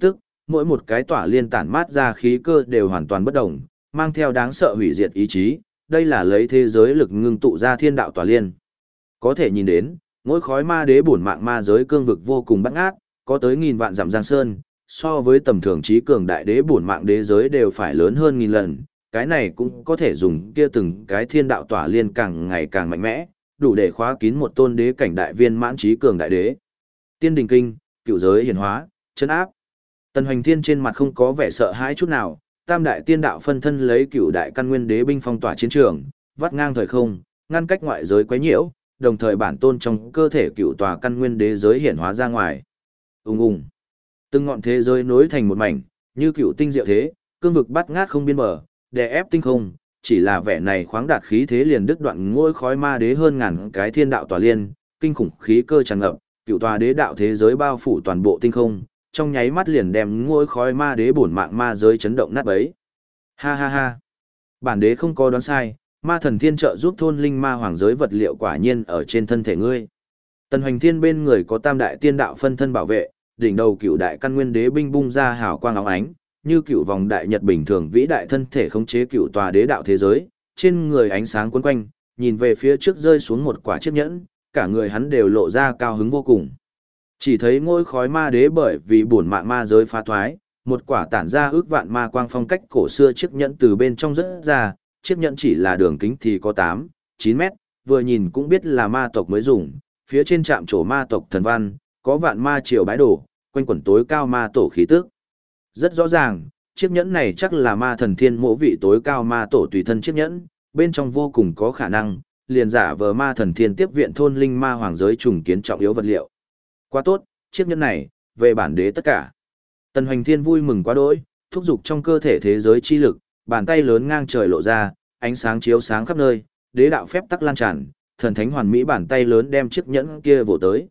mỗi một cái tỏa liên tản mát ra khí cơ đều hoàn toàn bất động, mang theo đáng sợ hủy diệt ý chí, đây là lấy thế giới lực ngưng tụ ra thiên đạo tỏa liên. Có thể nhìn đến, ngôi khói ma đế bổn mạng ma giới cương vực vô cùng bát ngát, có tới nghìn vạn dặm giang sơn, so với tầm thường trí cường đại đế bổn mạng đế giới đều phải lớn hơn nghìn lần, cái này cũng có thể dùng kia từng cái thiên đạo tỏa liên càng ngày càng mạnh mẽ, đủ để khóa kín một tôn đế cảnh đại viên mãn trí cường đại đế. Tiên đình kinh, cựu giới hiển hóa, chân áp. Tần Hoành Thiên trên mặt không có vẻ sợ hãi chút nào, tam đại tiên đạo phân thân lấy cựu đại căn nguyên đế binh phong tỏa chiến trường, vắt ngang thời không, ngăn cách ngoại giới quấy nhiễu, đồng thời bản tôn trong cơ thể cựu tòa căn nguyên đế giới hiển hóa ra ngoài. Ùng ùng. Từng ngọn thế giới nối thành một mảnh, như cựu tinh diệu thế, cương vực bát ngát không biên bờ, đè ép tinh không, chỉ là vẻ này khoáng đạt khí thế liền đứt đoạn ngôi khói ma đế hơn ngàn cái thiên đạo tòa liên, kinh khủng khí cơ tràn ngập, cựu tòa đế đạo thế giới bao phủ toàn bộ tinh không, trong nháy mắt liền đem ngôi khói ma đế bổn mạng ma giới chấn động nát bấy. Ha ha ha. Bản đế không có đoán sai, ma thần thiên trợ giúp thôn linh ma hoàng giới vật liệu quả nhiên ở trên thân thể ngươi. Tần Hoành Thiên bên người có tam đại tiên đạo phân thân bảo vệ, đỉnh đầu cựu đại căn nguyên đế binh bung ra hào quang óng ánh, như cựu vòng đại nhật bình thường vĩ đại thân thể khống chế cựu tòa đế đạo thế giới, trên người ánh sáng quấn quanh, nhìn về phía trước rơi xuống một quả chiếc nhẫn, cả người hắn đều lộ ra cao hứng vô cùng. Chỉ thấy ngôi khói ma đế bởi vì bổn mạng ma giới phá thoái, một quả tản ra ước vạn ma quang phong cách cổ xưa chiếc nhẫn từ bên trong rớt ra, chiếc nhẫn chỉ là đường kính thì có 8, 9 mét, vừa nhìn cũng biết là ma tộc mới dùng, phía trên trạm trổ ma tộc thần văn, có vạn ma triều bái đổ, quanh quẩn tối cao ma tổ khí tức. Rất rõ ràng, chiếc nhẫn này chắc là ma thần thiên mộ vị tối cao ma tổ tùy thân chiếc nhẫn, bên trong vô cùng có khả năng, liền giả vờ ma thần thiên tiếp viện thôn linh ma hoàng giới trùng kiến trọng yếu vật liệu. Quá tốt, chiếc nhẫn này, về bản đế tất cả. Tần Hoành Thiên vui mừng quá đỗi, thúc giục trong cơ thể thế giới chi lực, bàn tay lớn ngang trời lộ ra, ánh sáng chiếu sáng khắp nơi, đế đạo phép tắc lan tràn, thần thánh hoàn mỹ bàn tay lớn đem chiếc nhẫn kia vỗ tới.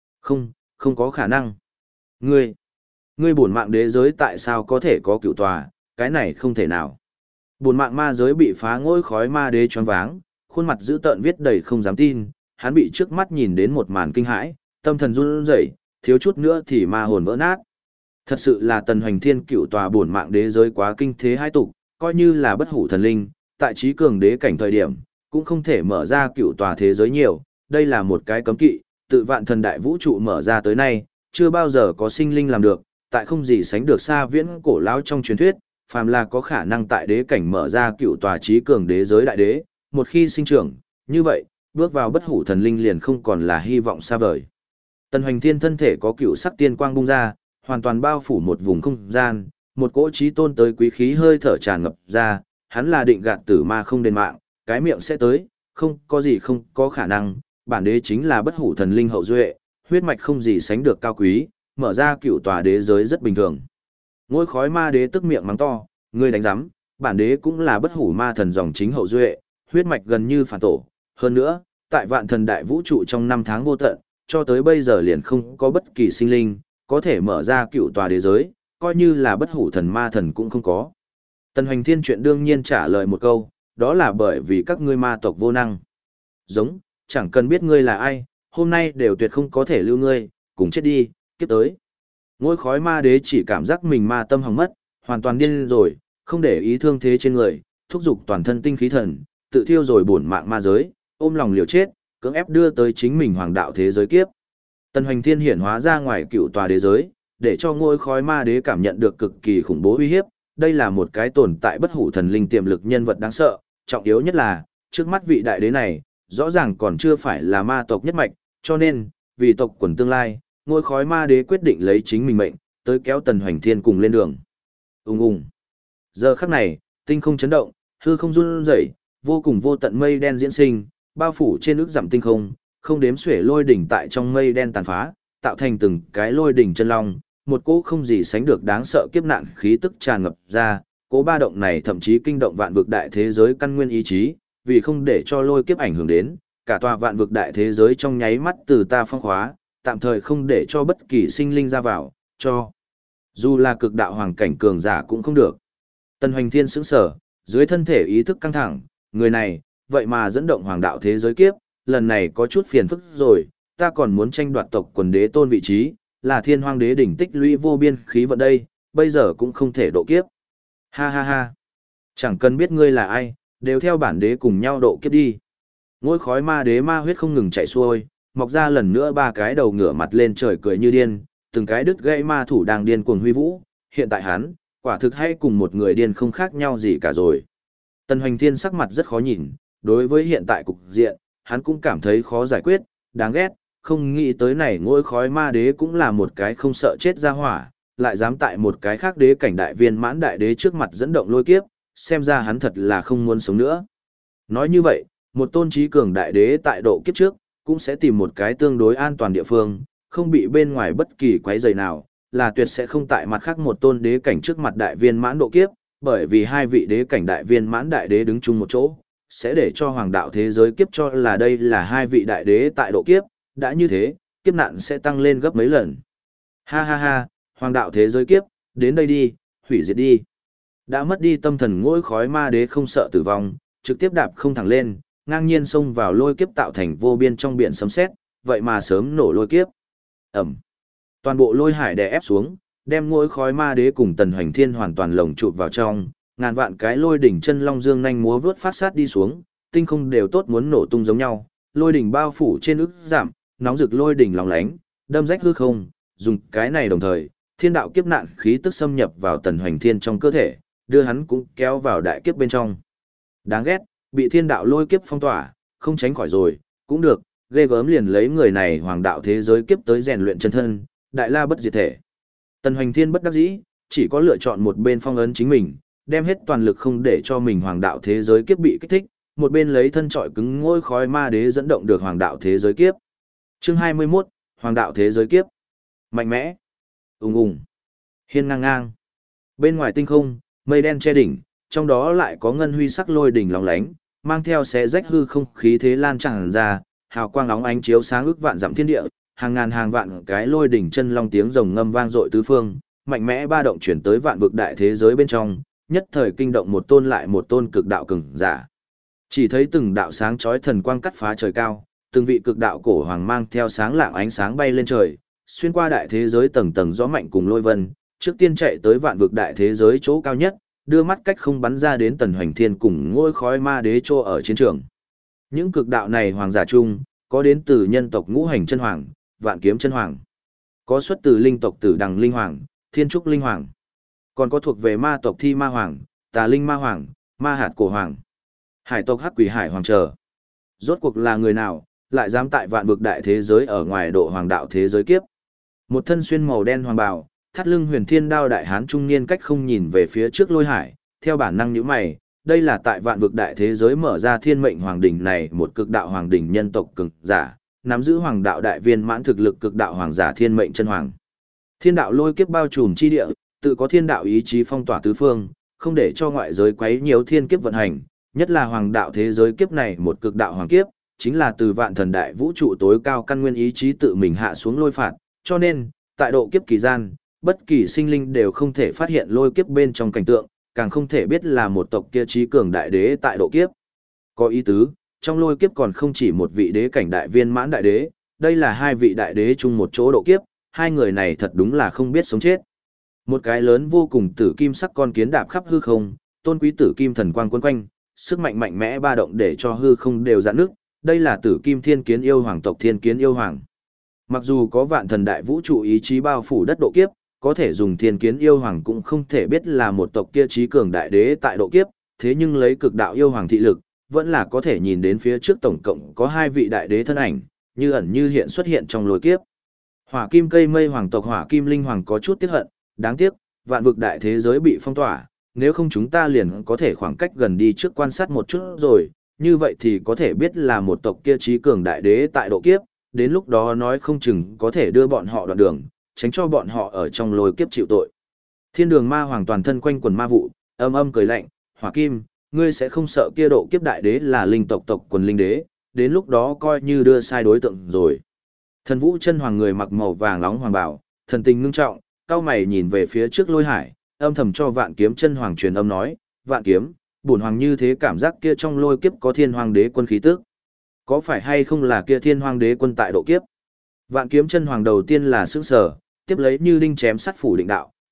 Không có khả năng. Ngươi bổn mạng đế giới tại sao có thể có cựu tòa, cái này không thể nào. Bổn mạng ma giới bị phá ngôi khói ma đế choáng váng, khuôn mặt dữ tợn viết đầy không dám tin, hắn bị trước mắt nhìn đến một màn kinh hãi, tâm thần run rẩy, thiếu chút nữa thì ma hồn vỡ nát. Thật sự là Tần Hoành Thiên cựu tòa bổn mạng đế giới quá kinh thế hai tục, coi như là bất hủ thần linh, tại trí cường đế cảnh thời điểm, cũng không thể mở ra cựu tòa thế giới nhiều, đây là một cái cấm kỵ, tự vạn thần đại vũ trụ mở ra tới nay, chưa bao giờ có sinh linh làm được, tại không gì sánh được xa viễn cổ lão trong truyền thuyết, phàm là có khả năng tại đế cảnh mở ra cựu tòa trí cường đế giới đại đế, một khi sinh trưởng, như vậy, bước vào bất hủ thần linh liền không còn là hy vọng xa vời. Tần Hoành Thiên thân thể có cựu sắc tiên quang bung ra, hoàn toàn bao phủ một vùng không gian, một cỗ trí tôn tới quý khí hơi thở tràn ngập ra, hắn là định gạt tử ma không đền mạng, cái miệng sẽ tới, không có gì không có khả năng, bản đế chính là bất hủ thần linh hậu duệ, huyết mạch không gì sánh được cao quý, mở ra cựu tòa đế giới rất bình thường. Ngôi khói ma đế tức miệng mắng to, ngươi đánh giám, bản đế cũng là bất hủ ma thần dòng chính hậu duệ, huyết mạch gần như phản tổ, hơn nữa, tại vạn thần đại vũ trụ trong 5 tháng vô tận, cho tới bây giờ liền không có bất kỳ sinh linh, có thể mở ra cựu tòa đế giới, coi như là bất hủ thần ma thần cũng không có. Tần Hoành Thiên chuyện đương nhiên trả lời một câu, đó là bởi vì các ngươi ma tộc vô năng. Giống, chẳng cần biết ngươi là ai, hôm nay đều tuyệt không có thể lưu ngươi, cùng chết đi, kiếp tới. Ngôi khói ma đế chỉ cảm giác mình ma tâm hỏng mất, hoàn toàn điên rồi, không để ý thương thế trên người, thúc giục toàn thân tinh khí thần, tự thiêu rồi bổn mạng ma giới, ôm lòng liều chết, cưỡng ép đưa tới chính mình hoàng đạo thế giới kiếp. Tần Hoành Thiên hiển hóa ra ngoài cựu tòa đế giới, để cho ngôi khói ma đế cảm nhận được cực kỳ khủng bố uy hiếp, đây là một cái tồn tại bất hủ thần linh tiềm lực nhân vật đáng sợ, trọng yếu nhất là, trước mắt vị đại đế này, rõ ràng còn chưa phải là ma tộc nhất mạch, cho nên, vì tộc quần tương lai, ngôi khói ma đế quyết định lấy chính mình mệnh, tới kéo Tần Hoành Thiên cùng lên đường. Ùng ùng. Giờ khắc này, tinh không chấn động, hư không run rẩy, vô cùng vô tận mây đen diễn sinh, bao phủ trên ức dặm tinh không, không đếm xuể lôi đỉnh tại trong mây đen tàn phá, tạo thành từng cái lôi đỉnh chân long, một cỗ không gì sánh được đáng sợ kiếp nạn khí tức tràn ngập ra, cỗ ba động này thậm chí kinh động vạn vực đại thế giới căn nguyên ý chí, vì không để cho lôi kiếp ảnh hưởng đến, cả tòa vạn vực đại thế giới trong nháy mắt từ ta phong khóa, tạm thời không để cho bất kỳ sinh linh ra vào, cho dù là cực đạo hoàng cảnh cường giả cũng không được. Tần Hoành Thiên sững sờ, dưới thân thể ý thức căng thẳng, người này, vậy mà dẫn động hoàng đạo thế giới kiếp, lần này có chút phiền phức rồi, ta còn muốn tranh đoạt tộc quần đế tôn vị trí, là thiên hoang đế đỉnh tích lũy vô biên khí vận đây, bây giờ cũng không thể độ kiếp. Ha ha ha. Chẳng cần biết ngươi là ai, đều theo bản đế cùng nhau độ kiếp đi. Ngôi khói ma đế ma huyết không ngừng chạy xuôi, mọc ra lần nữa ba cái đầu ngửa mặt lên trời cười như điên, từng cái đứt gãy ma thủ đang điên cuồng huy vũ, hiện tại hắn, quả thực hay cùng một người điên không khác nhau gì cả rồi. Tần Hoành Thiên sắc mặt rất khó nhìn, đối với hiện tại cục diện, hắn cũng cảm thấy khó giải quyết, đáng ghét, không nghĩ tới này ngôi khói ma đế cũng là một cái không sợ chết ra hỏa, lại dám tại một cái khác đế cảnh đại viên mãn đại đế trước mặt dẫn động lôi kiếp, xem ra hắn thật là không muốn sống nữa. Nói như vậy, một tôn trí cường đại đế tại độ kiếp trước, cũng sẽ tìm một cái tương đối an toàn địa phương, không bị bên ngoài bất kỳ quấy rầy nào, là tuyệt sẽ không tại mặt khác một tôn đế cảnh trước mặt đại viên mãn độ kiếp, bởi vì hai vị đế cảnh đại viên mãn đại đế đứng chung một chỗ, sẽ để cho hoàng đạo thế giới kiếp cho là đây là hai vị đại đế tại độ kiếp, đã như thế, kiếp nạn sẽ tăng lên gấp mấy lần. Ha ha ha, hoàng đạo thế giới kiếp, đến đây đi, hủy diệt đi. Đã mất đi tâm thần ngôi khói ma đế không sợ tử vong, trực tiếp đạp không thẳng lên, ngang nhiên xông vào lôi kiếp tạo thành vô biên trong biển sấm sét, vậy mà sớm nổ lôi kiếp. Ẩm. Toàn bộ lôi hải đè ép xuống, đem ngôi khói ma đế cùng Tần Hoành Thiên hoàn toàn lồng chụp vào trong, ngàn vạn cái lôi đỉnh chân long dương nhanh múa vướt phát sát đi xuống, tinh không đều tốt muốn nổ tung giống nhau, lôi đỉnh bao phủ trên ức giảm, nóng rực lôi đỉnh lóng lánh, đâm rách hư không, dùng cái này đồng thời, thiên đạo kiếp nạn khí tức xâm nhập vào Tần Hoành Thiên trong cơ thể, đưa hắn cũng kéo vào đại kiếp bên trong. Đáng ghét, bị thiên đạo lôi kiếp phong tỏa, không tránh khỏi rồi, cũng được, ghê gớm liền lấy người này hoàng đạo thế giới kiếp tới rèn luyện chân thân, đại la bất diệt thể. Tần Hoành Thiên bất đắc dĩ, chỉ có lựa chọn một bên phong ấn chính mình, đem hết toàn lực không để cho mình hoàng đạo thế giới kiếp bị kích thích, một bên lấy thân trọi cứng ngôi khói ma đế dẫn động được hoàng đạo thế giới kiếp. Chương 21, Hoàng đạo thế giới kiếp. Mạnh mẽ, ùng ùng, hiên ngang ngang. Bên ngoài tinh không, mây đen che đỉnh, trong đó lại có ngân huy sắc lôi đỉnh lóng lánh, mang theo xé rách hư không khí thế lan tràn ra, hào quang óng ánh chiếu sáng ức vạn dặm thiên địa, hàng ngàn hàng vạn cái lôi đỉnh chân long tiếng rồng ngâm vang dội tứ phương, mạnh mẽ ba động chuyển tới vạn vực đại thế giới bên trong, nhất thời kinh động một tôn lại một tôn cực đạo cường giả. Chỉ thấy từng đạo sáng chói thần quang cắt phá trời cao, từng vị cực đạo cổ hoàng mang theo sáng lạng ánh sáng bay lên trời, xuyên qua đại thế giới tầng tầng gió mạnh cùng lôi vân, trước tiên chạy tới vạn vực đại thế giới chỗ cao nhất, đưa mắt cách không bắn ra đến Tần Hoành Thiên cùng ngôi khói ma đế trô ở chiến trường. Những cực đạo này hoàng giả chung, có đến từ nhân tộc Ngũ Hành Chân Hoàng, Vạn Kiếm Chân Hoàng, có xuất từ linh tộc Tử Đằng Linh Hoàng, Thiên Trúc Linh Hoàng, còn có thuộc về ma tộc Thi Ma Hoàng, Tà Linh Ma Hoàng, Ma Hạt Cổ Hoàng, hải tộc Hắc Quỷ Hải Hoàng trở. Rốt cuộc là người nào, lại dám tại vạn vực đại thế giới ở ngoài độ hoàng đạo thế giới kiếp? Một thân xuyên màu đen hoàng bào, thắt lưng huyền thiên đao đại hán trung niên cách không nhìn về phía trước lôi hải, theo bản năng nhíu mày, đây là tại vạn vực đại thế giới mở ra thiên mệnh hoàng đỉnh này một cực đạo hoàng đỉnh nhân tộc cường giả, nắm giữ hoàng đạo đại viên mãn thực lực cực đạo hoàng giả thiên mệnh chân hoàng. Thiên đạo lôi kiếp bao trùm chi địa, tự có thiên đạo ý chí phong tỏa tứ phương, không để cho ngoại giới quấy nhiều thiên kiếp vận hành, nhất là hoàng đạo thế giới kiếp này một cực đạo hoàng kiếp, chính là từ vạn thần đại vũ trụ tối cao căn nguyên ý chí tự mình hạ xuống lôi phạt, cho nên, tại độ kiếp kỳ gian, bất kỳ sinh linh đều không thể phát hiện lôi kiếp bên trong cảnh tượng, càng không thể biết là một tộc kia trí cường đại đế tại độ kiếp. Có ý tứ, trong lôi kiếp còn không chỉ một vị đế cảnh đại viên mãn đại đế, đây là hai vị đại đế chung một chỗ độ kiếp, hai người này thật đúng là không biết sống chết. Một cái lớn vô cùng tử kim sắc con kiến đạp khắp hư không, tôn quý tử kim thần quang quấn quanh, sức mạnh mạnh mẽ ba động để cho hư không đều giãn nước, đây là tử kim thiên kiến yêu hoàng tộc thiên kiến yêu hoàng. Mặc dù có vạn thần đại vũ trụ ý chí bao phủ đất độ kiếp, có thể dùng thiên kiến yêu hoàng cũng không thể biết là một tộc kia trí cường đại đế tại độ kiếp, thế nhưng lấy cực đạo yêu hoàng thị lực, vẫn là có thể nhìn đến phía trước tổng cộng có hai vị đại đế thân ảnh, như ẩn như hiện xuất hiện trong lôi kiếp. Hỏa kim cây mây hoàng tộc hỏa kim linh hoàng có chút tiếc hận, đáng tiếc, vạn vực đại thế giới bị phong tỏa, nếu không chúng ta liền có thể khoảng cách gần đi trước quan sát một chút rồi, như vậy thì có thể biết là một tộc kia trí cường đại đế tại độ kiếp, đến lúc đó nói không chừng có thể đưa bọn họ đoạn đường, tránh cho bọn họ ở trong lôi kiếp chịu tội. Thiên đường ma hoàng toàn thân quanh quần ma vụ, âm âm cười lạnh, hỏa kim, ngươi sẽ không sợ kia độ kiếp đại đế là linh tộc tộc quần linh đế, đến lúc đó coi như đưa sai đối tượng rồi. Thần vũ chân hoàng người mặc màu vàng nóng hoàng bảo, thần tình ngưng trọng, cao mày nhìn về phía trước lôi hải, âm thầm cho vạn kiếm chân hoàng truyền âm nói, vạn kiếm, bổn hoàng như thế cảm giác kia trong lôi kiếp có thiên hoàng đế quân khí tức. Có phải hay không là kia thiên hoàng đế quân tại độ kiếp? Vạn kiếm chân hoàng đầu tiên là sững sờ, tiếp lấy như đinh chém sắt phủ định đạo,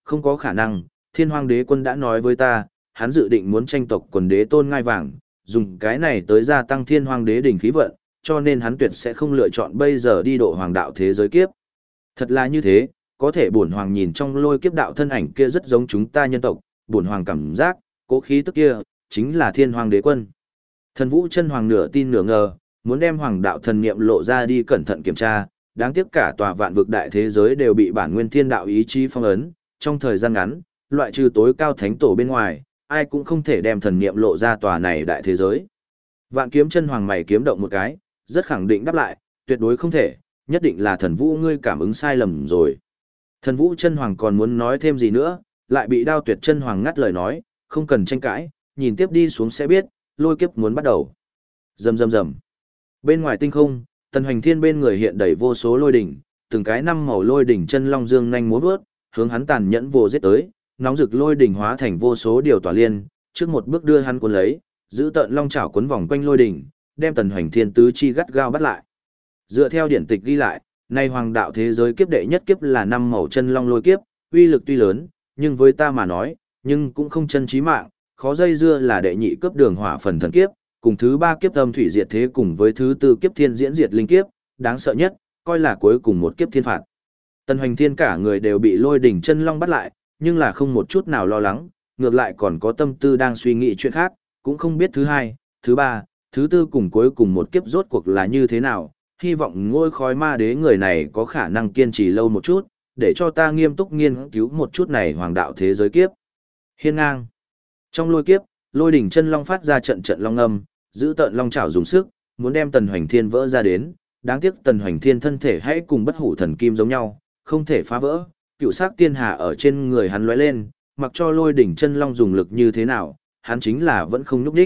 không có khả năng, thiên hoàng đế quân đã nói với ta, hắn dự định muốn tranh tộc quần đế tôn ngai vàng, dùng cái này tới gia tăng thiên hoàng đế đỉnh khí vận, cho nên hắn tuyệt sẽ không lựa chọn bây giờ đi độ hoàng đạo thế giới kiếp. Thật là như thế, có thể bổn hoàng nhìn trong lôi kiếp đạo thân ảnh kia rất giống chúng ta nhân tộc, bổn hoàng cảm giác, cố khí tức kia, chính là thiên hoàng đế quân. Thần Vũ Chân Hoàng nửa tin nửa ngờ, muốn đem hoàng đạo thần niệm lộ ra đi cẩn thận kiểm tra, đáng tiếc cả tòa vạn vực đại thế giới đều bị bản nguyên thiên đạo ý chí phong ấn, trong thời gian ngắn, loại trừ tối cao thánh tổ bên ngoài, ai cũng không thể đem thần niệm lộ ra tòa này đại thế giới. Vạn Kiếm Chân Hoàng mày kiếm động một cái, rất khẳng định đáp lại, tuyệt đối không thể, nhất định là Thần Vũ ngươi cảm ứng sai lầm rồi. Thần Vũ Chân Hoàng còn muốn nói thêm gì nữa, lại bị Đao Tuyệt Chân Hoàng ngắt lời nói, không cần tranh cãi, nhìn tiếp đi xuống sẽ biết, lôi kiếp muốn bắt đầu. Rầm rầm rầm. Bên ngoài tinh không, Tần Hoành Thiên bên người hiện đầy vô số lôi đỉnh, từng cái năm màu lôi đỉnh chân long dương nhanh múa vớt, hướng hắn tàn nhẫn vô giết tới, nóng rực lôi đỉnh hóa thành vô số điều tỏa liên, trước một bước đưa hắn cuốn lấy, giữ tận long chảo cuốn vòng quanh lôi đỉnh, đem Tần Hoành Thiên tứ chi gắt gao bắt lại. Dựa theo điển tịch ghi lại, nay hoàng đạo thế giới kiếp đệ nhất kiếp là năm màu chân long lôi kiếp, uy lực tuy lớn, nhưng với ta mà nói, nhưng cũng không chân chí mạng, khó dây dưa là đệ nhị cấp đường hỏa phần thần kiếp, cùng thứ ba kiếp âm thủy diệt thế cùng với thứ tư kiếp thiên diễn diệt linh kiếp, đáng sợ nhất, coi là cuối cùng một kiếp thiên phạt. Tần Hoành Thiên cả người đều bị lôi đỉnh chân long bắt lại, nhưng là không một chút nào lo lắng, ngược lại còn có tâm tư đang suy nghĩ chuyện khác, cũng không biết thứ hai, thứ ba, thứ tư cùng cuối cùng một kiếp rốt cuộc là như thế nào, hy vọng ngôi khói ma đế người này có khả năng kiên trì lâu một chút, để cho ta nghiêm túc nghiên cứu một chút này hoàng đạo thế giới kiếp. Hiên ngang. Trong lôi kiếp, lôi đỉnh chân long phát ra trận trận long âm, giữ tợn long chảo dùng sức, muốn đem Tần Hoành Thiên vỡ ra đến, đáng tiếc Tần Hoành Thiên thân thể hãy cùng bất hủ thần kim giống nhau, không thể phá vỡ, cựu sắc tiên hà ở trên người hắn lóe lên, mặc cho lôi đỉnh chân long dùng lực như thế nào, hắn chính là vẫn không nhúc đích.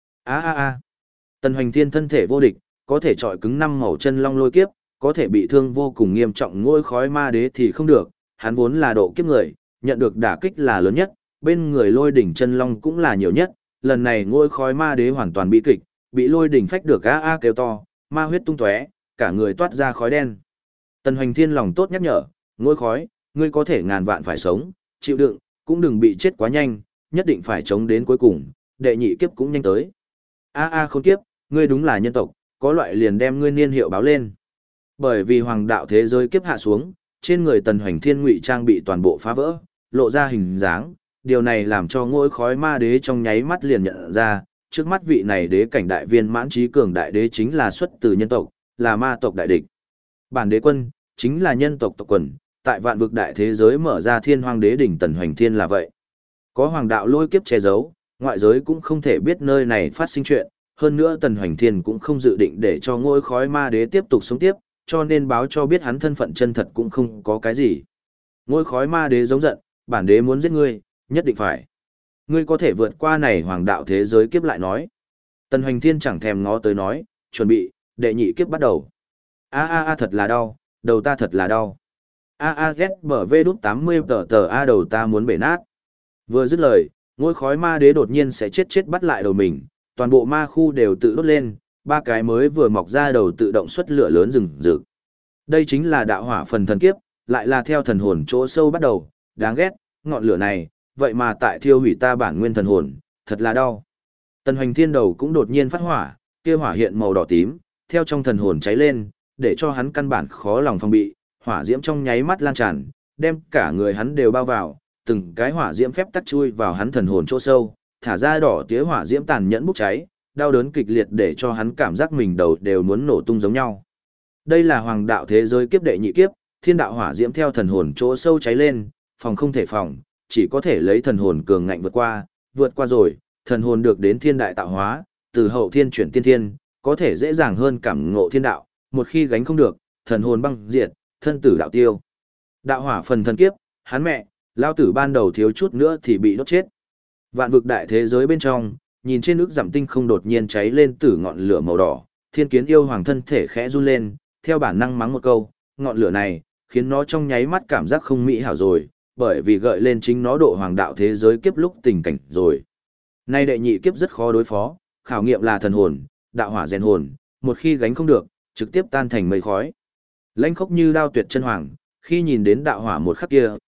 Tần Hoành Thiên thân thể vô địch, có thể trọi cứng năm màu chân long lôi kiếp, có thể bị thương vô cùng nghiêm trọng ngôi khói ma đế thì không được, hắn vốn là độ kiếp người, nhận được đả kích là lớn nhất, bên người lôi đỉnh chân long cũng là nhiều nhất, lần này ngôi khói ma đế hoàn toàn bị kịch, bị lôi đỉnh phách được kêu to, ma huyết tung tóe, cả người toát ra khói đen. Tần Hoành Thiên lòng tốt nhắc nhở, ngôi khói, ngươi có thể ngàn vạn phải sống, chịu đựng, cũng đừng bị chết quá nhanh, nhất định phải chống đến cuối cùng, đệ nhị kiếp cũng nhanh tới. Khốn kiếp, ngươi đúng là nhân tộc, có loại liền đem ngươi niên hiệu báo lên. Bởi vì hoàng đạo thế giới kiếp hạ xuống, trên người Tần Hoành Thiên ngụy trang bị toàn bộ phá vỡ, lộ ra hình dáng, điều này làm cho ngôi khói ma đế trong nháy mắt liền nhận ra, trước mắt vị này đế cảnh đại viên mãn trí cường đại đế chính là xuất từ nhân tộc, là ma tộc đại địch. Bản đế quân, chính là nhân tộc tộc quần, tại vạn vực đại thế giới mở ra thiên hoàng đế đỉnh Tần Hoành Thiên là vậy. Có hoàng đạo lôi kiếp che giấu, ngoại giới cũng không thể biết nơi này phát sinh chuyện, hơn nữa Tần Hoành Thiên cũng không dự định để cho ngôi khói ma đế tiếp tục sống tiếp, cho nên báo cho biết hắn thân phận chân thật cũng không có cái gì. Ngôi khói ma đế giống giận, bản đế muốn giết ngươi, nhất định phải. Ngươi có thể vượt qua này hoàng đạo thế giới kiếp lại nói. Tần Hoành Thiên chẳng thèm ngó tới nói, chuẩn bị, đệ nhị kiếp bắt đầu. Thật là đau, đầu ta thật là đau. Ghét bở vê đút 80 tờ đầu ta muốn bể nát. Vừa dứt lời, ngôi khói ma đế đột nhiên sẽ chết bắt lại đầu mình, toàn bộ ma khu đều tự đốt lên, ba cái mới vừa mọc ra đầu tự động xuất lửa lớn rừng rực. Đây chính là đạo hỏa phần thần kiếp, lại là theo thần hồn chỗ sâu bắt đầu, đáng ghét, ngọn lửa này, vậy mà tại thiêu hủy ta bản nguyên thần hồn, thật là đau. Tần Hoành Thiên đầu cũng đột nhiên phát hỏa, kia hỏa hiện màu đỏ tím, theo trong thần hồn cháy lên, để cho hắn căn bản khó lòng phòng bị, hỏa diễm trong nháy mắt lan tràn, đem cả người hắn đều bao vào, từng cái hỏa diễm phép tắc chui vào hắn thần hồn chỗ sâu, thả ra đỏ tía hỏa diễm tàn nhẫn bốc cháy, đau đớn kịch liệt để cho hắn cảm giác mình đầu đều muốn nổ tung giống nhau. Đây là hoàng đạo thế giới kiếp đệ nhị kiếp, thiên đạo hỏa diễm theo thần hồn chỗ sâu cháy lên, phòng không thể phòng, chỉ có thể lấy thần hồn cường ngạnh vượt qua rồi, thần hồn được đến thiên đại tạo hóa, từ hậu thiên chuyển tiên thiên, có thể dễ dàng hơn cảm ngộ thiên đạo, một khi gánh không được, thần hồn băng diệt, thân tử đạo tiêu. Đạo hỏa phần thần kiếp, hắn mẹ, lao tử ban đầu thiếu chút nữa thì bị đốt chết. Vạn vực đại thế giới bên trong, nhìn trên ức giảm tinh không đột nhiên cháy lên tử ngọn lửa màu đỏ, thiên kiến yêu hoàng thân thể khẽ run lên, theo bản năng mắng một câu, ngọn lửa này, khiến nó trong nháy mắt cảm giác không mỹ hảo rồi, bởi vì gợi lên chính nó độ hoàng đạo thế giới kiếp lúc tình cảnh rồi. Nay đệ nhị kiếp rất khó đối phó, khảo nghiệm là thần hồn, đạo hỏa rèn hồn, một khi gánh không được, trực tiếp tan thành mây khói. Lãnh khốc như đao tuyệt chân hoàng, khi nhìn đến đạo hỏa một khắc kia,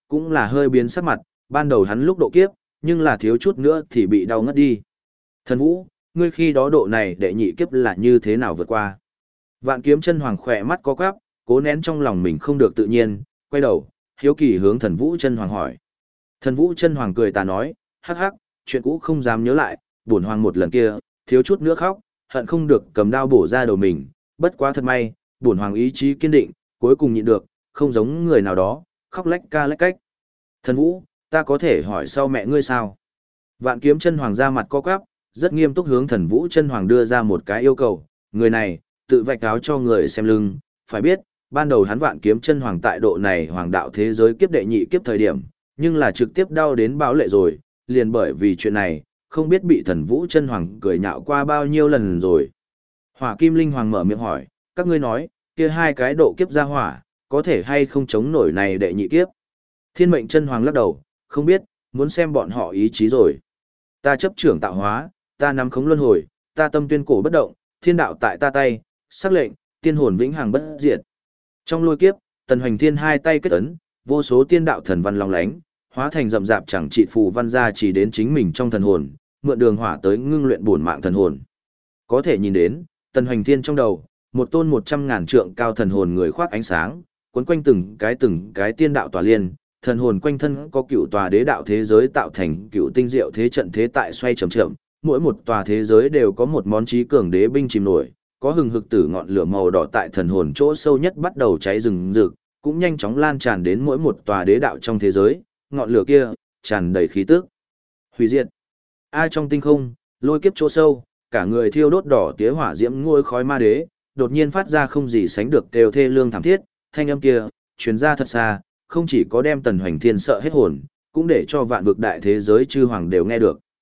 cũng là hơi biến sắc mặt, ban đầu hắn lúc độ kiếp, nhưng là thiếu chút nữa thì bị đau ngất đi. Thần Vũ, ngươi khi đó độ này đệ nhị kiếp là như thế nào vượt qua? Vạn Kiếm Chân Hoàng khỏe mắt có quắp, cố nén trong lòng mình không được tự nhiên, quay đầu, hiếu kỳ hướng Thần Vũ Chân Hoàng hỏi. Thần Vũ Chân Hoàng cười tà nói, hắc hắc, chuyện cũ không dám nhớ lại, bổn hoàng một lần kia, thiếu chút nữa khóc, hận không được cầm đao bổ ra đầu mình, bất quá thật may, bổn hoàng ý chí kiên định, cuối cùng nhịn được, không giống người nào đó, khóc lách ca lách cách. Thần Vũ, ta có thể hỏi sau mẹ ngươi sao? Vạn Kiếm Chân Hoàng ra mặt co quắp, rất nghiêm túc hướng Thần Vũ Chân Hoàng đưa ra một cái yêu cầu, người này, tự vạch áo cho người xem lưng, phải biết, ban đầu hắn Vạn Kiếm Chân Hoàng tại độ này hoàng đạo thế giới kiếp đệ nhị kiếp thời điểm, nhưng là trực tiếp đau đến báo lệ rồi, liền bởi vì chuyện này, không biết bị Thần Vũ Chân Hoàng cười nhạo qua bao nhiêu lần rồi. Hỏa Kim Linh Hoàng mở miệng hỏi, các ngươi nói, kia hai cái độ kiếp ra hỏa, có thể hay không chống nổi này đệ nhị kiếp? Thiên Mệnh Chân Hoàng lắc đầu, không biết, muốn xem bọn họ ý chí rồi. Ta chấp trưởng tạo hóa, ta nắm khống luân hồi, ta tâm tuyên cổ bất động, thiên đạo tại ta tay, sắc lệnh, tiên hồn vĩnh hằng bất diệt. Trong lôi kiếp, Tần Hoành Thiên hai tay kết ấn, vô số tiên đạo thần văn long lánh, hóa thành rậm rạp chẳng trị phù văn ra chỉ đến chính mình trong thần hồn, mượn đường hỏa tới ngưng luyện bổn mạng thần hồn. Có thể nhìn đến, Tần Hoành Thiên trong đầu, một tôn 100.000 trượng cao thần hồn người khoác ánh sáng, quấn quanh từng cái tiên đạo tòa liên, thần hồn quanh thân có cựu tòa đế đạo thế giới tạo thành cựu tinh diệu thế trận thế tại xoay chậm chậm, mỗi một tòa thế giới đều có một món chí cường đế binh chìm nổi, có hừng hực tử ngọn lửa màu đỏ tại thần hồn chỗ sâu nhất bắt đầu cháy rừng rực, cũng nhanh chóng lan tràn đến mỗi một tòa đế đạo trong thế giới, ngọn lửa kia tràn đầy khí tức. Hủy diệt. Trong tinh không, lôi kiếp chỗ sâu, cả người thiêu đốt đỏ tía hỏa diễm ngôi khói ma đế, đột nhiên phát ra không gì sánh được kêu thê lương thảm thiết, thanh âm kia truyền ra thật xa, không chỉ có đem Tần Hoành Thiên sợ hết hồn, cũng để cho vạn vực đại thế giới chư hoàng đều nghe được.